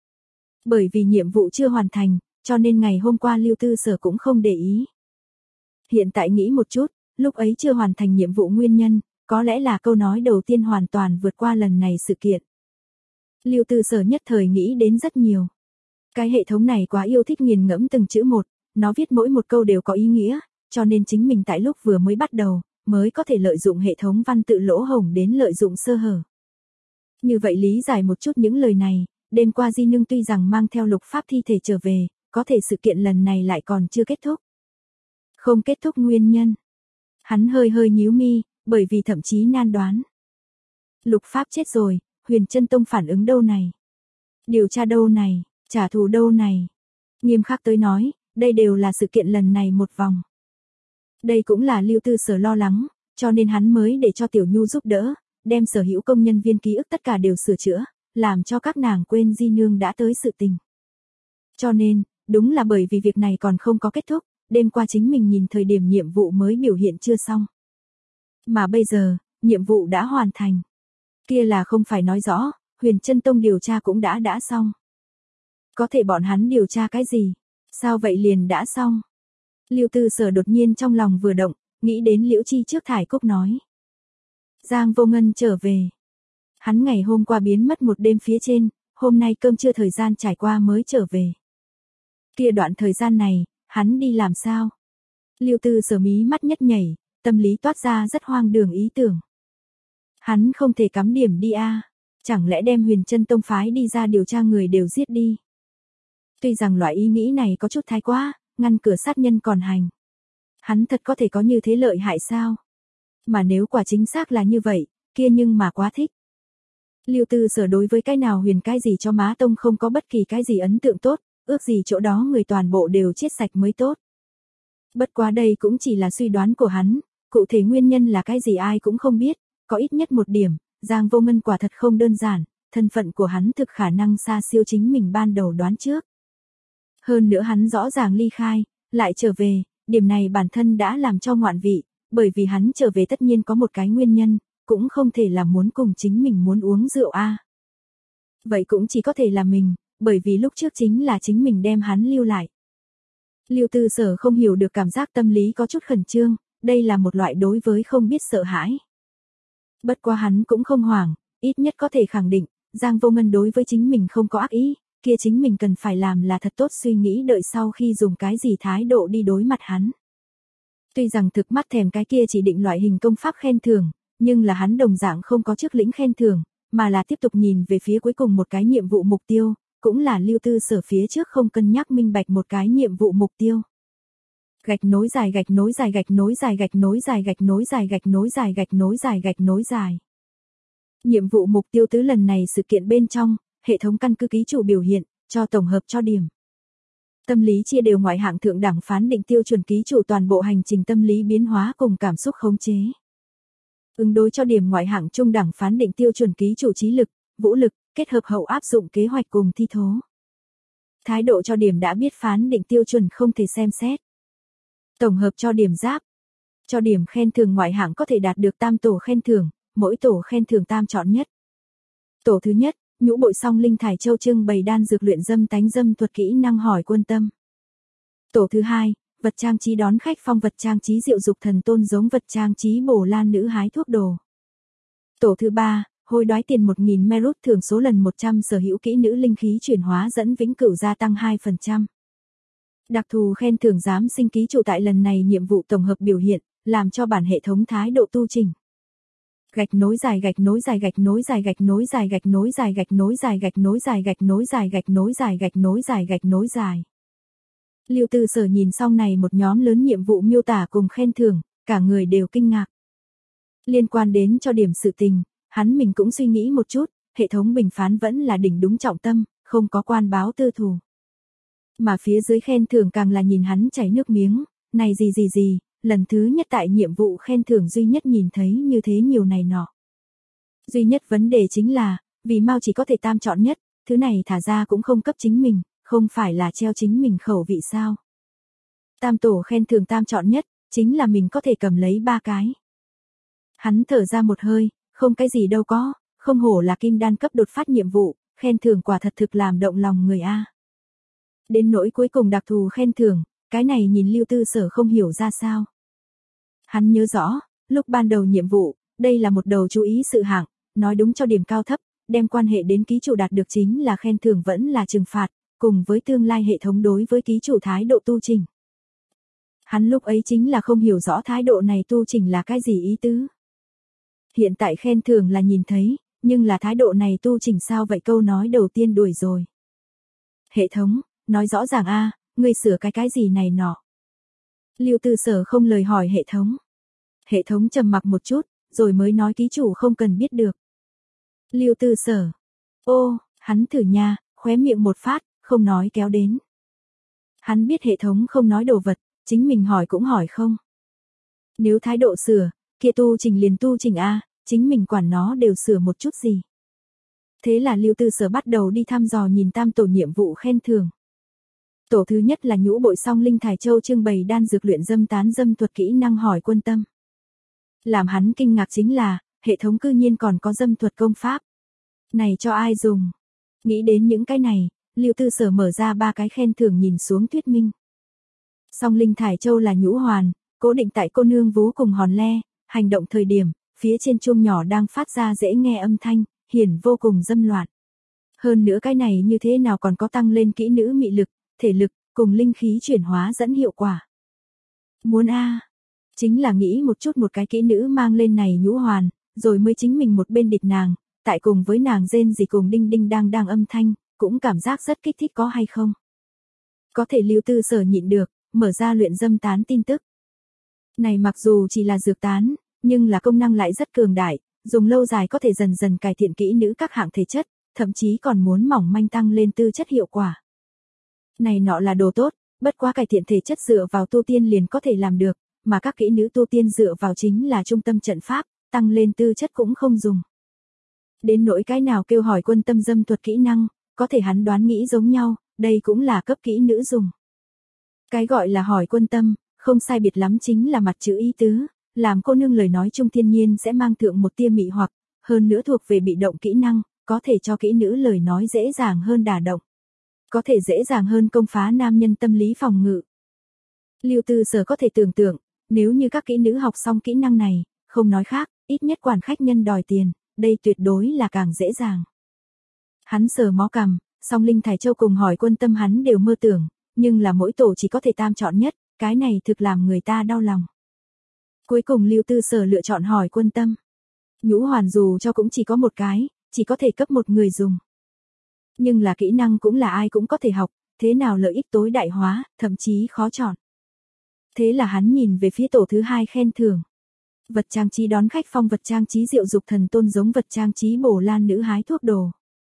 Bởi vì nhiệm vụ chưa hoàn thành, cho nên ngày hôm qua Lưu Tư Sở cũng không để ý. Hiện tại nghĩ một chút, lúc ấy chưa hoàn thành nhiệm vụ nguyên nhân, có lẽ là câu nói đầu tiên hoàn toàn vượt qua lần này sự kiện. Lưu Tư Sở nhất thời nghĩ đến rất nhiều. Cái hệ thống này quá yêu thích nghiền ngẫm từng chữ một, nó viết mỗi một câu đều có ý nghĩa, cho nên chính mình tại lúc vừa mới bắt đầu, mới có thể lợi dụng hệ thống văn tự lỗ hổng đến lợi dụng sơ hở. Như vậy lý giải một chút những lời này, đêm qua Di Nương tuy rằng mang theo lục pháp thi thể trở về, có thể sự kiện lần này lại còn chưa kết thúc. Không kết thúc nguyên nhân. Hắn hơi hơi nhíu mi, bởi vì thậm chí nan đoán. Lục pháp chết rồi, Huyền Chân Tông phản ứng đâu này? Điều tra đâu này? Trả thù đâu này? Nghiêm khắc tới nói, đây đều là sự kiện lần này một vòng. Đây cũng là Lưu Tư Sở lo lắng, cho nên hắn mới để cho Tiểu Nhu giúp đỡ, đem sở hữu công nhân viên ký ức tất cả đều sửa chữa, làm cho các nàng quên Di Nương đã tới sự tình. Cho nên, đúng là bởi vì việc này còn không có kết thúc, đêm qua chính mình nhìn thời điểm nhiệm vụ mới biểu hiện chưa xong. Mà bây giờ, nhiệm vụ đã hoàn thành. Kia là không phải nói rõ, Huyền Chân Tông điều tra cũng đã đã xong. Có thể bọn hắn điều tra cái gì? Sao vậy liền đã xong? Lưu Tư Sở đột nhiên trong lòng vừa động, nghĩ đến Liễu Chi trước thải cúc nói. Giang Vô Ngân trở về. Hắn ngày hôm qua biến mất một đêm phía trên, hôm nay cơm trưa thời gian trải qua mới trở về. Kia đoạn thời gian này, hắn đi làm sao? Lưu Tư Sở mí mắt nhất nhảy, tâm lý toát ra rất hoang đường ý tưởng. Hắn không thể cắm điểm đi a, à? Chẳng lẽ đem Huyền Chân Tông phái đi ra điều tra người đều giết đi? Tuy rằng loại ý nghĩ này có chút thái quá, ngăn cửa sát nhân còn hành. Hắn thật có thể có như thế lợi hại sao? Mà nếu quả chính xác là như vậy, kia nhưng mà quá thích. Lưu Tư Sở đối với cái nào huyền cái gì cho má tông không có bất kỳ cái gì ấn tượng tốt, ước gì chỗ đó người toàn bộ đều chết sạch mới tốt. Bất quá đây cũng chỉ là suy đoán của hắn, cụ thể nguyên nhân là cái gì ai cũng không biết, có ít nhất một điểm, Giang Vô Ngân quả thật không đơn giản, thân phận của hắn thực khả năng xa siêu chính mình ban đầu đoán trước. Hơn nữa hắn rõ ràng ly khai, lại trở về, điểm này bản thân đã làm cho ngoạn vị, bởi vì hắn trở về tất nhiên có một cái nguyên nhân, cũng không thể là muốn cùng chính mình muốn uống rượu a. À. Vậy cũng chỉ có thể là mình, bởi vì lúc trước chính là chính mình đem hắn lưu lại. Lưu Tư Sở không hiểu được cảm giác tâm lý có chút khẩn trương, đây là một loại đối với không biết sợ hãi. Bất quá hắn cũng không hoảng, ít nhất có thể khẳng định, Giang Vô Ngân đối với chính mình không có ác ý, kia chính mình cần phải làm là thật tốt suy nghĩ đợi sau khi dùng cái gì thái độ đi đối mặt hắn. Tuy rằng thực mắt thèm cái kia chỉ định loại hình công pháp khen thưởng, nhưng là hắn đồng dạng không có trước lĩnh khen thưởng, mà là tiếp tục nhìn về phía cuối cùng một cái nhiệm vụ mục tiêu, cũng là Lưu Tư Sở phía trước không cân nhắc minh bạch một cái nhiệm vụ mục tiêu. Gạch nối dài gạch nối dài gạch nối dài gạch nối dài gạch nối dài gạch nối dài gạch nối dài gạch nối dài. Nhiệm vụ mục tiêu tứ lần này sự kiện bên trong, hệ thống căn cứ ký chủ biểu hiện, cho tổng hợp cho điểm. Tâm lý chia đều ngoại hạng thượng đẳng phán định tiêu chuẩn ký chủ toàn bộ hành trình tâm lý biến hóa cùng cảm xúc khống chế. Ứng đối cho điểm ngoại hạng trung đẳng phán định tiêu chuẩn ký chủ trí lực, vũ lực, kết hợp hậu áp dụng kế hoạch cùng thi thố. Thái độ cho điểm đã biết phán định tiêu chuẩn không thể xem xét. Tổng hợp cho điểm giáp. Cho điểm khen thưởng ngoại hạng có thể đạt được tam tổ khen thưởng, mỗi tổ khen thưởng tam chọn nhất. Tổ thứ nhất, nhũ bội song linh thải châu trưng bày đan dược luyện dâm tánh dâm thuật kỹ năng hỏi quân tâm. Tổ thứ hai, vật trang trí đón khách phong vật trang trí diệu dục thần tôn giống vật trang trí bổ lan nữ hái thuốc đồ. Tổ thứ ba, hối đoái tiền một nghìn merit thưởng số lần một trăm sở hữu kỹ nữ linh khí chuyển hóa dẫn vĩnh cửu gia tăng hai phần trăm. Đặc thù khen thưởng giám sinh ký chủ tại lần này nhiệm vụ tổng hợp biểu hiện, làm cho bản hệ thống thái độ tu chỉnh. Gạch nối dài gạch nối dài gạch nối dài gạch nối dài gạch nối dài gạch nối dài gạch nối dài gạch nối dài gạch nối dài gạch nối dài gạch nối dài. Lưu Tư Sở nhìn xong này một nhóm lớn nhiệm vụ miêu tả cùng khen thưởng, cả người đều kinh ngạc. Liên quan đến cho điểm sự tình, hắn mình cũng suy nghĩ một chút, hệ thống bình phán vẫn là đỉnh đúng trọng tâm, không có quan báo tư thù. Mà phía dưới khen thưởng càng là nhìn hắn chảy nước miếng, này gì gì gì, lần thứ nhất tại nhiệm vụ khen thưởng duy nhất nhìn thấy như thế nhiều này nọ. Duy nhất vấn đề chính là, vì mau chỉ có thể tam chọn nhất, thứ này thả ra cũng không cấp chính mình, không phải là treo chính mình khẩu vị sao. Tam tổ khen thưởng tam chọn nhất, chính là mình có thể cầm lấy ba cái. Hắn thở ra một hơi, không cái gì đâu có, không hổ là kim đan cấp đột phát nhiệm vụ, khen thưởng quả thật thực làm động lòng người a. Đến nỗi cuối cùng đặc thù khen thưởng, cái này nhìn Lưu Tư Sở không hiểu ra sao. Hắn nhớ rõ, lúc ban đầu nhiệm vụ, đây là một đầu chú ý sự hạng, nói đúng cho điểm cao thấp, đem quan hệ đến ký chủ đạt được chính là khen thưởng vẫn là trừng phạt, cùng với tương lai hệ thống đối với ký chủ thái độ tu trình. Hắn lúc ấy chính là không hiểu rõ thái độ này tu trình là cái gì ý tứ. Hiện tại khen thưởng là nhìn thấy, nhưng là thái độ này tu trình sao vậy, câu nói đầu tiên đuổi rồi. Hệ thống, nói rõ ràng a, ngươi sửa cái cái gì này nọ. Lưu Tư Sở không lời hỏi hệ thống. Hệ thống trầm mặc một chút, rồi mới nói ký chủ không cần biết được. Lưu Tư Sở. Ô, hắn thử nha, khóe miệng một phát, không nói kéo đến. Hắn biết hệ thống không nói đồ vật, chính mình hỏi cũng hỏi không. Nếu thái độ sửa, kia tu trình liền tu trình a, chính mình quản nó đều sửa một chút gì. Thế là Lưu Tư Sở bắt đầu đi thăm dò nhìn tam tổ nhiệm vụ khen thưởng. Tổ thứ nhất là nhũ bội song linh thải châu trưng bày đan dược luyện dâm tán dâm thuật kỹ năng hỏi quân tâm. Làm hắn kinh ngạc chính là, hệ thống cư nhiên còn có dâm thuật công pháp. Này cho ai dùng? Nghĩ đến những cái này, Lưu Tư Sở mở ra ba cái khen thưởng nhìn xuống thuyết minh. Song linh thải châu là nhũ hoàn, cố định tại cô nương vú cùng hòn le, hành động thời điểm, phía trên chuông nhỏ đang phát ra dễ nghe âm thanh, hiển vô cùng dâm loạn. Hơn nữa cái này như thế nào còn có tăng lên kỹ nữ mị lực, thể lực, cùng linh khí chuyển hóa dẫn hiệu quả. Muốn a à, chính là nghĩ một chút một cái kỹ nữ mang lên này nhũ hoàn, rồi mới chính mình một bên địch nàng, tại cùng với nàng rên gì cùng đinh đinh đang đang âm thanh, cũng cảm giác rất kích thích có hay không. Có thể Lưu Tư Sở nhịn được, mở ra luyện dâm tán tin tức. Này mặc dù chỉ là dược tán, nhưng là công năng lại rất cường đại, dùng lâu dài có thể dần dần cải thiện kỹ nữ các hạng thể chất, thậm chí còn muốn mỏng manh tăng lên tư chất hiệu quả. Này nọ là đồ tốt, bất quá cải thiện thể chất dựa vào tu tiên liền có thể làm được, mà các kỹ nữ tu tiên dựa vào chính là trung tâm trận pháp, tăng lên tư chất cũng không dùng. Đến nỗi cái nào kêu hỏi quân tâm dâm thuật kỹ năng, có thể hắn đoán nghĩ giống nhau, đây cũng là cấp kỹ nữ dùng. Cái gọi là hỏi quân tâm, không sai biệt lắm chính là mặt chữ ý tứ, làm cô nương lời nói chung thiên nhiên sẽ mang thượng một tia mị hoặc, hơn nữa thuộc về bị động kỹ năng, có thể cho kỹ nữ lời nói dễ dàng hơn đả động. Có thể dễ dàng hơn công phá nam nhân tâm lý phòng ngự. Lưu Tư Sở có thể tưởng tượng, nếu như các kỹ nữ học xong kỹ năng này, không nói khác, ít nhất quản khách nhân đòi tiền, đây tuyệt đối là càng dễ dàng. Hắn sờ mó cằm, song linh thải châu cùng hỏi quân tâm hắn đều mơ tưởng, nhưng là mỗi tổ chỉ có thể tam chọn nhất, cái này thực làm người ta đau lòng. Cuối cùng Lưu Tư Sở lựa chọn hỏi quân tâm. Nhũ hoàn dù cho cũng chỉ có một cái, chỉ có thể cấp một người dùng. Nhưng là kỹ năng cũng là ai cũng có thể học, thế nào lợi ích tối đại hóa, thậm chí khó chọn. Thế là hắn nhìn về phía tổ thứ hai khen thưởng. Vật trang trí đón khách phong, vật trang trí diệu dục thần tôn giống, vật trang trí bổ lan nữ hái thuốc đồ.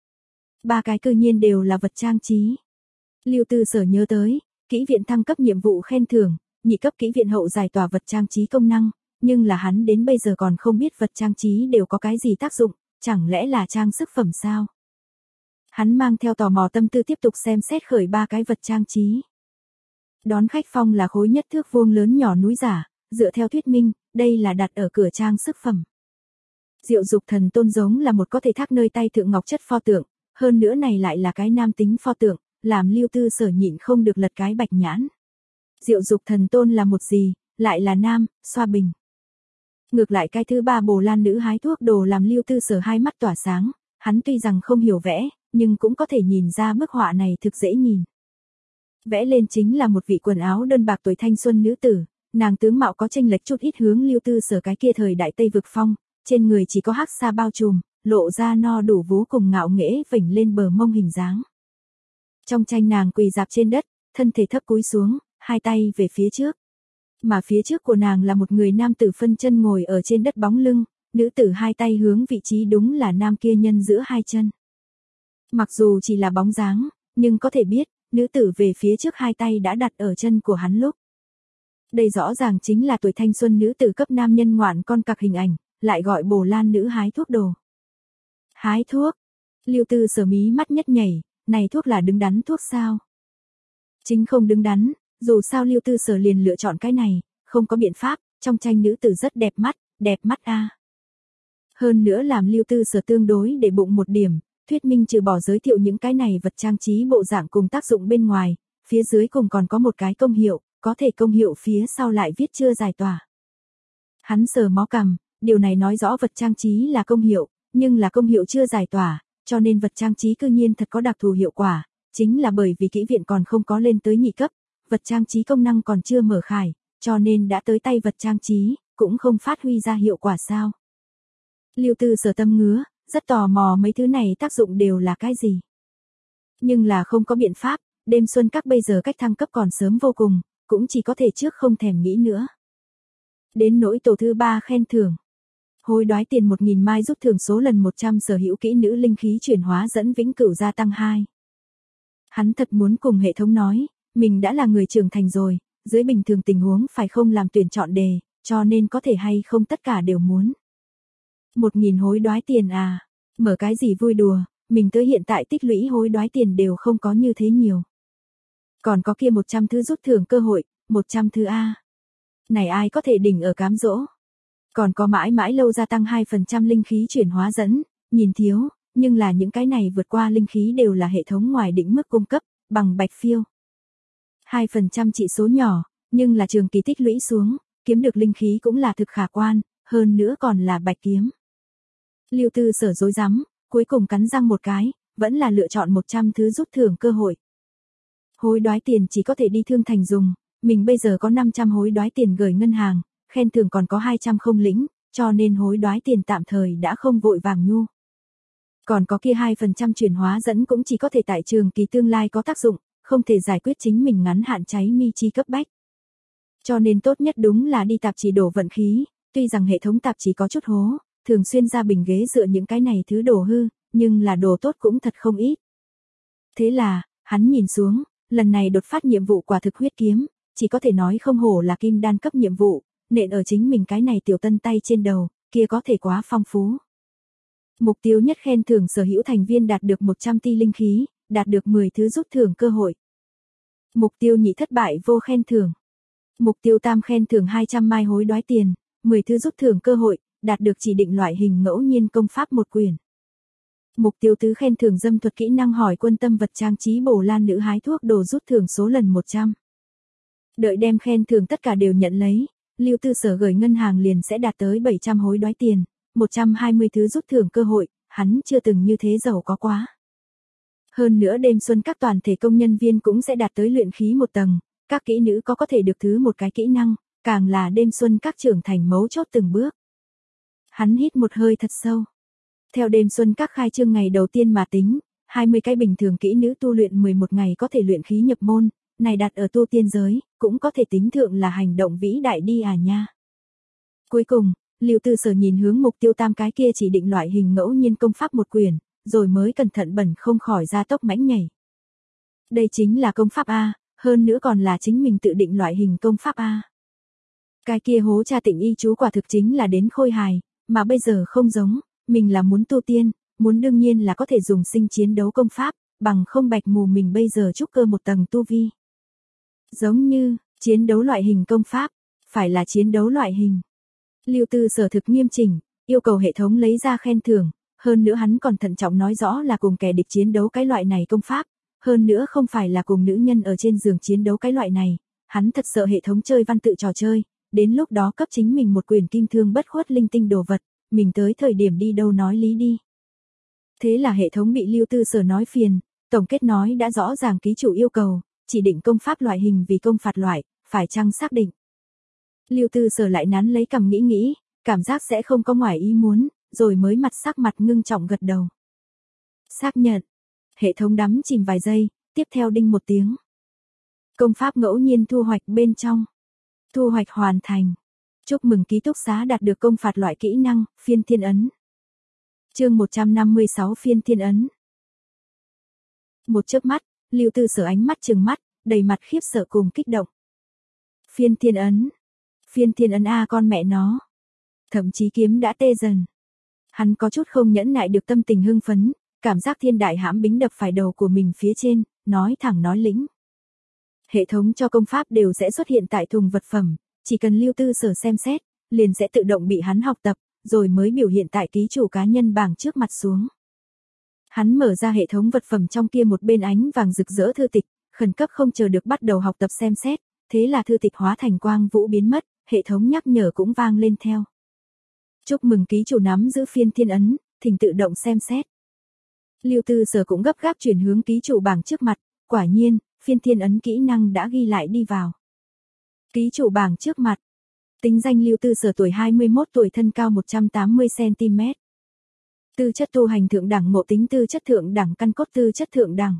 Ba cái cư nhiên đều là vật trang trí. Lưu Tư Sở nhớ tới, kỹ viện thăng cấp nhiệm vụ khen thưởng, nhị cấp kỹ viện hậu giải tỏa vật trang trí công năng, nhưng là hắn đến bây giờ còn không biết vật trang trí đều có cái gì tác dụng, chẳng lẽ là trang sức phẩm sao? Hắn mang theo tò mò tâm tư tiếp tục xem xét khởi ba cái vật trang trí. Đón khách phong là khối nhất thước vuông lớn nhỏ núi giả, dựa theo thuyết minh, đây là đặt ở cửa trang sức phẩm. Diệu dục thần tôn giống là một có thể thác nơi tay thượng ngọc chất pho tượng, hơn nữa này lại là cái nam tính pho tượng, làm Lưu Tư Sở nhịn không được lật cái bạch nhãn. Diệu dục thần tôn là một gì, lại là nam, xoa bình. Ngược lại cái thứ ba bồ lan nữ hái thuốc đồ làm Lưu Tư Sở hai mắt tỏa sáng, hắn tuy rằng không hiểu vẽ, nhưng cũng có thể nhìn ra bức họa này thực dễ nhìn. Vẽ lên chính là một vị quần áo đơn bạc tuổi thanh xuân nữ tử, nàng tướng mạo có chênh lệch chút ít hướng Lưu Tư Sở cái kia thời đại Tây vực phong, trên người chỉ có hắc sa bao trùm, lộ ra no đủ vú cùng ngạo nghễ vểnh lên bờ mông hình dáng. Trong tranh nàng quỳ dạp trên đất, thân thể thấp cúi xuống, hai tay về phía trước. Mà phía trước của nàng là một người nam tử phân chân ngồi ở trên đất bóng lưng, nữ tử hai tay hướng vị trí đúng là nam kia nhân giữa hai chân. Mặc dù chỉ là bóng dáng, nhưng có thể biết, nữ tử về phía trước hai tay đã đặt ở chân của hắn lúc. Đây rõ ràng chính là tuổi thanh xuân nữ tử cấp nam nhân ngoạn con cặc hình ảnh, lại gọi Bồ Lan nữ hái thuốc đồ. Hái thuốc? Lưu Tư Sở mí mắt nhất nhảy, này thuốc là đứng đắn thuốc sao? Chính không đứng đắn, dù sao Lưu Tư Sở liền lựa chọn cái này, không có biện pháp, trong tranh nữ tử rất đẹp mắt, đẹp mắt a. À. Hơn nữa làm Lưu Tư Sở tương đối để bụng một điểm, thuyết minh trừ bỏ giới thiệu những cái này vật trang trí bộ dạng cùng tác dụng bên ngoài, phía dưới cùng còn có một cái công hiệu, có thể công hiệu phía sau lại viết chưa giải tỏa. Hắn sờ mó cằm, điều này nói rõ vật trang trí là công hiệu, nhưng là công hiệu chưa giải tỏa, cho nên vật trang trí cư nhiên thật có đặc thù hiệu quả, chính là bởi vì kỹ viện còn không có lên tới nhị cấp, vật trang trí công năng còn chưa mở khải, cho nên đã tới tay vật trang trí, cũng không phát huy ra hiệu quả sao. Lưu Tư Sở tâm ngứa, rất tò mò mấy thứ này tác dụng đều là cái gì. Nhưng là không có biện pháp, đêm xuân các bây giờ cách thăng cấp còn sớm vô cùng, cũng chỉ có thể trước không thèm nghĩ nữa. Đến nỗi tổ thứ ba khen thưởng. Hối đoái tiền một nghìn mai giúp thưởng số lần một trăm sở hữu kỹ nữ linh khí chuyển hóa dẫn vĩnh cửu gia tăng hai. Hắn thật muốn cùng hệ thống nói, mình đã là người trưởng thành rồi, dưới bình thường tình huống phải không làm tuyển chọn đề, cho nên có thể hay không tất cả đều muốn. Một nghìn hối đoái tiền à, mở cái gì vui đùa, mình tới hiện tại tích lũy hối đoái tiền đều không có như thế nhiều. Còn có kia một trăm thứ rút thưởng cơ hội, một trăm thứ A. Này ai có thể đỉnh ở cám dỗ. Còn có mãi mãi lâu gia tăng hai phần trăm linh khí chuyển hóa dẫn, nhìn thiếu, nhưng là những cái này vượt qua linh khí đều là hệ thống ngoài định mức cung cấp, bằng bạch phiêu. hai phần trăm trị số nhỏ, nhưng là trường kỳ tích lũy xuống, kiếm được linh khí cũng là thực khả quan, hơn nữa còn là bạch kiếm. Lưu Tư Sở dối rắm, cuối cùng cắn răng một cái, vẫn là lựa chọn một trăm thứ rút thưởng cơ hội. Hối đoái tiền chỉ có thể đi thương thành dùng, mình bây giờ có năm trăm hối đoái tiền gửi ngân hàng, khen thưởng còn có hai trăm không lĩnh, cho nên hối đoái tiền tạm thời đã không vội vàng nhu. Còn có kia hai phần trăm chuyển hóa dẫn cũng chỉ có thể tại trường kỳ tương lai có tác dụng, không thể giải quyết chính mình ngắn hạn cháy mi chi cấp bách. Cho nên tốt nhất đúng là đi tạp chí đổ vận khí, tuy rằng hệ thống tạp chí có chút hố, thường xuyên ra bình ghế dựa những cái này thứ đổ hư, nhưng là đồ tốt cũng thật không ít. Thế là, hắn nhìn xuống, lần này đột phát nhiệm vụ quả thực huyết kiếm, chỉ có thể nói không hổ là kim đan cấp nhiệm vụ, nện ở chính mình cái này tiểu tân tay trên đầu, kia có thể quá phong phú. Mục tiêu nhất khen thưởng sở hữu thành viên đạt được một trăm ti linh khí, đạt được mười thứ rút thưởng cơ hội. Mục tiêu nhị thất bại vô khen thưởng. Mục tiêu tam khen thưởng hai trăm mai hối đoái tiền, mười thứ rút thưởng cơ hội, đạt được chỉ định loại hình ngẫu nhiên công pháp một quyển. Mục tiêu tứ khen thưởng dâm thuật kỹ năng hỏi quân tâm vật trang trí Bồ Lan nữ hái thuốc đồ rút thưởng số lần một trăm. Đợi đem khen thưởng tất cả đều nhận lấy, Lưu Tư Sở gửi ngân hàng liền sẽ đạt tới bảy trăm hối đoái tiền, một trăm hai mươi thứ rút thưởng cơ hội, hắn chưa từng như thế giàu có quá. Hơn nữa đêm xuân các toàn thể công nhân viên cũng sẽ đạt tới luyện khí một tầng, các kỹ nữ có có thể được thứ một cái kỹ năng, càng là đêm xuân các trưởng thành mấu chốt từng bước. Hắn hít một hơi thật sâu. Theo đêm xuân các khai trương ngày đầu tiên mà tính, hai mươi cái bình thường kỹ nữ tu luyện mười một ngày có thể luyện khí nhập môn, này đặt ở tu tiên giới, cũng có thể tính thượng là hành động vĩ đại đi à nha. Cuối cùng, Lưu Tư Sở nhìn hướng mục tiêu tam cái kia chỉ định loại hình ngẫu nhiên công pháp một quyển, rồi mới cẩn thận bẩn không khỏi ra tốc mãnh nhảy. Đây chính là công pháp A, hơn nữa còn là chính mình tự định loại hình công pháp A. Cái kia hố cha tịnh y chú quả thực chính là đến khôi hài, mà bây giờ không giống, mình là muốn tu tiên, muốn đương nhiên là có thể dùng sinh chiến đấu công pháp, bằng không bạch mù mình bây giờ trúc cơ một tầng tu vi. Giống như, chiến đấu loại hình công pháp, phải là chiến đấu loại hình. Lưu Tư Sở thực nghiêm chỉnh, yêu cầu hệ thống lấy ra khen thưởng, hơn nữa hắn còn thận trọng nói rõ là cùng kẻ địch chiến đấu cái loại này công pháp, hơn nữa không phải là cùng nữ nhân ở trên giường chiến đấu cái loại này, hắn thật sợ hệ thống chơi văn tự trò chơi, đến lúc đó cấp chính mình một quyền kim thương bất khuất linh tinh đồ vật, mình tới thời điểm đi đâu nói lý đi. Thế là hệ thống bị Lưu Tư Sở nói phiền, tổng kết nói đã rõ ràng ký chủ yêu cầu, chỉ định công pháp loại hình vì công phạt loại, phải chăng xác định. Lưu Tư Sở lại nắn lấy cằm nghĩ nghĩ, cảm giác sẽ không có ngoài ý muốn, rồi mới mặt sắc mặt ngưng trọng gật đầu. Xác nhận. Hệ thống đắm chìm vài giây, tiếp theo đinh một tiếng. Công pháp ngẫu nhiên thu hoạch bên trong. Thu hoạch hoàn thành. Chúc mừng ký túc xá đạt được công phạt loại kỹ năng, phiên thiên ấn. Chương một trăm năm mươi sáu phiên thiên ấn. Một chớp mắt, Lưu Tư Sở ánh mắt trừng mắt, đầy mặt khiếp sợ cùng kích động. Phiên thiên ấn. Phiên thiên ấn a con mẹ nó. Thậm chí kiếm đã tê dần. Hắn có chút không nhẫn nại được tâm tình hưng phấn, cảm giác thiên đại hãm bính đập phải đầu của mình phía trên, nói thẳng nói lĩnh. Hệ thống cho công pháp đều sẽ xuất hiện tại thùng vật phẩm, chỉ cần Lưu Tư Sở xem xét, liền sẽ tự động bị hắn học tập, rồi mới biểu hiện tại ký chủ cá nhân bảng trước mặt xuống. Hắn mở ra hệ thống vật phẩm trong kia một bên ánh vàng rực rỡ thư tịch, khẩn cấp không chờ được bắt đầu học tập xem xét, thế là thư tịch hóa thành quang vũ biến mất, hệ thống nhắc nhở cũng vang lên theo. Chúc mừng ký chủ nắm giữ phiên thiên ấn, thỉnh tự động xem xét. Lưu Tư Sở cũng gấp gáp chuyển hướng ký chủ bảng trước mặt, quả nhiên, phiên thiên ấn kỹ năng đã ghi lại đi vào. Ký chủ bảng trước mặt. Tính danh Lưu Tư Sở tuổi hai mươi mốt tuổi, thân cao một trăm tám mươi xăng ti mét. Tư chất tu hành thượng đẳng, ngộ tính tư chất thượng đẳng, căn cốt tư chất thượng đẳng.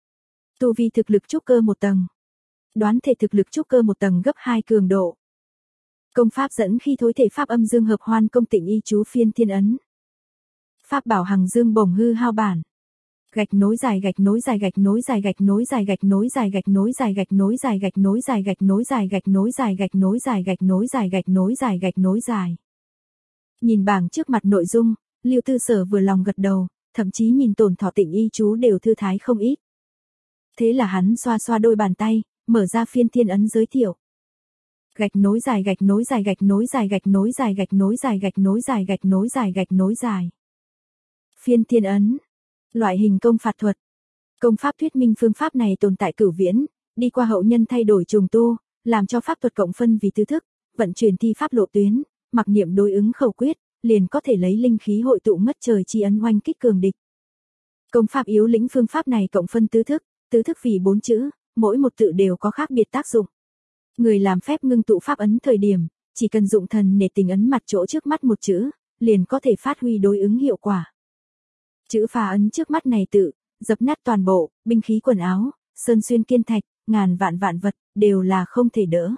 Tu vi thực lực trúc cơ một tầng. Đoán thể thực lực trúc cơ một tầng gấp hai cường độ. Công pháp dẫn khi thối thể pháp âm dương hợp hoan công tịnh y chú phiên thiên ấn. Pháp bảo hằng dương bổng hư hao bản. Gạch nối dài gạch nối dài gạch nối dài gạch nối dài gạch nối dài gạch nối dài gạch nối dài gạch nối dài gạch nối dài gạch nối dài gạch nối dài gạch nối dài gạch nối dài gạch nối dài. Nhìn bảng trước mặt nội dung, Lưu Tư Sở vừa lòng gật đầu, thậm chí nhìn tổn thọ tịnh y chú đều thư thái không ít. Thế là hắn xoa xoa đôi bàn tay, mở ra phiên thiên ấn giới thiệu. Gạch nối dài gạch nối dài gạch nối dài gạch nối dài gạch nối dài gạch nối dài gạch nối dài gạch nối dài. Phiên thiên ấn. Loại hình công phạt thuật. Công pháp thuyết minh phương pháp này tồn tại cửu viễn, đi qua hậu nhân thay đổi trùng tu, làm cho pháp thuật cộng phân vì tứ thức, vận chuyển thi pháp lộ tuyến, mặc niệm đối ứng khẩu quyết, liền có thể lấy linh khí hội tụ ngất trời chi ấn oanh kích cường địch. Công pháp yếu lĩnh phương pháp này cộng phân tứ thức, tứ thức vì bốn chữ, mỗi một tự đều có khác biệt tác dụng. Người làm phép ngưng tụ pháp ấn thời điểm, chỉ cần dụng thần nể tình ấn mặt chỗ trước mắt một chữ, liền có thể phát huy đối ứng hiệu quả. Chữ phá ấn trước mắt này tự, dập nát toàn bộ, binh khí quần áo, sơn xuyên kiên thạch, ngàn vạn vạn vật, đều là không thể đỡ.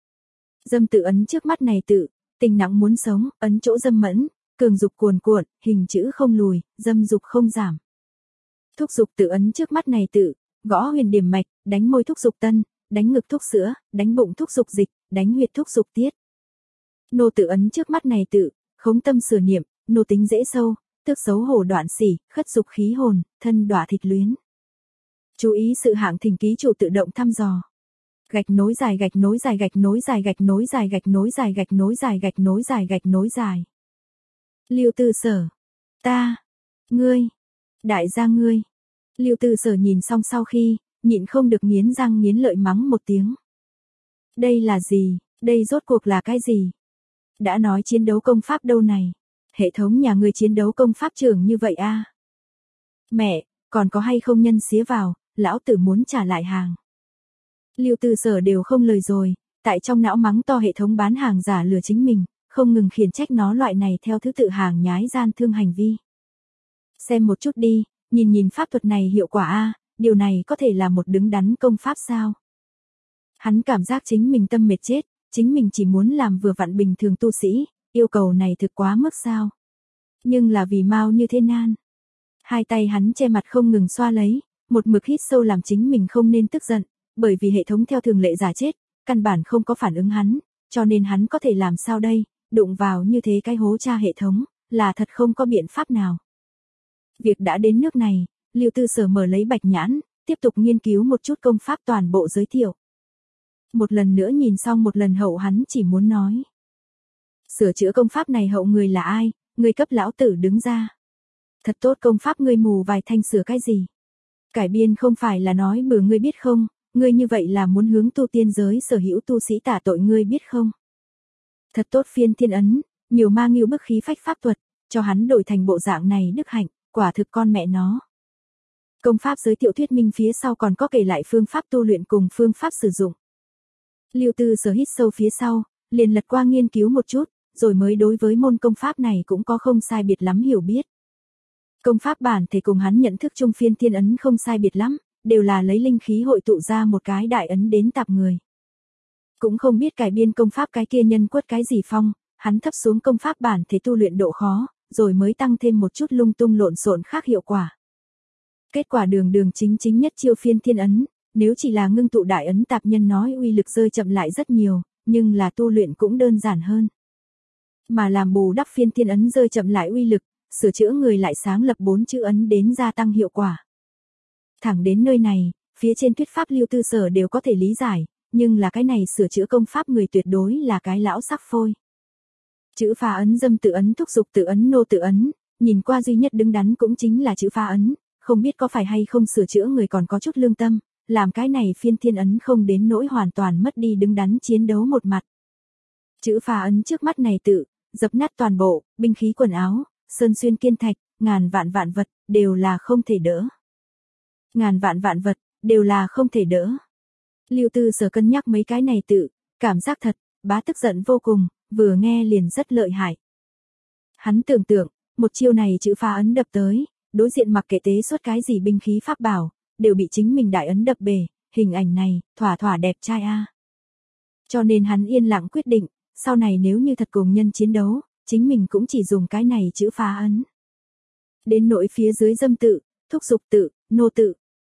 Dâm tự ấn trước mắt này tự, tình nặng muốn sống, ấn chỗ dâm mẫn, cường dục cuồn cuộn, hình chữ không lùi, dâm dục không giảm. Thúc dục tự ấn trước mắt này tự, gõ huyền điểm mạch, đánh môi thúc dục tân, đánh ngực thúc sữa, đánh bụng thúc dục dịch, đánh huyệt thúc dục tiết. Nô tự ấn trước mắt này tự, khống tâm sửa niệm, nô tính dễ sâu, tước xấu hổ đoạn xỉ, khất dục khí hồn, thân đọa thịt luyến. Chú ý sự hạng thỉnh ký chủ tự động thăm dò. Gạch nối dài gạch nối dài gạch nối dài gạch nối dài gạch nối dài gạch nối dài gạch nối dài gạch nối dài. Lưu Tư Sở. Ta. Ngươi. Đại gia ngươi. Lưu Tư Sở nhìn xong sau khi, nhịn không được nghiến răng nghiến lợi mắng một tiếng. Đây là gì, đây rốt cuộc là cái gì? Đã nói chiến đấu công pháp đâu này? Hệ thống nhà ngươi chiến đấu công pháp trưởng như vậy a? À? Mẹ, còn có hay không nhân xía vào, lão tử muốn trả lại hàng. Lưu Tư Sở đều không lời rồi, tại trong não mắng to hệ thống bán hàng giả lừa chính mình, không ngừng khiển trách nó loại này theo thứ tự hàng nhái gian thương hành vi. Xem một chút đi, nhìn nhìn pháp thuật này hiệu quả a, à, điều này có thể là một đứng đắn công pháp sao? Hắn cảm giác chính mình tâm mệt chết, chính mình chỉ muốn làm vừa vặn bình thường tu sĩ, yêu cầu này thực quá mức sao? Nhưng là vì mau như thế nan. Hai tay hắn che mặt không ngừng xoa lấy, một mực hít sâu làm chính mình không nên tức giận, bởi vì hệ thống theo thường lệ giả chết, căn bản không có phản ứng hắn, cho nên hắn có thể làm sao đây, đụng vào như thế cái hố cha hệ thống, là thật không có biện pháp nào. Việc đã đến nước này, Lưu Tư Sở mở lấy bạch nhãn, tiếp tục nghiên cứu một chút công pháp toàn bộ giới thiệu. Một lần nữa nhìn xong một lần hậu hắn chỉ muốn nói. Sửa chữa công pháp này hậu người là ai, người cấp lão tử đứng ra. Thật tốt công pháp ngươi mù vài thanh sửa cái gì. Cải biên không phải là nói bừa ngươi biết không, ngươi như vậy là muốn hướng tu tiên giới sở hữu tu sĩ tả tội ngươi biết không. Thật tốt phiên thiên ấn, nhiều ma nghiêu bức khí phách pháp thuật, cho hắn đổi thành bộ dạng này đức hạnh, quả thực con mẹ nó. Công pháp giới thiệu thuyết minh phía sau còn có kể lại phương pháp tu luyện cùng phương pháp sử dụng. Lưu Tư Sở hít sâu phía sau, liền lật qua nghiên cứu một chút, rồi mới đối với môn công pháp này cũng có không sai biệt lắm hiểu biết. Công pháp bản thể cùng hắn nhận thức chung phiên thiên ấn không sai biệt lắm, đều là lấy linh khí hội tụ ra một cái đại ấn đến tạp người. Cũng không biết cải biên công pháp cái kia nhân quất cái gì phong, hắn thấp xuống công pháp bản thể tu luyện độ khó, rồi mới tăng thêm một chút lung tung lộn xộn khác hiệu quả. Kết quả đường đường chính chính nhất chiêu phiên thiên ấn, nếu chỉ là ngưng tụ đại ấn tạp nhân nói uy lực rơi chậm lại rất nhiều, nhưng là tu luyện cũng đơn giản hơn. Mà làm bù đắp phiên thiên ấn rơi chậm lại uy lực, sửa chữa người lại sáng lập bốn chữ ấn đến gia tăng hiệu quả. Thẳng đến nơi này, phía trên thuyết pháp Lưu Tư Sở đều có thể lý giải, nhưng là cái này sửa chữa công pháp người tuyệt đối là cái lão sắc phôi. Chữ phá ấn dâm tự ấn thúc dục tự ấn nô tự ấn, nhìn qua duy nhất đứng đắn cũng chính là chữ phá ấn, không biết có phải hay không sửa chữa người còn có chút lương tâm, làm cái này phiên thiên ấn không đến nỗi hoàn toàn mất đi đứng đắn chiến đấu một mặt. Chữ phá ấn trước mắt này tự, dập nát toàn bộ, binh khí quần áo, sơn xuyên kiên thạch, ngàn vạn vạn vật, đều là không thể đỡ. Ngàn vạn vạn vật, đều là không thể đỡ. Lưu Tư Sở cân nhắc mấy cái này tự, cảm giác thật, bá tức giận vô cùng, vừa nghe liền rất lợi hại. Hắn tưởng tượng, một chiêu này chữ phá ấn đập tới, đối diện mặc kệ tế xuất cái gì binh khí pháp bảo, đều bị chính mình đại ấn đập bể, hình ảnh này, thỏa thỏa đẹp trai a. Cho nên hắn yên lặng quyết định, sau này nếu như thật cùng nhân chiến đấu, chính mình cũng chỉ dùng cái này chữ phá ấn. Đến nỗi phía dưới dâm tự, thúc dục tự, nô tự.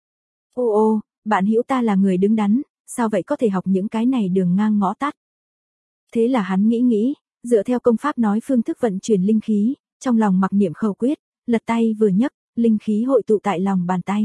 Ô ô, bạn hữu ta là người đứng đắn, sao vậy có thể học những cái này đường ngang ngõ tắt. Thế là hắn nghĩ nghĩ, dựa theo công pháp nói phương thức vận chuyển linh khí, trong lòng mặc niệm khẩu quyết, lật tay vừa nhấc, linh khí hội tụ tại lòng bàn tay.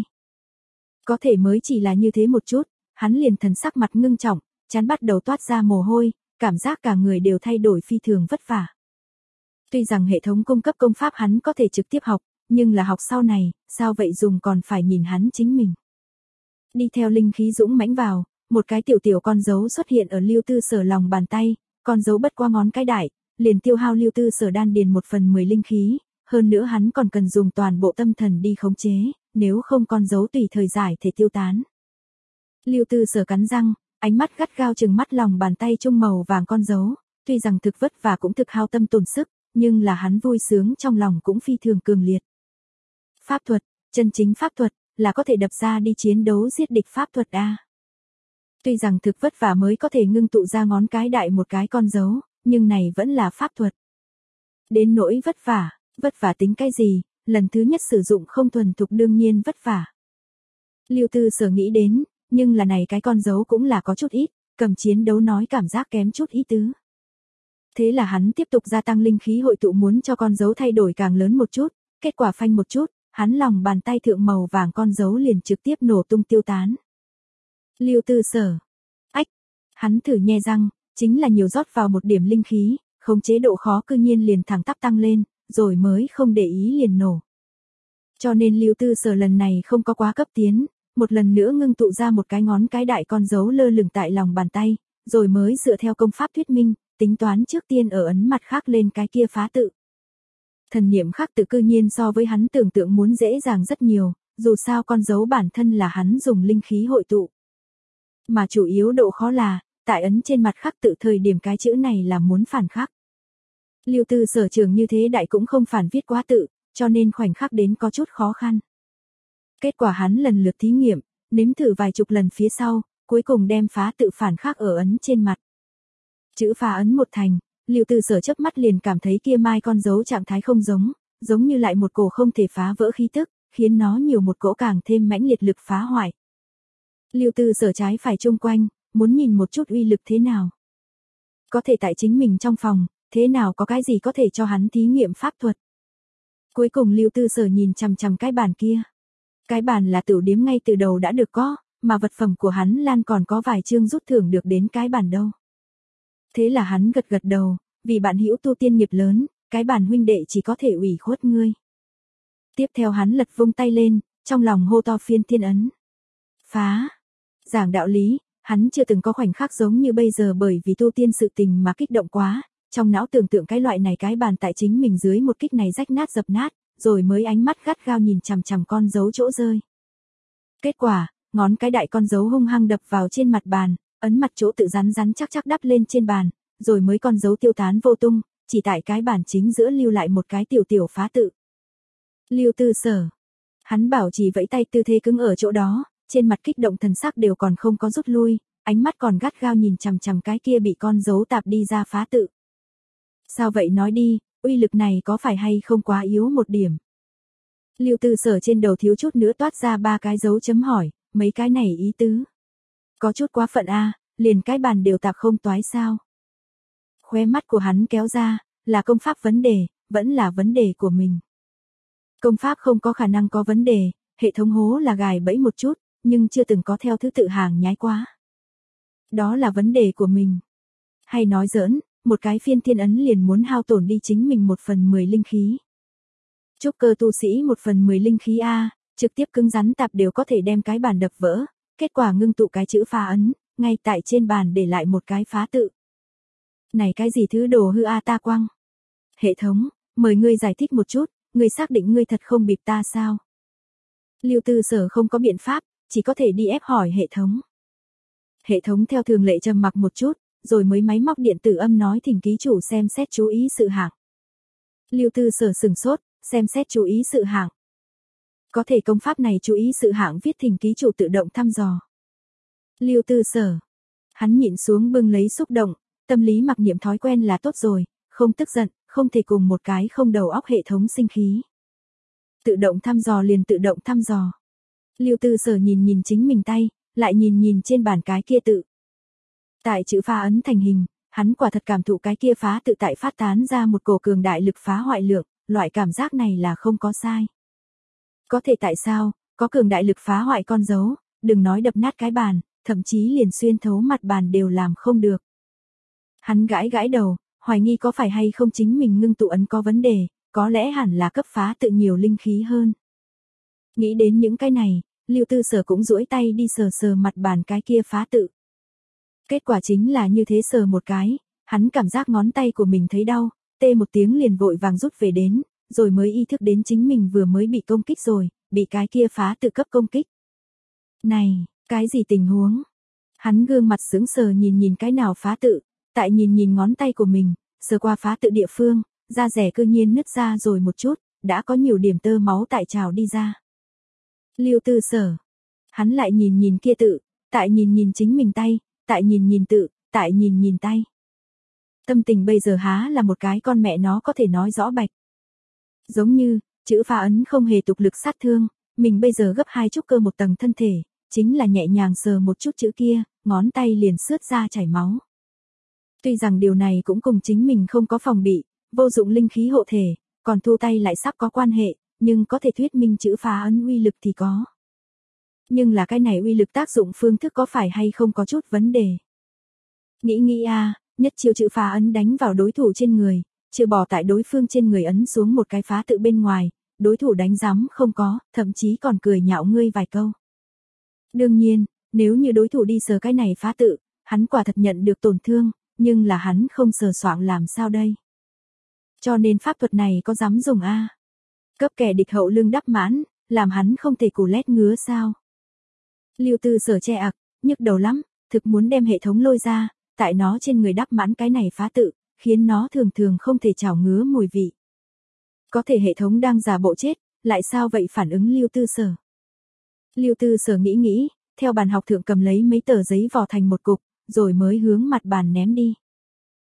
Có thể mới chỉ là như thế một chút, hắn liền thần sắc mặt ngưng trọng, chán bắt đầu toát ra mồ hôi, cảm giác cả người đều thay đổi phi thường vất vả. Tuy rằng hệ thống cung cấp công pháp hắn có thể trực tiếp học, nhưng là học sau này, sao vậy dùng còn phải nhìn hắn chính mình. Đi theo linh khí dũng mãnh vào, một cái tiểu tiểu con dấu xuất hiện ở Lưu Tư Sở lòng bàn tay, con dấu bất qua ngón cái đại, liền tiêu hao Lưu Tư Sở đan điền một phần mười linh khí, hơn nữa hắn còn cần dùng toàn bộ tâm thần đi khống chế, nếu không con dấu tùy thời giải thể tiêu tán. Lưu Tư Sở cắn răng, ánh mắt gắt gao chừng mắt lòng bàn tay trung màu vàng con dấu, tuy rằng thực vất và cũng thực hao tâm tổn sức, nhưng là hắn vui sướng trong lòng cũng phi thường cường liệt. Pháp thuật, chân chính pháp thuật, là có thể đập ra đi chiến đấu giết địch pháp thuật a. Tuy rằng thực vất vả mới có thể ngưng tụ ra ngón cái đại một cái con dấu, nhưng này vẫn là pháp thuật. Đến nỗi vất vả, vất vả tính cái gì, lần thứ nhất sử dụng không thuần thục đương nhiên vất vả. Lưu Tư Sở nghĩ đến, nhưng là này cái con dấu cũng là có chút ít, cầm chiến đấu nói cảm giác kém chút ý tứ. Thế là hắn tiếp tục gia tăng linh khí hội tụ muốn cho con dấu thay đổi càng lớn một chút, kết quả phanh một chút, hắn lòng bàn tay thượng màu vàng con dấu liền trực tiếp nổ tung tiêu tán. Lưu Tư Sở. Ách. Hắn thử nhe răng, chính là nhiều rót vào một điểm linh khí, khống chế độ khó cư nhiên liền thẳng tắp tăng lên, rồi mới không để ý liền nổ. Cho nên Lưu Tư Sở lần này không có quá cấp tiến, một lần nữa ngưng tụ ra một cái ngón cái đại con dấu lơ lửng tại lòng bàn tay, rồi mới dựa theo công pháp thuyết minh, tính toán trước tiên ở ấn mặt khác lên cái kia phá tự. Thần niệm khắc tự cư nhiên so với hắn tưởng tượng muốn dễ dàng rất nhiều, dù sao con dấu bản thân là hắn dùng linh khí hội tụ. Mà chủ yếu độ khó là, tại ấn trên mặt khắc tự thời điểm cái chữ này là muốn phản khắc. Lưu Tư Sở trường như thế đại cũng không phản viết quá tự, cho nên khoảnh khắc đến có chút khó khăn. Kết quả hắn lần lượt thí nghiệm, nếm thử vài chục lần phía sau, cuối cùng đem phá tự phản khắc ở ấn trên mặt. Chữ phá ấn một thành, Lưu Tư Sở chớp mắt liền cảm thấy kia mai con dấu trạng thái không giống, giống như lại một cổ không thể phá vỡ khí tức, khiến nó nhiều một cỗ càng thêm mãnh liệt lực phá hoại. Lưu Tư Sở trái phải chung quanh, muốn nhìn một chút uy lực thế nào. Có thể tại chính mình trong phòng, thế nào có cái gì có thể cho hắn thí nghiệm pháp thuật. Cuối cùng Lưu Tư Sở nhìn chằm chằm cái bàn kia. Cái bàn là tửu điếm ngay từ đầu đã được có, mà vật phẩm của hắn Lan còn có vài chương rút thưởng được đến cái bàn đâu. Thế là hắn gật gật đầu, vì bạn hữu tu tiên nghiệp lớn, cái bàn huynh đệ chỉ có thể ủy khuất ngươi. Tiếp theo hắn lật vung tay lên, trong lòng hô to phiên thiên ấn. Phá. Giảng đạo lý, hắn chưa từng có khoảnh khắc giống như bây giờ bởi vì tu tiên sự tình mà kích động quá, trong não tưởng tượng cái loại này cái bàn tại chính mình dưới một kích này rách nát dập nát, rồi mới ánh mắt gắt gao nhìn chằm chằm con dấu chỗ rơi. Kết quả, ngón cái đại con dấu hung hăng đập vào trên mặt bàn, ấn mặt chỗ tự rắn rắn chắc chắc đắp lên trên bàn, rồi mới con dấu tiêu tán vô tung, chỉ tại cái bàn chính giữa lưu lại một cái tiểu tiểu phá tự. Lưu Tư Sở. Hắn bảo chỉ vẫy tay tư thế cứng ở chỗ đó, trên mặt kích động thần sắc đều còn không có rút lui, ánh mắt còn gắt gao nhìn chằm chằm cái kia bị con dấu tạp đi ra phá tự. Sao vậy nói đi, uy lực này có phải hay không quá yếu một điểm? Lưu Tư Sở trên đầu thiếu chút nữa toát ra ba cái dấu chấm hỏi, mấy cái này ý tứ. Có chút quá phận a, liền cái bàn đều tạp không toái sao? Khóe mắt của hắn kéo ra, là công pháp vấn đề, vẫn là vấn đề của mình. Công pháp không có khả năng có vấn đề, hệ thống hố là gài bẫy một chút, nhưng chưa từng có theo thứ tự hàng nhái quá. Đó là vấn đề của mình. Hay nói giỡn, một cái phiên thiên ấn liền muốn hao tổn đi chính mình một phần mười linh khí. Trúc cơ tu sĩ một phần mười linh khí A, trực tiếp cứng rắn tạp đều có thể đem cái bàn đập vỡ, kết quả ngưng tụ cái chữ phá ấn, ngay tại trên bàn để lại một cái phá tự. Này cái gì thứ đồ hư A ta quăng? Hệ thống, mời ngươi giải thích một chút, ngươi xác định ngươi thật không bịp ta sao? Lưu Tư Sở không có biện pháp, chỉ có thể đi ép hỏi hệ thống. Hệ thống theo thường lệ trầm mặc một chút, rồi mới máy móc điện tử âm nói thỉnh ký chủ xem xét chú ý sự hạng. Lưu Tư Sở sừng sốt, xem xét chú ý sự hạng. Có thể công pháp này chú ý sự hạng viết thỉnh ký chủ tự động thăm dò. Lưu Tư Sở. Hắn nhịn xuống bưng lấy xúc động, tâm lý mặc niệm thói quen là tốt rồi, không tức giận, không thể cùng một cái không đầu óc hệ thống sinh khí. Tự động thăm dò liền tự động thăm dò. Lưu Tư Sở nhìn nhìn chính mình tay, lại nhìn nhìn trên bàn cái kia tự. Tại chữ phá ấn thành hình, hắn quả thật cảm thụ cái kia phá tự tại phát tán ra một cổ cường đại lực phá hoại lượng, loại cảm giác này là không có sai. Có thể tại sao, có cường đại lực phá hoại con dấu, đừng nói đập nát cái bàn, thậm chí liền xuyên thấu mặt bàn đều làm không được. Hắn gãi gãi đầu, hoài nghi có phải hay không chính mình ngưng tụ ấn có vấn đề, có lẽ hẳn là cấp phá tự nhiều linh khí hơn. Nghĩ đến những cái này, Lưu Tư Sở cũng duỗi tay đi sờ sờ mặt bàn cái kia phá tự. Kết quả chính là như thế sờ một cái, hắn cảm giác ngón tay của mình thấy đau, tê một tiếng liền vội vàng rút về đến, rồi mới ý thức đến chính mình vừa mới bị công kích rồi, bị cái kia phá tự cấp công kích. Này, cái gì tình huống? Hắn gương mặt sững sờ nhìn nhìn cái nào phá tự, tại nhìn nhìn ngón tay của mình, sờ qua phá tự địa phương, da rẻ cư nhiên nứt ra rồi một chút, đã có nhiều điểm tơ máu tại trào đi ra. Lưu Tư Sở. Hắn lại nhìn nhìn kia tự, tại nhìn nhìn chính mình tay, tại nhìn nhìn tự, tại nhìn nhìn tay. Tâm tình bây giờ há là một cái con mẹ nó có thể nói rõ bạch. Giống như, chữ phá ấn không hề tục lực sát thương, mình bây giờ gấp hai trúc cơ một tầng thân thể, chính là nhẹ nhàng sờ một chút chữ kia, ngón tay liền xước ra chảy máu. Tuy rằng điều này cũng cùng chính mình không có phòng bị, vô dụng linh khí hộ thể, còn thu tay lại sắp có quan hệ, nhưng có thể thuyết minh chữ phá ấn uy lực thì có. Nhưng là cái này uy lực tác dụng phương thức có phải hay không có chút vấn đề. Nghĩ nghĩ a, nhất chiêu chữ phá ấn đánh vào đối thủ trên người, trừ bỏ tại đối phương trên người ấn xuống một cái phá tự bên ngoài, đối thủ đánh rắm không có, thậm chí còn cười nhạo ngươi vài câu. Đương nhiên, nếu như đối thủ đi sờ cái này phá tự, hắn quả thật nhận được tổn thương, nhưng là hắn không sờ soạng làm sao đây. Cho nên pháp thuật này có dám dùng a? Cấp kẻ địch hậu lưng đắp mãn, làm hắn không thể cù lét ngứa sao? Lưu Tư Sở che ặc, nhức đầu lắm, thực muốn đem hệ thống lôi ra, tại nó trên người đắp mãn cái này phá tự, khiến nó thường thường không thể chảo ngứa mùi vị. Có thể hệ thống đang giả bộ chết, lại sao vậy phản ứng Lưu Tư Sở? Lưu Tư Sở nghĩ nghĩ, theo bàn học thượng cầm lấy mấy tờ giấy vò thành một cục, rồi mới hướng mặt bàn ném đi.